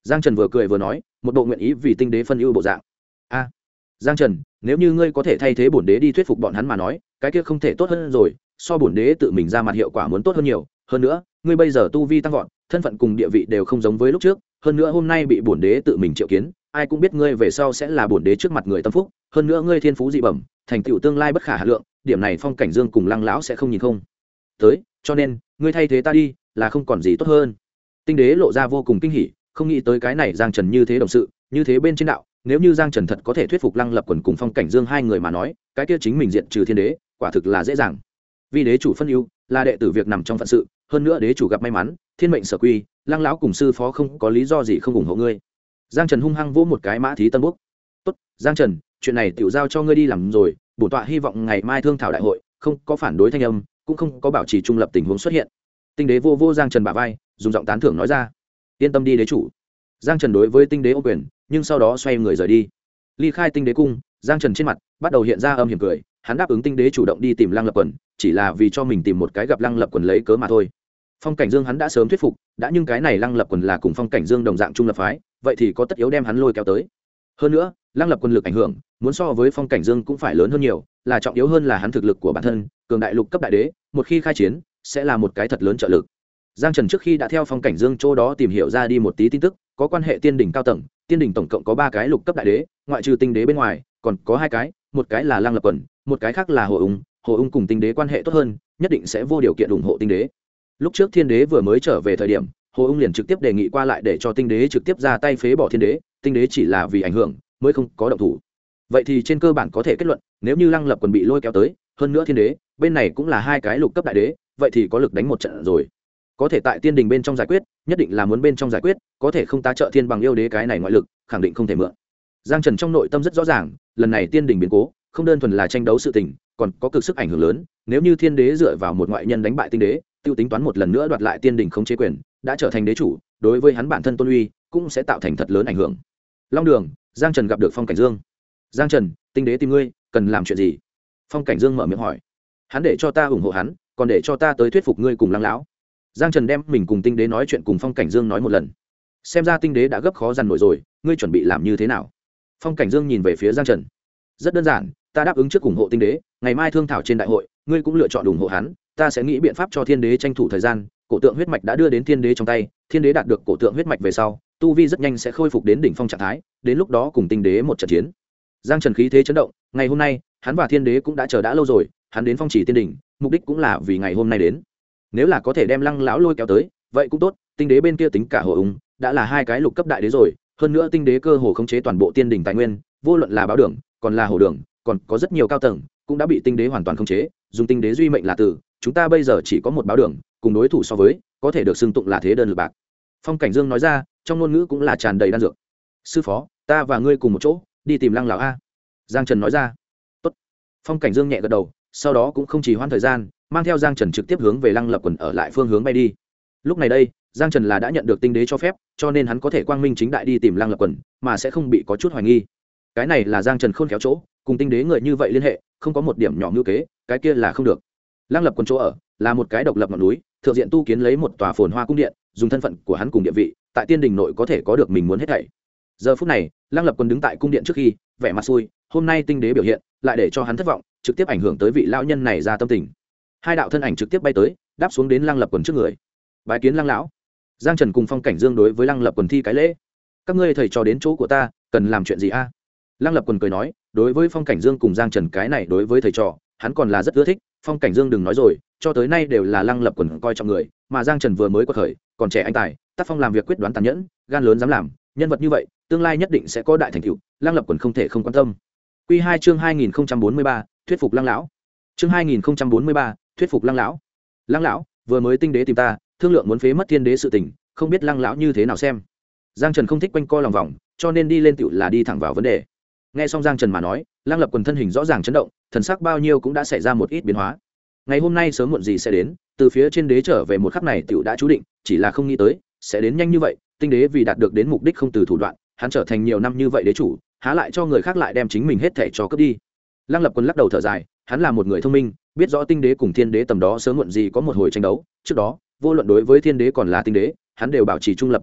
Giang Trần vừa cười vừa nói, một bộ nguyện ý vì tinh đế phân ưu bộ dạng. A, Giang Trần, nếu như ngươi có thể thay thế bổn đế đi thuyết phục bọn hắn mà nói, cái kia không thể tốt hơn rồi, so bổn đế tự mình ra mặt hiệu quả muốn tốt hơn nhiều. Hơn nữa, ngươi bây giờ tu vi tăng vọt, thân phận cùng địa vị đều không giống với lúc trước, hơn nữa hôm nay bị bổn đế tự mình triệu kiến, ai cũng biết ngươi về sau sẽ là bổn đế trước mặt người tâm phúc, hơn nữa ngươi thiên phú dị bẩm, thành tựu tương lai bất khả hà lượng, điểm này Phong Cảnh Dương cùng Lăng lão sẽ không nhìn không tới, cho nên ngươi thay thế ta đi, là không còn gì tốt hơn. Tinh đế lộ ra vô cùng kinh hỉ, không nghĩ tới cái này Giang Trần như thế đồng sự, như thế bên trên đạo, nếu như Giang Trần thật có thể thuyết phục Lăng Lập Quần cùng Phong Cảnh Dương hai người mà nói, cái kia chính mình diện trừ thiên đế, quả thực là dễ dàng. Vì đế chủ phân ưu, là đệ tử việc nằm trong phận sự, hơn nữa đế chủ gặp may mắn, thiên mệnh sở quy, Lăng lão cùng sư phó không có lý do gì không ủng hộ ngươi. Giang Trần hung hăng vỗ một cái mã thí tân bốc. Tốt, Giang Trần, chuyện này tiểu giao cho ngươi đi làm rồi, bổn tọa hy vọng ngày mai thương thảo đại hội, không có phản đối thanh âm, cũng không có bảo trì trung lập tình huống xuất hiện. Tinh đế vô Giang Trần bả vai, dùng giọng tán thưởng nói ra. Yên tâm đi đế chủ. Giang Trần đối với tinh đế ô quyền, nhưng sau đó xoay người rời đi. Ly khai tinh đế cung, Giang Trần trên mặt bắt đầu hiện ra âm hiểm cười, hắn đáp ứng tinh đế chủ động đi tìm Lăng Lập Quần, chỉ là vì cho mình tìm một cái gặp Lăng Lập Quần lấy cớ mà thôi. Phong Cảnh Dương hắn đã sớm thuyết phục, đã nhưng cái này Lăng Lập Quần là cùng Phong Cảnh Dương đồng dạng trung lập phái, vậy thì có tất yếu đem hắn lôi kéo tới. Hơn nữa, Lăng Lập Quần lực ảnh hưởng, muốn so với Phong Cảnh Dương cũng phải lớn hơn nhiều, là trọng yếu hơn là hắn thực lực của bản thân, cường đại lục cấp đại đế, một khi khai chiến, sẽ là một cái thật lớn trợ lực. Giang Trần trước khi đã theo Phong Cảnh Dương chỗ đó tìm hiểu ra đi một tí tin tức, có quan hệ tiên đỉnh cao tầng, tiên đỉnh tổng cộng có 3 cái lục cấp đại đế, ngoại trừ tinh đế bên ngoài, còn có 2 cái, một cái là Lăng Lập Quần, một cái khác là Hồ Ung cùng tinh đế quan hệ tốt hơn, nhất định sẽ vô điều kiện ủng hộ tinh đế. Lúc trước thiên đế vừa mới trở về thời điểm, Hồ Ung liền trực tiếp đề nghị qua lại để cho tinh đế trực tiếp ra tay phế bỏ thiên đế, tinh đế chỉ là vì ảnh hưởng mới không có động thủ. Vậy thì trên cơ bản có thể kết luận, nếu như Lăng Lập Quần bị lôi kéo tới, hơn nữa thiên đế bên này cũng là 2 cái lục cấp đại đế, vậy thì có lực đánh một trận rồi. Có thể tại tiên đình bên trong giải quyết, nhất định là muốn bên trong giải quyết, có thể không tá trợ thiên bằng yêu đế cái này ngoại lực, khẳng định không thể mượn. Giang Trần trong nội tâm rất rõ ràng, lần này tiên đình biến cố, không đơn thuần là tranh đấu sự tình, còn có cực sức ảnh hưởng lớn, nếu như thiên đế dựa vào một ngoại nhân đánh bại tinh đế, tiêu tính toán một lần nữa đoạt lại tiên đình không chế quyền, đã trở thành đế chủ, đối với hắn bản thân tôn uy, cũng sẽ tạo thành thật lớn ảnh hưởng. Long đường, Giang Trần gặp được Phong Cảnh Dương. Giang Trần, tinh đế tìm ngươi, cần làm chuyện gì? Phong Cảnh Dương mở miệng hỏi. Hắn để cho ta ủng hộ hắn, còn để cho ta tới thuyết phục ngươi cùng Lăng lão. Giang Trần đem mình cùng tinh đế nói chuyện cùng Phong Cảnh Dương nói một lần. Xem ra tinh đế đã gấp khó dằn nổi rồi, ngươi chuẩn bị làm như thế nào? Phong Cảnh Dương nhìn về phía Giang Trần. Rất đơn giản, ta đáp ứng trước ủng hộ tinh đế, ngày mai thương thảo trên đại hội, ngươi cũng lựa chọn ủng hộ hắn, ta sẽ nghĩ biện pháp cho thiên đế tranh thủ thời gian. Cổ tượng huyết mạch đã đưa đến thiên đế trong tay, thiên đế đạt được cổ tượng huyết mạch về sau, tu vi rất nhanh sẽ khôi phục đến đỉnh phong trạng thái, đến lúc đó cùng tinh đế một trận chiến. Giang Trần khí thế chấn động, ngày hôm nay, hắn và thiên đế cũng đã chờ đã lâu rồi, hắn đến phong chỉ tiên đỉnh, mục đích cũng là vì ngày hôm nay đến. Nếu là có thể đem Lăng lão lôi kéo tới, vậy cũng tốt, tinh đế bên kia tính cả Hồ Ung, đã là 2 cái lục cấp đại đế rồi, hơn nữa tinh đế cơ hồ khống chế toàn bộ tiên đỉnh tài nguyên, vô luận là báo đường, còn là hồ đường, còn có rất nhiều cao tầng, cũng đã bị tinh đế hoàn toàn khống chế, dùng tinh đế duy mệnh là từ, chúng ta bây giờ chỉ có một báo đường, cùng đối thủ so với, có thể được xưng tụng là thế đơn lực bạc. Phong Cảnh Dương nói ra, trong ngôn ngữ cũng là tràn đầy đan dược. Sư phó, ta và ngươi cùng một chỗ, đi tìm Lăng lão a. Giang Trần nói ra. Tốt. Phong Cảnh Dương nhẹ gật đầu, sau đó cũng không trì hoãn thời gian, mang theo Giang Trần trực tiếp hướng về Lăng Lập Quần ở lại phương hướng bay đi. Lúc này đây, Giang Trần là đã nhận được tinh đế cho phép, cho nên hắn có thể quang minh chính đại đi tìm Lăng Lập Quần, mà sẽ không bị có chút hoài nghi. Cái này là Giang Trần khôn khéo chỗ, cùng tinh đế người như vậy liên hệ, không có một điểm nhỏ mưu kế, cái kia là không được. Lăng Lập Quần chỗ ở là một cái độc lập ngọn núi, thượng diện tu kiến lấy một tòa phồn hoa cung điện, dùng thân phận của hắn cùng địa vị, tại tiên đình nội có thể có được mình muốn hết thảy. Giờ phút này, Lăng Lập Quần đứng tại cung điện trước khi, vẻ mặt xui, hôm nay tinh đế biểu hiện, lại để cho hắn thất vọng, trực tiếp ảnh hưởng tới vị lão nhân này ra tâm tình. 2 đạo thân ảnh trực tiếp bay tới, đáp xuống đến Lăng Lập Quần trước người. Bái kiến Lăng lão. Giang Trần cùng Phong Cảnh Dương đối với Lăng Lập Quần thi cái lễ. Các ngươi thầy trò đến chỗ của ta, cần làm chuyện gì a? Lăng Lập Quần cười nói, đối với Phong Cảnh Dương cùng Giang Trần cái này đối với thầy trò, hắn còn là rất ưa thích. Phong Cảnh Dương đừng nói rồi, cho tới nay đều là Lăng Lập Quần coi trọng người, mà Giang Trần vừa mới qua khởi, còn trẻ anh tài, tác phong làm việc quyết đoán tàn nhẫn, gan lớn dám làm, nhân vật như vậy, tương lai nhất định sẽ có đại thành tựu, Lăng Lập Quần không thể không quan tâm. Quy 2 chương 2043, thuyết phục Lăng lão. Chương 2043, thuyết phục Lăng lão. Lăng lão, vừa mới tinh đế tìm ta, thương lượng muốn phế mất thiên đế sự tình, không biết Lăng lão như thế nào xem. Giang Trần không thích quanh co lòng vòng, cho nên đi lên tựu là đi thẳng vào vấn đề. Nghe xong Giang Trần mà nói, Lăng Lập Quần thân hình rõ ràng chấn động, thần sắc bao nhiêu cũng đã xảy ra một ít biến hóa. Ngày hôm nay sớm muộn gì sẽ đến, từ phía trên đế trở về một khắc này tựu đã chú định, chỉ là không nghĩ tới sẽ đến nhanh như vậy. Tinh đế vì đạt được đến mục đích không từ thủ đoạn, hắn trở thành nhiều năm như vậy đế chủ, há lại cho người khác lại đem chính mình hết thảy cho cướp đi. Lăng Lập Quần lắc đầu thở dài, hắn là một người thông minh, biết rõ tinh đế cùng thiên đế tầm đó sớm muộn gì có một hồi tranh đấu, trước đó vô luận đối với thiên đế còn là tinh đế, hắn đều bảo trì trung lập thái độ,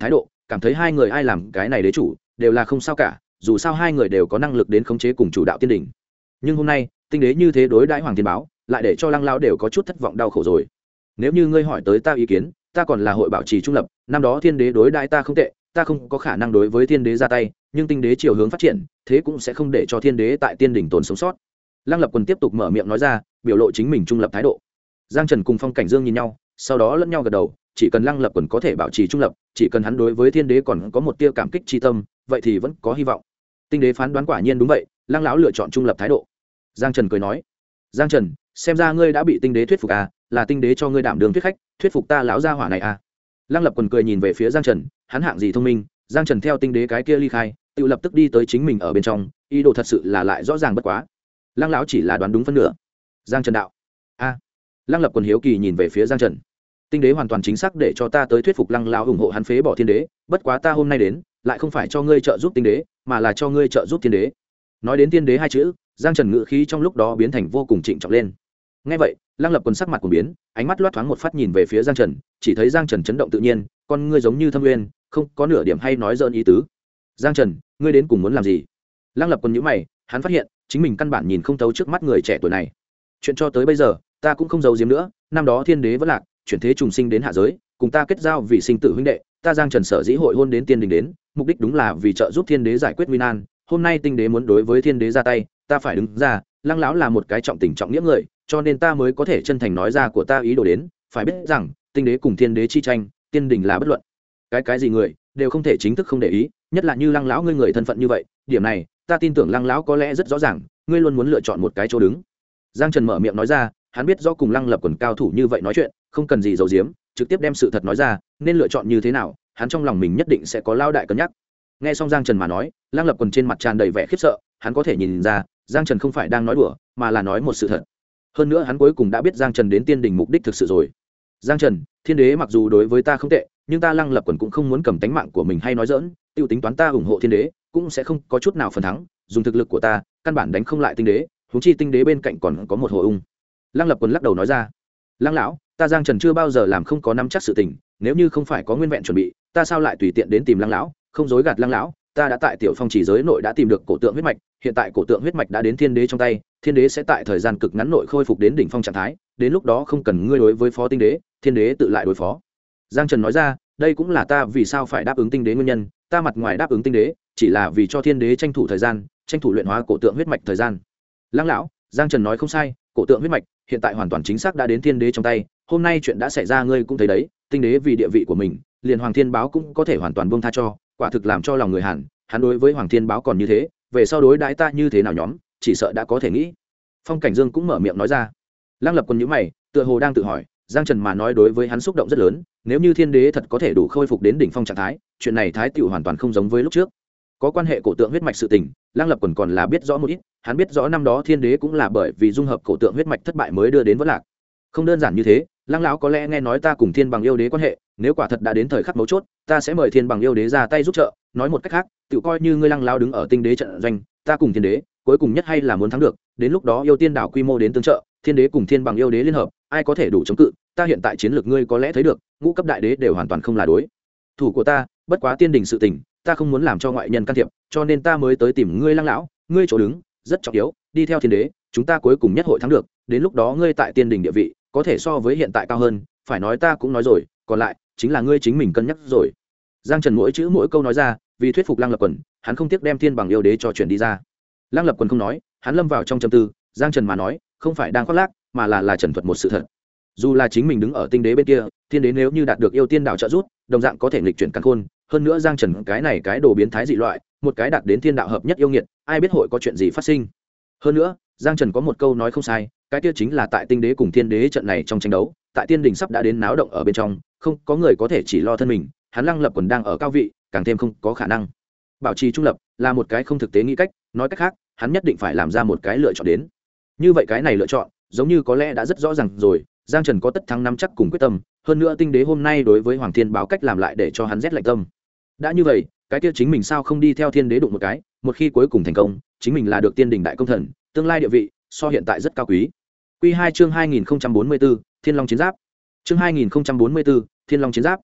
cảm thấy hai người ai làm cái này đế chủ đều là không sao cả, dù sao hai người đều có năng lực đến khống chế cùng chủ đạo tiên đỉnh. Nhưng hôm nay tinh đế như thế đối đãi Hoàng Thiên Báo, lại để cho Lăng lão đều có chút thất vọng đau khổ rồi. Nếu như ngươi hỏi tới ta ý kiến, ta còn là hội bảo trì trung lập, năm đó thiên đế đối đãi ta không tệ, ta không có khả năng đối với thiên đế ra tay, nhưng tinh đế chiều hướng phát triển, thế cũng sẽ không để cho thiên đế tại tiên đỉnh tồn sống sót. Lăng Lập Quần tiếp tục mở miệng nói ra, biểu lộ chính mình trung lập thái độ. Giang Trần cùng Phong Cảnh Dương nhìn nhau, sau đó lẫn nhau gật đầu, chỉ cần Lăng Lập Quần có thể bảo trì trung lập, chỉ cần hắn đối với thiên đế còn có một tia cảm kích chi tâm, vậy thì vẫn có hy vọng. Tinh đế phán đoán quả nhiên đúng vậy, Lăng lão lựa chọn trung lập thái độ. Giang Trần cười nói, Giang Trần, xem ra ngươi đã bị tinh đế thuyết phục à, là tinh đế cho ngươi đảm đường thuyết khách, thuyết phục ta lão gia hỏa này à. Lăng Lập Quần cười nhìn về phía Giang Trần, hắn hạng gì thông minh. Giang Trần theo tinh đế cái kia ly khai, tự lập tức đi tới chính mình ở bên trong, ý đồ thật sự là lại rõ ràng bất quá. Lăng lão chỉ là đoán đúng phân nửa. Giang Trần đạo, a. Lăng Lập Quần hiếu kỳ nhìn về phía Giang Trần. Tinh đế hoàn toàn chính xác để cho ta tới thuyết phục Lăng lão ủng hộ hắn phế bỏ thiên đế, bất quá ta hôm nay đến, lại không phải cho ngươi trợ giúp tinh đế, mà là cho ngươi trợ giúp thiên đế. Nói đến thiên đế hai chữ, Giang Trần ngữ khí trong lúc đó biến thành vô cùng trịnh trọng lên. Nghe vậy, Lăng Lập Quần sắc mặt của biến, ánh mắt loát thoáng một phát nhìn về phía Giang Trần, chỉ thấy Giang Trần chấn động tự nhiên, con ngươi giống như thâm nguyên, không có nửa điểm hay nói dỡn ý tứ. Giang Trần, ngươi đến cùng muốn làm gì? Lăng Lập Quần nhíu mày, hắn phát hiện chính mình căn bản nhìn không thấu trước mắt người trẻ tuổi này. Chuyện cho tới bây giờ, ta cũng không giấu giếm nữa, năm đó thiên đế vẫn lạc, chuyển thế trùng sinh đến hạ giới, cùng ta kết giao vì sinh tử huynh đệ, ta Giang Trần sở dĩ hội hôn đến tiên đình đến, mục đích đúng là vì trợ giúp thiên đế giải quyết nguy nan. Hôm nay tinh đế muốn đối với thiên đế ra tay, ta phải đứng ra. Lăng lão là một cái trọng tình trọng nghĩa người, cho nên ta mới có thể chân thành nói ra của ta ý đồ đến. Phải biết rằng tinh đế cùng thiên đế chi tranh, tiên đình là bất luận cái gì người đều không thể chính thức không để ý, nhất là như Lăng lão ngươi người thân phận như vậy, điểm này ta tin tưởng Lăng lão có lẽ rất rõ ràng, ngươi luôn muốn lựa chọn một cái chỗ đứng. Giang Trần mở miệng nói ra, hắn biết rõ cùng Lăng Lập Quần cao thủ như vậy nói chuyện không cần gì giấu giếm, trực tiếp đem sự thật nói ra, nên lựa chọn như thế nào, hắn trong lòng mình nhất định sẽ có lao đại cân nhắc. Nghe xong Giang Trần mà nói, Lăng Lập Quần trên mặt tràn đầy vẻ khiếp sợ, hắn có thể nhìn ra Giang Trần không phải đang nói đùa, mà là nói một sự thật. Hơn nữa hắn cuối cùng đã biết Giang Trần đến tiên đình mục đích thực sự rồi. Giang Trần, thiên đế mặc dù đối với ta không tệ, nhưng ta Lăng Lập Quần cũng không muốn cầm tánh mạng của mình hay nói dỡn, tiêu tính toán ta ủng hộ thiên đế cũng sẽ không có chút nào phần thắng, dùng thực lực của ta căn bản đánh không lại tinh đế, huống chi tinh đế bên cạnh còn có một hồ ung. Lăng Lập Quần lắc đầu nói ra, Lăng lão, ta Giang Trần chưa bao giờ làm không có nắm chắc sự tình, nếu như không phải có nguyên vẹn chuẩn bị, ta sao lại tùy tiện đến tìm Lăng lão, không dối gạt Lăng lão, ta đã tại Tiểu Phong chỉ giới nội đã tìm được cổ tượng huyết mạch, hiện tại cổ tượng huyết mạch đã đến thiên đế trong tay, thiên đế sẽ tại thời gian cực ngắn nội khôi phục đến đỉnh phong trạng thái, đến lúc đó không cần ngươi đối với phó tinh đế, thiên đế tự lại đối phó. Giang Trần nói ra, đây cũng là ta vì sao phải đáp ứng tinh đế nguyên nhân, ta mặt ngoài đáp ứng tinh đế chỉ là vì cho thiên đế tranh thủ thời gian, tranh thủ luyện hóa cổ tượng huyết mạch thời gian. Lăng lão, Giang Trần nói không sai, cổ tượng huyết mạch hiện tại hoàn toàn chính xác đã đến thiên đế trong tay, hôm nay chuyện đã xảy ra ngươi cũng thấy đấy, tinh đế vì địa vị của mình, liền Hoàng Thiên Báo cũng có thể hoàn toàn buông tha cho, quả thực làm cho lòng người Hàn, hắn đối với Hoàng Thiên Báo còn như thế, về sau đối đãi ta như thế nào nhóm, chỉ sợ đã có thể nghĩ. Phong Cảnh Dương cũng mở miệng nói ra. Lăng Lập Quân nhíu mày, tựa hồ đang tự hỏi, Giang Trần mà nói đối với hắn xúc động rất lớn, nếu như thiên đế thật có thể đủ khôi phục đến đỉnh phong trạng thái, chuyện này thái tiểu hoàn toàn không giống với lúc trước. Có quan hệ cổ tượng huyết mạch sự tình, Lăng Lập Quần còn là biết rõ một ít, hắn biết rõ năm đó thiên đế cũng là bởi vì dung hợp cổ tượng huyết mạch thất bại mới đưa đến vỡ lạc. Không đơn giản như thế, Lăng lão có lẽ nghe nói ta cùng Thiên Bằng yêu đế quan hệ, nếu quả thật đã đến thời khắc mấu chốt, ta sẽ mời Thiên Bằng yêu đế ra tay giúp trợ, nói một cách khác, tự coi như ngươi Lăng lão đứng ở tinh đế trận doanh, ta cùng thiên đế, cuối cùng nhất hay là muốn thắng được, đến lúc đó yêu tiên đảo quy mô đến tương trợ, thiên đế cùng Thiên Bằng yêu đế liên hợp, ai có thể đủ chống cự, ta hiện tại chiến lược ngươi có lẽ thấy được, ngũ cấp đại đế đều hoàn toàn không là đối thủ của ta, bất quá tiên đình sự tình, ta không muốn làm cho ngoại nhân can thiệp, cho nên ta mới tới tìm ngươi Lăng lão, ngươi chỗ đứng rất trọng yếu, đi theo thiên đế, chúng ta cuối cùng nhất hội thắng được, đến lúc đó ngươi tại tiên đình địa vị có thể so với hiện tại cao hơn, phải nói ta cũng nói rồi, còn lại chính là ngươi chính mình cân nhắc rồi. Giang Trần mỗi chữ mỗi câu nói ra, vì thuyết phục Lăng Lập Quần, hắn không tiếc đem Thiên Bằng yêu đế cho chuyển đi ra. Lăng Lập Quần không nói, hắn lâm vào trong trầm tư, Giang Trần mà nói, không phải đang khoác lác, mà là trần thuật một sự thật. Dù là chính mình đứng ở tinh đế bên kia, thiên đế nếu như đạt được yêu tiên đạo trợ giúp, đồng dạng có thể nghịch chuyển càn khôn, hơn nữa Giang Trần cái này cái đồ biến thái dị loại, một cái đạt đến thiên đạo hợp nhất yêu nghiệt, ai biết hội có chuyện gì phát sinh. Hơn nữa, Giang Trần có một câu nói không sai, cái kia chính là tại tinh đế cùng thiên đế trận này trong tranh đấu, tại tiên đình sắp đã đến náo động ở bên trong, không có người có thể chỉ lo thân mình, hắn Lăng Lập Quần đang ở cao vị, càng thêm không có khả năng bảo trì trung lập, là một cái không thực tế nghĩ cách, nói cách khác, hắn nhất định phải làm ra một cái lựa chọn đến. Như vậy cái này lựa chọn, giống như có lẽ đã rất rõ ràng rồi, Giang Trần có tất thắng nắm chắc cùng quyết tâm, hơn nữa tinh đế hôm nay đối với Hoàng Thiên báo cách làm lại để cho hắn rét lạnh tâm. Đã như vậy, cái kia chính mình sao không đi theo thiên đế đụng một cái, một khi cuối cùng thành công, chính mình là được tiên đình đại công thần, tương lai địa vị so hiện tại rất cao quý. Quy 2 chương 2044, Thiên Long chiến giáp. Chương 2044, Thiên Long chiến giáp.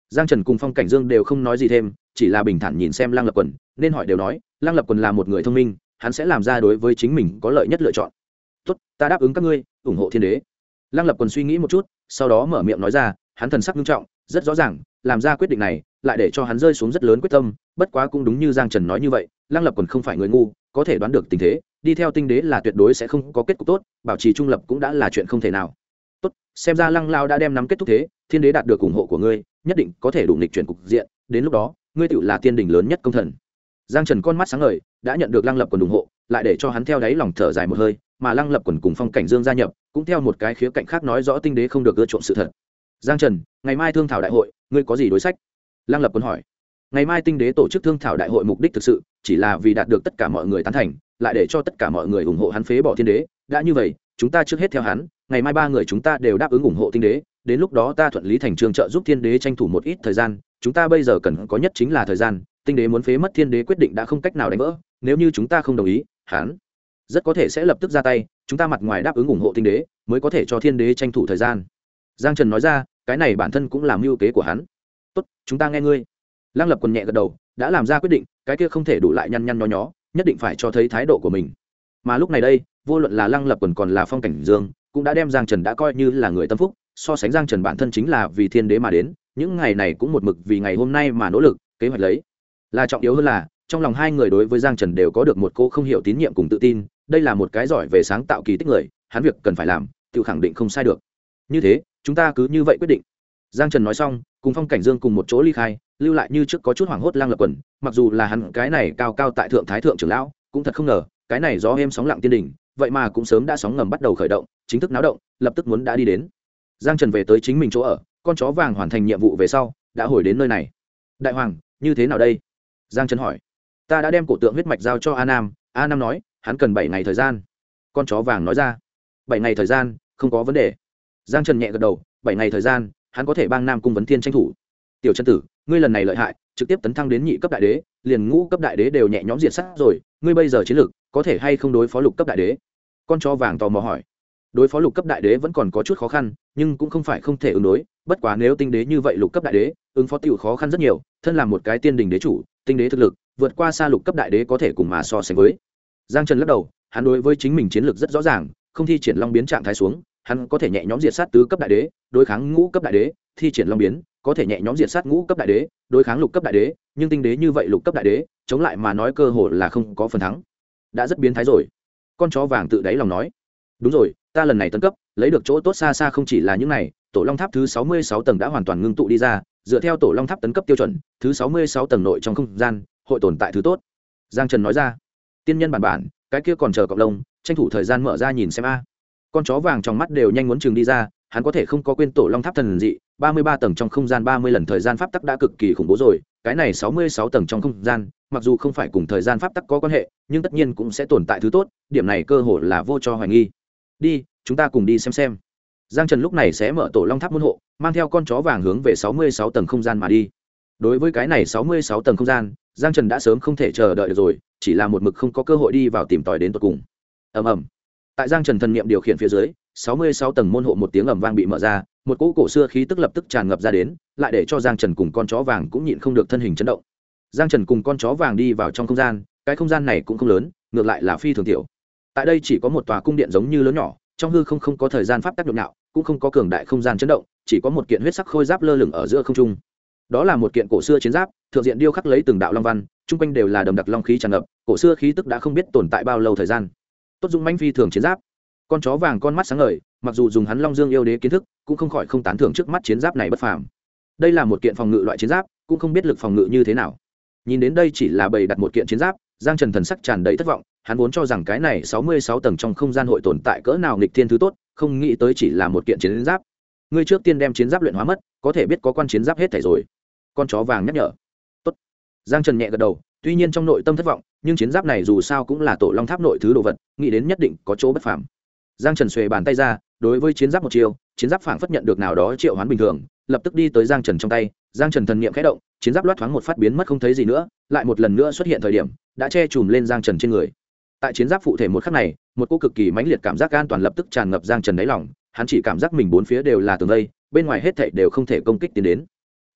Giang Trần cùng Phong Cảnh Dương đều không nói gì thêm, chỉ là bình thản nhìn xem Lăng Lập Quần, nên hỏi đều nói, Lăng Lập Quần là một người thông minh, hắn sẽ làm ra đối với chính mình có lợi nhất lựa chọn. Tốt, ta đáp ứng các ngươi, ủng hộ Thiên Đế. Lăng Lập Quần suy nghĩ một chút, sau đó mở miệng nói ra, hắn thần sắc nghiêm trọng, rất rõ ràng, làm ra quyết định này, lại để cho hắn rơi xuống rất lớn quyết tâm, bất quá cũng đúng như Giang Trần nói như vậy, Lăng Lập Quần không phải người ngu, có thể đoán được tình thế, đi theo Tinh Đế là tuyệt đối sẽ không có kết cục tốt, bảo trì trung lập cũng đã là chuyện không thể nào. Tốt, xem ra Lăng lão đã đem nắm kết thúc thế, Thiên Đế đạt được ủng hộ của ngươi, nhất định có thể đủ nghịch chuyển cục diện, đến lúc đó, ngươi tựu là tiên đỉnh lớn nhất công thần. Giang Trần con mắt sáng ngời, đã nhận được Lăng Lập Quần ủng hộ, lại để cho hắn theo đáy lòng thở dài một hơi, mà Lăng Lập Quần cùng Phong Cảnh Dương gia nhập, cũng theo một cái khía cạnh khác nói rõ Tinh Đế không được ưa chuộng sự thật. Giang Trần, ngày mai thương thảo đại hội, ngươi có gì đối sách? Lăng Lập Quần hỏi. Ngày mai Tinh Đế tổ chức thương thảo đại hội mục đích thực sự chỉ là vì đạt được tất cả mọi người tán thành, lại để cho tất cả mọi người ủng hộ hắn phế bỏ Thiên Đế, đã như vậy, chúng ta trước hết theo hắn, ngày mai ba người chúng ta đều đáp ứng ủng hộ Tinh Đế, đến lúc đó ta thuận lý thành trương trợ giúp Thiên Đế tranh thủ một ít thời gian, chúng ta bây giờ cần có nhất chính là thời gian, Tinh Đế muốn phế mất Thiên Đế quyết định đã không cách nào đánh vỡ, nếu như chúng ta không đồng ý, hắn rất có thể sẽ lập tức ra tay, chúng ta mặt ngoài đáp ứng ủng hộ Tinh Đế, mới có thể cho Thiên Đế tranh thủ thời gian. Giang Trần nói ra, cái này bản thân cũng là mưu kế của hắn. Tốt, chúng ta nghe ngươi. Lăng Lập Quần nhẹ gật đầu, đã làm ra quyết định, cái kia không thể đủ lại nhăn nhăn nhó nhó, nhất định phải cho thấy thái độ của mình. Mà lúc này đây, vô luận là Lăng Lập Quần còn là Phong Cảnh Dương, cũng đã đem Giang Trần đã coi như là người tâm phúc, so sánh Giang Trần bản thân chính là vì Thiên Đế mà đến, những ngày này cũng một mực vì ngày hôm nay mà nỗ lực, kế hoạch lấy. Là trọng yếu hơn là, trong lòng hai người đối với Giang Trần đều có được một cô không hiểu tín nhiệm cùng tự tin, đây là một cái giỏi về sáng tạo kỳ tích người, hắn việc cần phải làm, tự khẳng định không sai được. Như thế, chúng ta cứ như vậy quyết định. Giang Trần nói xong, cùng Phong Cảnh Dương cùng một chỗ ly khai, lưu lại như trước có chút hoảng hốt Lăng Lập Quần, mặc dù là hắn cái này cao cao tại thượng thái thượng trưởng lão, cũng thật không ngờ, cái này gió êm sóng lặng tiên đỉnh, vậy mà cũng sớm đã sóng ngầm bắt đầu khởi động, chính thức náo động, lập tức muốn đã đi đến. Giang Trần về tới chính mình chỗ ở, con chó vàng hoàn thành nhiệm vụ về sau, đã hồi đến nơi này. Đại hoàng, như thế nào đây? Giang Trần hỏi. Ta đã đem cổ tượng huyết mạch giao cho A Nam, A Nam nói, hắn cần 7 ngày thời gian. Con chó vàng nói ra. 7 ngày thời gian, không có vấn đề. Giang Trần nhẹ gật đầu, 7 ngày thời gian, hắn có thể bang Nam Cung Vấn Thiên tranh thủ. Tiểu chân tử, ngươi lần này lợi hại, trực tiếp tấn thăng đến nhị cấp đại đế, liền ngũ cấp đại đế đều nhẹ nhõm diệt sát rồi, ngươi bây giờ chiến lược có thể hay không đối phó lục cấp đại đế? Con chó vàng tò mò hỏi. Đối phó lục cấp đại đế vẫn còn có chút khó khăn, nhưng cũng không phải không thể ứng đối, bất quá nếu tinh đế như vậy lục cấp đại đế, ứng phó tiểu khó khăn rất nhiều, thân làm một cái tiên đình đế chủ, tinh đế thực lực vượt qua xa lục cấp đại đế có thể cùng mà so sánh với. Giang Trần lắc đầu, hắn đối với chính mình chiến lược rất rõ ràng, không thi triển long biến trạng thái xuống, hắn có thể nhẹ nhõm diệt sát tứ cấp đại đế, đối kháng ngũ cấp đại đế, thi triển long biến, có thể nhẹ nhõm diệt sát ngũ cấp đại đế, đối kháng lục cấp đại đế, nhưng tinh đế như vậy lục cấp đại đế, chống lại mà nói cơ hội là không có phần thắng. Đã rất biến thái rồi. Con chó vàng tự đáy lòng nói. Đúng rồi, ta lần này tấn cấp, lấy được chỗ tốt xa xa không chỉ là những này, tổ long tháp thứ 66 tầng đã hoàn toàn ngưng tụ đi ra, dựa theo tổ long tháp tấn cấp tiêu chuẩn, thứ 66 tầng nội trong không gian, hội tồn tại thứ tốt. Giang Trần nói ra. Tiên nhân bản bản, cái kia còn chờ cọp lông, tranh thủ thời gian mở ra nhìn xem a. Con chó vàng trong mắt đều nhanh muốn chừng đi ra, hắn có thể không có quên tổ long tháp thần dị, 33 tầng trong không gian 30 lần thời gian pháp tắc đã cực kỳ khủng bố rồi, cái này 66 tầng trong không gian, mặc dù không phải cùng thời gian pháp tắc có quan hệ, nhưng tất nhiên cũng sẽ tồn tại thứ tốt, điểm này cơ hội là vô cho hoài nghi. Đi, chúng ta cùng đi xem. Giang Trần lúc này sẽ mở tổ long tháp môn hộ, mang theo con chó vàng hướng về 66 tầng không gian mà đi. Đối với cái này 66 tầng không gian, Giang Trần đã sớm không thể chờ đợi được rồi, chỉ là một mực không có cơ hội đi vào tìm tòi đến tận cùng. Ầm ầm. Tại Giang Trần thần niệm điều khiển phía dưới, 66 tầng môn hộ một tiếng ầm vang bị mở ra, một cỗ cổ xưa khí tức lập tức tràn ngập ra đến, lại để cho Giang Trần cùng con chó vàng cũng nhịn không được thân hình chấn động. Giang Trần cùng con chó vàng đi vào trong không gian, cái không gian này cũng không lớn, ngược lại là phi thường tiểu. Tại đây chỉ có một tòa cung điện giống như lớn nhỏ, trong hư không có thời gian pháp tác động nào, cũng không có cường đại không gian chấn động, chỉ có một kiện huyết sắc khôi giáp lơ lửng ở giữa không trung. Đó là một kiện cổ xưa chiến giáp, thượng diện điêu khắc lấy từng đạo long văn, trung quanh đều là đầm đặc long khí tràn ngập, cổ xưa khí tức đã không biết tồn tại bao lâu thời gian. Tốt dung mãnh phi thường chiến giáp. Con chó vàng con mắt sáng ngời, mặc dù dùng hắn Long Dương yêu đế kiến thức, cũng không khỏi không tán thưởng trước mắt chiến giáp này bất phàm. Đây là một kiện phòng ngự loại chiến giáp, cũng không biết lực phòng ngự như thế nào. Nhìn đến đây chỉ là bày đặt một kiện chiến giáp, Giang Trần thần sắc tràn đầy thất vọng, hắn vốn cho rằng cái này 66 tầng trong không gian hội tồn tại cỡ nào nghịch thiên thứ tốt, không nghĩ tới chỉ là một kiện chiến giáp. Ngươi trước tiên đem chiến giáp luyện hóa mất, có thể biết có quan chiến giáp hết thảy rồi. Con chó vàng nhắc nhở. Tốt. Giang Trần nhẹ gật đầu, tuy nhiên trong nội tâm thất vọng, nhưng chiến giáp này dù sao cũng là tổ long tháp nội thứ đồ vật, nghĩ đến nhất định có chỗ bất phàm. Giang Trần xuề bàn tay ra, đối với chiến giáp một chiều, chiến giáp phảng phất nhận được nào đó triệu hoán bình thường, lập tức đi tới Giang Trần trong tay. Giang Trần thần niệm khẽ động, chiến giáp loát thoáng một phát biến mất không thấy gì nữa, lại một lần nữa xuất hiện thời điểm, đã che chùm lên Giang Trần trên người. Tại chiến giáp phụ thể một khắc này, một cô cực kỳ mãnh liệt cảm giác an toàn lập tức tràn ngập Giang Trần đáy lòng, hắn chỉ cảm giác mình bốn phía đều là tường vây, bên ngoài hết thảy đều không thể công kích tiến đến.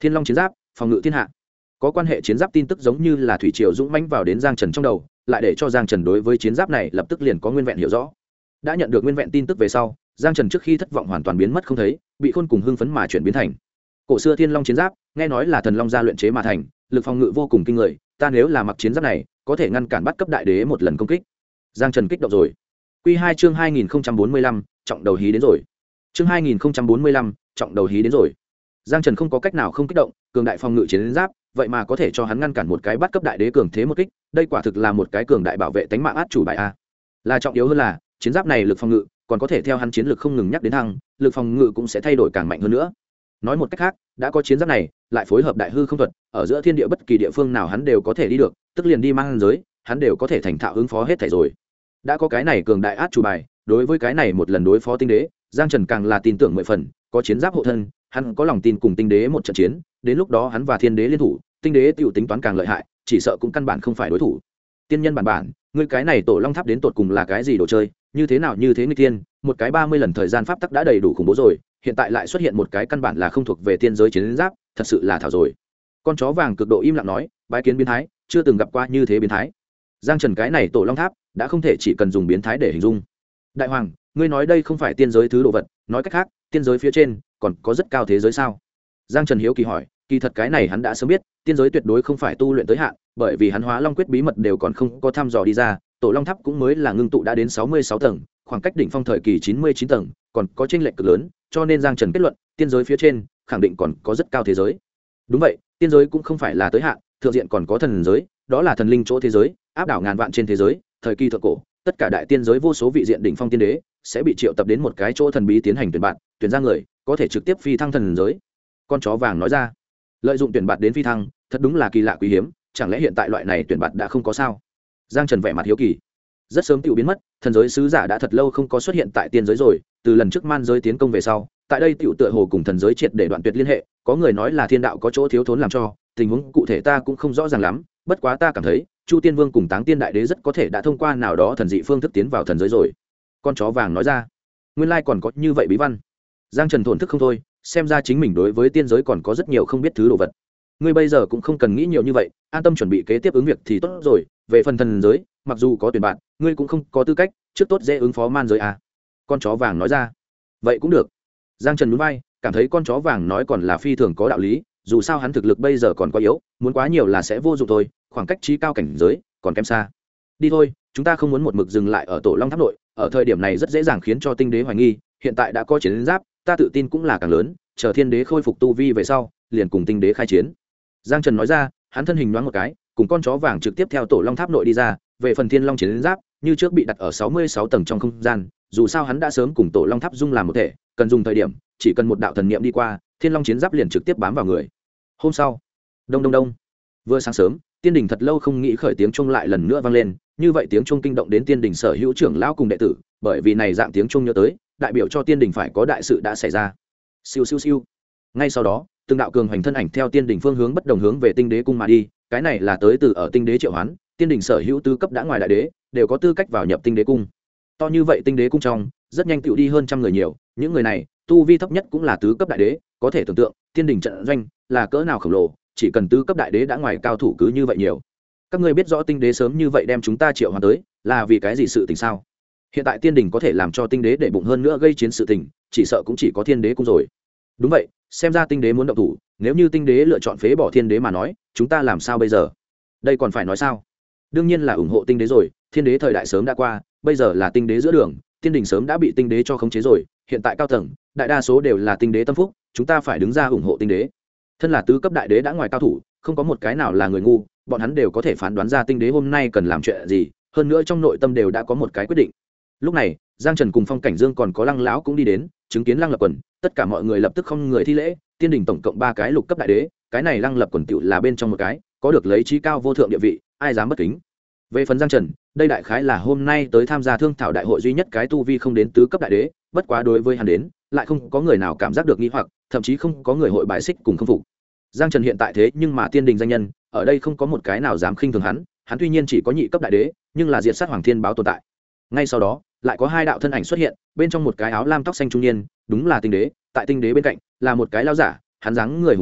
Thiên Long chiến giáp, phòng ngự thiên hạ. Có quan hệ chiến giáp tin tức giống như là thủy triều dũng mãnh vào đến Giang Trần trong đầu, lại để cho Giang Trần đối với chiến giáp này lập tức liền có nguyên vẹn hiểu rõ. Đã nhận được nguyên vẹn tin tức về sau, Giang Trần trước khi thất vọng hoàn toàn biến mất không thấy, bị khôn cùng hưng phấn mà chuyển biến thành cổ xưa Thiên Long chiến giáp, nghe nói là thần long gia luyện chế mà thành, lực phòng ngự vô cùng kinh người, ta nếu là mặc chiến giáp này, có thể ngăn cản bắt cấp đại đế một lần công kích. Giang Trần kích động rồi. Quy 2 chương 2045, trọng đầu hí đến rồi. Chương 2045, trọng đầu hí đến rồi. Giang Trần không có cách nào không kích động, cường đại phòng ngự chiến giáp, vậy mà có thể cho hắn ngăn cản một cái bắt cấp đại đế cường thế một kích, đây quả thực là một cái cường đại bảo vệ tính mạng át chủ bài a. Là trọng yếu hơn là, chiến giáp này lực phòng ngự, còn có thể theo hắn chiến lực không ngừng nhắc đến thăng, lực phòng ngự cũng sẽ thay đổi càng mạnh hơn nữa. Nói một cách khác, đã có chiến giáp này, lại phối hợp đại hư không thuật, ở giữa thiên địa bất kỳ địa phương nào hắn đều có thể đi được, tức liền đi mang giới, hắn đều có thể thành thạo ứng phó hết thảy rồi. Đã có cái này cường đại át chủ bài, đối với cái này một lần đối phó tinh đế, Giang Trần càng là tin tưởng 10 phần, có chiến giáp hộ thân, hắn có lòng tin cùng tinh đế một trận chiến, đến lúc đó hắn và thiên đế liên thủ, tinh đế tiểu tính toán càng lợi hại, chỉ sợ cũng căn bản không phải đối thủ. Tiên nhân bản, ngươi cái này tổ long tháp đến tột cùng là cái gì đồ chơi, như thế nào như thế nghịch tiên, một cái 30 lần thời gian pháp tắc đã đầy đủ khủng bố rồi, hiện tại lại xuất hiện một cái căn bản là không thuộc về tiên giới chiến giáp, thật sự là thảo rồi. Con chó vàng cực độ im lặng nói, bái kiến biến thái, chưa từng gặp qua như thế biến thái. Giang Trần cái này tổ long tháp đã không thể chỉ cần dùng biến thái để hình dung. Đại hoàng, ngươi nói đây không phải tiên giới thứ đồ vật, nói cách khác, tiên giới phía trên còn có rất cao thế giới sao? Giang Trần hiếu kỳ hỏi, kỳ thật cái này hắn đã sớm biết, tiên giới tuyệt đối không phải tu luyện tới hạn, bởi vì hắn hóa long quyết bí mật đều còn không có thăm dò đi ra, tổ long tháp cũng mới là ngưng tụ đã đến 66 tầng, khoảng cách đỉnh phong thời kỳ 99 tầng, còn có chênh lệch cực lớn, cho nên Giang Trần kết luận, tiên giới phía trên khẳng định còn có rất cao thế giới. Đúng vậy, tiên giới cũng không phải là tới hạn, thượng diện còn có thần giới, đó là thần linh chỗ thế giới, áp đảo ngàn vạn trên thế giới, thời kỳ thượng cổ, tất cả đại tiên giới vô số vị diện đỉnh phong tiên đế sẽ bị triệu tập đến một cái chỗ thần bí tiến hành tuyển bạn, tuyển ra người có thể trực tiếp phi thăng thần giới. Con chó vàng nói ra, lợi dụng tuyển bạn đến phi thăng, thật đúng là kỳ lạ quý hiếm, chẳng lẽ hiện tại loại này tuyển bạn đã không có sao? Giang Trần vẻ mặt hiếu kỳ. Rất sớm tiểu biến mất, thần giới sứ giả đã thật lâu không có xuất hiện tại tiên giới rồi, từ lần trước man giới tiến công về sau, tại đây tiểu tựa hồ cùng thần giới triệt để đoạn tuyệt liên hệ, có người nói là thiên đạo có chỗ thiếu thốn làm cho, tình huống cụ thể ta cũng không rõ ràng lắm, bất quá ta cảm thấy Chu Tiên Vương cùng Táng Tiên Đại Đế rất có thể đã thông qua nào đó thần dị phương thức tiến vào thần giới rồi. Con chó vàng nói ra, nguyên lai còn có như vậy bí văn. Giang Trần thổn thức không thôi, xem ra chính mình đối với tiên giới còn có rất nhiều không biết thứ đồ vật. Ngươi bây giờ cũng không cần nghĩ nhiều như vậy, an tâm chuẩn bị kế tiếp ứng việc thì tốt rồi. Về phần thần giới, mặc dù có tuyển bạn, ngươi cũng không có tư cách, trước tốt dễ ứng phó man giới à. Con chó vàng nói ra, vậy cũng được. Giang Trần nhún vai, cảm thấy con chó vàng nói còn là phi thường có đạo lý, dù sao hắn thực lực bây giờ còn quá yếu, muốn quá nhiều là sẽ vô dụng thôi, khoảng cách trí cao cảnh giới còn kém xa. Đi thôi, chúng ta không muốn một mực dừng lại ở tổ long tháp nội, ở thời điểm này rất dễ dàng khiến cho tinh đế hoài nghi, hiện tại đã có chiến giáp, ta tự tin cũng là càng lớn, chờ thiên đế khôi phục tu vi về sau, liền cùng tinh đế khai chiến. Giang Trần nói ra, hắn thân hình nhoáng một cái, cùng con chó vàng trực tiếp theo tổ long tháp nội đi ra, về phần thiên long chiến giáp, như trước bị đặt ở 66 tầng trong không gian, dù sao hắn đã sớm cùng tổ long tháp dung làm một thể, cần dùng thời điểm, chỉ cần một đạo thần niệm đi qua, thiên long chiến giáp liền trực tiếp bám vào người. Hôm sau, đông đông đông, vừa sáng sớm, tiên đình thật lâu không nghĩ khởi tiếng chuông lại lần nữa vang lên, như vậy tiếng chuông kinh động đến tiên đình sở hữu trưởng lão cùng đệ tử, bởi vì này dạng tiếng chuông nhớ tới, đại biểu cho tiên đình phải có đại sự đã xảy ra. Siêu siêu siêu. Ngay sau đó, từng đạo cường hoành thân ảnh theo tiên đình phương hướng bất đồng hướng về tinh đế cung mà đi, cái này là tới từ ở tinh đế triệu hoán, tiên đình sở hữu tư cấp đã ngoài đại đế, đều có tư cách vào nhập tinh đế cung. To như vậy tinh đế cung trong, rất nhanh tựu đi hơn trăm người nhiều, những người này, tu vi thấp nhất cũng là tứ cấp đại đế, có thể tưởng tượng, tiên đình trận doanh là cỡ nào khổng lồ, chỉ cần tứ cấp đại đế đã ngoài cao thủ cứ như vậy nhiều. Các ngươi biết rõ tinh đế sớm như vậy đem chúng ta triệu hoán tới, là vì cái gì sự tình sao? Hiện tại tiên đình có thể làm cho tinh đế để bụng hơn nữa gây chiến sự tình, chỉ sợ cũng chỉ có thiên đế cung rồi. Đúng vậy, xem ra tinh đế muốn động thủ, nếu như tinh đế lựa chọn phế bỏ thiên đế mà nói, chúng ta làm sao bây giờ? Đây còn phải nói sao? Đương nhiên là ủng hộ tinh đế rồi, thiên đế thời đại sớm đã qua, bây giờ là tinh đế giữa đường, tiên đình sớm đã bị tinh đế cho khống chế rồi, hiện tại cao tầng, đại đa số đều là tinh đế tâm phúc, chúng ta phải đứng ra ủng hộ tinh đế. Thân là tứ cấp đại đế đã ngoài cao thủ, không có một cái nào là người ngu, bọn hắn đều có thể phán đoán ra tinh đế hôm nay cần làm chuyện gì, hơn nữa trong nội tâm đều đã có một cái quyết định. Lúc này, Giang Trần cùng Phong Cảnh Dương còn có Lăng lão cũng đi đến, chứng kiến Lăng Lập Quần, tất cả mọi người lập tức không người thi lễ, tiên đình tổng cộng 3 cái lục cấp đại đế, cái này Lăng Lập Quần tựu là bên trong một cái, có được lấy trí cao vô thượng địa vị, ai dám bất kính. Về phần Giang Trần, đây đại khái là hôm nay tới tham gia thương thảo đại hội duy nhất cái tu vi không đến tứ cấp đại đế, bất quá đối với hắn đến, lại không có người nào cảm giác được nghi hoặc, thậm chí không có người hội bài xích cùng không phục. Giang Trần hiện tại thế nhưng mà tiên đình danh nhân, ở đây không có một cái nào dám khinh thường hắn, hắn tuy nhiên chỉ có nhị cấp đại đế, nhưng là diệt sát Hoàng Thiên báo tồn tại. Ngay sau đó, lại có 2 đạo thân ảnh xuất hiện, bên trong một cái áo lam tóc xanh trung niên, đúng là tinh đế, tại tinh đế bên cạnh là một cái lão giả, hắn dáng người hùng tráng,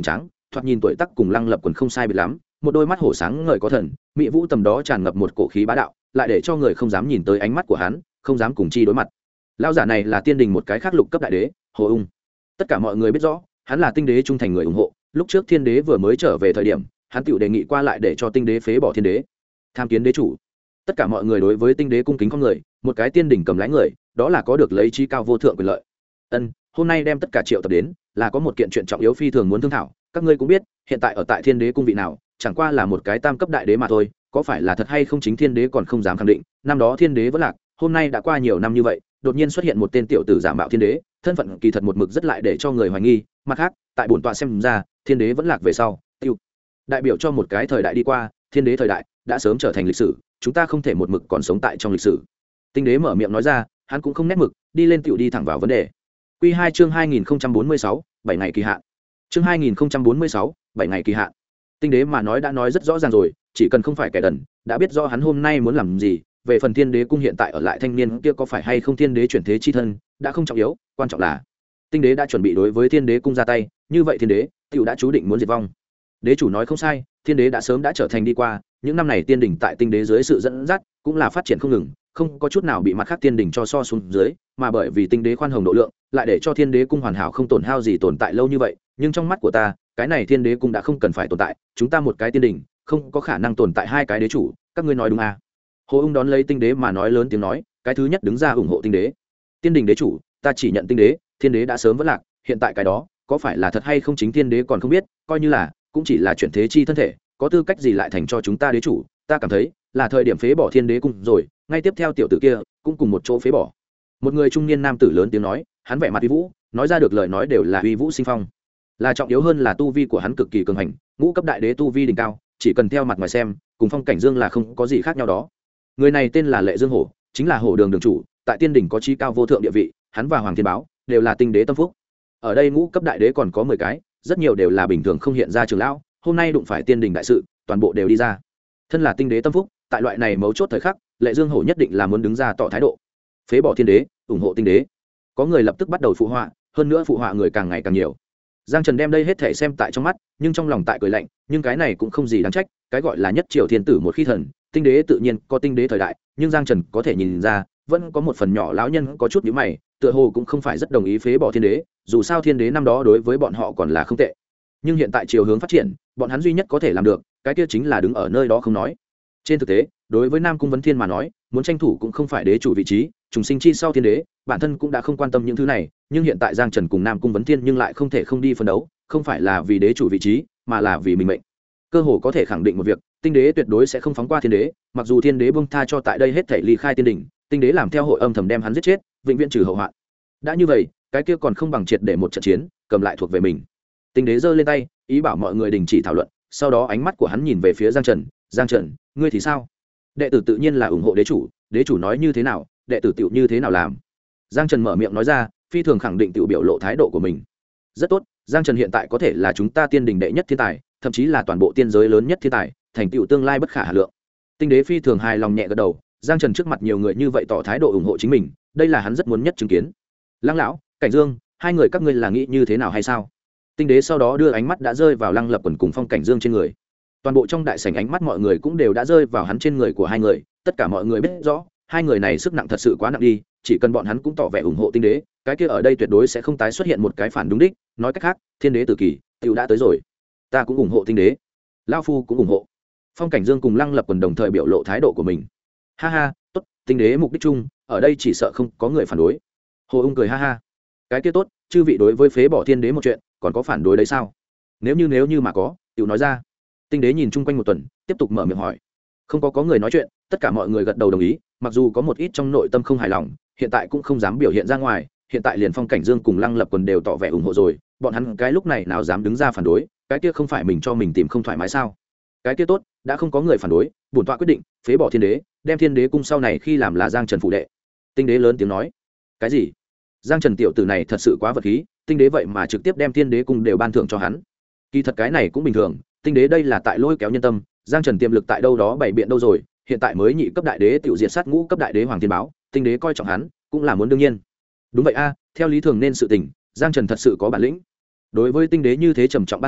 thoạt nhìn tuổi tác cùng Lăng Lập Quần không sai biệt lắm, một đôi mắt hổ sáng ngời có thần, mỹ vũ tầm đó tràn ngập một cổ khí bá đạo, lại để cho người không dám nhìn tới ánh mắt của hắn, không dám cùng chi đối mặt. Lão giả này là tiên đình một cái khác lục cấp đại đế, Hồ Ung. Tất cả mọi người biết rõ, hắn là tinh đế trung thành người ủng hộ, lúc trước thiên đế vừa mới trở về thời điểm, hắn tiểu đề nghị qua lại để cho tinh đế phế bỏ thiên đế, tham kiến đế chủ. Tất cả mọi người đối với tinh đế cung kính con người, một cái tiên đỉnh cầm lái người, đó là có được lấy trí cao vô thượng quyền lợi. Hôm nay đem tất cả triệu tập đến, là có một kiện chuyện trọng yếu phi thường muốn thương thảo. Các ngươi cũng biết, hiện tại ở tại thiên đế cung vị nào, chẳng qua là một cái tam cấp đại đế mà thôi, có phải là thật hay không chính thiên đế còn không dám khẳng định. Năm đó thiên đế vẫn lạc, hôm nay đã qua nhiều năm như vậy, đột nhiên xuất hiện một tên tiểu tử giả mạo thiên đế, thân phận kỳ thật một mực rất lại để cho người hoài nghi. Mặt khác, tại bổn tọa xem ra, thiên đế vẫn lạc về sau, tiêu đại biểu cho một cái thời đại đi qua, thiên đế thời đại đã sớm trở thành lịch sử, chúng ta không thể một mực còn sống tại trong lịch sử. Tinh đế mở miệng nói ra, hắn cũng không nét mực, đi lên tiểu đi thẳng vào vấn đề. Quy 2 chương 2046, 7 ngày kỳ hạn. Chương 2046, 7 ngày kỳ hạn. Tinh đế mà nói đã nói rất rõ ràng rồi, chỉ cần không phải kẻ đần, đã biết rõ hắn hôm nay muốn làm gì. Về phần thiên đế cung hiện tại ở lại thanh niên kia có phải hay không thiên đế chuyển thế chi thân, đã không trọng yếu, quan trọng là tinh đế đã chuẩn bị đối với thiên đế cung ra tay, như vậy thiên đế tiểu đã chú định muốn diệt vong. Đế chủ nói không sai, thiên đế đã sớm đã trở thành đi qua, những năm này tiên đỉnh tại tinh đế dưới sự dẫn dắt, cũng là phát triển không ngừng, không có chút nào bị mặt khác tiên đỉnh cho so xuống dưới, mà bởi vì tinh đế khoan hồng độ lượng, lại để cho thiên đế cung hoàn hảo không tổn hao gì tồn tại lâu như vậy. Nhưng trong mắt của ta, cái này thiên đế cung đã không cần phải tồn tại, chúng ta một cái tiên đỉnh không có khả năng tồn tại hai cái đế chủ, các ngươi nói đúng à? Hồ Ung đón lấy tinh đế mà nói lớn tiếng nói, cái thứ nhất đứng ra ủng hộ tinh đế. Tiên đỉnh đế chủ, ta chỉ nhận tinh đế, thiên đế đã sớm vẫn lạc, hiện tại cái đó có phải là thật hay không chính thiên đế còn không biết, coi như là cũng chỉ là chuyển thế chi thân thể, có tư cách gì lại thành cho chúng ta đế chủ. Ta cảm thấy là thời điểm phế bỏ thiên đế cung rồi. Ngay tiếp theo tiểu tử kia cũng cùng một chỗ phế bỏ. Một người trung niên nam tử lớn tiếng nói, hắn vẻ mặt uy vũ, nói ra được lời nói đều là uy vũ sinh phong, là trọng yếu hơn là tu vi của hắn cực kỳ cường hành, ngũ cấp đại đế tu vi đỉnh cao, chỉ cần theo mặt ngoài xem, cùng Phong Cảnh Dương là không có gì khác nhau đó. Người này tên là Lệ Dương Hổ, chính là Hổ Đường đường chủ, tại tiên đỉnh có trí cao vô thượng địa vị, hắn và Hoàng Thiên Báo đều là tinh đế tâm phúc. Ở đây ngũ cấp đại đế còn có 10 cái, rất nhiều đều là bình thường không hiện ra trưởng lão, hôm nay đụng phải tiên đỉnh đại sự, toàn bộ đều đi ra. Thân là tinh đế tâm phúc, tại loại này mấu chốt thời khắc, Lệ Dương Hổ nhất định là muốn đứng ra tỏ thái độ, phế bỏ thiên đế, ủng hộ tinh đế. Có người lập tức bắt đầu phụ họa, hơn nữa phụ họa người càng ngày càng nhiều. Giang Trần đem đây hết thể xem tại trong mắt, nhưng trong lòng tại cười lạnh, nhưng cái này cũng không gì đáng trách, cái gọi là nhất triều thiên tử một khi thần, tinh đế tự nhiên có tinh đế thời đại, nhưng Giang Trần có thể nhìn ra, vẫn có một phần nhỏ lão nhân có chút nhíu mày, tựa hồ cũng không phải rất đồng ý phế bỏ thiên đế, dù sao thiên đế năm đó đối với bọn họ còn là không tệ. Nhưng hiện tại chiều hướng phát triển, bọn hắn duy nhất có thể làm được, cái kia chính là đứng ở nơi đó không nói. Trên thực tế, đối với Nam Cung Vấn Thiên mà nói, muốn tranh thủ cũng không phải đế chủ vị trí, trùng sinh chi sau thiên đế, bản thân cũng đã không quan tâm những thứ này, nhưng hiện tại Giang Trần cùng Nam Cung Vấn Thiên nhưng lại không thể không đi phân đấu, không phải là vì đế chủ vị trí, mà là vì mình mệnh. Cơ hồ có thể khẳng định một việc, tinh đế tuyệt đối sẽ không phóng qua thiên đế, mặc dù thiên đế buông tha cho tại đây hết thảy ly khai tiên đỉnh, tinh đế làm theo hội âm thầm đem hắn giết chết, vĩnh viễn trừ hậu hoạn. Đã như vậy, cái kia còn không bằng triệt để một trận chiến, cầm lại thuộc về mình. Tinh đế giơ lên tay, ý bảo mọi người đình chỉ thảo luận, sau đó ánh mắt của hắn nhìn về phía Giang Trần, "Giang Trần, ngươi thì sao?" Đệ tử tự nhiên là ủng hộ đế chủ nói như thế nào, đệ tử tiểu như thế nào làm. Giang Trần mở miệng nói ra, phi thường khẳng định tiểu biểu lộ thái độ của mình. Rất tốt, Giang Trần hiện tại có thể là chúng ta tiên đình đệ nhất thiên tài, thậm chí là toàn bộ tiên giới lớn nhất thiên tài, thành tựu tương lai bất khả hà lượng. Tinh đế phi thường hài lòng nhẹ gật đầu, Giang Trần trước mặt nhiều người như vậy tỏ thái độ ủng hộ chính mình, đây là hắn rất muốn nhất chứng kiến. Lăng lão, Cảnh Dương, hai người các ngươi là nghĩ như thế nào hay sao? Tinh đế sau đó đưa ánh mắt đã rơi vào Lăng Lập Quần cùng Phong Cảnh Dương trên người. Toàn bộ trong đại sảnh ánh mắt mọi người cũng đều đã rơi vào hắn trên người của hai người, tất cả mọi người biết rõ, hai người này sức nặng thật sự quá nặng đi, chỉ cần bọn hắn cũng tỏ vẻ ủng hộ tinh đế, cái kia ở đây tuyệt đối sẽ không tái xuất hiện một cái phản đúng đích, nói cách khác, thiên đế tử kỳ tiểu đã tới rồi. Ta cũng ủng hộ tinh đế, lão phu cũng ủng hộ. Phong Cảnh Dương cùng Lăng Lập Quần đồng thời biểu lộ thái độ của mình. Ha ha, tốt, tinh đế mục đích chung, ở đây chỉ sợ không có người phản đối. Hồ Ung cười ha ha. Cái kia tốt, chư vị đối với phế bỏ thiên đế một chuyện, còn có phản đối đấy sao? Nếu như mà có, tiểu nói ra. Tinh đế nhìn chung quanh một tuần, tiếp tục mở miệng hỏi. Không có người nói chuyện, tất cả mọi người gật đầu đồng ý, mặc dù có một ít trong nội tâm không hài lòng, hiện tại cũng không dám biểu hiện ra ngoài, hiện tại liền Phong Cảnh Dương cùng Lăng Lập Quần đều tỏ vẻ ủng hộ rồi, bọn hắn cái lúc này nào dám đứng ra phản đối, cái kia không phải mình cho mình tìm không thoải mái sao? Cái kia tốt, đã không có người phản đối, bổn tọa quyết định phế bỏ thiên đế, đem thiên đế cung sau này khi làm là Giang Trần phụ đệ. Tinh đế lớn tiếng nói. Cái gì? Giang Trần tiểu tử này thật sự quá vật khí, tinh đế vậy mà trực tiếp đem thiên đế cung đều ban thưởng cho hắn. Kỳ thật cái này cũng bình thường, tinh đế đây là tại lôi kéo nhân tâm, Giang Trần tiềm lực tại đâu đó bày biện đâu rồi, hiện tại mới nhị cấp đại đế tiểu diệt sát ngũ cấp đại đế Hoàng Thiên Báo, tinh đế coi trọng hắn, cũng là muốn đương nhiên. Đúng vậy a, theo lý thường nên sự tình, Giang Trần thật sự có bản lĩnh. Đối với tinh đế như thế trầm trọng ban thưởng,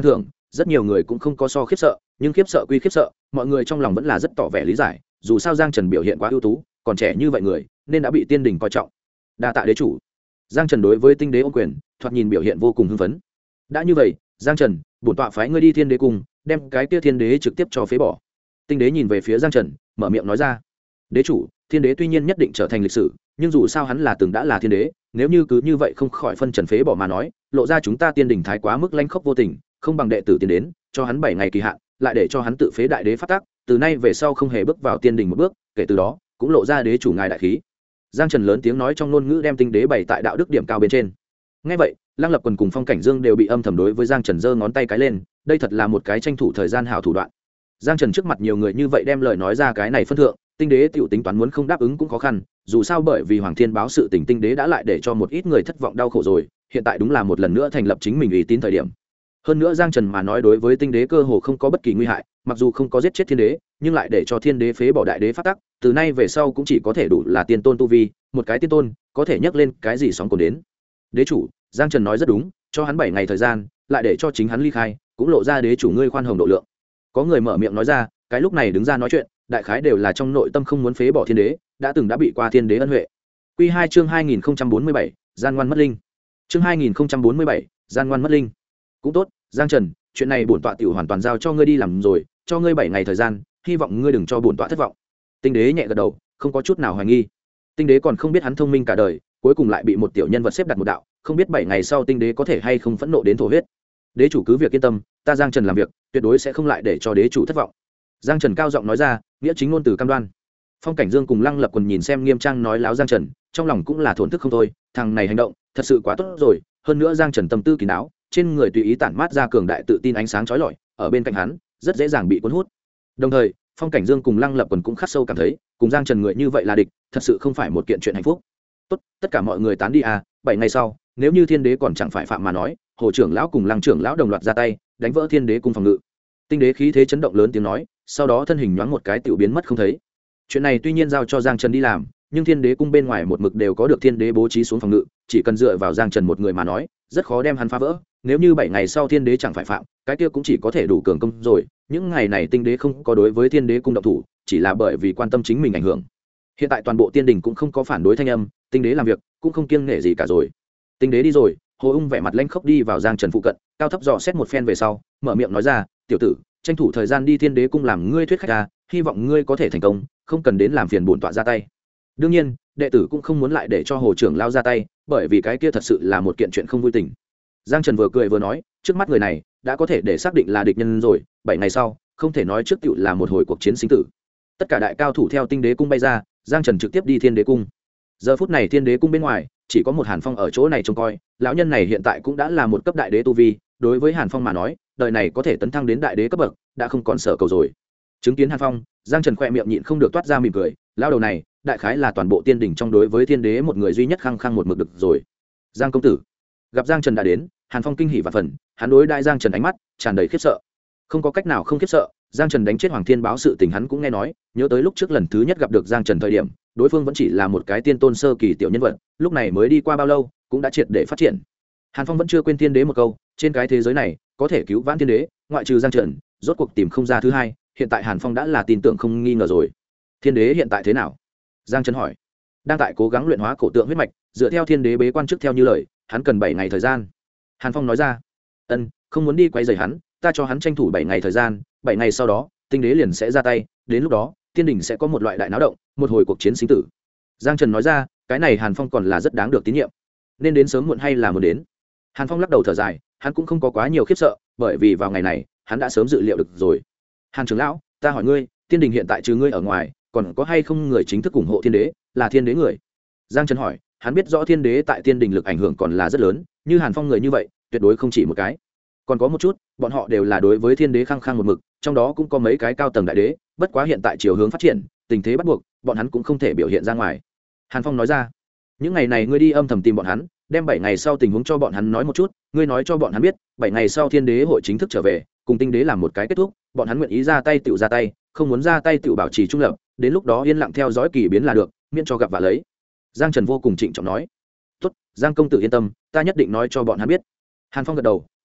rất nhiều người cũng không có so khiếp sợ, nhưng khiếp sợ quy khiếp sợ, mọi người trong lòng vẫn là rất tỏ vẻ lý giải, dù sao Giang Trần biểu hiện quá ưu tú, còn trẻ như vậy người nên đã bị tiên đình coi trọng. Đa tạ đế chủ. Giang Trần đối với tinh đế ôm quyền, thoạt nhìn biểu hiện vô cùng hưng phấn. Đã như vậy, Giang Trần, bổn tọa phái ngươi đi thiên đế cung, đem cái kia thiên đế trực tiếp cho phế bỏ. Tinh đế nhìn về phía Giang Trần, mở miệng nói ra. Đế chủ, thiên đế tuy nhiên nhất định trở thành lịch sử, nhưng dù sao hắn là từng đã là thiên đế, nếu như cứ như vậy không khỏi phân trần phế bỏ mà nói, lộ ra chúng ta tiên đình thái quá mức lanh khốc vô tình, không bằng đệ tử tiến đến, cho hắn 7 ngày kỳ hạn, lại để cho hắn tự phế đại đế phát tác, từ nay về sau không hề bước vào tiên đình một bước, kể từ đó cũng lộ ra đế chủ ngài đại khí. Giang Trần lớn tiếng nói trong ngôn ngữ đem tinh đế bày tại đạo đức điểm cao bên trên. Nghe vậy, Lăng Lập Quần cùng Phong Cảnh Dương đều bị âm thầm đối với Giang Trần giơ ngón tay cái lên, đây thật là một cái tranh thủ thời gian hảo thủ đoạn. Giang Trần trước mặt nhiều người như vậy đem lời nói ra cái này phân thượng, tinh đế tiểu tính toán muốn không đáp ứng cũng khó khăn, dù sao bởi vì Hoàng Thiên báo sự tình tinh đế đã lại để cho một ít người thất vọng đau khổ rồi, hiện tại đúng là một lần nữa thành lập chính mình uy tín thời điểm. Hơn nữa Giang Trần mà nói đối với tinh đế cơ hồ không có bất kỳ nguy hại, mặc dù không có giết chết thiên đế, nhưng lại để cho thiên đế phế bỏ đại đế phát tắc, từ nay về sau cũng chỉ có thể đủ là tiên tôn tu vi, một cái tiên tôn có thể nhắc lên cái gì sóng cồn đến. Đế chủ, Giang Trần nói rất đúng, cho hắn 7 ngày thời gian, lại để cho chính hắn ly khai, cũng lộ ra đế chủ ngươi khoan hồng độ lượng. Có người mở miệng nói ra, cái lúc này đứng ra nói chuyện, đại khái đều là trong nội tâm không muốn phế bỏ thiên đế, đã từng đã bị qua thiên đế ân huệ. Quy 2 chương 2047, gian ngoan mất linh. Chương 2047, gian ngoan mất linh. Cũng tốt, Giang Trần, chuyện này bổn tọa tiểu hoàn toàn giao cho ngươi đi làm rồi, cho ngươi 7 ngày thời gian, hy vọng ngươi đừng cho bổn tọa thất vọng. Tinh đế nhẹ gật đầu, không có chút nào hoài nghi. Tinh đế còn không biết hắn thông minh cả đời, cuối cùng lại bị một tiểu nhân vật xếp đặt một đạo, không biết 7 ngày sau tinh đế có thể hay không phẫn nộ đến thổ huyết. Đế chủ cứ việc yên tâm, ta Giang Trần làm việc, tuyệt đối sẽ không lại để cho đế chủ thất vọng. Giang Trần cao giọng nói ra, nghĩa chính ngôn từ cam đoan. Phong Cảnh Dương cùng Lăng Lập Quần nhìn xem nghiêm trang nói láo Giang Trần, trong lòng cũng là thổn thức không thôi, thằng này hành động thật sự quá tốt rồi, hơn nữa Giang Trần tâm tư kín đáo, trên người tùy ý tản mát ra cường đại tự tin ánh sáng chói lọi, ở bên cạnh hắn rất dễ dàng bị cuốn hút. Đồng thời, Phong Cảnh Dương cùng Lăng Lập Quần cũng khắc sâu cảm thấy, cùng Giang Trần người như vậy là địch, thật sự không phải một kiện chuyện hạnh phúc. Tốt, tất cả mọi người tán đi à, 7 ngày sau, nếu như thiên đế còn chẳng phải phạm mà nói, Hồ trưởng lão cùng Lăng trưởng lão đồng loạt ra tay, đánh vỡ thiên đế cung phòng ngự. Tinh đế khí thế chấn động lớn tiếng nói, sau đó thân hình nhoáng một cái tiểu biến mất không thấy. Chuyện này tuy nhiên giao cho Giang Trần đi làm, nhưng thiên đế cung bên ngoài một mực đều có được thiên đế bố trí xuống phòng ngự, chỉ cần dựa vào Giang Trần một người mà nói, rất khó đem hắn phá vỡ. Nếu như 7 ngày sau thiên đế chẳng phải phạm, cái kia cũng chỉ có thể đủ cường công rồi. Những ngày này tinh đế không có đối với thiên đế cung động thủ, chỉ là bởi vì quan tâm chính mình ảnh hưởng. Hiện tại toàn bộ tiên đình cũng không có phản đối thanh âm, tinh đế làm việc cũng không kiêng nể gì cả rồi. Tinh đế đi rồi, Hồ Ung vẻ mặt lanh khốc đi vào Giang Trần phụ cận, cao thấp dò xét một phen về sau, mở miệng nói ra, tiểu tử, tranh thủ thời gian đi thiên đế cung làm ngươi thuyết khách ra, hy vọng ngươi có thể thành công, không cần đến làm phiền bổn tọa ra tay. Đương nhiên, đệ tử cũng không muốn lại để cho Hồ trưởng lao ra tay, bởi vì cái kia thật sự là một kiện chuyện không vui tình. Giang Trần vừa cười vừa nói, trước mắt người này đã có thể để xác định là địch nhân rồi, 7 ngày sau, không thể nói trước tiểu là một hồi cuộc chiến sinh tử. Tất cả đại cao thủ theo tinh đế cung bay ra, Giang Trần trực tiếp đi thiên đế cung. Giờ phút này thiên đế cung bên ngoài chỉ có một Hàn Phong ở chỗ này trông coi, lão nhân này hiện tại cũng đã là một cấp đại đế tu vi, đối với Hàn Phong mà nói, đời này có thể tấn thăng đến đại đế cấp bậc, đã không còn sở cầu rồi. Chứng kiến Hàn Phong, Giang Trần khỏe miệng nhịn không được toát ra mỉm cười, lão đầu này, đại khái là toàn bộ tiên đỉnh trong đối với thiên đế một người duy nhất khăng khăng một mực được rồi. Giang công tử. Gặp Giang Trần đã đến, Hàn Phong kinh hỉ và phần, hắn đối đại Giang Trần ánh mắt tràn đầy khiếp sợ. Không có cách nào không khiếp sợ, Giang Trần đánh chết Hoàng Thiên báo sự tình hắn cũng nghe nói, nhớ tới lúc trước lần thứ nhất gặp được Giang Trần thời điểm, đối phương vẫn chỉ là một cái tiên tôn sơ kỳ tiểu nhân vật, lúc này mới đi qua bao lâu, cũng đã triệt để phát triển. Hàn Phong vẫn chưa quên thiên đế một câu, trên cái thế giới này, có thể cứu vãn thiên đế, ngoại trừ Giang Trần, rốt cuộc tìm không ra thứ hai, hiện tại Hàn Phong đã là tin tưởng không nghi ngờ rồi. Thiên đế hiện tại thế nào? Giang Trần hỏi. Đang tại cố gắng luyện hóa cổ tượng huyết mạch, dựa theo thiên đế bế quan trước theo như lời, hắn cần 7 ngày thời gian. Hàn Phong nói ra. Không muốn đi quấy rầy hắn, ta cho hắn tranh thủ 7 ngày thời gian, 7 ngày sau đó, tinh đế liền sẽ ra tay, đến lúc đó, tiên đình sẽ có một loại đại náo động, một hồi cuộc chiến sinh tử. Giang Trần nói ra, cái này Hàn Phong còn là rất đáng được tín nhiệm, nên đến sớm muộn hay là muốn đến. Hàn Phong lắc đầu thở dài, hắn cũng không có quá nhiều khiếp sợ, bởi vì vào ngày này, hắn đã sớm dự liệu được rồi. Hàn trưởng lão, ta hỏi ngươi, tiên đình hiện tại trừ ngươi ở ngoài, còn có hay không người chính thức ủng hộ thiên đế, là thiên đế người? Giang Trần hỏi, hắn biết rõ thiên đế tại tiên đình lực ảnh hưởng còn là rất lớn, như Hàn Phong người như vậy, tuyệt đối không chỉ một cái. Còn có một chút, bọn họ đều là đối với thiên đế khăng khăng một mực, trong đó cũng có mấy cái cao tầng đại đế, bất quá hiện tại chiều hướng phát triển, tình thế bắt buộc, bọn hắn cũng không thể biểu hiện ra ngoài. Hàn Phong nói ra, những ngày này ngươi đi âm thầm tìm bọn hắn, đem 7 ngày sau tình huống cho bọn hắn nói một chút, ngươi nói cho bọn hắn biết, 7 ngày sau thiên đế hội chính thức trở về, cùng tinh đế làm một cái kết thúc, bọn hắn nguyện ý ra tay tựu ra tay, không muốn ra tay tựu bảo trì trung lập, đến lúc đó yên lặng theo dõi kỳ biến là được, miễn cho gặp vạ lấy. Giang Trần vô cùng trịnh trọng nói, tốt, Giang công tử yên tâm, ta nhất định nói cho bọn hắn biết. Hàn Phong gật đầu,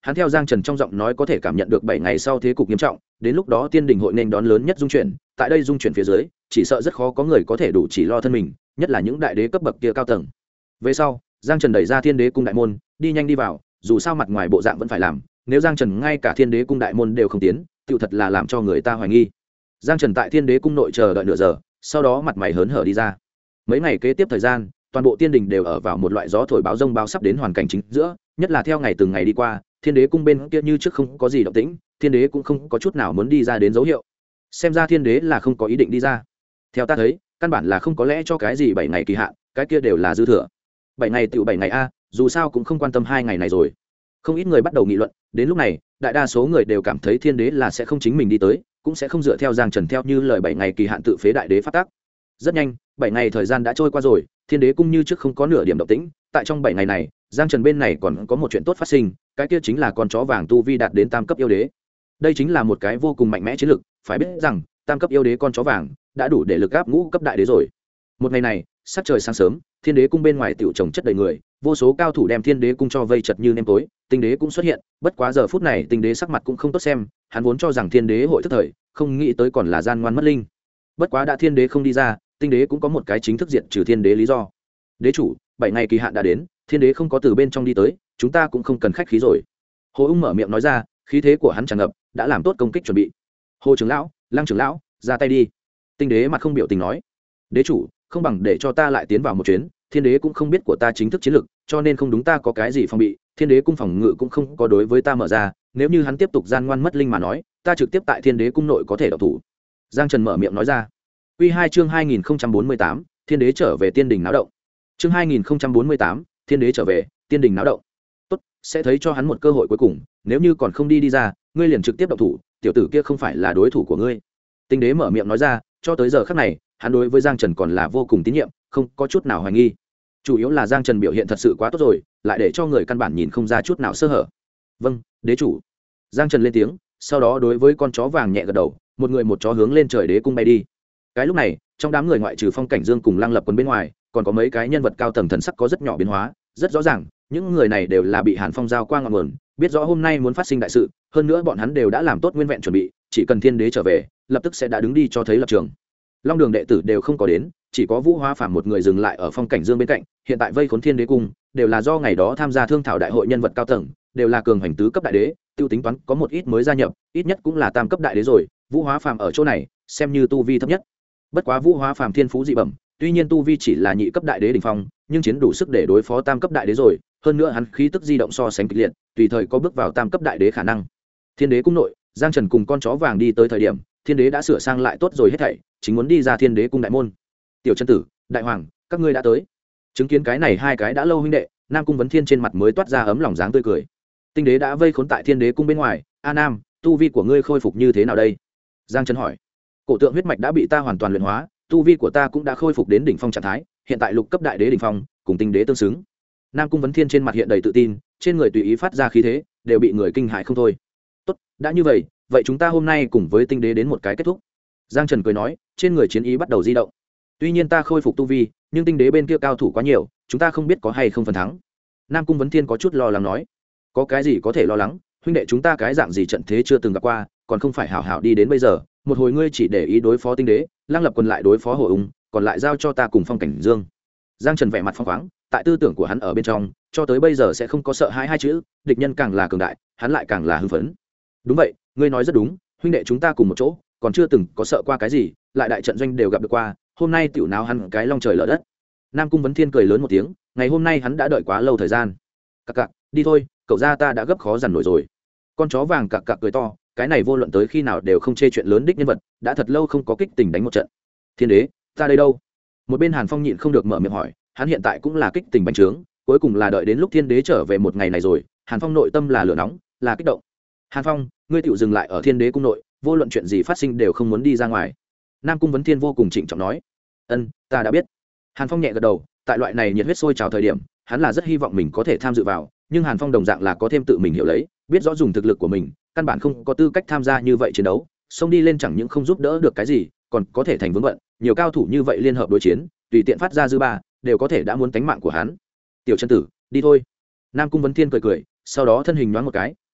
hắn theo Giang Trần trong giọng nói có thể cảm nhận được 7 ngày sau thế cục nghiêm trọng, đến lúc đó Tiên Đình hội nên đón lớn nhất dung chuyển, tại đây dung chuyển phía dưới, chỉ sợ rất khó có người có thể đủ chỉ lo thân mình, nhất là những đại đế cấp bậc kia cao tầng. Về sau, Giang Trần đẩy ra Thiên Đế cung đại môn, đi nhanh đi vào, dù sao mặt ngoài bộ dạng vẫn phải làm, nếu Giang Trần ngay cả Thiên Đế cung đại môn đều không tiến, tựu thật là làm cho người ta hoài nghi. Giang Trần tại Thiên Đế cung nội chờ đợi nửa giờ, sau đó mặt mày hớn hở đi ra. Mấy ngày kế tiếp thời gian, toàn bộ Tiên Đình đều ở vào một loại gió thổi báo rông báo sắp đến hoàn cảnh chính giữa, nhất là theo ngày từng ngày đi qua, Thiên Đế cung bên kia như trước không có gì động tĩnh, Thiên Đế cũng không có chút nào muốn đi ra đến dấu hiệu. Xem ra Thiên Đế là không có ý định đi ra. Theo ta thấy, căn bản là không có lẽ cho cái gì 7 ngày kỳ hạn, cái kia đều là dư thừa. 7 ngày tựu 7 ngày a, dù sao cũng không quan tâm 2 ngày này rồi. Không ít người bắt đầu nghị luận, đến lúc này, đại đa số người đều cảm thấy Thiên Đế là sẽ không chính mình đi tới, cũng sẽ không dựa theo Giang Trần theo như lời 7 ngày kỳ hạn tự phế đại đế pháp tắc. Rất nhanh, 7 ngày thời gian đã trôi qua rồi, Thiên Đế cung như trước không có nửa điểm động tĩnh, tại trong 7 ngày này, Giang Trần bên này còn có một chuyện tốt phát sinh, cái kia chính là con chó vàng tu vi đạt đến tam cấp yêu đế. Đây chính là một cái vô cùng mạnh mẽ chiến lực, phải biết rằng, tam cấp yêu đế con chó vàng đã đủ để lực áp ngũ cấp đại đế rồi. Một ngày này, sắc trời sáng sớm, Thiên Đế cung bên ngoài tiểu trồng chất đầy người, vô số cao thủ đem Thiên Đế cung cho vây chật như nêm tối, Tinh Đế cũng xuất hiện, bất quá giờ phút này Tinh Đế sắc mặt cũng không tốt xem, hắn vốn cho rằng Thiên Đế hội thức thời, không nghĩ tới còn là gian ngoan mất linh. Bất quá đã Thiên Đế không đi ra, Tinh Đế cũng có một cái chính thức diện trừ Thiên Đế lý do. Đế chủ, 7 ngày kỳ hạn đã đến, Thiên Đế không có từ bên trong đi tới, chúng ta cũng không cần khách khí rồi. Hồ Ung mở miệng nói ra, khí thế của hắn tràn ngập, đã làm tốt công kích chuẩn bị. Hồ trưởng lão, Lăng trưởng lão, ra tay đi. Tinh Đế mặt không biểu tình nói, đế chủ, không bằng để cho ta lại tiến vào một chuyến, Thiên Đế cũng không biết của ta chính thức chiến lực, cho nên không đúng ta có cái gì phòng bị, Thiên Đế cung phòng ngự cũng không có đối với ta mở ra, nếu như hắn tiếp tục gian ngoan mất linh mà nói, ta trực tiếp tại Thiên Đế cung nội có thể động thủ. Giang Trần mở miệng nói ra. Quy 2 chương 2048, Thiên Đế trở về Tiên Đình náo động. Chương 2048, Thiên Đế trở về, Tiên Đình náo động. Tốt, sẽ thấy cho hắn một cơ hội cuối cùng, nếu như còn không đi ra, ngươi liền trực tiếp động thủ, tiểu tử kia không phải là đối thủ của ngươi. Tinh Đế mở miệng nói ra, cho tới giờ khắc này, hắn đối với Giang Trần còn là vô cùng tín nhiệm, không có chút nào hoài nghi. Chủ yếu là Giang Trần biểu hiện thật sự quá tốt rồi, lại để cho người căn bản nhìn không ra chút nào sơ hở. Vâng, đế chủ. Giang Trần lên tiếng, sau đó đối với con chó vàng nhẹ gật đầu, một người một chó hướng lên trời đế cung bay đi. Cái lúc này, trong đám người ngoại trừ Phong Cảnh Dương cùng Lăng Lập Quân bên ngoài, còn có mấy cái nhân vật cao tầng thần sắc có rất nhỏ biến hóa, rất rõ ràng, những người này đều là bị Hàn Phong giao qua ngọn nguồn, biết rõ hôm nay muốn phát sinh đại sự, hơn nữa bọn hắn đều đã làm tốt nguyên vẹn chuẩn bị, chỉ cần Thiên Đế trở về, lập tức sẽ đã đứng đi cho thấy lập trường. Long Đường đệ tử đều không có đến, chỉ có Vũ Hóa Phàm một người dừng lại ở Phong Cảnh Dương bên cạnh, hiện tại vây khốn Thiên Đế cung, đều là do ngày đó tham gia thương thảo đại hội nhân vật cao tầng, đều là cường hành tứ cấp đại đế, tiêu tính toán có một ít mới gia nhập, ít nhất cũng là tam cấp đại đế rồi, Vũ Hóa Phàm ở chỗ này, xem như tu vi thấp nhất. Bất quá Vũ Hóa Phàm thiên phú dị bẩm, tuy nhiên tu vi chỉ là nhị cấp đại đế đỉnh phong, nhưng chiến đủ sức để đối phó tam cấp đại đế rồi, hơn nữa hắn khí tức di động so sánh kịch liệt, tùy thời có bước vào tam cấp đại đế khả năng. Thiên Đế cung nội, Giang Trần cùng con chó vàng đi tới thời điểm, Thiên Đế đã sửa sang lại tốt rồi hết thảy, chính muốn đi ra Thiên Đế cung đại môn. Tiểu chân tử, đại hoàng, các ngươi đã tới. Chứng kiến cái này hai cái đã lâu huynh đệ, Nam Cung Vấn Thiên trên mặt mới toát ra ấm lòng dáng tươi cười. Tinh Đế đã vây khốn tại Thiên Đế cung bên ngoài, a Nam, tu vi của ngươi khôi phục như thế nào đây? Giang Trần hỏi. Cổ tượng huyết mạch đã bị ta hoàn toàn luyện hóa, tu vi của ta cũng đã khôi phục đến đỉnh phong trạng thái, hiện tại lục cấp đại đế đỉnh phong, cùng Tinh Đế tương xứng. Nam Cung Vấn Thiên trên mặt hiện đầy tự tin, trên người tùy ý phát ra khí thế, đều bị người kinh hãi không thôi. Tốt, đã như vậy, vậy chúng ta hôm nay cùng với Tinh Đế đến một cái kết thúc. Giang Trần cười nói, trên người chiến ý bắt đầu di động. Tuy nhiên ta khôi phục tu vi, nhưng Tinh Đế bên kia cao thủ quá nhiều, chúng ta không biết có hay không phần thắng. Nam Cung Vấn Thiên có chút lo lắng nói, có cái gì có thể lo lắng, huynh đệ chúng ta cái dạng gì trận thế chưa từng gặp qua, còn không phải hảo hảo đi đến bây giờ, một hồi ngươi chỉ để ý đối phó Tinh Đế, Lăng Lập Quân lại đối phó Hồ Ung, còn lại giao cho ta cùng Phong Cảnh Dương. Giang Trần vẻ mặt phong khoáng, tại tư tưởng của hắn ở bên trong, cho tới bây giờ sẽ không có sợ hãi hai chữ, địch nhân càng là cường đại, hắn lại càng là hưng phấn. Đúng vậy, ngươi nói rất đúng, huynh đệ chúng ta cùng một chỗ, còn chưa từng có sợ qua cái gì, lại đại trận doanh đều gặp được qua, hôm nay tiểu náo hắn cái long trời lở đất. Nam Cung Vấn Thiên cười lớn một tiếng, ngày hôm nay hắn đã đợi quá lâu thời gian. Cặc cặc, đi thôi, cậu gia ta đã gấp khó dằn nổi rồi. Con chó vàng cặc cặc cười to, cái này vô luận tới khi nào đều không chê chuyện lớn đích nhân vật, đã thật lâu không có kích tình đánh một trận. Thiên Đế, ta đây đâu? Một bên Hàn Phong nhịn không được mở miệng hỏi, hắn hiện tại cũng là kích tình bành trướng, cuối cùng là đợi đến lúc Thiên Đế trở về một ngày này rồi, Hàn Phong nội tâm là lửa nóng, là kích động. Hàn Phong, ngươi tiểu dừng lại ở Thiên Đế cung nội, vô luận chuyện gì phát sinh đều không muốn đi ra ngoài. Nam Cung Vấn Thiên vô cùng trịnh trọng nói. Ân, ta đã biết. Hàn Phong nhẹ gật đầu, tại loại này nhiệt huyết sôi trào thời điểm, hắn là rất hy vọng mình có thể tham dự vào, nhưng Hàn Phong đồng dạng là có thêm tự mình hiểu lấy, biết rõ dùng thực lực của mình, căn bản không có tư cách tham gia như vậy chiến đấu, xông đi lên chẳng những không giúp đỡ được cái gì, còn có thể thành vướng bận, nhiều cao thủ như vậy liên hợp đối chiến, tùy tiện phát ra dư ba, đều có thể đã muốn tánh mạng của hắn. Tiểu chân tử, đi thôi. Nam Cung Vấn Thiên cười cười, sau đó thân hình nhoáng một cái,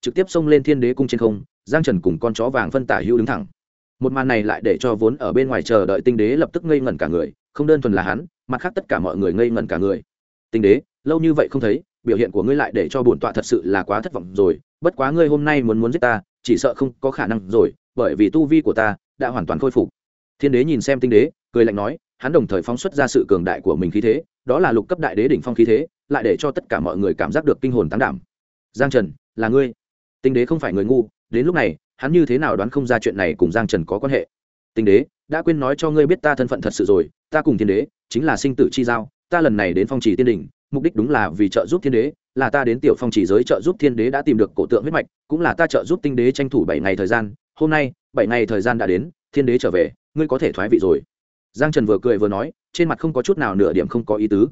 trực tiếp xông lên thiên đế cung trên không. Giang Trần cùng con chó vàng phân tả hữu đứng thẳng. Một màn này lại để cho vốn ở bên ngoài chờ đợi tinh đế lập tức ngây ngẩn cả người, không đơn thuần là hắn, mặt khác tất cả mọi người ngây ngẩn cả người. Tinh đế, lâu như vậy không thấy, biểu hiện của ngươi lại để cho bổn tọa thật sự là quá thất vọng rồi, bất quá ngươi hôm nay muốn giết ta, chỉ sợ không có khả năng rồi, bởi vì tu vi của ta đã hoàn toàn khôi phục. Thiên đế nhìn xem tinh đế, cười lạnh nói, hắn đồng thời phóng xuất ra sự cường đại của mình khí thế, đó là lục cấp đại đế đỉnh phong khí thế, lại để cho tất cả mọi người cảm giác được kinh hồn táng đảm. Giang Trần, là ngươi? Tinh đế không phải người ngu, đến lúc này, hắn như thế nào đoán không ra chuyện này cùng Giang Trần có quan hệ. Tinh đế, đã quên nói cho ngươi biết ta thân phận thật sự rồi, ta cùng thiên đế chính là sinh tử chi giao, ta lần này đến phong trì tiên đỉnh, mục đích đúng là vì trợ giúp thiên đế, là ta đến tiểu phong trì giới trợ giúp thiên đế đã tìm được cổ tượng huyết mạch, cũng là ta trợ giúp tinh đế tranh thủ 7 ngày thời gian, hôm nay 7 ngày thời gian đã đến, thiên đế trở về, ngươi có thể thoái vị rồi. Giang Trần vừa cười vừa nói, trên mặt không có chút nào nửa điểm không có ý tứ.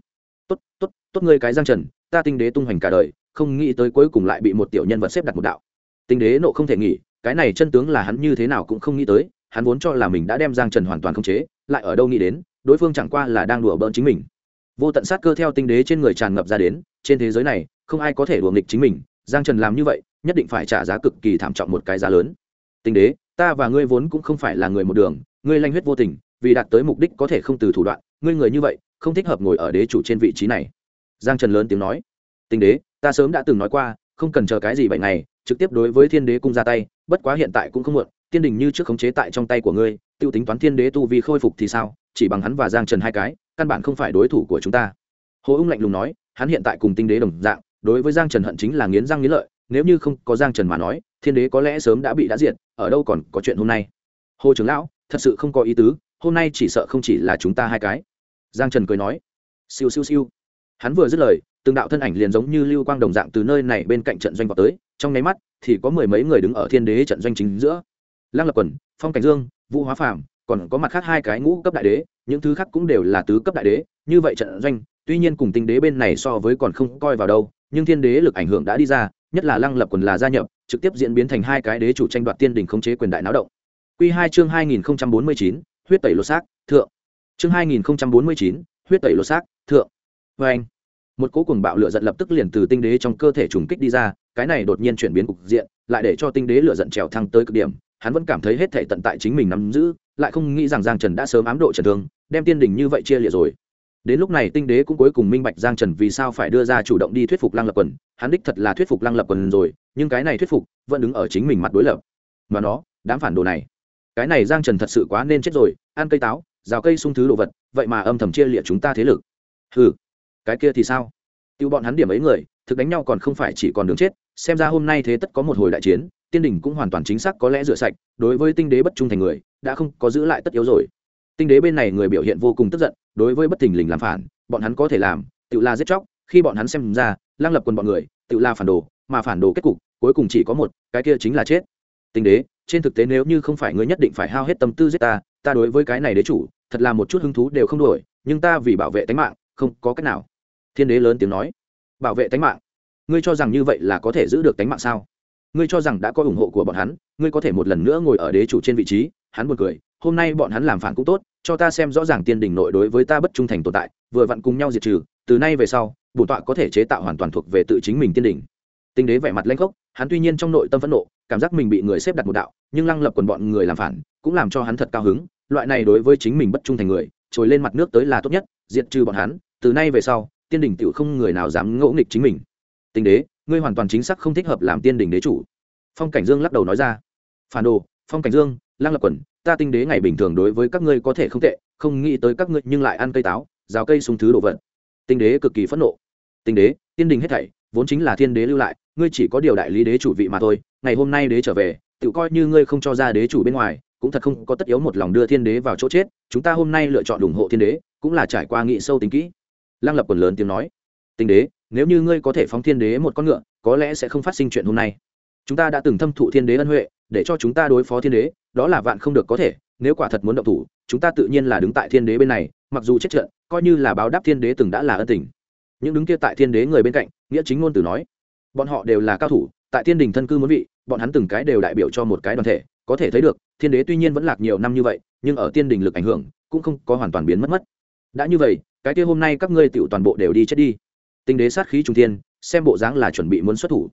Tốt ngươi cái Giang Trần, ta tinh đế tung hoành cả đời, không nghĩ tới cuối cùng lại bị một tiểu nhân vật xếp đặt một đạo. Tinh đế nộ không thể nghỉ, cái này chân tướng là hắn như thế nào cũng không nghĩ tới, hắn vốn cho là mình đã đem Giang Trần hoàn toàn khống chế, lại ở đâu nghĩ đến, đối phương chẳng qua là đang đùa bỡn chính mình. Vô tận sát cơ theo tinh đế trên người tràn ngập ra đến, trên thế giới này, không ai có thể đùa nghịch chính mình, Giang Trần làm như vậy, nhất định phải trả giá cực kỳ thảm trọng một cái giá lớn. Tinh đế, ta và ngươi vốn cũng không phải là người một đường, ngươi lanh huyết vô tình, vì đạt tới mục đích có thể không từ thủ đoạn, ngươi người như vậy, không thích hợp ngồi ở đế chủ trên vị trí này. Giang Trần lớn tiếng nói, tinh đế, ta sớm đã từng nói qua, không cần chờ cái gì 7 ngày, trực tiếp đối với thiên đế cung ra tay, bất quá hiện tại cũng không muộn, tiên đình như trước khống chế tại trong tay của ngươi, tiêu tính toán thiên đế tu vi khôi phục thì sao, chỉ bằng hắn và Giang Trần hai cái, căn bản không phải đối thủ của chúng ta. Hồ Ung lạnh lùng nói, hắn hiện tại cùng tinh đế đồng dạng, đối với Giang Trần hận chính là nghiến răng nghiến lợi, nếu như không có Giang Trần mà nói, thiên đế có lẽ sớm đã bị diệt, ở đâu còn có chuyện hôm nay. Hồ trưởng lão, thật sự không có ý tứ, hôm nay chỉ sợ không chỉ là chúng ta hai cái. Giang Trần cười nói, siêu siêu siêu. Hắn vừa dứt lời, từng đạo thân ảnh liền giống như lưu quang đồng dạng từ nơi này bên cạnh trận doanh vọt tới, trong nháy mắt thì có 10 mấy người đứng ở thiên đế trận doanh chính giữa. Lăng Lập Quần, Phong Cảnh Dương, Vũ Hóa Phàm, còn có mặt khác hai cái ngũ cấp đại đế, những thứ khác cũng đều là tứ cấp đại đế, như vậy trận doanh, tuy nhiên cùng tinh đế bên này so với còn không coi vào đâu, nhưng thiên đế lực ảnh hưởng đã đi ra, nhất là Lăng Lập Quần là gia nhập, trực tiếp diễn biến thành hai cái đế chủ tranh đoạt tiên đỉnh khống chế quyền đại náo động. Quy 2 chương 2049, huyết tẩy lột xác, thượng. Chương 2049, huyết tẩy lột xác, thượng. Oeng. Một cỗ cuồng bạo lửa giận lập tức liền từ tinh đế trong cơ thể trùng kích đi ra, cái này đột nhiên chuyển biến cục diện, lại để cho tinh đế lửa giận trèo thăng tới cực điểm, hắn vẫn cảm thấy hết thảy tận tại chính mình nắm giữ, lại không nghĩ rằng Giang Trần đã sớm ám độ Trần Thương, đem tiên đỉnh như vậy chia liệt rồi. Đến lúc này tinh đế cũng cuối cùng minh bạch Giang Trần vì sao phải đưa ra chủ động đi thuyết phục Lăng Lập Quần, hắn đích thật là thuyết phục Lăng Lập Quần rồi, nhưng cái này thuyết phục vẫn đứng ở chính mình mặt đối lập. Mà nó, đám phản đồ này, cái này Giang Trần thật sự quá nên chết rồi, ăn cây táo, rào cây sung thứ đồ vật, vậy mà âm thầm chia liệt chúng ta thế lực. Hừ, cái kia thì sao? Tiêu bọn hắn điểm ấy người, thực đánh nhau còn không phải chỉ còn đường chết, xem ra hôm nay thế tất có một hồi đại chiến, tiên đỉnh cũng hoàn toàn chính xác có lẽ rửa sạch, đối với tinh đế bất trung thành người, đã không có giữ lại tất yếu rồi. Tinh đế bên này người biểu hiện vô cùng tức giận, đối với bất thình lình làm phản, bọn hắn có thể làm, tự là giết chóc, khi bọn hắn xem ra, Lăng Lập Quần bọn người, tự là phản đồ, mà phản đồ kết cục, cuối cùng chỉ có một, cái kia chính là chết. Tinh đế, trên thực tế nếu như không phải ngươi nhất định phải hao hết tâm tư giết ta, ta đối với cái này đế chủ, thật là một chút hứng thú đều không đổi, nhưng ta vì bảo vệ tính mạng, không có cách nào. Thiên đế lớn tiếng nói, bảo vệ tính mạng, ngươi cho rằng như vậy là có thể giữ được tính mạng sao? Ngươi cho rằng đã có ủng hộ của bọn hắn, ngươi có thể một lần nữa ngồi ở đế chủ trên vị trí? Hắn buồn cười, hôm nay bọn hắn làm phản cũng tốt, cho ta xem rõ ràng tiên đỉnh nội đối với ta bất trung thành tồn tại, vừa vặn cùng nhau diệt trừ, từ nay về sau, bổn tọa có thể chế tạo hoàn toàn thuộc về tự chính mình tiên đỉnh. Tinh đế vẻ mặt lãnh khốc, hắn tuy nhiên trong nội tâm phẫn nộ, cảm giác mình bị người xếp đặt một đạo, nhưng Lăng Lập Quần bọn người làm phản, cũng làm cho hắn thật cao hứng, loại này đối với chính mình bất trung thành người, trồi lên mặt nước tới là tốt nhất, diệt trừ bọn hắn, từ nay về sau, tiên đỉnh tiểu không người nào dám ngỗ nghịch chính mình. Tinh đế, ngươi hoàn toàn chính xác không thích hợp làm tiên đỉnh đế chủ. Phong Cảnh Dương lắc đầu nói ra. Phản đồ, Phong Cảnh Dương, Lăng Lập Quần, ta tinh đế ngày bình thường đối với các ngươi có thể không tệ, không nghĩ tới các ngươi nhưng lại ăn cây táo, rào cây sung thứ đồ vật. Tinh đế cực kỳ phẫn nộ. Tinh đế, tiên đỉnh hết thảy vốn chính là thiên đế lưu lại, ngươi chỉ có điều đại lý đế chủ vị mà thôi, ngày hôm nay đế trở về, tự coi như ngươi không cho ra đế chủ bên ngoài, cũng thật không có tất yếu một lòng đưa thiên đế vào chỗ chết, chúng ta hôm nay lựa chọn ủng hộ thiên đế, cũng là trải qua nghị sâu tính kỹ. Lăng Lập Quần lớn tiếng nói, Tinh đế, nếu như ngươi có thể phóng thiên đế một con ngựa, có lẽ sẽ không phát sinh chuyện hôm nay. Chúng ta đã từng thâm thụ thiên đế ân huệ, để cho chúng ta đối phó thiên đế, đó là vạn không được có thể, nếu quả thật muốn động thủ, chúng ta tự nhiên là đứng tại thiên đế bên này, mặc dù chết trận, coi như là báo đáp thiên đế từng đã là ân tình. Những đứng kia tại thiên đế người bên cạnh, nghĩa chính ngôn từ nói, bọn họ đều là cao thủ, tại thiên đình thân cư muốn vị, bọn hắn từng cái đều đại biểu cho một cái đoàn thể, có thể thấy được, thiên đế tuy nhiên vẫn lạc nhiều năm như vậy, nhưng ở thiên đình lực ảnh hưởng cũng không có hoàn toàn biến mất. Đã như vậy, cái kia hôm nay các ngươi tiểu toàn bộ đều đi chết đi. Tinh đế sát khí trung thiên, xem bộ dáng là chuẩn bị muốn xuất thủ.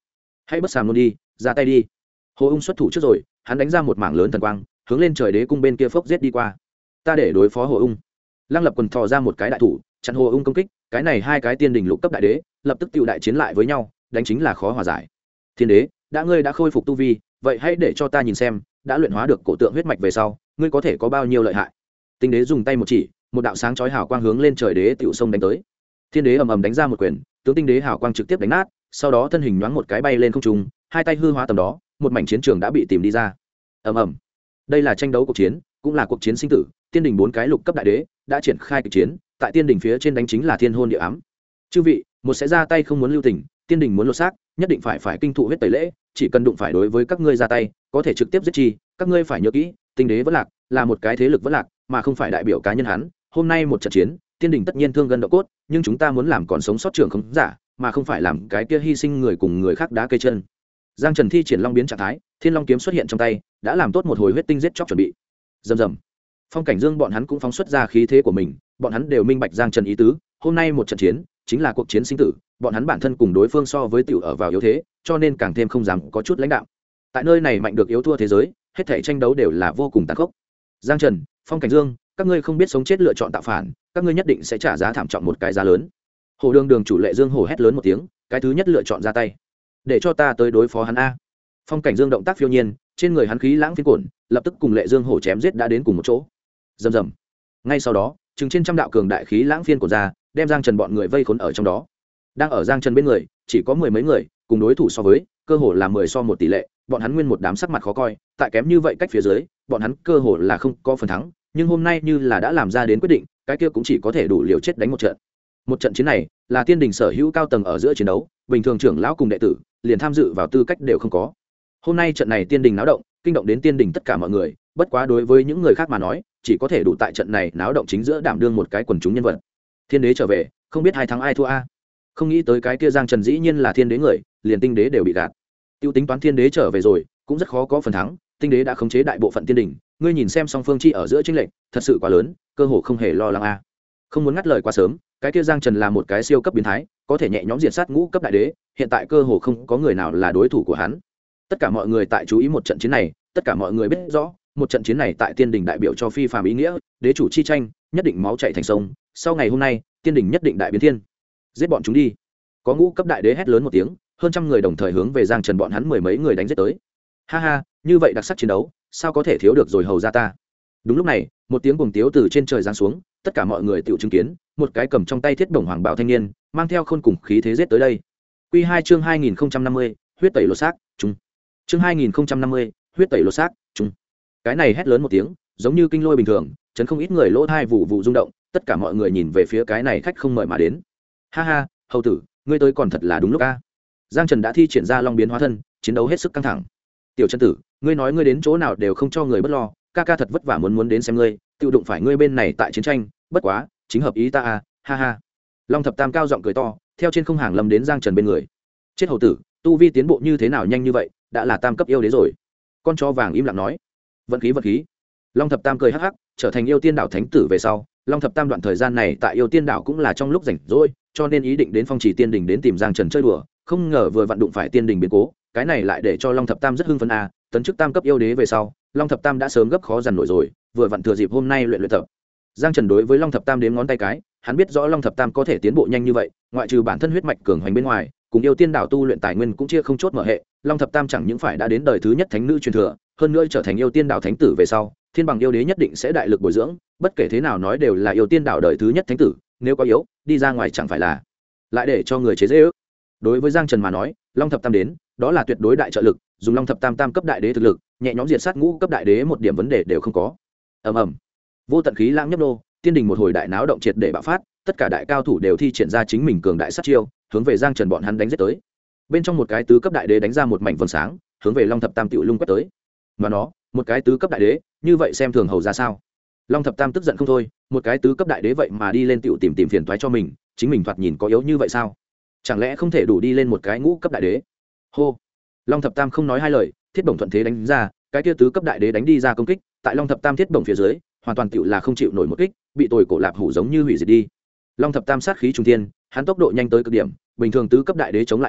hãy bất sàm luôn đi, ra tay đi. Hồ Ung xuất thủ trước rồi, hắn đánh ra một mảng lớn thần quang, hướng lên trời đế cung bên kia phốc giết đi qua. Ta để đối phó Hồ Ung. Lăng Lập quần thò ra một cái đại thủ, chặn Hồ Ung công kích. Cái này hai cái tiên đình lục cấp đại đế lập tức tiêu đại chiến lại với nhau, đánh chính là khó hòa giải. Thiên đế, ngươi đã khôi phục tu vi, vậy hãy để cho ta nhìn xem, đã luyện hóa được cổ tượng huyết mạch về sau, ngươi có thể có bao nhiêu lợi hại. Tinh đế dùng tay một chỉ, một đạo sáng chói hào quang hướng lên trời đế tiểu sông đánh tới. Thiên đế ầm ầm đánh ra một quyền, tướng tinh đế hào quang trực tiếp đánh nát, sau đó thân hình nhoáng một cái bay lên không trung, hai tay hư hóa tầm đó, một mảnh chiến trường đã bị tìm đi ra. Ầm ầm. Đây là tranh đấu cuộc chiến, cũng là cuộc chiến sinh tử, tiên đình bốn cái lục cấp đại đế đã triển khai kịch chiến, tại tiên đình phía trên đánh chính là thiên hôn địa ám. Chư vị, một sẽ ra tay không muốn lưu tình, tiên đình muốn lột xác, nhất định phải kinh thụ huyết tẩy lễ, chỉ cần đụng phải đối với các ngươi ra tay, có thể trực tiếp giết chi, các ngươi phải nhớ kỹ, tinh đế vẫn lạc, là một cái thế lực vẫn lạc, mà không phải đại biểu cá nhân hắn. Hôm nay một trận chiến, tiên đình tất nhiên thương gân độ cốt, nhưng chúng ta muốn làm còn sống sót trường không giả, mà không phải làm cái kia hy sinh người cùng người khác đá cây chân. Giang Trần thi triển long biến trạng thái, thiên long kiếm xuất hiện trong tay, đã làm tốt một hồi huyết tinh giết chóc chuẩn bị. Rầm rầm. Phong Cảnh Dương bọn hắn cũng phóng xuất ra khí thế của mình, bọn hắn đều minh bạch Giang Trần ý tứ, hôm nay một trận chiến chính là cuộc chiến sinh tử, bọn hắn bản thân cùng đối phương so với tiểu ở vào yếu thế, cho nên càng thêm không dám có chút lãnh đạo. Tại nơi này mạnh được yếu thua thế giới, hết thảy tranh đấu đều là vô cùng tàn khốc. Giang Trần, Phong Cảnh Dương, các ngươi không biết sống chết lựa chọn tạo phản, các ngươi nhất định sẽ trả giá thảm trọng một cái giá lớn. Hồ Đường Đường chủ Lệ Dương hổ hét lớn một tiếng, cái thứ nhất lựa chọn ra tay. Để cho ta tới đối phó hắn a. Phong Cảnh Dương động tác phiêu nhiên, trên người hắn khí lãng phiến cuộn, lập tức cùng Lệ Dương hổ chém giết đã đến cùng một chỗ. Rầm rầm. Ngay sau đó, chừng trên trăm đạo cường đại khí lãng phiên cuộn ra, đem Giang Trần bọn người vây khốn ở trong đó. Đang ở Giang Trần bên người, chỉ có mười mấy người, cùng đối thủ so với, cơ hồ là 10 so 1 tỷ lệ, bọn hắn nguyên một đám sắc mặt khó coi, tại kém như vậy cách phía dưới, bọn hắn cơ hồ là không có phần thắng, nhưng hôm nay như là đã làm ra đến quyết định, cái kia cũng chỉ có thể đủ liều chết đánh một trận. Một trận chiến này, là tiên đình sở hữu cao tầng ở giữa chiến đấu, bình thường trưởng lão cùng đệ tử, liền tham dự vào tư cách đều không có. Hôm nay trận này tiên đình náo động, kinh động đến tiên đình tất cả mọi người, bất quá đối với những người khác mà nói, chỉ có thể đủ tại trận này náo động chính giữa đảm đương một cái quần chúng nhân vật. Thiên đế trở về, không biết hai thắng ai thua a. Không nghĩ tới cái kia Giang Trần dĩ nhiên là thiên đế người, liền tinh đế đều bị gạt. Tiêu tính toán thiên đế trở về rồi, cũng rất khó có phần thắng, tinh đế đã khống chế đại bộ phận tiên đình, ngươi nhìn xem song phương chi ở giữa chênh lệch, thật sự quá lớn, cơ hồ không hề lo lắng a. Không muốn ngắt lời quá sớm, cái kia Giang Trần là một cái siêu cấp biến thái, có thể nhẹ nhõm diệt sát ngũ cấp đại đế, hiện tại cơ hồ không có người nào là đối thủ của hắn. Tất cả mọi người tại chú ý một trận chiến này, tất cả mọi người biết rõ, một trận chiến này tại tiên đình đại biểu cho phi phàm ý nghĩa, đế chủ chi tranh, nhất định máu chảy thành sông, sau ngày hôm nay, tiên đình nhất định đại biến thiên. Giết bọn chúng đi. Có ngũ cấp đại đế hét lớn một tiếng, hơn trăm người đồng thời hướng về Giang Trần bọn hắn mười mấy người đánh giết tới. Ha ha, như vậy đặc sắc chiến đấu, sao có thể thiếu được rồi hầu ra ta. Đúng lúc này, một tiếng cuồng tiếu từ trên trời giáng xuống, tất cả mọi người tự chứng kiến, một cái cầm trong tay thiết bổng hoàng bào thanh niên, mang theo khôn cùng khí thế giết tới đây. Quy 2 chương 2050, huyết tẩy lột xác, trung. Chương 2050, huyết tẩy lột xác, trung. Cái này hét lớn một tiếng, giống như kinh lôi bình thường, chấn không ít người lỗ tai vụ vụ rung động, tất cả mọi người nhìn về phía cái này khách không mời mà đến. Ha ha, hầu tử, ngươi tới còn thật là đúng lúc a. Giang Trần đã thi triển ra long biến hóa thân, chiến đấu hết sức căng thẳng. Tiểu Trần tử, ngươi nói ngươi đến chỗ nào đều không cho người bất lo, ca ca thật vất vả muốn đến xem ngươi, tiêu đụng phải ngươi bên này tại chiến tranh, bất quá, chính hợp ý ta a, ha ha. Long Thập Tam cao giọng cười to, theo trên không hàng lâm đến Giang Trần bên người. Chết hầu tử, tu vi tiến bộ như thế nào nhanh như vậy, đã là tam cấp yêu đế rồi. Con chó vàng im lặng nói. Vận khí. Long Thập Tam cười hắc hắc, trở thành yêu tiên đảo thánh tử về sau, Long Thập Tam đoạn thời gian này tại yêu tiên đảo cũng là trong lúc rảnh rỗi, cho nên ý định đến Phong Chỉ Tiên Đình đến tìm Giang Trần chơi đùa, không ngờ vừa vặn đụng phải Tiên Đình biến cố, cái này lại để cho Long Thập Tam rất hưng phấn a, tấn chức tam cấp yêu đế về sau, Long Thập Tam đã sớm gấp khó dằn nổi rồi, vừa vặn thừa dịp hôm nay luyện tập. Giang Trần đối với Long Thập Tam đếm ngón tay cái, hắn biết rõ Long Thập Tam có thể tiến bộ nhanh như vậy, ngoại trừ bản thân huyết mạch cường hoành bên ngoài, cùng yêu tiên đảo tu luyện tài nguyên cũng chia không chốt mở hệ, Long Thập Tam chẳng những phải đã đến đời thứ nhất thánh nữ truyền thừa, hơn nữa trở thành yêu tiên đảo thánh tử về sau, thiên bằng yêu đế nhất định sẽ đại lực bồi dưỡng, bất kể thế nào nói đều là yêu tiên đảo đời thứ nhất thánh tử, nếu có yếu, đi ra ngoài chẳng phải là lại để cho người chế giễu. Đối với Giang Trần mà nói, Long Thập Tam đến, đó là tuyệt đối đại trợ lực, dùng Long Thập Tam tam cấp đại đế thực lực, nhẹ nhõm diệt sát ngũ cấp đại đế một điểm vấn đề đều không có. Ầm ầm. Vô tận khí lãng nhấp nô, tiên đình một hồi đại náo động triệt để bạo phát, tất cả đại cao thủ đều thi triển ra chính mình cường đại sát chiêu, hướng về Giang Trần bọn hắn đánh giết tới. Bên trong một cái tứ cấp đại đế đánh ra một mảnh vầng sáng, hướng về Long Thập Tam tiểu lung quét tới. Mà nó, một cái tứ cấp đại đế, như vậy xem thường hầu ra sao? Long Thập Tam tức giận không thôi, một cái tứ cấp đại đế vậy mà đi lên tiểu tìm phiền toái cho mình, chính mình thoạt nhìn có yếu như vậy sao? Chẳng lẽ không thể đủ đi lên một cái ngũ cấp đại đế? Hô. Long Thập Tam không nói hai lời, thiết bổng thuận thế đánh ra, cái kia tứ cấp đại đế đánh đi ra công kích, tại Long Thập Tam thiết bổng phía dưới, hoàn toàn tiểu là không chịu nổi một kích, bị tồi cổ lạp hủ giống như hủy diệt đi. Long Thập Tam sát khí trùng thiên, hắn tốc độ nhanh tới cực điểm, bình thường tứ cấp đại đế chống lại hắn,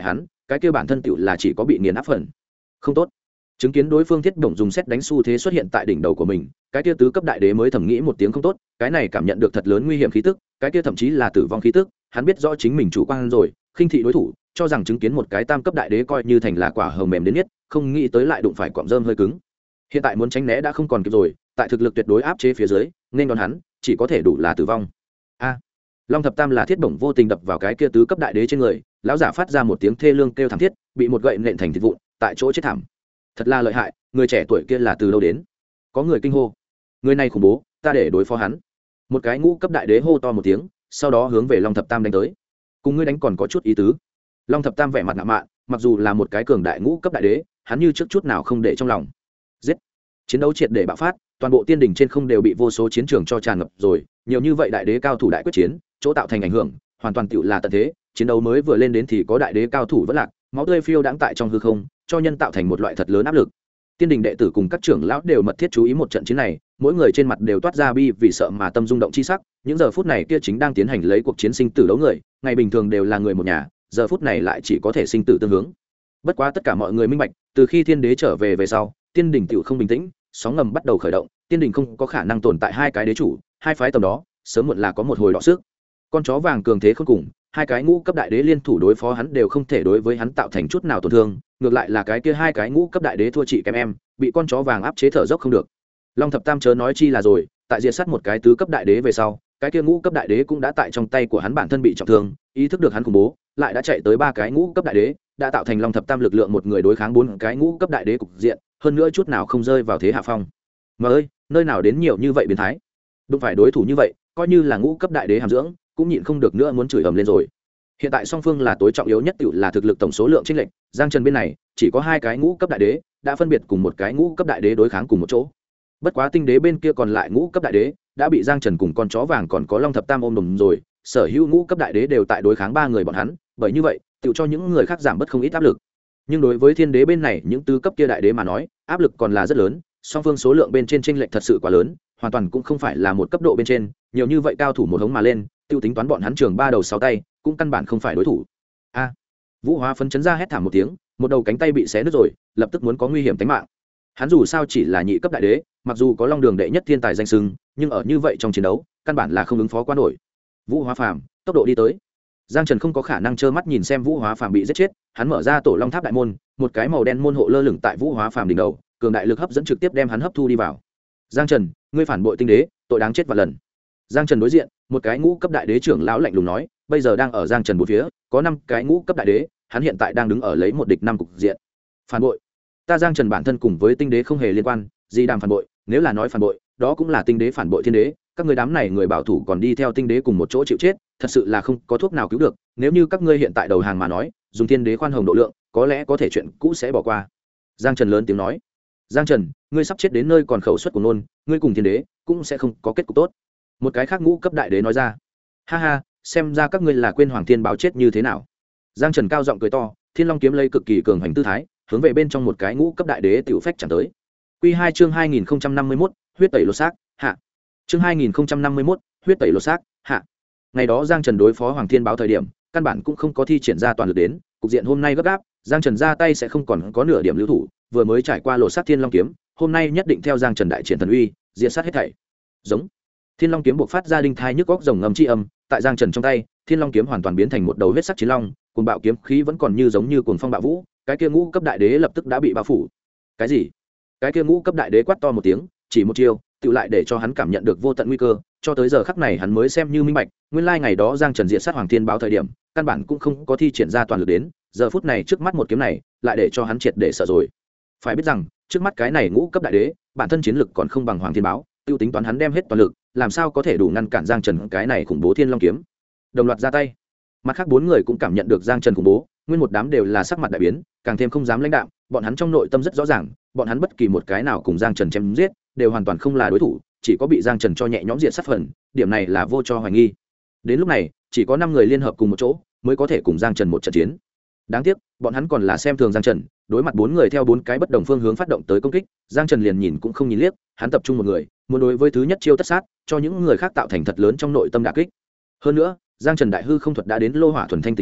cái kia bản thân tựu là chỉ có bị nghiền áp phần. Không tốt. Chứng kiến đối phương thiết bổng dùng xét đánh xu thế xuất hiện tại đỉnh đầu của mình, cái kia tứ cấp đại đế mới thầm nghĩ một tiếng không tốt, cái này cảm nhận được thật lớn nguy hiểm khí tức, cái kia thậm chí là tử vong khí tức, hắn biết rõ chính mình chủ quan rồi, khinh thị đối thủ, cho rằng chứng kiến một cái tam cấp đại đế coi như thành là quả hờ mềm đến nhất, không nghĩ tới lại đụng phải cọng rơm hơi cứng. Hiện tại muốn tránh né đã không còn kịp rồi, tại thực lực tuyệt đối áp chế phía dưới, nên đón hắn, chỉ có thể đủ là tử vong. A. Long thập tam là thiết bổng vô tình đập vào cái kia tứ cấp đại đế trên người, lão giả phát ra một tiếng thê lương kêu thảm thiết, bị một gậy nện thành thịt vụn, tại chỗ chết thảm. Thật là lợi hại, người trẻ tuổi kia là từ đâu đến? Có người kinh hô. Người này khủng bố, ta để đối phó hắn. Một cái ngũ cấp đại đế hô to một tiếng, sau đó hướng về Long thập tam đánh tới. Cùng ngươi đánh còn có chút ý tứ. Long thập tam vẻ mặt ngạo mạn, mặc dù là một cái cường đại ngũ cấp đại đế, hắn như trước chút nào không để trong lòng. Giết. Chiến đấu triệt để bạo phát, toàn bộ tiên đỉnh trên không đều bị vô số chiến trường cho tràn ngập rồi, nhiều như vậy đại đế cao thủ đại quyết chiến, chỗ tạo thành ảnh hưởng, hoàn toàn tựu là tận thế, chiến đấu mới vừa lên đến thì có đại đế cao thủ vẫn lạc, máu tươi phiêu đãng tại trong hư không, cho nhân tạo thành một loại thật lớn áp lực. Tiên đình đệ tử cùng các trưởng lão đều mật thiết chú ý một trận chiến này, mỗi người trên mặt đều toát ra bi vì sợ mà tâm rung động chi sắc, những giờ phút này kia chính đang tiến hành lấy cuộc chiến sinh tử đấu người, ngày bình thường đều là người một nhà, giờ phút này lại chỉ có thể sinh tử tương hướng. Bất quá tất cả mọi người minh bạch, từ khi thiên đế trở về sau, tiên đình tiểu không bình tĩnh, sóng ngầm bắt đầu khởi động, tiên đình không có khả năng tồn tại hai cái đế chủ, hai phái tầm đó, sớm muộn là có một hồi đọ sức. Con chó vàng cường thế không cùng, hai cái ngũ cấp đại đế liên thủ đối phó hắn đều không thể đối với hắn tạo thành chút nào tổn thương, ngược lại là cái kia hai cái ngũ cấp đại đế thua chị kém em, bị con chó vàng áp chế thở dốc không được. Long thập tam chớ nói chi là rồi, tại diệt sát một cái tứ cấp đại đế về sau, cái kia ngũ cấp đại đế cũng đã tại trong tay của hắn bản thân bị trọng thương, ý thức được hắn khủng bố, lại đã chạy tới ba cái ngũ cấp đại đế, đã tạo thành Long thập tam lực lượng một người đối kháng bốn cái ngũ cấp đại đế cục diện, hơn nữa chút nào không rơi vào thế hạ phong. Mà ơi, nơi nào đến nhiều như vậy biến thái? Đúng phải đối thủ như vậy, coi như là ngũ cấp đại đế hàm dưỡng, cũng nhịn không được nữa muốn chửi ầm lên rồi. Hiện tại song phương là tối trọng yếu nhất tự là thực lực tổng số lượng chênh lệch, Giang Trần bên này chỉ có hai cái ngũ cấp đại đế, đã phân biệt cùng một cái ngũ cấp đại đế đối kháng cùng một chỗ. Bất quá tinh đế bên kia còn lại ngũ cấp đại đế, đã bị Giang Trần cùng con chó vàng còn có Long thập tam ôm đùm rồi, sở hữu ngũ cấp đại đế đều tại đối kháng ba người bọn hắn, bởi như vậy, tự cho những người khác giảm bớt không ít áp lực. Nhưng đối với thiên đế bên này, những tứ cấp kia đại đế mà nói, áp lực còn là rất lớn, song phương số lượng bên trên chênh lệch thật sự quá lớn, hoàn toàn cũng không phải là một cấp độ bên trên, nhiều như vậy cao thủ một hống mà lên, tiêu tính toán bọn hắn trường ba đầu sáu tay, cũng căn bản không phải đối thủ. A. Vũ Hóa phấn chấn ra hét thảm một tiếng, một đầu cánh tay bị xé nứt rồi, lập tức muốn có nguy hiểm tính mạng. Hắn dù sao chỉ là nhị cấp đại đế, mặc dù có Long Đường đệ nhất thiên tài danh xưng, nhưng ở như vậy trong chiến đấu, căn bản là không ứng phó qua nổi. Vũ Hóa phàm, tốc độ đi tới. Giang Trần không có khả năng trơ mắt nhìn xem Vũ Hóa phàm bị giết chết, hắn mở ra Tổ Long Tháp đại môn, một cái màu đen môn hộ lơ lửng tại Vũ Hóa phàm đỉnh đầu, cường đại lực hấp dẫn trực tiếp đem hắn hấp thu đi vào. Giang Trần, ngươi phản bội tinh đế, tội đáng chết vạn lần. Giang Trần đối diện, một cái ngũ cấp đại đế trưởng lão lạnh lùng nói, bây giờ đang ở Giang Trần bốn phía, có 5 cái ngũ cấp đại đế, hắn hiện tại đang đứng ở lấy một địch 5 cục diện. Phản bội? Ta Giang Trần bản thân cùng với tinh đế không hề liên quan, gì đàm phản bội, nếu là nói phản bội, đó cũng là tinh đế phản bội thiên đế, các ngươi đám này người bảo thủ còn đi theo tinh đế cùng một chỗ chịu chết, thật sự là không có thuốc nào cứu được, nếu như các ngươi hiện tại đầu hàng mà nói, dùng thiên đế khoan hồng độ lượng, có lẽ có thể chuyện cũ sẽ bỏ qua. Giang Trần lớn tiếng nói. Giang Trần, ngươi sắp chết đến nơi còn khẩu suất của nôn, ngươi cùng thiên đế cũng sẽ không có kết cục tốt. Một cái khác ngũ cấp đại đế nói ra. Ha ha, xem ra các ngươi là quên Hoàng Thiên báo chết như thế nào. Giang Trần cao giọng cười to, Thiên Long kiếm lấy cực kỳ cường hành tư thái, hướng về bên trong một cái ngũ cấp đại đế tiểu phách chẳng tới. Quy 2 chương 2051, huyết tẩy lột xác, hạ. Chương 2051, huyết tẩy lột xác, hạ. Ngày đó Giang Trần đối phó Hoàng Thiên báo thời điểm, căn bản cũng không có thi triển ra toàn lực đến, cục diện hôm nay gấp gáp, Giang Trần ra tay sẽ không còn có nửa điểm lưu thủ, vừa mới trải qua lột xác Thiên Long kiếm, hôm nay nhất định theo Giang Trần đại triển thần uy, diệt sát hết thảy. Giống. Thiên Long kiếm buộc phát ra đinh thai nhức góc rồng ngầm chi âm, tại Giang Trần trong tay, Thiên Long kiếm hoàn toàn biến thành một đầu huyết sắc chiến long, cuồng bạo kiếm khí vẫn còn như giống như cuồng phong bạo vũ, cái kia ngũ cấp đại đế lập tức đã bị bao phủ. Cái gì? Cái kia ngũ cấp đại đế quát to một tiếng, chỉ một chiêu, tự lại để cho hắn cảm nhận được vô tận nguy cơ, cho tới giờ khắc này hắn mới xem như minh bạch, nguyên lai ngày đó Giang Trần diệt sát Hoàng Thiên báo thời điểm, căn bản cũng không có thi triển ra toàn lực đến, giờ phút này trước mắt một kiếm này, lại để cho hắn triệt để sợ rồi. Phải biết rằng, trước mắt cái này ngũ cấp đại đế, bản thân chiến lực còn không bằng Hoàng Thiên báo, tiêu tính toán hắn đem hết toàn lực, làm sao có thể đủ ngăn cản Giang Trần cái này khủng bố Thiên Long kiếm. Đồng loạt ra tay. Mặt khác 4 người cũng cảm nhận được Giang Trần khủng bố, nguyên một đám đều là sắc mặt đại biến, càng thêm không dám lãnh đạm, bọn hắn trong nội tâm rất rõ ràng, bọn hắn bất kỳ một cái nào cùng Giang Trần chém giết, đều hoàn toàn không là đối thủ, chỉ có bị Giang Trần cho nhẹ nhõm diệt sát phần, điểm này là vô cho hoài nghi. Đến lúc này, chỉ có 5 người liên hợp cùng một chỗ, mới có thể cùng Giang Trần một trận chiến. Đáng tiếc, bọn hắn còn là xem thường Giang Trần, đối mặt 4 người theo 4 cái bất đồng phương hướng phát động tới công kích, Giang Trần liền nhìn cũng không nhìn liếc, hắn tập trung một người, muốn đối với thứ nhất chiêu tất sát, cho những người khác tạo thành thật lớn trong nội tâm đả kích. Hơn nữa, Giang Trần đại hư không thuật đã đến lô hỏa thuần thanh tình trạng,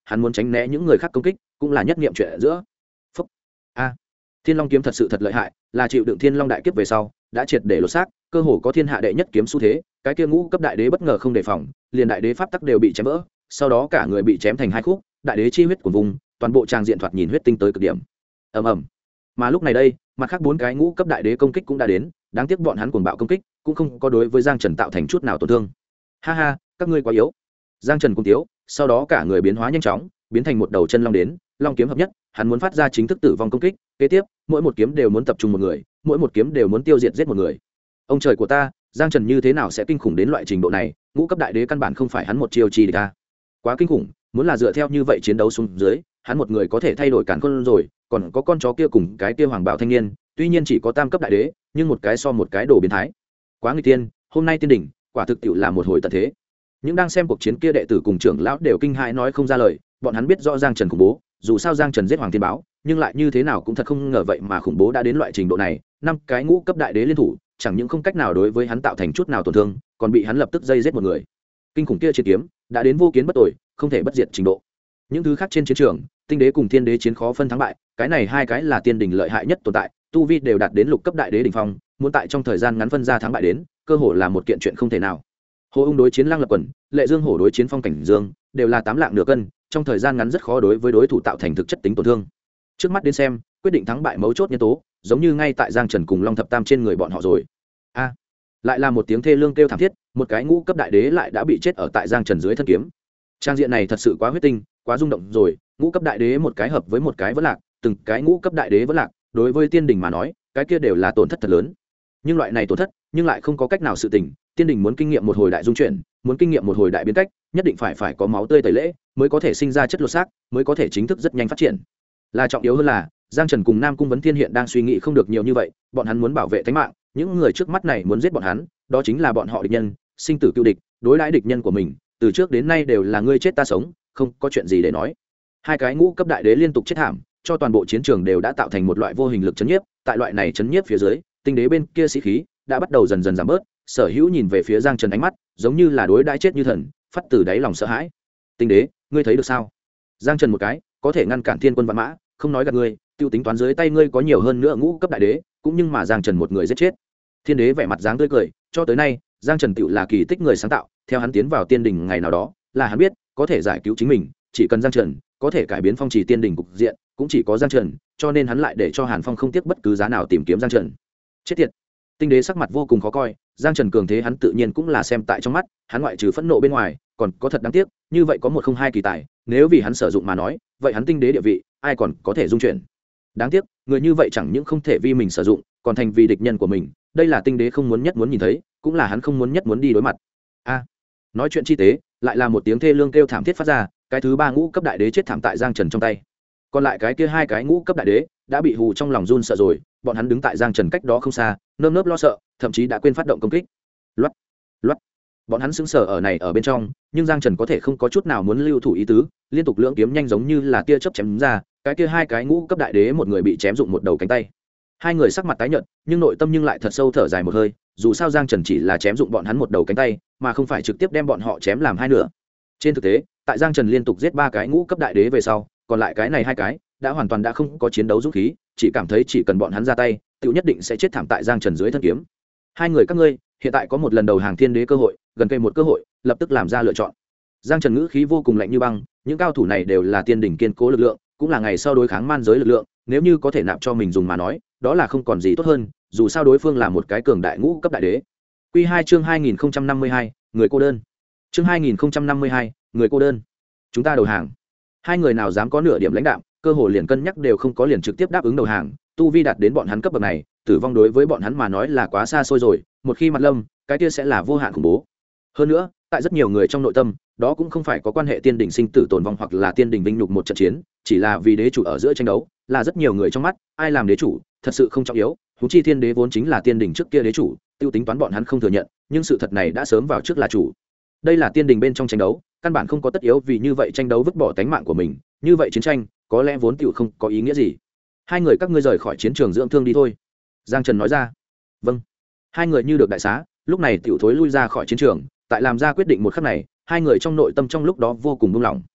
hắn muốn tránh né những người khác công kích cũng là nhất niệm chuyện ở giữa. Phúc. A. Thiên Long kiếm thật sự thật lợi hại, là chịu đựng Thiên Long đại kiếp về sau đã triệt để lột xác, cơ hồ có thiên hạ đệ nhất kiếm xu thế. Cái kia ngũ cấp đại đế bất ngờ không đề phòng, liền đại đế pháp tắc đều bị chém vỡ, sau đó cả người bị chém thành hai khúc, đại đế chi huyết của vùng, toàn bộ tràng diện thoạt nhìn huyết tinh tới cực điểm. Ầm ầm. Mà lúc này đây, mặt khác bốn cái ngũ cấp đại đế công kích cũng đã đến, đáng tiếc bọn hắn cuồng bạo công kích cũng không có đối với Giang Trần tạo thành chút nào tổn thương. Ha ha, các ngươi quá yếu. Giang Trần cùng tiếu, sau đó cả người biến hóa nhanh chóng, biến thành một đầu chân long đến, long kiếm hợp nhất, hắn muốn phát ra chính thức tử vong công kích, kế tiếp, mỗi một kiếm đều muốn tập trung một người, mỗi một kiếm đều muốn tiêu diệt giết một người. Ông trời của ta, Giang Trần như thế nào sẽ kinh khủng đến loại trình độ này, ngũ cấp đại đế căn bản không phải hắn một chiêu chi địch a. Quá kinh khủng, muốn là dựa theo như vậy chiến đấu xuống dưới, hắn một người có thể thay đổi càn khôn rồi, còn có con chó kia cùng cái kia hoàng bảo thanh niên, tuy nhiên chỉ có tam cấp đại đế, nhưng một cái so một cái đồ biến thái. Quá nguy tiên, hôm nay tiên đỉnh, quả thực tiệu là một hồi tận thế. Những đang xem cuộc chiến kia đệ tử cùng trưởng lão đều kinh hãi nói không ra lời, bọn hắn biết rõ Giang Trần khủng bố, dù sao Giang Trần giết Hoàng Thiên Báo, nhưng lại như thế nào cũng thật không ngờ vậy mà khủng bố đã đến loại trình độ này, năm cái ngũ cấp đại đế liên thủ, chẳng những không cách nào đối với hắn tạo thành chút nào tổn thương, còn bị hắn lập tức dây giết một người. Kinh khủng kia chiến kiếm, đã đến vô kiến bất tội, không thể bất diệt trình độ. Những thứ khác trên chiến trường, tinh đế cùng thiên đế chiến khó phân thắng bại, cái này hai cái là tiên đỉnh lợi hại nhất tồn tại, tu vi đều đạt đến lục cấp đại đế đỉnh phong, muốn tại trong thời gian ngắn phân ra thắng bại đến, cơ hội là một kiện chuyện không thể nào. Hồ Ung đối chiến Lăng Lập Quần, Lệ Dương Hổ đối chiến Phong Cảnh Dương, đều là 8 lạng nửa cân, trong thời gian ngắn rất khó đối với đối thủ tạo thành thực chất tính tổn thương. Trước mắt đến xem, quyết định thắng bại mấu chốt nhân tố, giống như ngay tại Giang Trần cùng Long Thập Tam trên người bọn họ rồi. A, lại là một tiếng thê lương kêu thảm thiết, một cái ngũ cấp đại đế lại đã bị chết ở tại Giang Trần dưới thân kiếm. Trang diện này thật sự quá huyết tinh, quá rung động rồi, ngũ cấp đại đế một cái hợp với một cái vẫn lạc, từng cái ngũ cấp đại đế vẫn lạc, đối với tiên đình mà nói, cái kia đều là tổn thất thật lớn. Nhưng loại này tổn thất, nhưng lại không có cách nào sự tình, tiên đình muốn kinh nghiệm một hồi đại dung chuyển, muốn kinh nghiệm một hồi đại biến cách, nhất định phải có máu tươi tẩy lễ, mới có thể sinh ra chất lột xác, mới có thể chính thức rất nhanh phát triển. Là trọng yếu hơn là, Giang Trần cùng Nam Cung Vấn Thiên hiện đang suy nghĩ không được nhiều như vậy, bọn hắn muốn bảo vệ tính mạng, những người trước mắt này muốn giết bọn hắn, đó chính là bọn họ địch nhân, sinh tử cựu địch, đối đãi địch nhân của mình, từ trước đến nay đều là ngươi chết ta sống, không có chuyện gì để nói. Hai cái ngũ cấp đại đế liên tục chết thảm, cho toàn bộ chiến trường đều đã tạo thành một loại vô hình lực chấn nhiếp, tại loại này chấn nhiếp phía dưới, tinh đế bên kia sĩ khí đã bắt đầu dần dần giảm bớt, Sở Hữu nhìn về phía Giang Trần ánh mắt, giống như là đối đãi chết như thần, phát từ đáy lòng sợ hãi. Tinh đế, ngươi thấy được sao? Giang Trần một cái, có thể ngăn cản thiên quân vạn mã, không nói gạt ngươi, tiêu tính toán dưới tay ngươi có nhiều hơn nữa ngũ cấp đại đế, cũng nhưng mà Giang Trần một người giết chết. Thiên đế vẻ mặt dáng tươi cười, cho tới nay, Giang Trần tựu là kỳ tích người sáng tạo, theo hắn tiến vào tiên đình ngày nào đó, là hắn biết, có thể giải cứu chính mình, chỉ cần Giang Trần có thể cải biến phong trì tiên đình cục diện, cũng chỉ có Giang Trần, cho nên hắn lại để cho Hàn Phong không tiếc bất cứ giá nào tìm kiếm Giang Trần. Chết tiệt. Tinh đế sắc mặt vô cùng khó coi, Giang Trần cường thế hắn tự nhiên cũng là xem tại trong mắt, hắn ngoại trừ phẫn nộ bên ngoài, còn có thật đáng tiếc, như vậy có một không hai kỳ tài, nếu vì hắn sử dụng mà nói, vậy hắn tinh đế địa vị, ai còn có thể dung chuyển. Đáng tiếc, người như vậy chẳng những không thể vì mình sử dụng, còn thành vì địch nhân của mình, đây là tinh đế không muốn nhất muốn nhìn thấy, cũng là hắn không muốn nhất muốn đi đối mặt. A, nói chuyện chi tế, lại là một tiếng thê lương kêu thảm thiết phát ra, cái thứ ba ngũ cấp đại đế chết thảm tại Giang Trần trong tay. Còn lại cái kia hai cái ngũ cấp đại đế đã bị hù trong lòng run sợ rồi, bọn hắn đứng tại Giang Trần cách đó không xa, nơm nớp lo sợ, thậm chí đã quên phát động công kích. Loát, loát. Bọn hắn sững sờ ở này ở bên trong, nhưng Giang Trần có thể không có chút nào muốn lưu thủ ý tứ, liên tục lưỡng kiếm nhanh giống như là tia chớp chém ra, cái kia hai cái ngũ cấp đại đế một người bị chém dụng một đầu cánh tay. Hai người sắc mặt tái nhợt, nhưng nội tâm nhưng lại thật sâu thở dài một hơi, dù sao Giang Trần chỉ là chém dụng bọn hắn một đầu cánh tay, mà không phải trực tiếp đem bọn họ chém làm hai nửa. Trên thực tế, tại Giang Trần liên tục giết ba cái ngũ cấp đại đế về sau, còn lại cái này hai cái đã hoàn toàn đã không có chiến đấu dũng khí, chỉ cảm thấy chỉ cần bọn hắn ra tay, tự nhất định sẽ chết thảm tại Giang Trần dưới thân kiếm. Hai người các ngươi hiện tại có một lần đầu hàng thiên đế cơ hội, gần cây một cơ hội, lập tức làm ra lựa chọn. Giang Trần ngữ khí vô cùng lạnh như băng, những cao thủ này đều là tiên đỉnh kiên cố lực lượng, cũng là ngày sau đối kháng man giới lực lượng, nếu như có thể nạp cho mình dùng mà nói, đó là không còn gì tốt hơn, dù sao đối phương là một cái cường đại ngũ cấp đại đế. Quy 2 chương 2052, người cô đơn. Chương 2052, người cô đơn. Chúng ta đầu hàng. Hai người nào dám có nửa điểm lãnh đạm, cơ hồ liền cân nhắc đều không có liền trực tiếp đáp ứng đầu hàng, tu vi đạt đến bọn hắn cấp bậc này, tử vong đối với bọn hắn mà nói là quá xa xôi rồi, một khi mặt lâm, cái kia sẽ là vô hạn khủng bố. Hơn nữa, tại rất nhiều người trong nội tâm, đó cũng không phải có quan hệ tiên đỉnh sinh tử tồn vong hoặc là tiên đỉnh vinh nhục một trận chiến, chỉ là vì đế chủ ở giữa tranh đấu, là rất nhiều người trong mắt, ai làm đế chủ, thật sự không trọng yếu, huống chi thiên đế vốn chính là tiên đỉnh trước kia đế chủ, tiêu tính toán bọn hắn không thừa nhận, nhưng sự thật này đã sớm vào trước là chủ. Đây là tiên đỉnh bên trong tranh đấu, căn bản không có tất yếu vì như vậy tranh đấu vứt bỏ tánh mạng của mình, như vậy chiến tranh có lẽ vốn tiểu không có ý nghĩa gì. Hai người các ngươi rời khỏi chiến trường dưỡng thương đi thôi, Giang Trần nói ra. Vâng. Hai người như được đại xá, lúc này tiểu thối lui ra khỏi chiến trường, tại làm ra quyết định một khắc này, hai người trong nội tâm trong lúc đó vô cùng buông lỏng.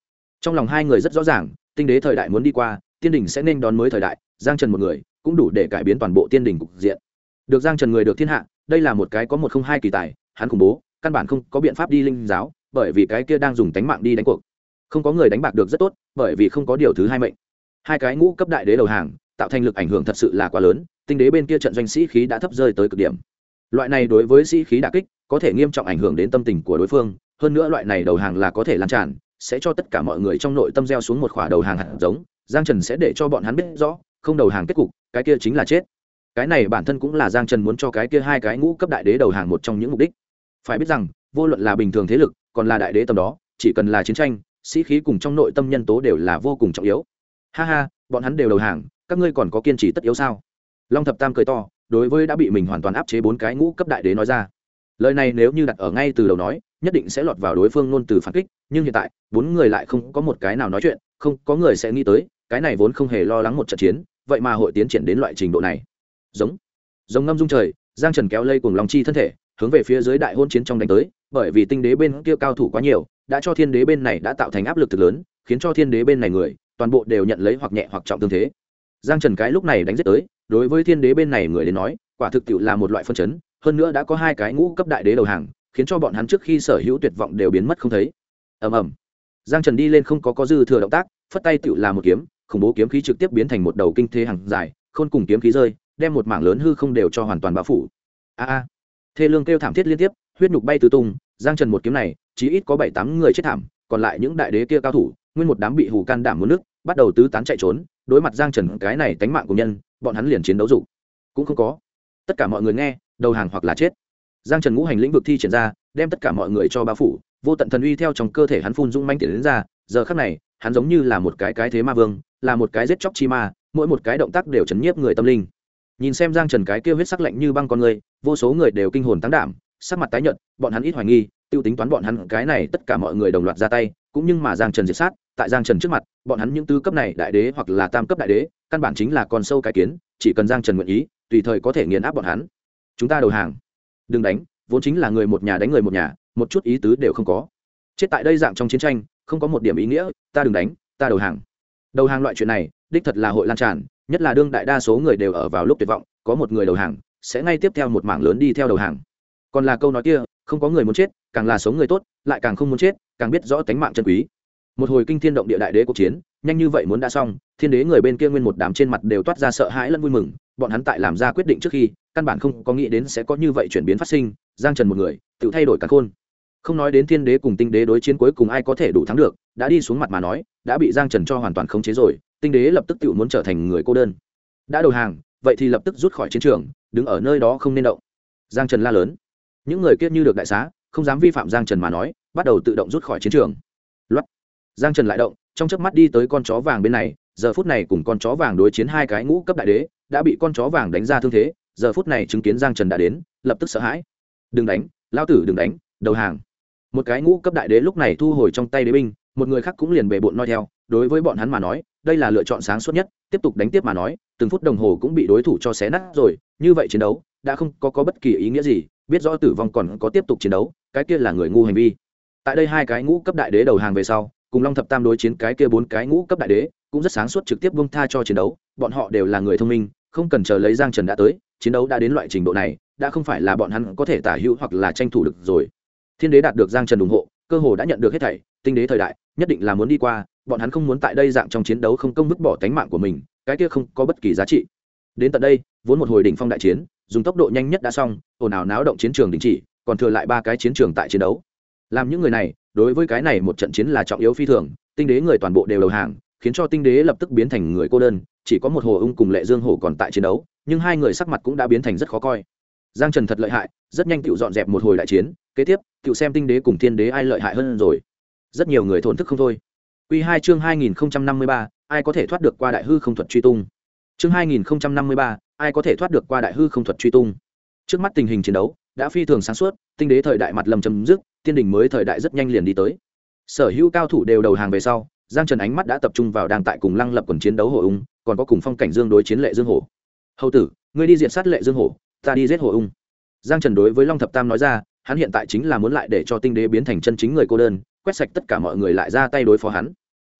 Trong lòng hai người rất rõ ràng, tinh đế thời đại muốn đi qua, tiên đình sẽ nên đón mới thời đại, Giang Trần một người cũng đủ để cải biến toàn bộ tiên đình cục diện. Được Giang Trần người được thiên hạ, đây là một cái có một không hai kỳ tài, hắn khủng bố, căn bản không có biện pháp đi linh giáo, bởi vì cái kia đang dùng tánh mạng đi đánh cuộc. Không có người đánh bạc được rất tốt, bởi vì không có điều thứ hai mệnh. Hai cái ngũ cấp đại đế đầu hàng, tạo thành lực ảnh hưởng thật sự là quá lớn, tinh đế bên kia trận doanh sĩ khí đã thấp rơi tới cực điểm. Loại này đối với sĩ khí đả kích, có thể nghiêm trọng ảnh hưởng đến tâm tình của đối phương, hơn nữa loại này đầu hàng là có thể lan tràn, sẽ cho tất cả mọi người trong nội tâm gieo xuống một khỏa đầu hàng hạt giống. Giang Trần sẽ để cho bọn hắn biết rõ, không đầu hàng kết cục, cái kia chính là chết. Cái này bản thân cũng là Giang Trần muốn cho cái kia hai cái ngũ cấp đại đế đầu hàng một trong những mục đích. Phải biết rằng, vô luận là bình thường thế lực, còn là đại đế tầm đó, chỉ cần là chiến tranh, sĩ khí cùng trong nội tâm nhân tố đều là vô cùng trọng yếu. Ha ha, bọn hắn đều đầu hàng, các ngươi còn có kiên trì tất yếu sao? Long Thập Tam cười to, đối với đã bị mình hoàn toàn áp chế bốn cái ngũ cấp đại đế nói ra. Lời này nếu như đặt ở ngay từ đầu nói, nhất định sẽ lọt vào đối phương ngôn từ phản kích, nhưng hiện tại, bốn người lại không có một cái nào nói chuyện, không có người sẽ nghĩ tới, cái này vốn không hề lo lắng một trận chiến, vậy mà hội tiến triển đến loại trình độ này. Giống ngâm dung trời, Giang Trần kéo lây cuồng long chi thân thể, hướng về phía dưới đại hôn chiến trong đánh tới, bởi vì tinh đế bên kia cao thủ quá nhiều, đã cho thiên đế bên này đã tạo thành áp lực thực lớn, khiến cho thiên đế bên này người toàn bộ đều nhận lấy hoặc nhẹ hoặc trọng thương thế. Giang Trần cái lúc này đánh giết tới, đối với thiên đế bên này người đến nói, quả thực tiệu là một loại phân chấn, hơn nữa đã có hai cái ngũ cấp đại đế đầu hàng, khiến cho bọn hắn trước khi sở hữu tuyệt vọng đều biến mất không thấy. Ầm ầm. Giang Trần đi lên không có dư thừa động tác, phất tay tiệu là một kiếm, khủng bố kiếm khí trực tiếp biến thành một đầu kinh thế hàng dài, khôn cùng kiếm khí rơi, đem một mảng lớn hư không đều cho hoàn toàn bao phủ. A thê lương kêu thảm thiết liên tiếp, huyết nhục bay tứ tung. Giang Trần một kiếm này, chí ít có 7-8 người chết thảm, còn lại những đại đế kia cao thủ, nguyên một đám bị hù can đảm muốn nước, bắt đầu tứ tán chạy trốn. Đối mặt Giang Trần cái này tánh mạng của nhân, bọn hắn liền chiến đấu dục cũng không có. Tất cả mọi người nghe, đầu hàng hoặc là chết. Giang Trần ngũ hành lĩnh vực thi triển ra, đem tất cả mọi người cho bao phủ, vô tận thần uy theo trong cơ thể hắn phun dũng manh tiến đến ra. Giờ khắc này, hắn giống như là một cái thế ma vương, là một cái giết chóc chi ma, mỗi một cái động tác đều chấn nhiếp người tâm linh. Nhìn xem Giang Trần cái kia huyết sắc lạnh như băng con người, vô số người đều kinh hồn tăng đảm, sắc mặt tái nhợt, bọn hắn ít hoài nghi, tiêu tính toán bọn hắn cái này tất cả mọi người đồng loạt ra tay, cũng nhưng mà Giang Trần diệt sát, tại Giang Trần trước mặt, bọn hắn những tứ cấp này đại đế hoặc là tam cấp đại đế, căn bản chính là con sâu cái kiến, chỉ cần Giang Trần nguyện ý, tùy thời có thể nghiền áp bọn hắn. Chúng ta đầu hàng. Đừng đánh, vốn chính là người một nhà đánh người một nhà, một chút ý tứ đều không có. Chết tại đây dạng trong chiến tranh, không có một điểm ý nghĩa, ta đừng đánh, ta đầu hàng. Đầu hàng loại chuyện này, đích thật là hội lan tràn, nhất là đương đại đa số người đều ở vào lúc tuyệt vọng, có một người đầu hàng, sẽ ngay tiếp theo một mảng lớn đi theo đầu hàng. Còn là câu nói kia, không có người muốn chết, càng là sống người tốt, lại càng không muốn chết, càng biết rõ tánh mạng chân quý. Một hồi kinh thiên động địa đại đế cuộc chiến, nhanh như vậy muốn đã xong, thiên đế người bên kia nguyên một đám trên mặt đều toát ra sợ hãi lẫn vui mừng, bọn hắn tại làm ra quyết định trước khi, căn bản không có nghĩ đến sẽ có như vậy chuyển biến phát sinh. Giang Trần một người, tự thay đổi cả khôn. Không nói đến thiên đế cùng tinh đế đối chiến cuối cùng ai có thể đủ thắng được, đã đi xuống mặt mà nói, đã bị Giang Trần cho hoàn toàn khống chế rồi, tinh đế lập tức tự muốn trở thành người cô đơn. Đã đầu hàng, vậy thì lập tức rút khỏi chiến trường, đứng ở nơi đó không nên động. Giang Trần la lớn. Những người kia như được đại xá, không dám vi phạm Giang Trần mà nói, bắt đầu tự động rút khỏi chiến trường. Loát. Giang Trần lại động, trong chớp mắt đi tới con chó vàng bên này, giờ phút này cùng con chó vàng đối chiến hai cái ngũ cấp đại đế, đã bị con chó vàng đánh ra thương thế, giờ phút này chứng kiến Giang Trần đã đến, lập tức sợ hãi. Đừng đánh, lão tử đừng đánh, đầu hàng. Một cái ngũ cấp đại đế lúc này thu hồi trong tay đế binh, một người khác cũng liền bệ bội nói theo, đối với bọn hắn mà nói, đây là lựa chọn sáng suốt nhất, tiếp tục đánh tiếp mà nói, từng phút đồng hồ cũng bị đối thủ cho xé nát rồi, như vậy chiến đấu đã không có bất kỳ ý nghĩa gì, biết rõ tử vong còn có tiếp tục chiến đấu, cái kia là người ngu hành vi. Tại đây hai cái ngũ cấp đại đế đầu hàng về sau, cùng Long Thập Tam đối chiến cái kia bốn cái ngũ cấp đại đế, cũng rất sáng suốt trực tiếp buông tha cho chiến đấu, bọn họ đều là người thông minh, không cần chờ lấy Giang Trần đã tới, chiến đấu đã đến loại trình độ này, đã không phải là bọn hắn có thể tả hữu hoặc là tranh thủ được rồi. Thiên đế đạt được Giang Trần ủng hộ, cơ hồ đã nhận được hết thảy, tinh đế thời đại nhất định là muốn đi qua, bọn hắn không muốn tại đây dạng trong chiến đấu không công vứt bỏ tánh mạng của mình, cái kia không có bất kỳ giá trị. Đến tận đây, vốn một hồi đỉnh phong đại chiến, dùng tốc độ nhanh nhất đã xong, ồn ào náo động chiến trường đình chỉ, còn thừa lại 3 cái chiến trường tại chiến đấu. Làm những người này, đối với cái này một trận chiến là trọng yếu phi thường, tinh đế người toàn bộ đều đầu hàng, khiến cho tinh đế lập tức biến thành người cô đơn, chỉ có một Hồ Ung cùng Lệ Dương Hổ còn tại chiến đấu, nhưng hai người sắc mặt cũng đã biến thành rất khó coi. Giang Trần thật lợi hại, rất nhanh tựu dọn dẹp một hồi đại chiến, kế tiếp, tựu xem tinh đế cùng thiên đế ai lợi hại hơn rồi. Rất nhiều người thổn thức không thôi. Quy 2 chương 2053, ai có thể thoát được qua đại hư không thuật truy tung. Chương 2053, ai có thể thoát được qua đại hư không thuật truy tung. Trước mắt tình hình chiến đấu đã phi thường sáng suốt, tinh đế thời đại mặt lâm chấm dứt, tiên đỉnh mới thời đại rất nhanh liền đi tới. Sở hữu cao thủ đều đầu hàng về sau, Giang Trần ánh mắt đã tập trung vào đang tại cùng Lăng Lập quần chiến đấu Hổ Ung, còn có cùng Phong Cảnh Dương đối chiến Lệ Dương Hổ. Hầu tử, ngươi đi diện sát Lệ Dương Hổ, ta đi giết Hổ Ung. Giang Trần đối với Long Thập Tam nói ra, hắn hiện tại chính là muốn lại để cho tinh đế biến thành chân chính người cô đơn, quét sạch tất cả mọi người lại ra tay đối phó hắn.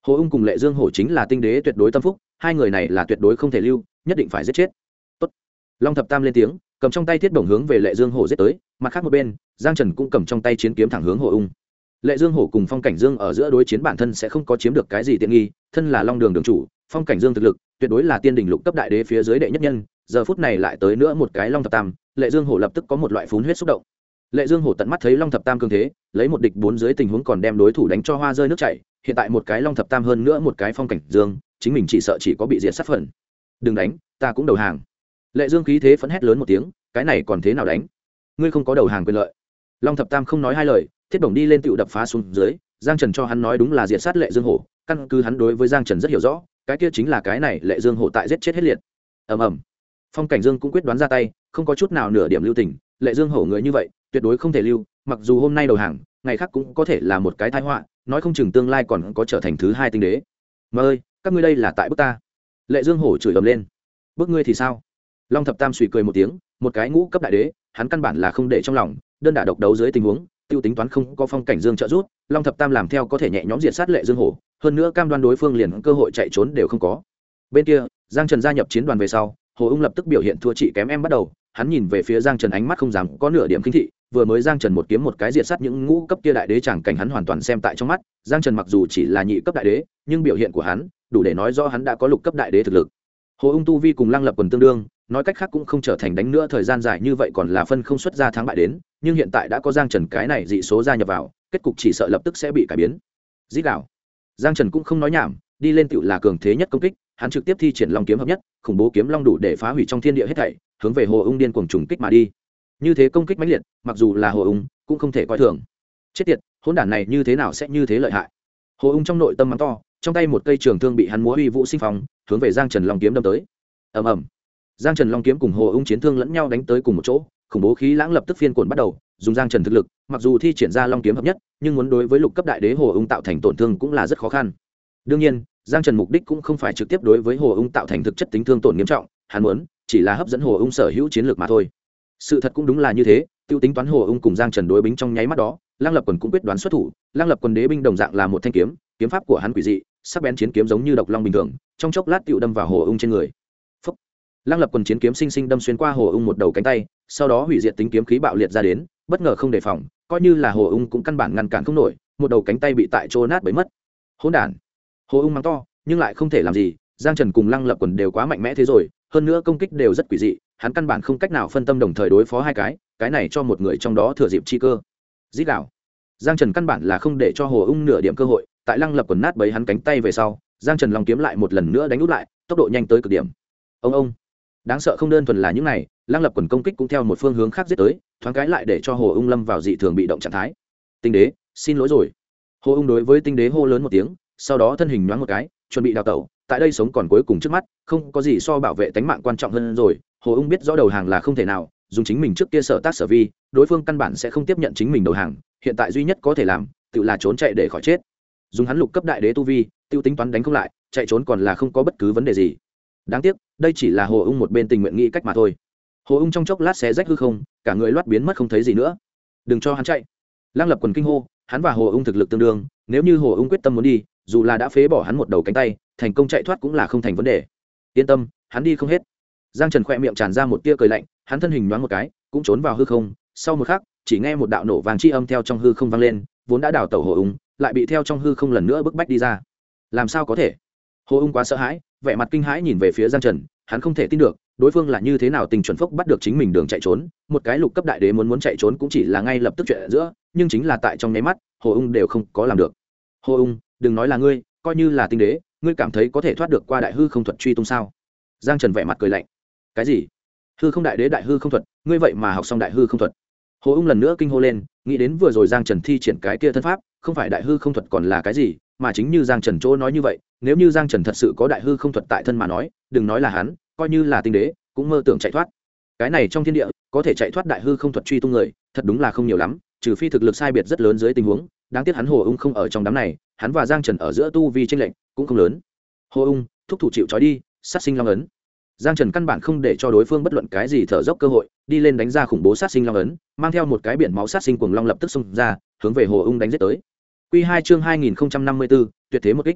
Hồ ung cùng Lệ Dương Hổ chính là tinh đế tuyệt đối tâm phúc, hai người này là tuyệt đối không thể lưu, nhất định phải giết chết. Tốt. Long thập tam lên tiếng, cầm trong tay thiết bổng hướng về Lệ Dương Hổ giết tới, mặt khác một bên Giang Trần cũng cầm trong tay chiến kiếm thẳng hướng Hồ ung. Lệ Dương Hổ cùng Phong Cảnh Dương ở giữa đối chiến bản thân sẽ không có chiếm được cái gì tiện nghi, thân là Long Đường đường chủ, Phong Cảnh Dương thực lực tuyệt đối là tiên đỉnh lục cấp đại đế phía dưới đệ nhất nhân, giờ phút này lại tới nữa một cái Long thập tam, Lệ Dương Hổ lập tức có một loại phún huyết xúc động. Lệ Dương Hổ tận mắt thấy Long thập tam cường thế, lấy một địch bốn dưới tình huống còn đem đối thủ đánh cho hoa rơi nước chảy, hiện tại một cái Long thập tam hơn nữa một cái Phong Cảnh Dương, chính mình chỉ sợ chỉ có bị diệt sát phần. Đừng đánh, ta cũng đầu hàng. Lệ Dương khí thế phẫn hét lớn một tiếng, cái này còn thế nào đánh? Ngươi không có đầu hàng quyền lợi. Long thập tam không nói hai lời, thiết bổng đi lên tựu đập phá xuống dưới. Giang Trần cho hắn nói đúng là diệt sát Lệ Dương Hổ, căn cứ hắn đối với Giang Trần rất hiểu rõ, cái kia chính là cái này Lệ Dương Hổ tại giết chết hết liệt. Ầm ầm. Phong Cảnh Dương cũng quyết đoán ra tay, không có chút nào nửa điểm lưu tình, Lệ Dương Hổ người như vậy, tuyệt đối không thể lưu, mặc dù hôm nay đầu hàng, ngày khác cũng có thể là một cái tai họa, nói không chừng tương lai còn có trở thành thứ hai tinh đế. Mà ơi, các ngươi đây là tại bức ta. Lệ Dương Hổ chửi ầm lên. Bức ngươi thì sao? Long thập tam suy cười một tiếng, một cái ngũ cấp đại đế, hắn căn bản là không để trong lòng, đơn đả độc đấu dưới tình huống, tiêu tính toán không có Phong Cảnh Dương trợ giúp, Long thập tam làm theo có thể nhẹ nhõm diệt sát Lệ Dương Hổ, hơn nữa cam đoan đối phương liền cơ hội chạy trốn đều không có. Bên kia, Giang Trần gia nhập chiến đoàn về sau, Hồ ung lập tức biểu hiện thua chị kém em bắt đầu, hắn nhìn về phía Giang Trần ánh mắt không dám có nửa điểm khinh thị, vừa mới Giang Trần một kiếm một cái diệt sát những ngũ cấp kia đại đế chẳng cảnh hắn hoàn toàn xem tại trong mắt, Giang Trần mặc dù chỉ là nhị cấp đại đế, nhưng biểu hiện của hắn đủ để nói rõ hắn đã có lục cấp đại đế thực lực. Hồ ung tu vi cùng Lăng Lập quần tương đương, nói cách khác cũng không trở thành đánh nữa thời gian dài như vậy còn là phân không xuất ra thắng bại đến, nhưng hiện tại đã có Giang Trần cái này dị số gia nhập vào, kết cục chỉ sợ lập tức sẽ bị cải biến. Dít đảo. Giang Trần cũng không nói nhảm, đi lên tựu là cường thế nhất công kích, hắn trực tiếp thi triển long kiếm hợp nhất, khủng bố kiếm long đủ để phá hủy trong thiên địa hết thảy, hướng về Hồ ung điên cuồng trùng kích mà đi. Như thế công kích mãnh liệt, mặc dù là Hồ ung cũng không thể coi thường. Chết tiệt, hỗn đản này như thế nào sẽ như thế lợi hại? Hồ ung trong nội tâm mắng to, trong tay một cây trường thương bị hắn múa uy vũ sinh phong, hướng về Giang Trần long kiếm đâm tới. Ầm ầm. Giang Trần long kiếm cùng Hồ ung chiến thương lẫn nhau đánh tới cùng một chỗ, khủng bố khí lãng lập tức phiên cuộn bắt đầu, dùng Giang Trần thực lực, mặc dù thi triển ra long kiếm hợp nhất, nhưng muốn đối với lục cấp đại đế Hồ ung tạo thành tổn thương cũng là rất khó khăn. Đương nhiên, Giang Trần mục đích cũng không phải trực tiếp đối với Hồ ung tạo thành thực chất tính thương tổn nghiêm trọng, hắn muốn chỉ là hấp dẫn Hồ ung sở hữu chiến lược mà thôi. Sự thật cũng đúng là như thế, tiêu tính toán Hồ ung cùng Giang Trần đối bính trong nháy mắt đó, Lăng Lập Quần cũng quyết đoán xuất thủ, Lăng Lập Quần đế binh đồng dạng là một thanh kiếm, kiếm pháp của hắn quỷ dị, sắc bén chiến kiếm giống như độc long bình thường, trong chốc lát tiêu đâm vào Hồ ung trên người. Phúc. Lăng Lập Quần chiến kiếm sinh sinh đâm xuyên qua Hồ ung một đầu cánh tay, sau đó hủy diệt tính kiếm khí bạo liệt ra đến, bất ngờ không đề phòng, coi như là Hồ ung cũng căn bản ngăn cản không nổi, một đầu cánh tay bị tại chỗ nát bấy mất. Hỗn đản. Hồ ung mắng to, nhưng lại không thể làm gì, Giang Trần cùng Lăng Lập Quần đều quá mạnh mẽ thế rồi, hơn nữa công kích đều rất quỷ dị, hắn căn bản không cách nào phân tâm đồng thời đối phó hai cái này cho một người trong đó thừa dịp chi cơ. Dít đảo. Giang Trần căn bản là không để cho Hồ ung nửa điểm cơ hội, tại Lăng Lập Quần nát bấy hắn cánh tay về sau, Giang Trần long kiếm lại một lần nữa đánh úp lại, tốc độ nhanh tới cực điểm. Ông. Đáng sợ không đơn thuần là những này, Lăng Lập Quần công kích cũng theo một phương hướng khác giết tới, thoáng cái lại để cho Hồ ung lâm vào dị thường bị động trạng thái. Tinh đế, xin lỗi rồi. Hồ ung đối với Tinh đế hô lớn một tiếng, sau đó thân hình nhoáng một cái, chuẩn bị đào tẩu, tại đây sống còn cuối cùng trước mắt, không có gì so bảo vệ tính mạng quan trọng hơn rồi. Hồ ung biết rõ đầu hàng là không thể nào, dùng chính mình trước kia sở tác sở vi, đối phương căn bản sẽ không tiếp nhận chính mình đầu hàng, hiện tại duy nhất có thể làm, tự là trốn chạy để khỏi chết. Dùng hắn lục cấp đại đế tu vi, tiêu tính toán đánh không lại, chạy trốn còn là không có bất cứ vấn đề gì. Đáng tiếc, đây chỉ là Hồ ung một bên tình nguyện nghĩ cách mà thôi. Hồ ung trong chốc lát xé rách hư không, cả người loát biến mất không thấy gì nữa. Đừng cho hắn chạy. Lăng Lập Quần kinh hô, hắn và Hồ ung thực lực tương đương, nếu như Hồ ung quyết tâm muốn đi, dù là đã phế bỏ hắn một đầu cánh tay, thành công chạy thoát cũng là không thành vấn đề. Yên tâm, hắn đi không hết. Giang Trần khẽ miệng tràn ra một tia cười lạnh, hắn thân hình nhoáng một cái, cũng trốn vào hư không, sau một khắc, chỉ nghe một đạo nổ vàng chi âm theo trong hư không vang lên, vốn đã đảo tẩu Hồ ung, lại bị theo trong hư không lần nữa bức bách đi ra. Làm sao có thể? Hồ ung quá sợ hãi, vẻ mặt kinh hãi nhìn về phía Giang Trần, hắn không thể tin được, đối phương là như thế nào tình chuẩn phốc bắt được chính mình đường chạy trốn, một cái lục cấp đại đế muốn chạy trốn cũng chỉ là ngay lập tức chuyện ở giữa, nhưng chính là tại trong nháy mắt, Hồ ung đều không có làm được. Hồ ung, đừng nói là ngươi, coi như là tinh đế, ngươi cảm thấy có thể thoát được qua đại hư không thuật truy tung sao? Giang Trần vẻ mặt cười lạnh. Cái gì? Hư không đại đế đại hư không thuật, ngươi vậy mà học xong đại hư không thuật? Hồ ung lần nữa kinh hô lên, nghĩ đến vừa rồi Giang Trần thi triển cái kia thân pháp, không phải đại hư không thuật còn là cái gì, mà chính như Giang Trần chỗ nói như vậy, nếu như Giang Trần thật sự có đại hư không thuật tại thân mà nói, đừng nói là hắn, coi như là tinh đế, cũng mơ tưởng chạy thoát. Cái này trong thiên địa, có thể chạy thoát đại hư không thuật truy tung người, thật đúng là không nhiều lắm, trừ phi thực lực sai biệt rất lớn dưới tình huống, đáng tiếc hắn Hồ ung không ở trong đám này, hắn và Giang Trần ở giữa tu vi chênh lệch cũng không lớn. Hồ ung, thúc thủ chịu trói đi, sát sinh long ấn. Giang Trần căn bản không để cho đối phương bất luận cái gì thở dốc cơ hội, đi lên đánh ra khủng bố sát sinh long ấn, mang theo một cái biển máu sát sinh cuồng long lập tức xông ra, hướng về Hồ ung đánh giết tới. Quy 2 chương 2054, tuyệt thế một kích.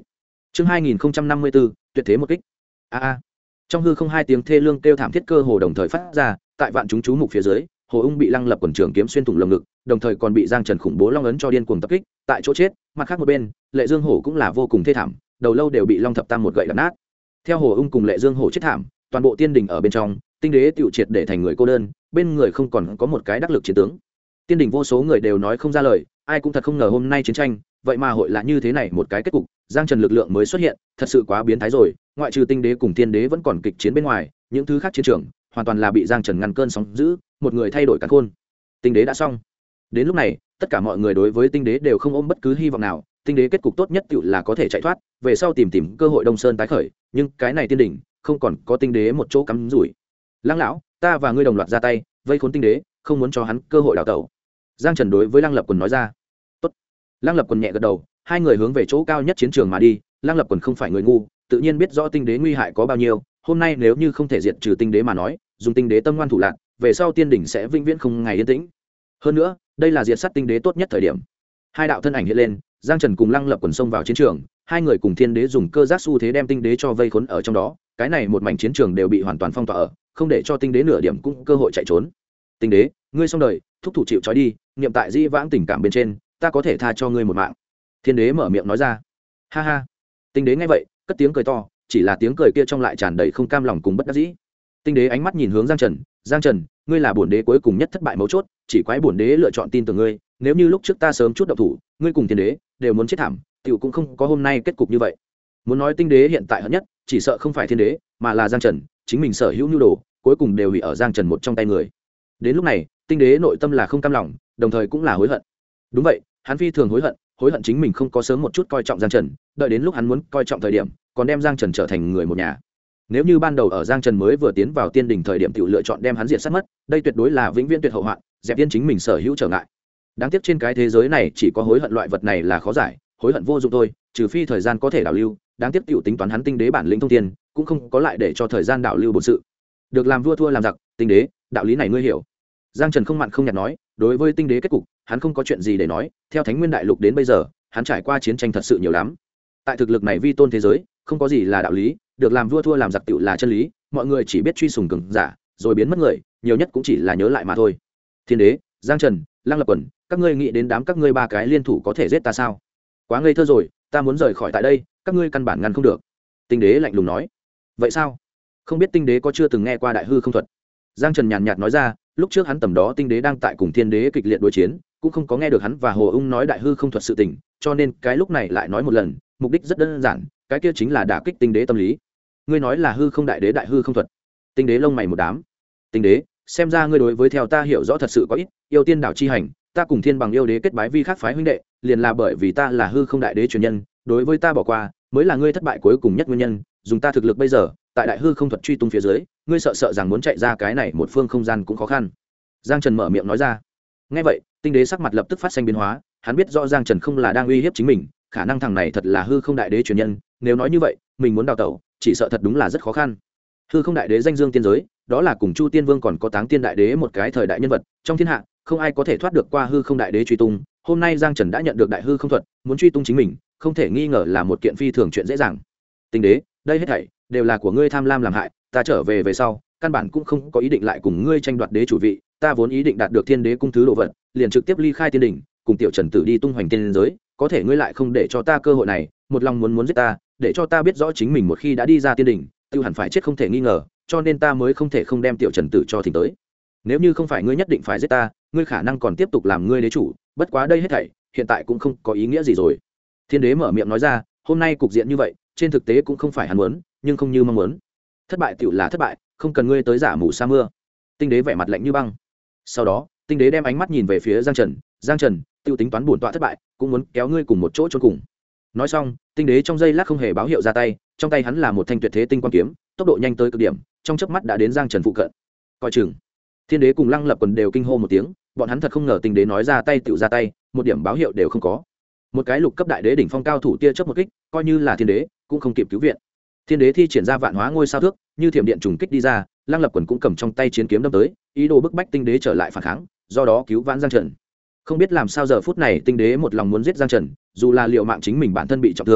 chương 2054, tuyệt thế một kích. A. Trong hư không hai tiếng thê lương kêu thảm thiết cơ hồ đồng thời phát ra, tại vạn chúng chú mục phía dưới, Hồ Ung bị Lăng Lập quần trường kiếm xuyên thủng lồng ngực, đồng thời còn bị Giang Trần khủng bố long ấn cho điên cuồng tập kích, tại chỗ chết. Mặt khác một bên, Lệ Dương Hổ cũng là vô cùng thê thảm, đầu lâu đều bị Long Thập Tam một gậy đập nát. Theo Hồ Ung cùng Lệ Dương Hổ chết thảm, toàn bộ tiên đình ở bên trong, tinh đế tiểu triệt để thành người cô đơn, bên người không còn có một cái đắc lực chiến tướng. Tiên đình vô số người đều nói không ra lời, ai cũng thật không ngờ hôm nay chiến tranh, vậy mà hội là như thế này một cái kết cục. Giang Trần lực lượng mới xuất hiện, thật sự quá biến thái rồi, ngoại trừ tinh đế cùng tiên đế vẫn còn kịch chiến bên ngoài, những thứ khác chiến trường hoàn toàn là bị Giang Trần ngăn cơn sóng dữ, một người thay đổi càn khôn. Tinh đế đã xong. Đến lúc này, tất cả mọi người đối với tinh đế đều không ôm bất cứ hy vọng nào, tinh đế kết cục tốt nhất tựu là có thể chạy thoát, về sau tìm cơ hội Đông Sơn tái khởi, nhưng cái này tiên đỉnh không còn có tinh đế một chỗ cắm rủi. Lăng lão, ta và ngươi đồng loạt ra tay, vây khốn tinh đế, không muốn cho hắn cơ hội đào tẩu. Giang Trần đối với Lăng Lập Quần nói ra. Tốt. Lăng Lập Quần nhẹ gật đầu, hai người hướng về chỗ cao nhất chiến trường mà đi. Lăng Lập Quần không phải người ngu, tự nhiên biết rõ tinh đế nguy hại có bao nhiêu, hôm nay nếu như không thể diệt trừ tinh đế mà nói, dùng tinh đế tâm ngoan thủ lạn, về sau tiên đỉnh sẽ vĩnh viễn không ngày yên tĩnh. Hơn nữa, đây là diệt sát tinh đế tốt nhất thời điểm. Hai đạo thân ảnh hiện lên, Giang Trần cùng Lăng Lập Quần xông vào chiến trường, hai người cùng thiên đế dùng cơ giác xu thế đem tinh đế cho vây khốn ở trong đó, cái này một mảnh chiến trường đều bị hoàn toàn phong tỏa ở, không để cho tinh đế nửa điểm cũng cơ hội chạy trốn. Tinh đế, ngươi xong đời, thúc thủ chịu trói đi, niệm tại dĩ vãng tình cảm bên trên, ta có thể tha cho ngươi một mạng. Thiên đế mở miệng nói ra. Ha ha. Tinh đế nghe vậy, cất tiếng cười to, chỉ là tiếng cười kia trong lại tràn đầy không cam lòng cùng bất đắc dĩ. Tinh đế ánh mắt nhìn hướng Giang Trần, Giang Trần, ngươi là bổn đế cuối cùng nhất thất bại mấu chốt, chỉ quái bổn đế lựa chọn tin tưởng ngươi, nếu như lúc trước ta sớm chút động thủ, ngươi cùng thiên đế đều muốn chết thảm, tiểu cũng không có hôm nay kết cục như vậy. Muốn nói tinh đế hiện tại hận nhất, chỉ sợ không phải thiên đế, mà là Giang Trần, chính mình sở hữu nhu đồ, cuối cùng đều hủy ở Giang Trần một trong tay người. Đến lúc này, tinh đế nội tâm là không cam lòng, đồng thời cũng là hối hận. Đúng vậy, hắn phi thường hối hận chính mình không có sớm một chút coi trọng Giang Trần, đợi đến lúc hắn muốn coi trọng thời điểm, còn đem Giang Trần trở thành người một nhà. Nếu như ban đầu ở Giang Trần mới vừa tiến vào tiên đỉnh thời điểm tiểu lựa chọn đem hắn diệt sát mất, đây tuyệt đối là vĩnh viễn tuyệt hậu hoạn, dẹp tiên chính mình sở hữu trở ngại. Đáng tiếc trên cái thế giới này chỉ có hối hận loại vật này là khó giải, hối hận vô dụng thôi, trừ phi thời gian có thể đảo lưu, đáng tiếc tiểu tính toán hắn tinh đế bản lĩnh thông thiên, cũng không có lại để cho thời gian đảo lưu bổn sự. Được làm vua thua làm giặc, tinh đế, đạo lý này ngươi hiểu. Giang Trần không mặn không nhạt nói, đối với tinh đế kết cục, hắn không có chuyện gì để nói, theo Thánh Nguyên Đại Lục đến bây giờ, hắn trải qua chiến tranh thật sự nhiều lắm. Tại thực lực này vi tôn thế giới, không có gì là đạo lý, được làm vua thua làm giặc tựu là chân lý, mọi người chỉ biết truy sùng cường giả, rồi biến mất người, nhiều nhất cũng chỉ là nhớ lại mà thôi. Thiên đế, Giang Trần, Lăng Lập Quần, các ngươi nghĩ đến đám các ngươi ba cái liên thủ có thể giết ta sao? Quá ngây thơ rồi, ta muốn rời khỏi tại đây, các ngươi căn bản ngăn không được. Tinh đế lạnh lùng nói. Vậy sao? Không biết tinh đế có chưa từng nghe qua đại hư không thuật? Giang Trần nhàn nhạt nói ra, lúc trước hắn tầm đó tinh đế đang tại cùng thiên đế kịch liệt đối chiến, cũng không có nghe được hắn và Hồ Ung nói đại hư không thuật sự tình, cho nên cái lúc này lại nói một lần, mục đích rất đơn giản, cái kia chính là đả kích tinh đế tâm lý. Ngươi nói là hư không đại đế đại hư không thuật? Tinh đế lông mày một đám. Tinh đế, xem ra ngươi đối với theo ta hiểu rõ thật sự có ít, yêu tiên đảo chi hành, ta cùng thiên bằng yêu đế kết bái vi khác phái huynh đệ, liền là bởi vì ta là hư không đại đế truyền nhân, đối với ta bỏ qua, mới là ngươi thất bại cuối cùng nhất nguyên nhân, dùng ta thực lực bây giờ, tại đại hư không thuật truy tung phía dưới, ngươi sợ rằng muốn chạy ra cái này một phương không gian cũng khó khăn. Giang Trần mở miệng nói ra. Nghe vậy, tinh đế sắc mặt lập tức phát sinh biến hóa, hắn biết rõ Giang Trần không là đang uy hiếp chính mình, khả năng thằng này thật là hư không đại đế truyền nhân, nếu nói như vậy, mình muốn đào tẩu, chỉ sợ thật đúng là rất khó khăn. Hư không đại đế danh dương tiên giới, đó là cùng Chu Tiên Vương còn có Táng Tiên đại đế một cái thời đại nhân vật, trong thiên hạ, không ai có thể thoát được qua hư không đại đế truy tung, hôm nay Giang Trần đã nhận được đại hư không thuật, muốn truy tung chính mình, không thể nghi ngờ là một kiện phi thường chuyện dễ dàng. Tinh đế, đây hết thảy đều là của ngươi tham lam làm hại, ta trở về sau, căn bản cũng không có ý định lại cùng ngươi tranh đoạt đế chủ vị, ta vốn ý định đạt được thiên đế cung thứ đồ vật, liền trực tiếp ly khai tiên đỉnh, cùng tiểu Trần tử đi tung hoành tiên giới, có thể ngươi lại không để cho ta cơ hội này, một lòng muốn giết ta, để cho ta biết rõ chính mình một khi đã đi ra tiên đỉnh, tiêu hẳn phải chết không thể nghi ngờ, cho nên ta mới không thể không đem tiểu Trần tử cho thỉnh tới. Nếu như không phải ngươi nhất định phải giết ta, ngươi khả năng còn tiếp tục làm ngươi đế chủ, bất quá đây hết thảy hiện tại cũng không có ý nghĩa gì rồi. Thiên đế mở miệng nói ra, hôm nay cục diện như vậy, trên thực tế cũng không phải hắn muốn, nhưng không như mong muốn. Thất bại tiểu là thất bại, không cần ngươi tới giả mù sa mưa. Tinh đế vẻ mặt lạnh như băng. Sau đó, tinh đế đem ánh mắt nhìn về phía Giang Trần, Giang Trần, tiêu tính toán bổn tọa thất bại, cũng muốn kéo ngươi cùng một chỗ chôn cùng. Nói xong, tinh đế trong giây lát không hề báo hiệu ra tay, trong tay hắn là một thanh tuyệt thế tinh quang kiếm, tốc độ nhanh tới cực điểm, trong chớp mắt đã đến Giang Trần phụ cận. Coi chừng. Thiên đế cùng Lăng Lập Quần đều kinh hô một tiếng, bọn hắn thật không ngờ tinh đế nói ra tay tiểu ra tay, một điểm báo hiệu đều không có. Một cái lục cấp đại đế đỉnh phong cao thủ tia chớp một kích, coi như là thiên đế cũng không kịp cứu viện. Thiên đế thi triển ra vạn hóa ngôi sao thước, như thiểm điện trùng kích đi ra, Lăng Lập Quần cũng cầm trong tay chiến kiếm đâm tới, ý đồ bức bách tinh đế trở lại phản kháng, do đó cứu vãn Giang Trần. Không biết làm sao giờ phút này tinh đế một lòng muốn giết Giang Trần, dù là liệu mạng chính mình bản thân bị trọng thương,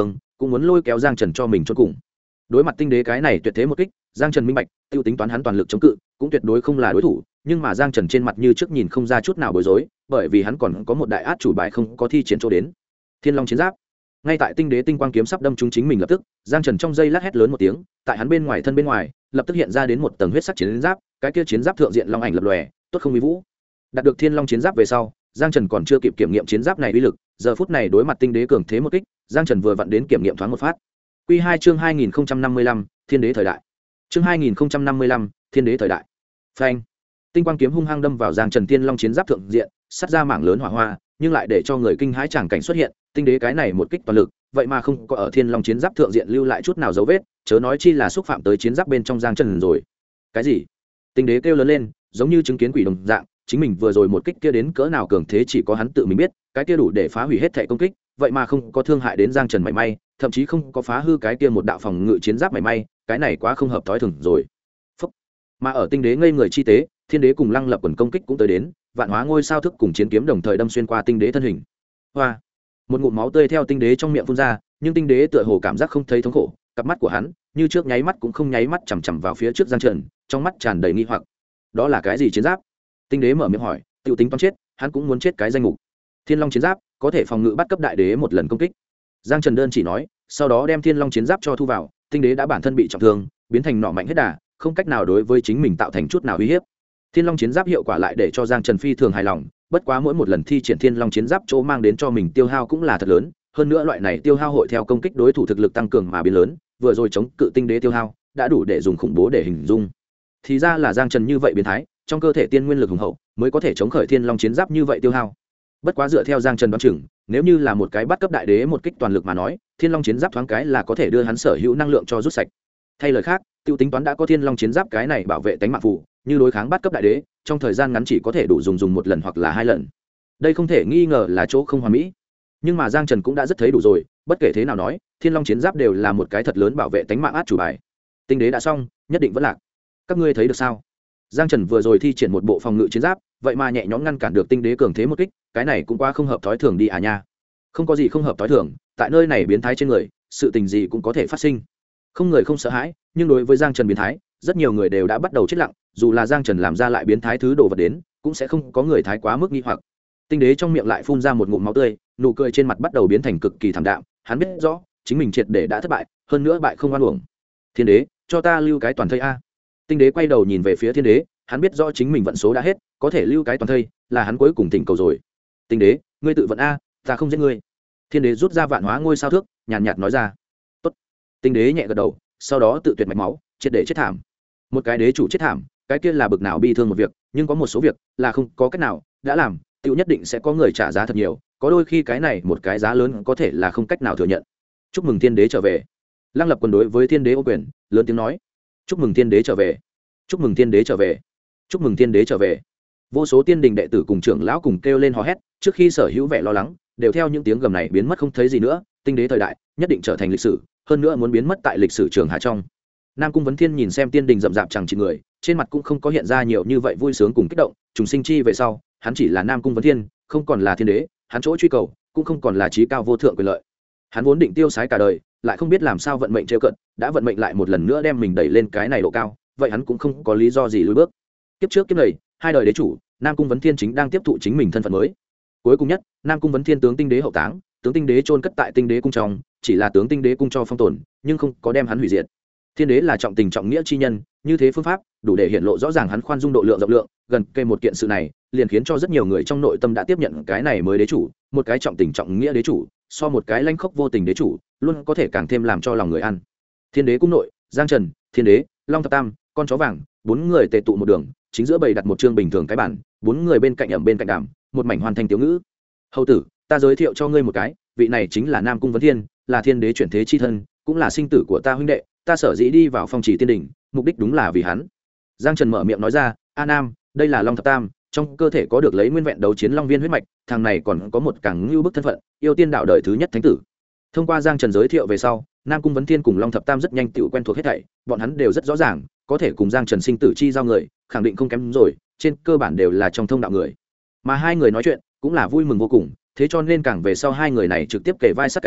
cũng muốn lôi kéo Giang Trần cho mình cho cùng. Đối mặt tinh đế cái này tuyệt thế một kích, Giang Trần minh bạch, tiêu tính toán hắn toàn lực chống cự, cũng tuyệt đối không là đối thủ, nhưng mà Giang Trần trên mặt như trước nhìn không ra chút nào bối rối, bởi vì hắn còn có một đại át chủ bài không có thi triển chỗ đến. Thiên Long chiến giáp. Ngay tại tinh đế tinh quang kiếm sắp đâm trúng chính mình lập tức, Giang Trần trong giây lát hét lớn một tiếng, tại hắn bên ngoài thân bên ngoài, lập tức hiện ra đến một tầng huyết sắc chiến giáp, cái kia chiến giáp thượng diện long ảnh lập lòe, tốt không uy vũ. Đạt được Thiên Long chiến giáp về sau, Giang Trần còn chưa kịp kiểm nghiệm chiến giáp này uy lực, giờ phút này đối mặt tinh đế cường thế một kích, Giang Trần vừa vặn đến kiểm nghiệm thoáng một phát. Quy 2 chương 2055, Thiên đế thời đại. Chương 2055, Thiên đế thời đại. Phanh. Tinh quang kiếm hung hăng đâm vào Giang Trần Thiên Long chiến giáp thượng diện, sát ra mảng lớn hỏa hoa, nhưng lại để cho người kinh hãi tràng cảnh xuất hiện, tinh đế cái này một kích toàn lực, vậy mà không có ở Thiên Long chiến giáp thượng diện lưu lại chút nào dấu vết, chớ nói chi là xúc phạm tới chiến giáp bên trong Giang Trần rồi. Cái gì? Tinh đế kêu lớn lên, giống như chứng kiến quỷ đồng dạng, chính mình vừa rồi một kích kia đến cỡ nào cường thế chỉ có hắn tự mình biết, cái kia đủ để phá hủy hết thảy công kích, vậy mà không có thương hại đến Giang Trần mảy may, thậm chí không có phá hư cái kia một đạo phòng ngự chiến giáp mảy may, cái này quá không hợp thói thường rồi. Phúc. Mà ở tinh đế ngây người chi tế, thiên đế cùng Lăng Lập quần công kích cũng tới đến, vạn hóa ngôi sao thức cùng chiến kiếm đồng thời đâm xuyên qua tinh đế thân hình. Hoa. Một ngụm máu tươi theo tinh đế trong miệng phun ra, nhưng tinh đế tựa hồ cảm giác không thấy thống khổ, cặp mắt của hắn như trước nháy mắt cũng không nháy mắt chằm chằm vào phía trước Giang Trần, trong mắt tràn đầy nghi hoặc. Đó là cái gì chiến giáp? Tinh đế mở miệng hỏi, tiểu tính toán chết, hắn cũng muốn chết cái danh mục. Thiên Long chiến giáp có thể phòng ngự bắt cấp đại đế một lần công kích. Giang Trần đơn chỉ nói, sau đó đem Thiên Long chiến giáp cho thu vào, tinh đế đã bản thân bị trọng thương, biến thành nỏ mạnh hết đà, không cách nào đối với chính mình tạo thành chút nào uy hiếp. Thiên Long chiến giáp hiệu quả lại để cho Giang Trần phi thường hài lòng, bất quá mỗi một lần thi triển Thiên Long chiến giáp chỗ mang đến cho mình tiêu hao cũng là thật lớn, hơn nữa loại này tiêu hao hội theo công kích đối thủ thực lực tăng cường mà biến lớn, vừa rồi chống cự tinh đế tiêu hao, đã đủ để dùng khủng bố để hình dung. Thì ra là Giang Trần như vậy biến thái, trong cơ thể tiên nguyên lực hùng hậu, mới có thể chống khởi Thiên Long chiến giáp như vậy tiêu hao. Bất quá dựa theo Giang Trần đoán chừng, nếu như là một cái bắt cấp đại đế một kích toàn lực mà nói, Thiên Long chiến giáp thoáng cái là có thể đưa hắn sở hữu năng lượng cho rút sạch. Thay lời khác, tiêu tính toán đã có Thiên Long chiến giáp cái này bảo vệ tính mạng phụ, như đối kháng bắt cấp đại đế, trong thời gian ngắn chỉ có thể đủ dùng một lần hoặc là hai lần. Đây không thể nghi ngờ là chỗ không hoàn mỹ. Nhưng mà Giang Trần cũng đã rất thấy đủ rồi, bất kể thế nào nói, Thiên Long chiến giáp đều là một cái thật lớn bảo vệ tính mạng át chủ bài. Tinh đế đã xong, nhất định vẫn lạc. Các ngươi thấy được sao? Giang Trần vừa rồi thi triển một bộ phòng ngự chiến giáp, vậy mà nhẹ nhõm ngăn cản được tinh đế cường thế một kích, cái này cũng quá không hợp thói thường đi à nha. Không có gì không hợp thói thường, tại nơi này biến thái trên người, sự tình gì cũng có thể phát sinh. Không người không sợ hãi, nhưng đối với Giang Trần biến thái, rất nhiều người đều đã bắt đầu chết lặng, dù là Giang Trần làm ra lại biến thái thứ đồ vật đến, cũng sẽ không có người thái quá mức nghi hoặc. Tinh đế trong miệng lại phun ra một ngụm máu tươi, nụ cười trên mặt bắt đầu biến thành cực kỳ thảm đạm, hắn biết rõ, chính mình triệt để đã thất bại, hơn nữa bại không oan uổng. Thiên đế, cho ta lưu cái toàn thây a. Tinh đế quay đầu nhìn về phía thiên đế, hắn biết rõ chính mình vận số đã hết, có thể lưu cái toàn thây, là hắn cuối cùng thỉnh cầu rồi. Tinh đế, ngươi tự vận a, ta không giết ngươi. Thiên đế rút ra vạn hóa ngôi sao thước, nhàn nhạt nói ra. Tốt. Tinh đế nhẹ gật đầu, sau đó tự tuyệt mạch máu, triệt để chết thảm. Một cái đế chủ chết thảm, cái kia là bực nào bi thương một việc, nhưng có một số việc là không có cách nào, đã làm, tiểu nhất định sẽ có người trả giá thật nhiều, có đôi khi cái này một cái giá lớn có thể là không cách nào thừa nhận. Chúc mừng thiên đế trở về. Lăng Lập quân đối với thiên đế ô quyền, lớn tiếng nói. Chúc mừng thiên đế trở về. Chúc mừng thiên đế trở về. Chúc mừng thiên đế trở về. Vô số tiên đình đệ tử cùng trưởng lão cùng kêu lên hò hét, trước khi sở hữu vẻ lo lắng, đều theo những tiếng gầm này biến mất không thấy gì nữa, tinh đế thời đại nhất định trở thành lịch sử, hơn nữa muốn biến mất tại lịch sử trường hạ trong. Nam Cung Vấn Thiên nhìn xem tiên đình rậm rạp chẳng chỉ người, trên mặt cũng không có hiện ra nhiều như vậy vui sướng cùng kích động, trùng sinh chi về sau, hắn chỉ là Nam Cung Vấn Thiên, không còn là thiên đế, hắn chỗ truy cầu cũng không còn là trí cao vô thượng quyền lợi. Hắn vốn định tiêu sái cả đời, lại không biết làm sao vận mệnh trêu cận, đã vận mệnh lại một lần nữa đem mình đẩy lên cái này độ cao, vậy hắn cũng không có lý do gì lùi bước. Kiếp trước kiếp này, hai đời đế chủ, Nam Cung Vấn Thiên chính đang tiếp thụ chính mình thân phận mới. Cuối cùng nhất, Nam Cung Vấn Thiên tướng tinh đế hậu táng, tướng tinh đế chôn cất tại tinh đế cung trong, chỉ là tướng tinh đế cung cho phong tồn, nhưng không có đem hắn hủy diệt. Thiên đế là trọng tình trọng nghĩa chi nhân, như thế phương pháp đủ để hiện lộ rõ ràng hắn khoan dung độ lượng rộng lượng, gần kề một kiện sự này, liền khiến cho rất nhiều người trong nội tâm đã tiếp nhận cái này mới đế chủ, một cái trọng tình trọng nghĩa đế chủ, so một cái lanh khốc vô tình đế chủ, luôn có thể càng thêm làm cho lòng người ăn. Thiên đế cung nội, Giang Trần, Thiên đế, Long Thập Tam, con chó vàng, bốn người tề tụ một đường, chính giữa bầy đặt một chương bình thường cái bản, bốn người bên cạnh ẩm bên cạnh đàm, một mảnh hoàn thành tiểu ngữ. Hầu tử, ta giới thiệu cho ngươi một cái, vị này chính là Nam Cung Vấn Thiên, là thiên đế chuyển thế chi thân, cũng là sinh tử của ta huynh đệ, ta sở dĩ đi vào phong trì tiên đỉnh, mục đích đúng là vì hắn. Giang Trần mở miệng nói ra, a Nam, đây là Long Thập Tam, trong cơ thể có được lấy nguyên vẹn đấu chiến long viên huyết mạch, thằng này còn có một càng lưu bức thân phận, yêu tiên đạo đời thứ nhất thánh tử. Thông qua Giang Trần giới thiệu về sau, Nam Cung Vấn Thiên cùng Long Thập Tam rất nhanh tự quen thuộc hết thảy, bọn hắn đều rất rõ ràng, có thể cùng Giang Trần sinh tử chi giao người, khẳng định không kém rồi, trên cơ bản đều là trong thông đạo người. Mà hai người nói chuyện cũng là vui mừng vô cùng, thế cho nên càng về sau hai người này trực tiếp kề vai sát cánh,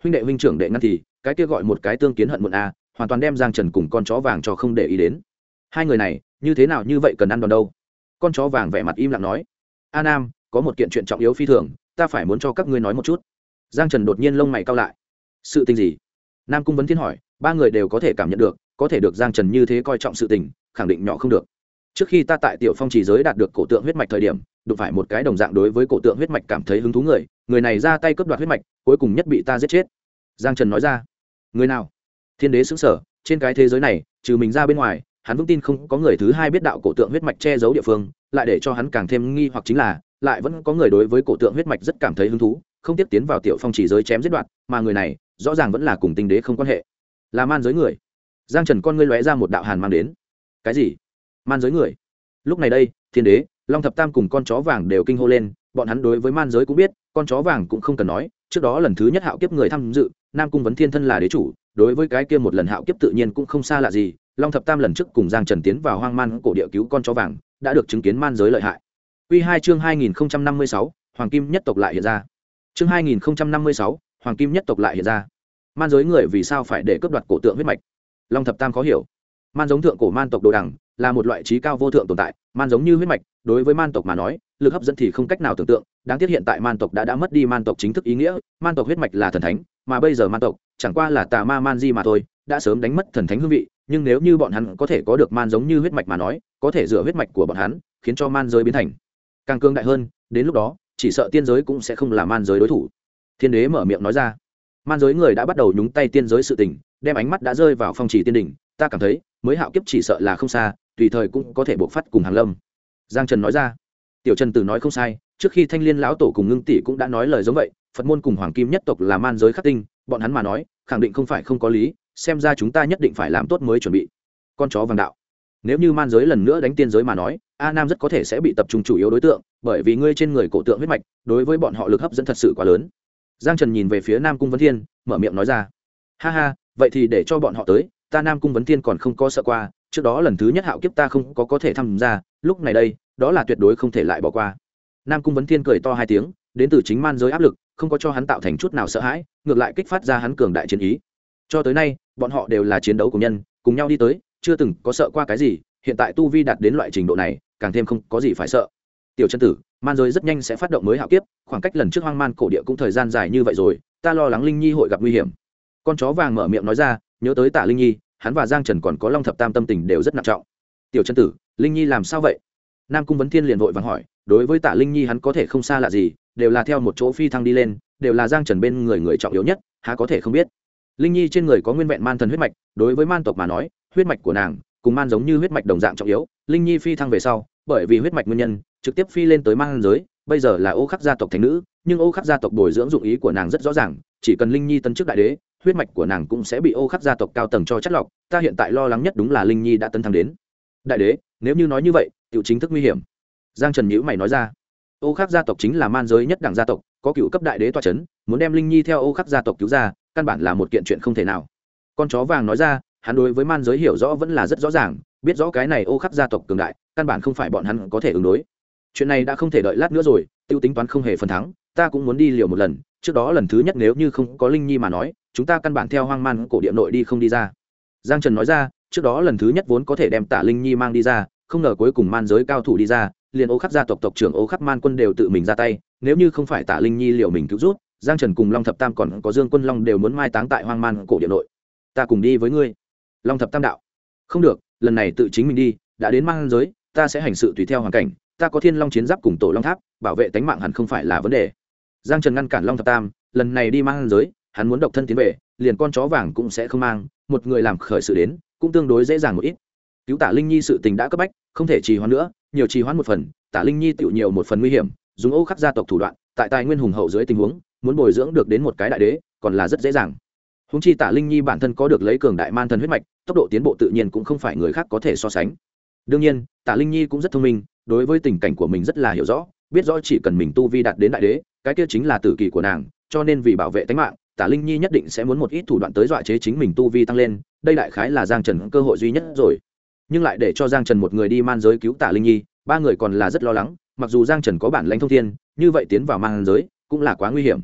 huynh đệ huynh trưởng đệ ngăn thì cái kia gọi một cái tương kiến hận muộn a, hoàn toàn đem Giang Trần cùng con chó vàng cho không để ý đến. Hai người này như thế nào như vậy cần ăn đòn đâu? Con chó vàng vẻ mặt im lặng nói. A Nam, có một kiện chuyện trọng yếu phi thường, ta phải muốn cho các ngươi nói một chút. Giang Trần đột nhiên lông mày cau lại. Sự tình gì? Nam Cung Vấn Thiên hỏi. Ba người đều có thể cảm nhận được, có thể được Giang Trần như thế coi trọng sự tình, khẳng định nhỏ không được. Trước khi ta tại Tiểu Phong Chỉ giới đạt được cổ tượng huyết mạch thời điểm, đụng phải một cái đồng dạng đối với cổ tượng huyết mạch cảm thấy hứng thú người này ra tay cướp đoạt huyết mạch, cuối cùng nhất bị ta giết chết. Giang Trần nói ra. Người nào? Thiên đế sững sờ, trên cái thế giới này, trừ mình ra bên ngoài, hắn vững tin không có người thứ hai biết đạo cổ tượng huyết mạch che giấu địa phương, lại để cho hắn càng thêm nghi hoặc chính là, lại vẫn có người đối với cổ tượng huyết mạch rất cảm thấy hứng thú, không tiếp tiến vào Tiểu Phong Chỉ giới chém giết đoạt, mà người này, rõ ràng vẫn là cùng tinh đế không quan hệ, là man giới người. Giang Trần con ngươi lóe ra một đạo hàn mang đến. Cái gì? Man giới người? Lúc này đây, Thiên đế, Long Thập Tam cùng con chó vàng đều kinh hô lên, bọn hắn đối với man giới cũng biết, con chó vàng cũng không cần nói, trước đó lần thứ nhất hạo kiếp người tham dự, Nam Cung Vấn Thiên thân là đế chủ, đối với cái kia một lần hạo kiếp tự nhiên cũng không xa lạ gì. Long Thập Tam lần trước cùng Giang Trần tiến vào hoang man cổ địa cứu con chó vàng, đã được chứng kiến man giới lợi hại. Quy 2 chương 2056, Hoàng Kim nhất tộc lại hiện ra. Chương 2056, Hoàng Kim nhất tộc lại hiện ra. Man giới người vì sao phải để cướp đoạt cổ tượng huyết mạch? Long Thập Tam khó hiểu. Man giống thượng cổ man tộc đồ đằng, là một loại trí cao vô thượng tồn tại, man giống như huyết mạch, đối với man tộc mà nói, lực hấp dẫn thì không cách nào tưởng tượng, đáng tiếc hiện tại man tộc đã mất đi man tộc chính thức ý nghĩa, man tộc huyết mạch là thần thánh, mà bây giờ man tộc chẳng qua là tà ma man di mà thôi, đã sớm đánh mất thần thánh hương vị, nhưng nếu như bọn hắn có thể có được man giống như huyết mạch mà nói, có thể dựa huyết mạch của bọn hắn, khiến cho man giới biến thành càng cường đại hơn, đến lúc đó, chỉ sợ tiên giới cũng sẽ không là man giới đối thủ. Thiên đế mở miệng nói ra. Man giới người đã bắt đầu nhúng tay tiên giới sự tình, đem ánh mắt đã rơi vào phong chỉ tiên đỉnh, ta cảm thấy, mới hạo kiếp chỉ sợ là không xa, tùy thời cũng có thể buộc phát cùng Hàng Lâm. Giang Trần nói ra. Tiểu Trần Tử nói không sai, trước khi Thanh Liên lão tổ cùng Ngưng tỷ cũng đã nói lời giống vậy, Phật môn cùng Hoàng Kim nhất tộc là man giới khắc tinh, bọn hắn mà nói, khẳng định không phải không có lý, xem ra chúng ta nhất định phải làm tốt mới chuẩn bị. Con chó vàng đạo. Nếu như man giới lần nữa đánh tiên giới mà nói, A Nam rất có thể sẽ bị tập trung chủ yếu đối tượng, bởi vì ngươi trên người cổ tượng huyết mạch, đối với bọn họ lực hấp dẫn thật sự quá lớn. Giang Trần nhìn về phía Nam Cung Vấn Thiên, mở miệng nói ra. Ha ha, vậy thì để cho bọn họ tới, ta Nam Cung Vấn Thiên còn không có sợ qua, trước đó lần thứ nhất hạo kiếp ta không có thể tham gia, lúc này đây, đó là tuyệt đối không thể lại bỏ qua. Nam Cung Vấn Thiên cười to hai tiếng, đến từ chính man giới áp lực, không có cho hắn tạo thành chút nào sợ hãi, ngược lại kích phát ra hắn cường đại chiến ý. Cho tới nay, bọn họ đều là chiến đấu của nhân, cùng nhau đi tới, chưa từng có sợ qua cái gì, hiện tại tu vi đạt đến loại trình độ này, càng thêm không có gì phải sợ. Tiểu Chân Tử, man giới rất nhanh sẽ phát động mới hạo kiếp, khoảng cách lần trước hoang man cổ địa cũng thời gian dài như vậy rồi, ta lo lắng Linh Nhi hội gặp nguy hiểm. Con chó vàng mở miệng nói ra, nhớ tới Tạ Linh Nhi, hắn và Giang Trần còn có Long Thập Tam tâm tình đều rất nặng trọng. Tiểu Chân Tử, Linh Nhi làm sao vậy? Nam Cung Vấn Thiên liền vội vàng hỏi, đối với Tạ Linh Nhi hắn có thể không xa lạ gì, đều là theo một chỗ phi thăng đi lên, đều là Giang Trần bên người trọng yếu nhất, há có thể không biết. Linh Nhi trên người có nguyên vẹn man thần huyết mạch, đối với man tộc mà nói, huyết mạch của nàng cùng man giống như huyết mạch đồng dạng trọng yếu. Linh Nhi phi thăng về sau, bởi vì huyết mạch nguyên nhân, trực tiếp phi lên tới man giới, bây giờ là Ô Khắc gia tộc thành nữ, nhưng Ô Khắc gia tộc bồi dưỡng dụng ý của nàng rất rõ ràng, chỉ cần Linh Nhi tấn chức đại đế, huyết mạch của nàng cũng sẽ bị Ô Khắc gia tộc cao tầng cho chất lọc. Ta hiện tại lo lắng nhất đúng là Linh Nhi đã tấn thăng đến đại đế, nếu như nói như vậy, tiểu chính thức nguy hiểm. Giang Trần nhíu mày nói ra. Ô Khắc gia tộc chính là man giới nhất đẳng gia tộc, có cựu cấp đại đế tọa chấn, muốn đem Linh Nhi theo Ô Khắc gia tộc cứu ra, căn bản là một kiện chuyện không thể nào. Con chó vàng nói ra, hắn đối với man giới hiểu rõ vẫn là rất rõ ràng, biết rõ cái này Ô Khắc gia tộc cường đại, căn bản không phải bọn hắn có thể ứng đối. Chuyện này đã không thể đợi lát nữa rồi, tiêu tính toán không hề phần thắng, ta cũng muốn đi liều một lần, trước đó lần thứ nhất nếu như không có Linh Nhi mà nói, chúng ta căn bản theo hoang man cổ địa nội đi không đi ra. Giang Trần nói ra, trước đó lần thứ nhất vốn có thể đem Tạ Linh Nhi mang đi ra, không ngờ cuối cùng man giới cao thủ đi ra, liền Ô Khắc gia tộc tộc trưởng Ô Khắc Man Quân đều tự mình ra tay, nếu như không phải Tạ Linh Nhi liều mình cứu rút, Giang Trần cùng Long Thập Tam còn có Dương Quân Long đều muốn mai táng tại hoang man cổ địa nội. Ta cùng đi với ngươi. Long Thập Tam đạo. Không được, lần này tự chính mình đi, đã đến man giới, ta sẽ hành sự tùy theo hoàn cảnh, ta có Thiên Long chiến giáp cùng Tổ Long tháp, bảo vệ tính mạng hẳn không phải là vấn đề. Giang Trần ngăn cản Long Thập Tam, lần này đi man giới, hắn muốn độc thân tiến về, liền con chó vàng cũng sẽ không mang, một người làm khởi sự đến, cũng tương đối dễ dàng một ít. Cứu Tạ Linh Nhi sự tình đã cấp bách, không thể trì hoãn nữa, nhiều trì hoãn một phần, Tạ Linh Nhi tiểu nhiều một phần nguy hiểm, dùng Ô Khắc gia tộc thủ đoạn, tại tài nguyên hùng hậu dưới tình huống, muốn bồi dưỡng được đến một cái đại đế, còn là rất dễ dàng. Huống chi Tạ Linh Nhi bản thân có được lấy cường đại man thần huyết mạch, tốc độ tiến bộ tự nhiên cũng không phải người khác có thể so sánh. Đương nhiên, Tạ Linh Nhi cũng rất thông minh, đối với tình cảnh của mình rất là hiểu rõ, biết rõ chỉ cần mình tu vi đạt đến đại đế, cái kia chính là tử kỳ của nàng, cho nên vì bảo vệ tính mạng, Tạ Linh Nhi nhất định sẽ muốn một ít thủ đoạn tới dọa chế chính mình tu vi tăng lên, đây đại khái là Giang Trần cơ hội duy nhất rồi. Nhưng lại để cho Giang Trần một người đi man giới cứu Tạ Linh Nhi, ba người còn là rất lo lắng, mặc dù Giang Trần có bản lãnh thông thiên, như vậy tiến vào man giới cũng là quá nguy hiểm.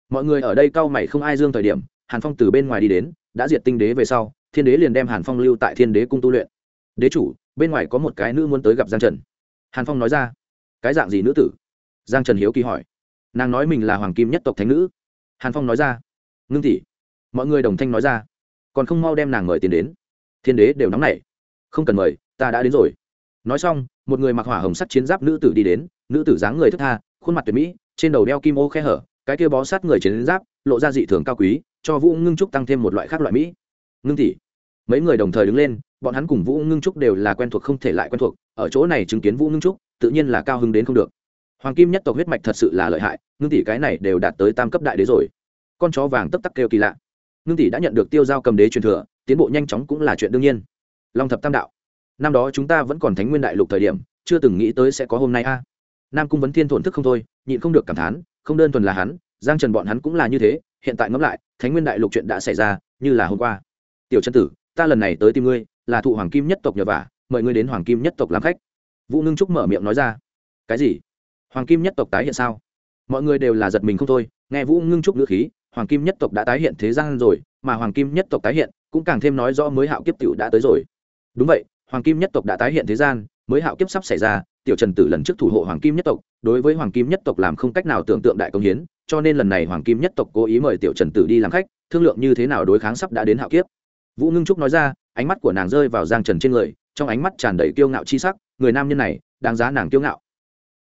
mọi người ở đây cau mày không ai dương thời điểm, Hàn Phong từ bên ngoài đi đến, đã diệt tinh đế về sau, thiên đế liền đem Hàn Phong lưu tại thiên đế cung tu luyện. Đế chủ, bên ngoài có một cái nữ muốn tới gặp Giang Trần. Hàn Phong nói ra. Cái dạng gì nữ tử? Giang Trần hiếu kỳ hỏi. Nàng nói mình là hoàng kim nhất tộc thánh nữ. Hàn Phong nói ra. Ngưng tỷ. Mọi người đồng thanh nói ra. Còn không mau đem nàng mời tiền đến. Thiên đế đều nóng nảy. Không cần mời, ta đã đến rồi. Nói xong, một người mặc hỏa hồng sắt chiến giáp nữ tử đi đến, nữ tử dáng người thướt tha, khuôn mặt tuyệt mỹ, trên đầu đeo kim ô khe hở, cái kia bó sát người chiến giáp, lộ ra dị thường cao quý, cho Vũ Ngưng Trúc tăng thêm một loại khác loại mỹ. Ngưng tỷ. Mấy người đồng thời đứng lên, bọn hắn cùng Vũ Ngưng Trúc đều là quen thuộc không thể lại quen thuộc, ở chỗ này chứng kiến Vũ Ngưng Trúc, tự nhiên là cao hứng đến không được. Hoàng kim nhất tộc huyết mạch thật sự là lợi hại, Ngưng tỷ cái này đều đạt tới tam cấp đại đế rồi. Con chó vàng tấp tắc kêu kỳ lạ. Ngưng tỷ đã nhận được Tiêu Giao cầm đế truyền thừa, tiến bộ nhanh chóng cũng là chuyện đương nhiên. Long thập tam đạo. Năm đó chúng ta vẫn còn Thánh Nguyên đại lục thời điểm, chưa từng nghĩ tới sẽ có hôm nay a. Nam Cung Vấn Thiên thổn thức không thôi, nhịn không được cảm thán, không đơn thuần là hắn, Giang Trần bọn hắn cũng là như thế, hiện tại ngẫm lại, Thánh Nguyên đại lục chuyện đã xảy ra, như là hôm qua. Tiểu Chân Tử, ta lần này tới tìm ngươi, là thụ Hoàng Kim nhất tộc nhờ vả, mời ngươi đến Hoàng Kim nhất tộc làm khách. Vũ Ngưng Trúc mở miệng nói ra. Cái gì? Hoàng Kim nhất tộc tái hiện sao? Mọi người đều là giật mình không thôi, nghe Vũ Ngưng Trúc ngữ khí, Hoàng Kim nhất tộc đã tái hiện thế gian rồi, mà Hoàng Kim nhất tộc tái hiện, cũng càng thêm nói rõ mới hạo kiếp tiểu đã tới rồi. Đúng vậy, Hoàng Kim nhất tộc đã tái hiện thế gian, mới hạo kiếp sắp xảy ra, Tiểu Trần Tử lần trước thủ hộ Hoàng Kim nhất tộc, đối với Hoàng Kim nhất tộc làm không cách nào tưởng tượng đại công hiến, cho nên lần này Hoàng Kim nhất tộc cố ý mời Tiểu Trần Tử đi làm khách, thương lượng như thế nào đối kháng sắp đã đến hạo kiếp. Vũ Ngưng Trúc nói ra, ánh mắt của nàng rơi vào Giang Trần trên người, trong ánh mắt tràn đầy kiêu ngạo chi sắc, người nam nhân này, đáng giá nàng kiêu ngạo.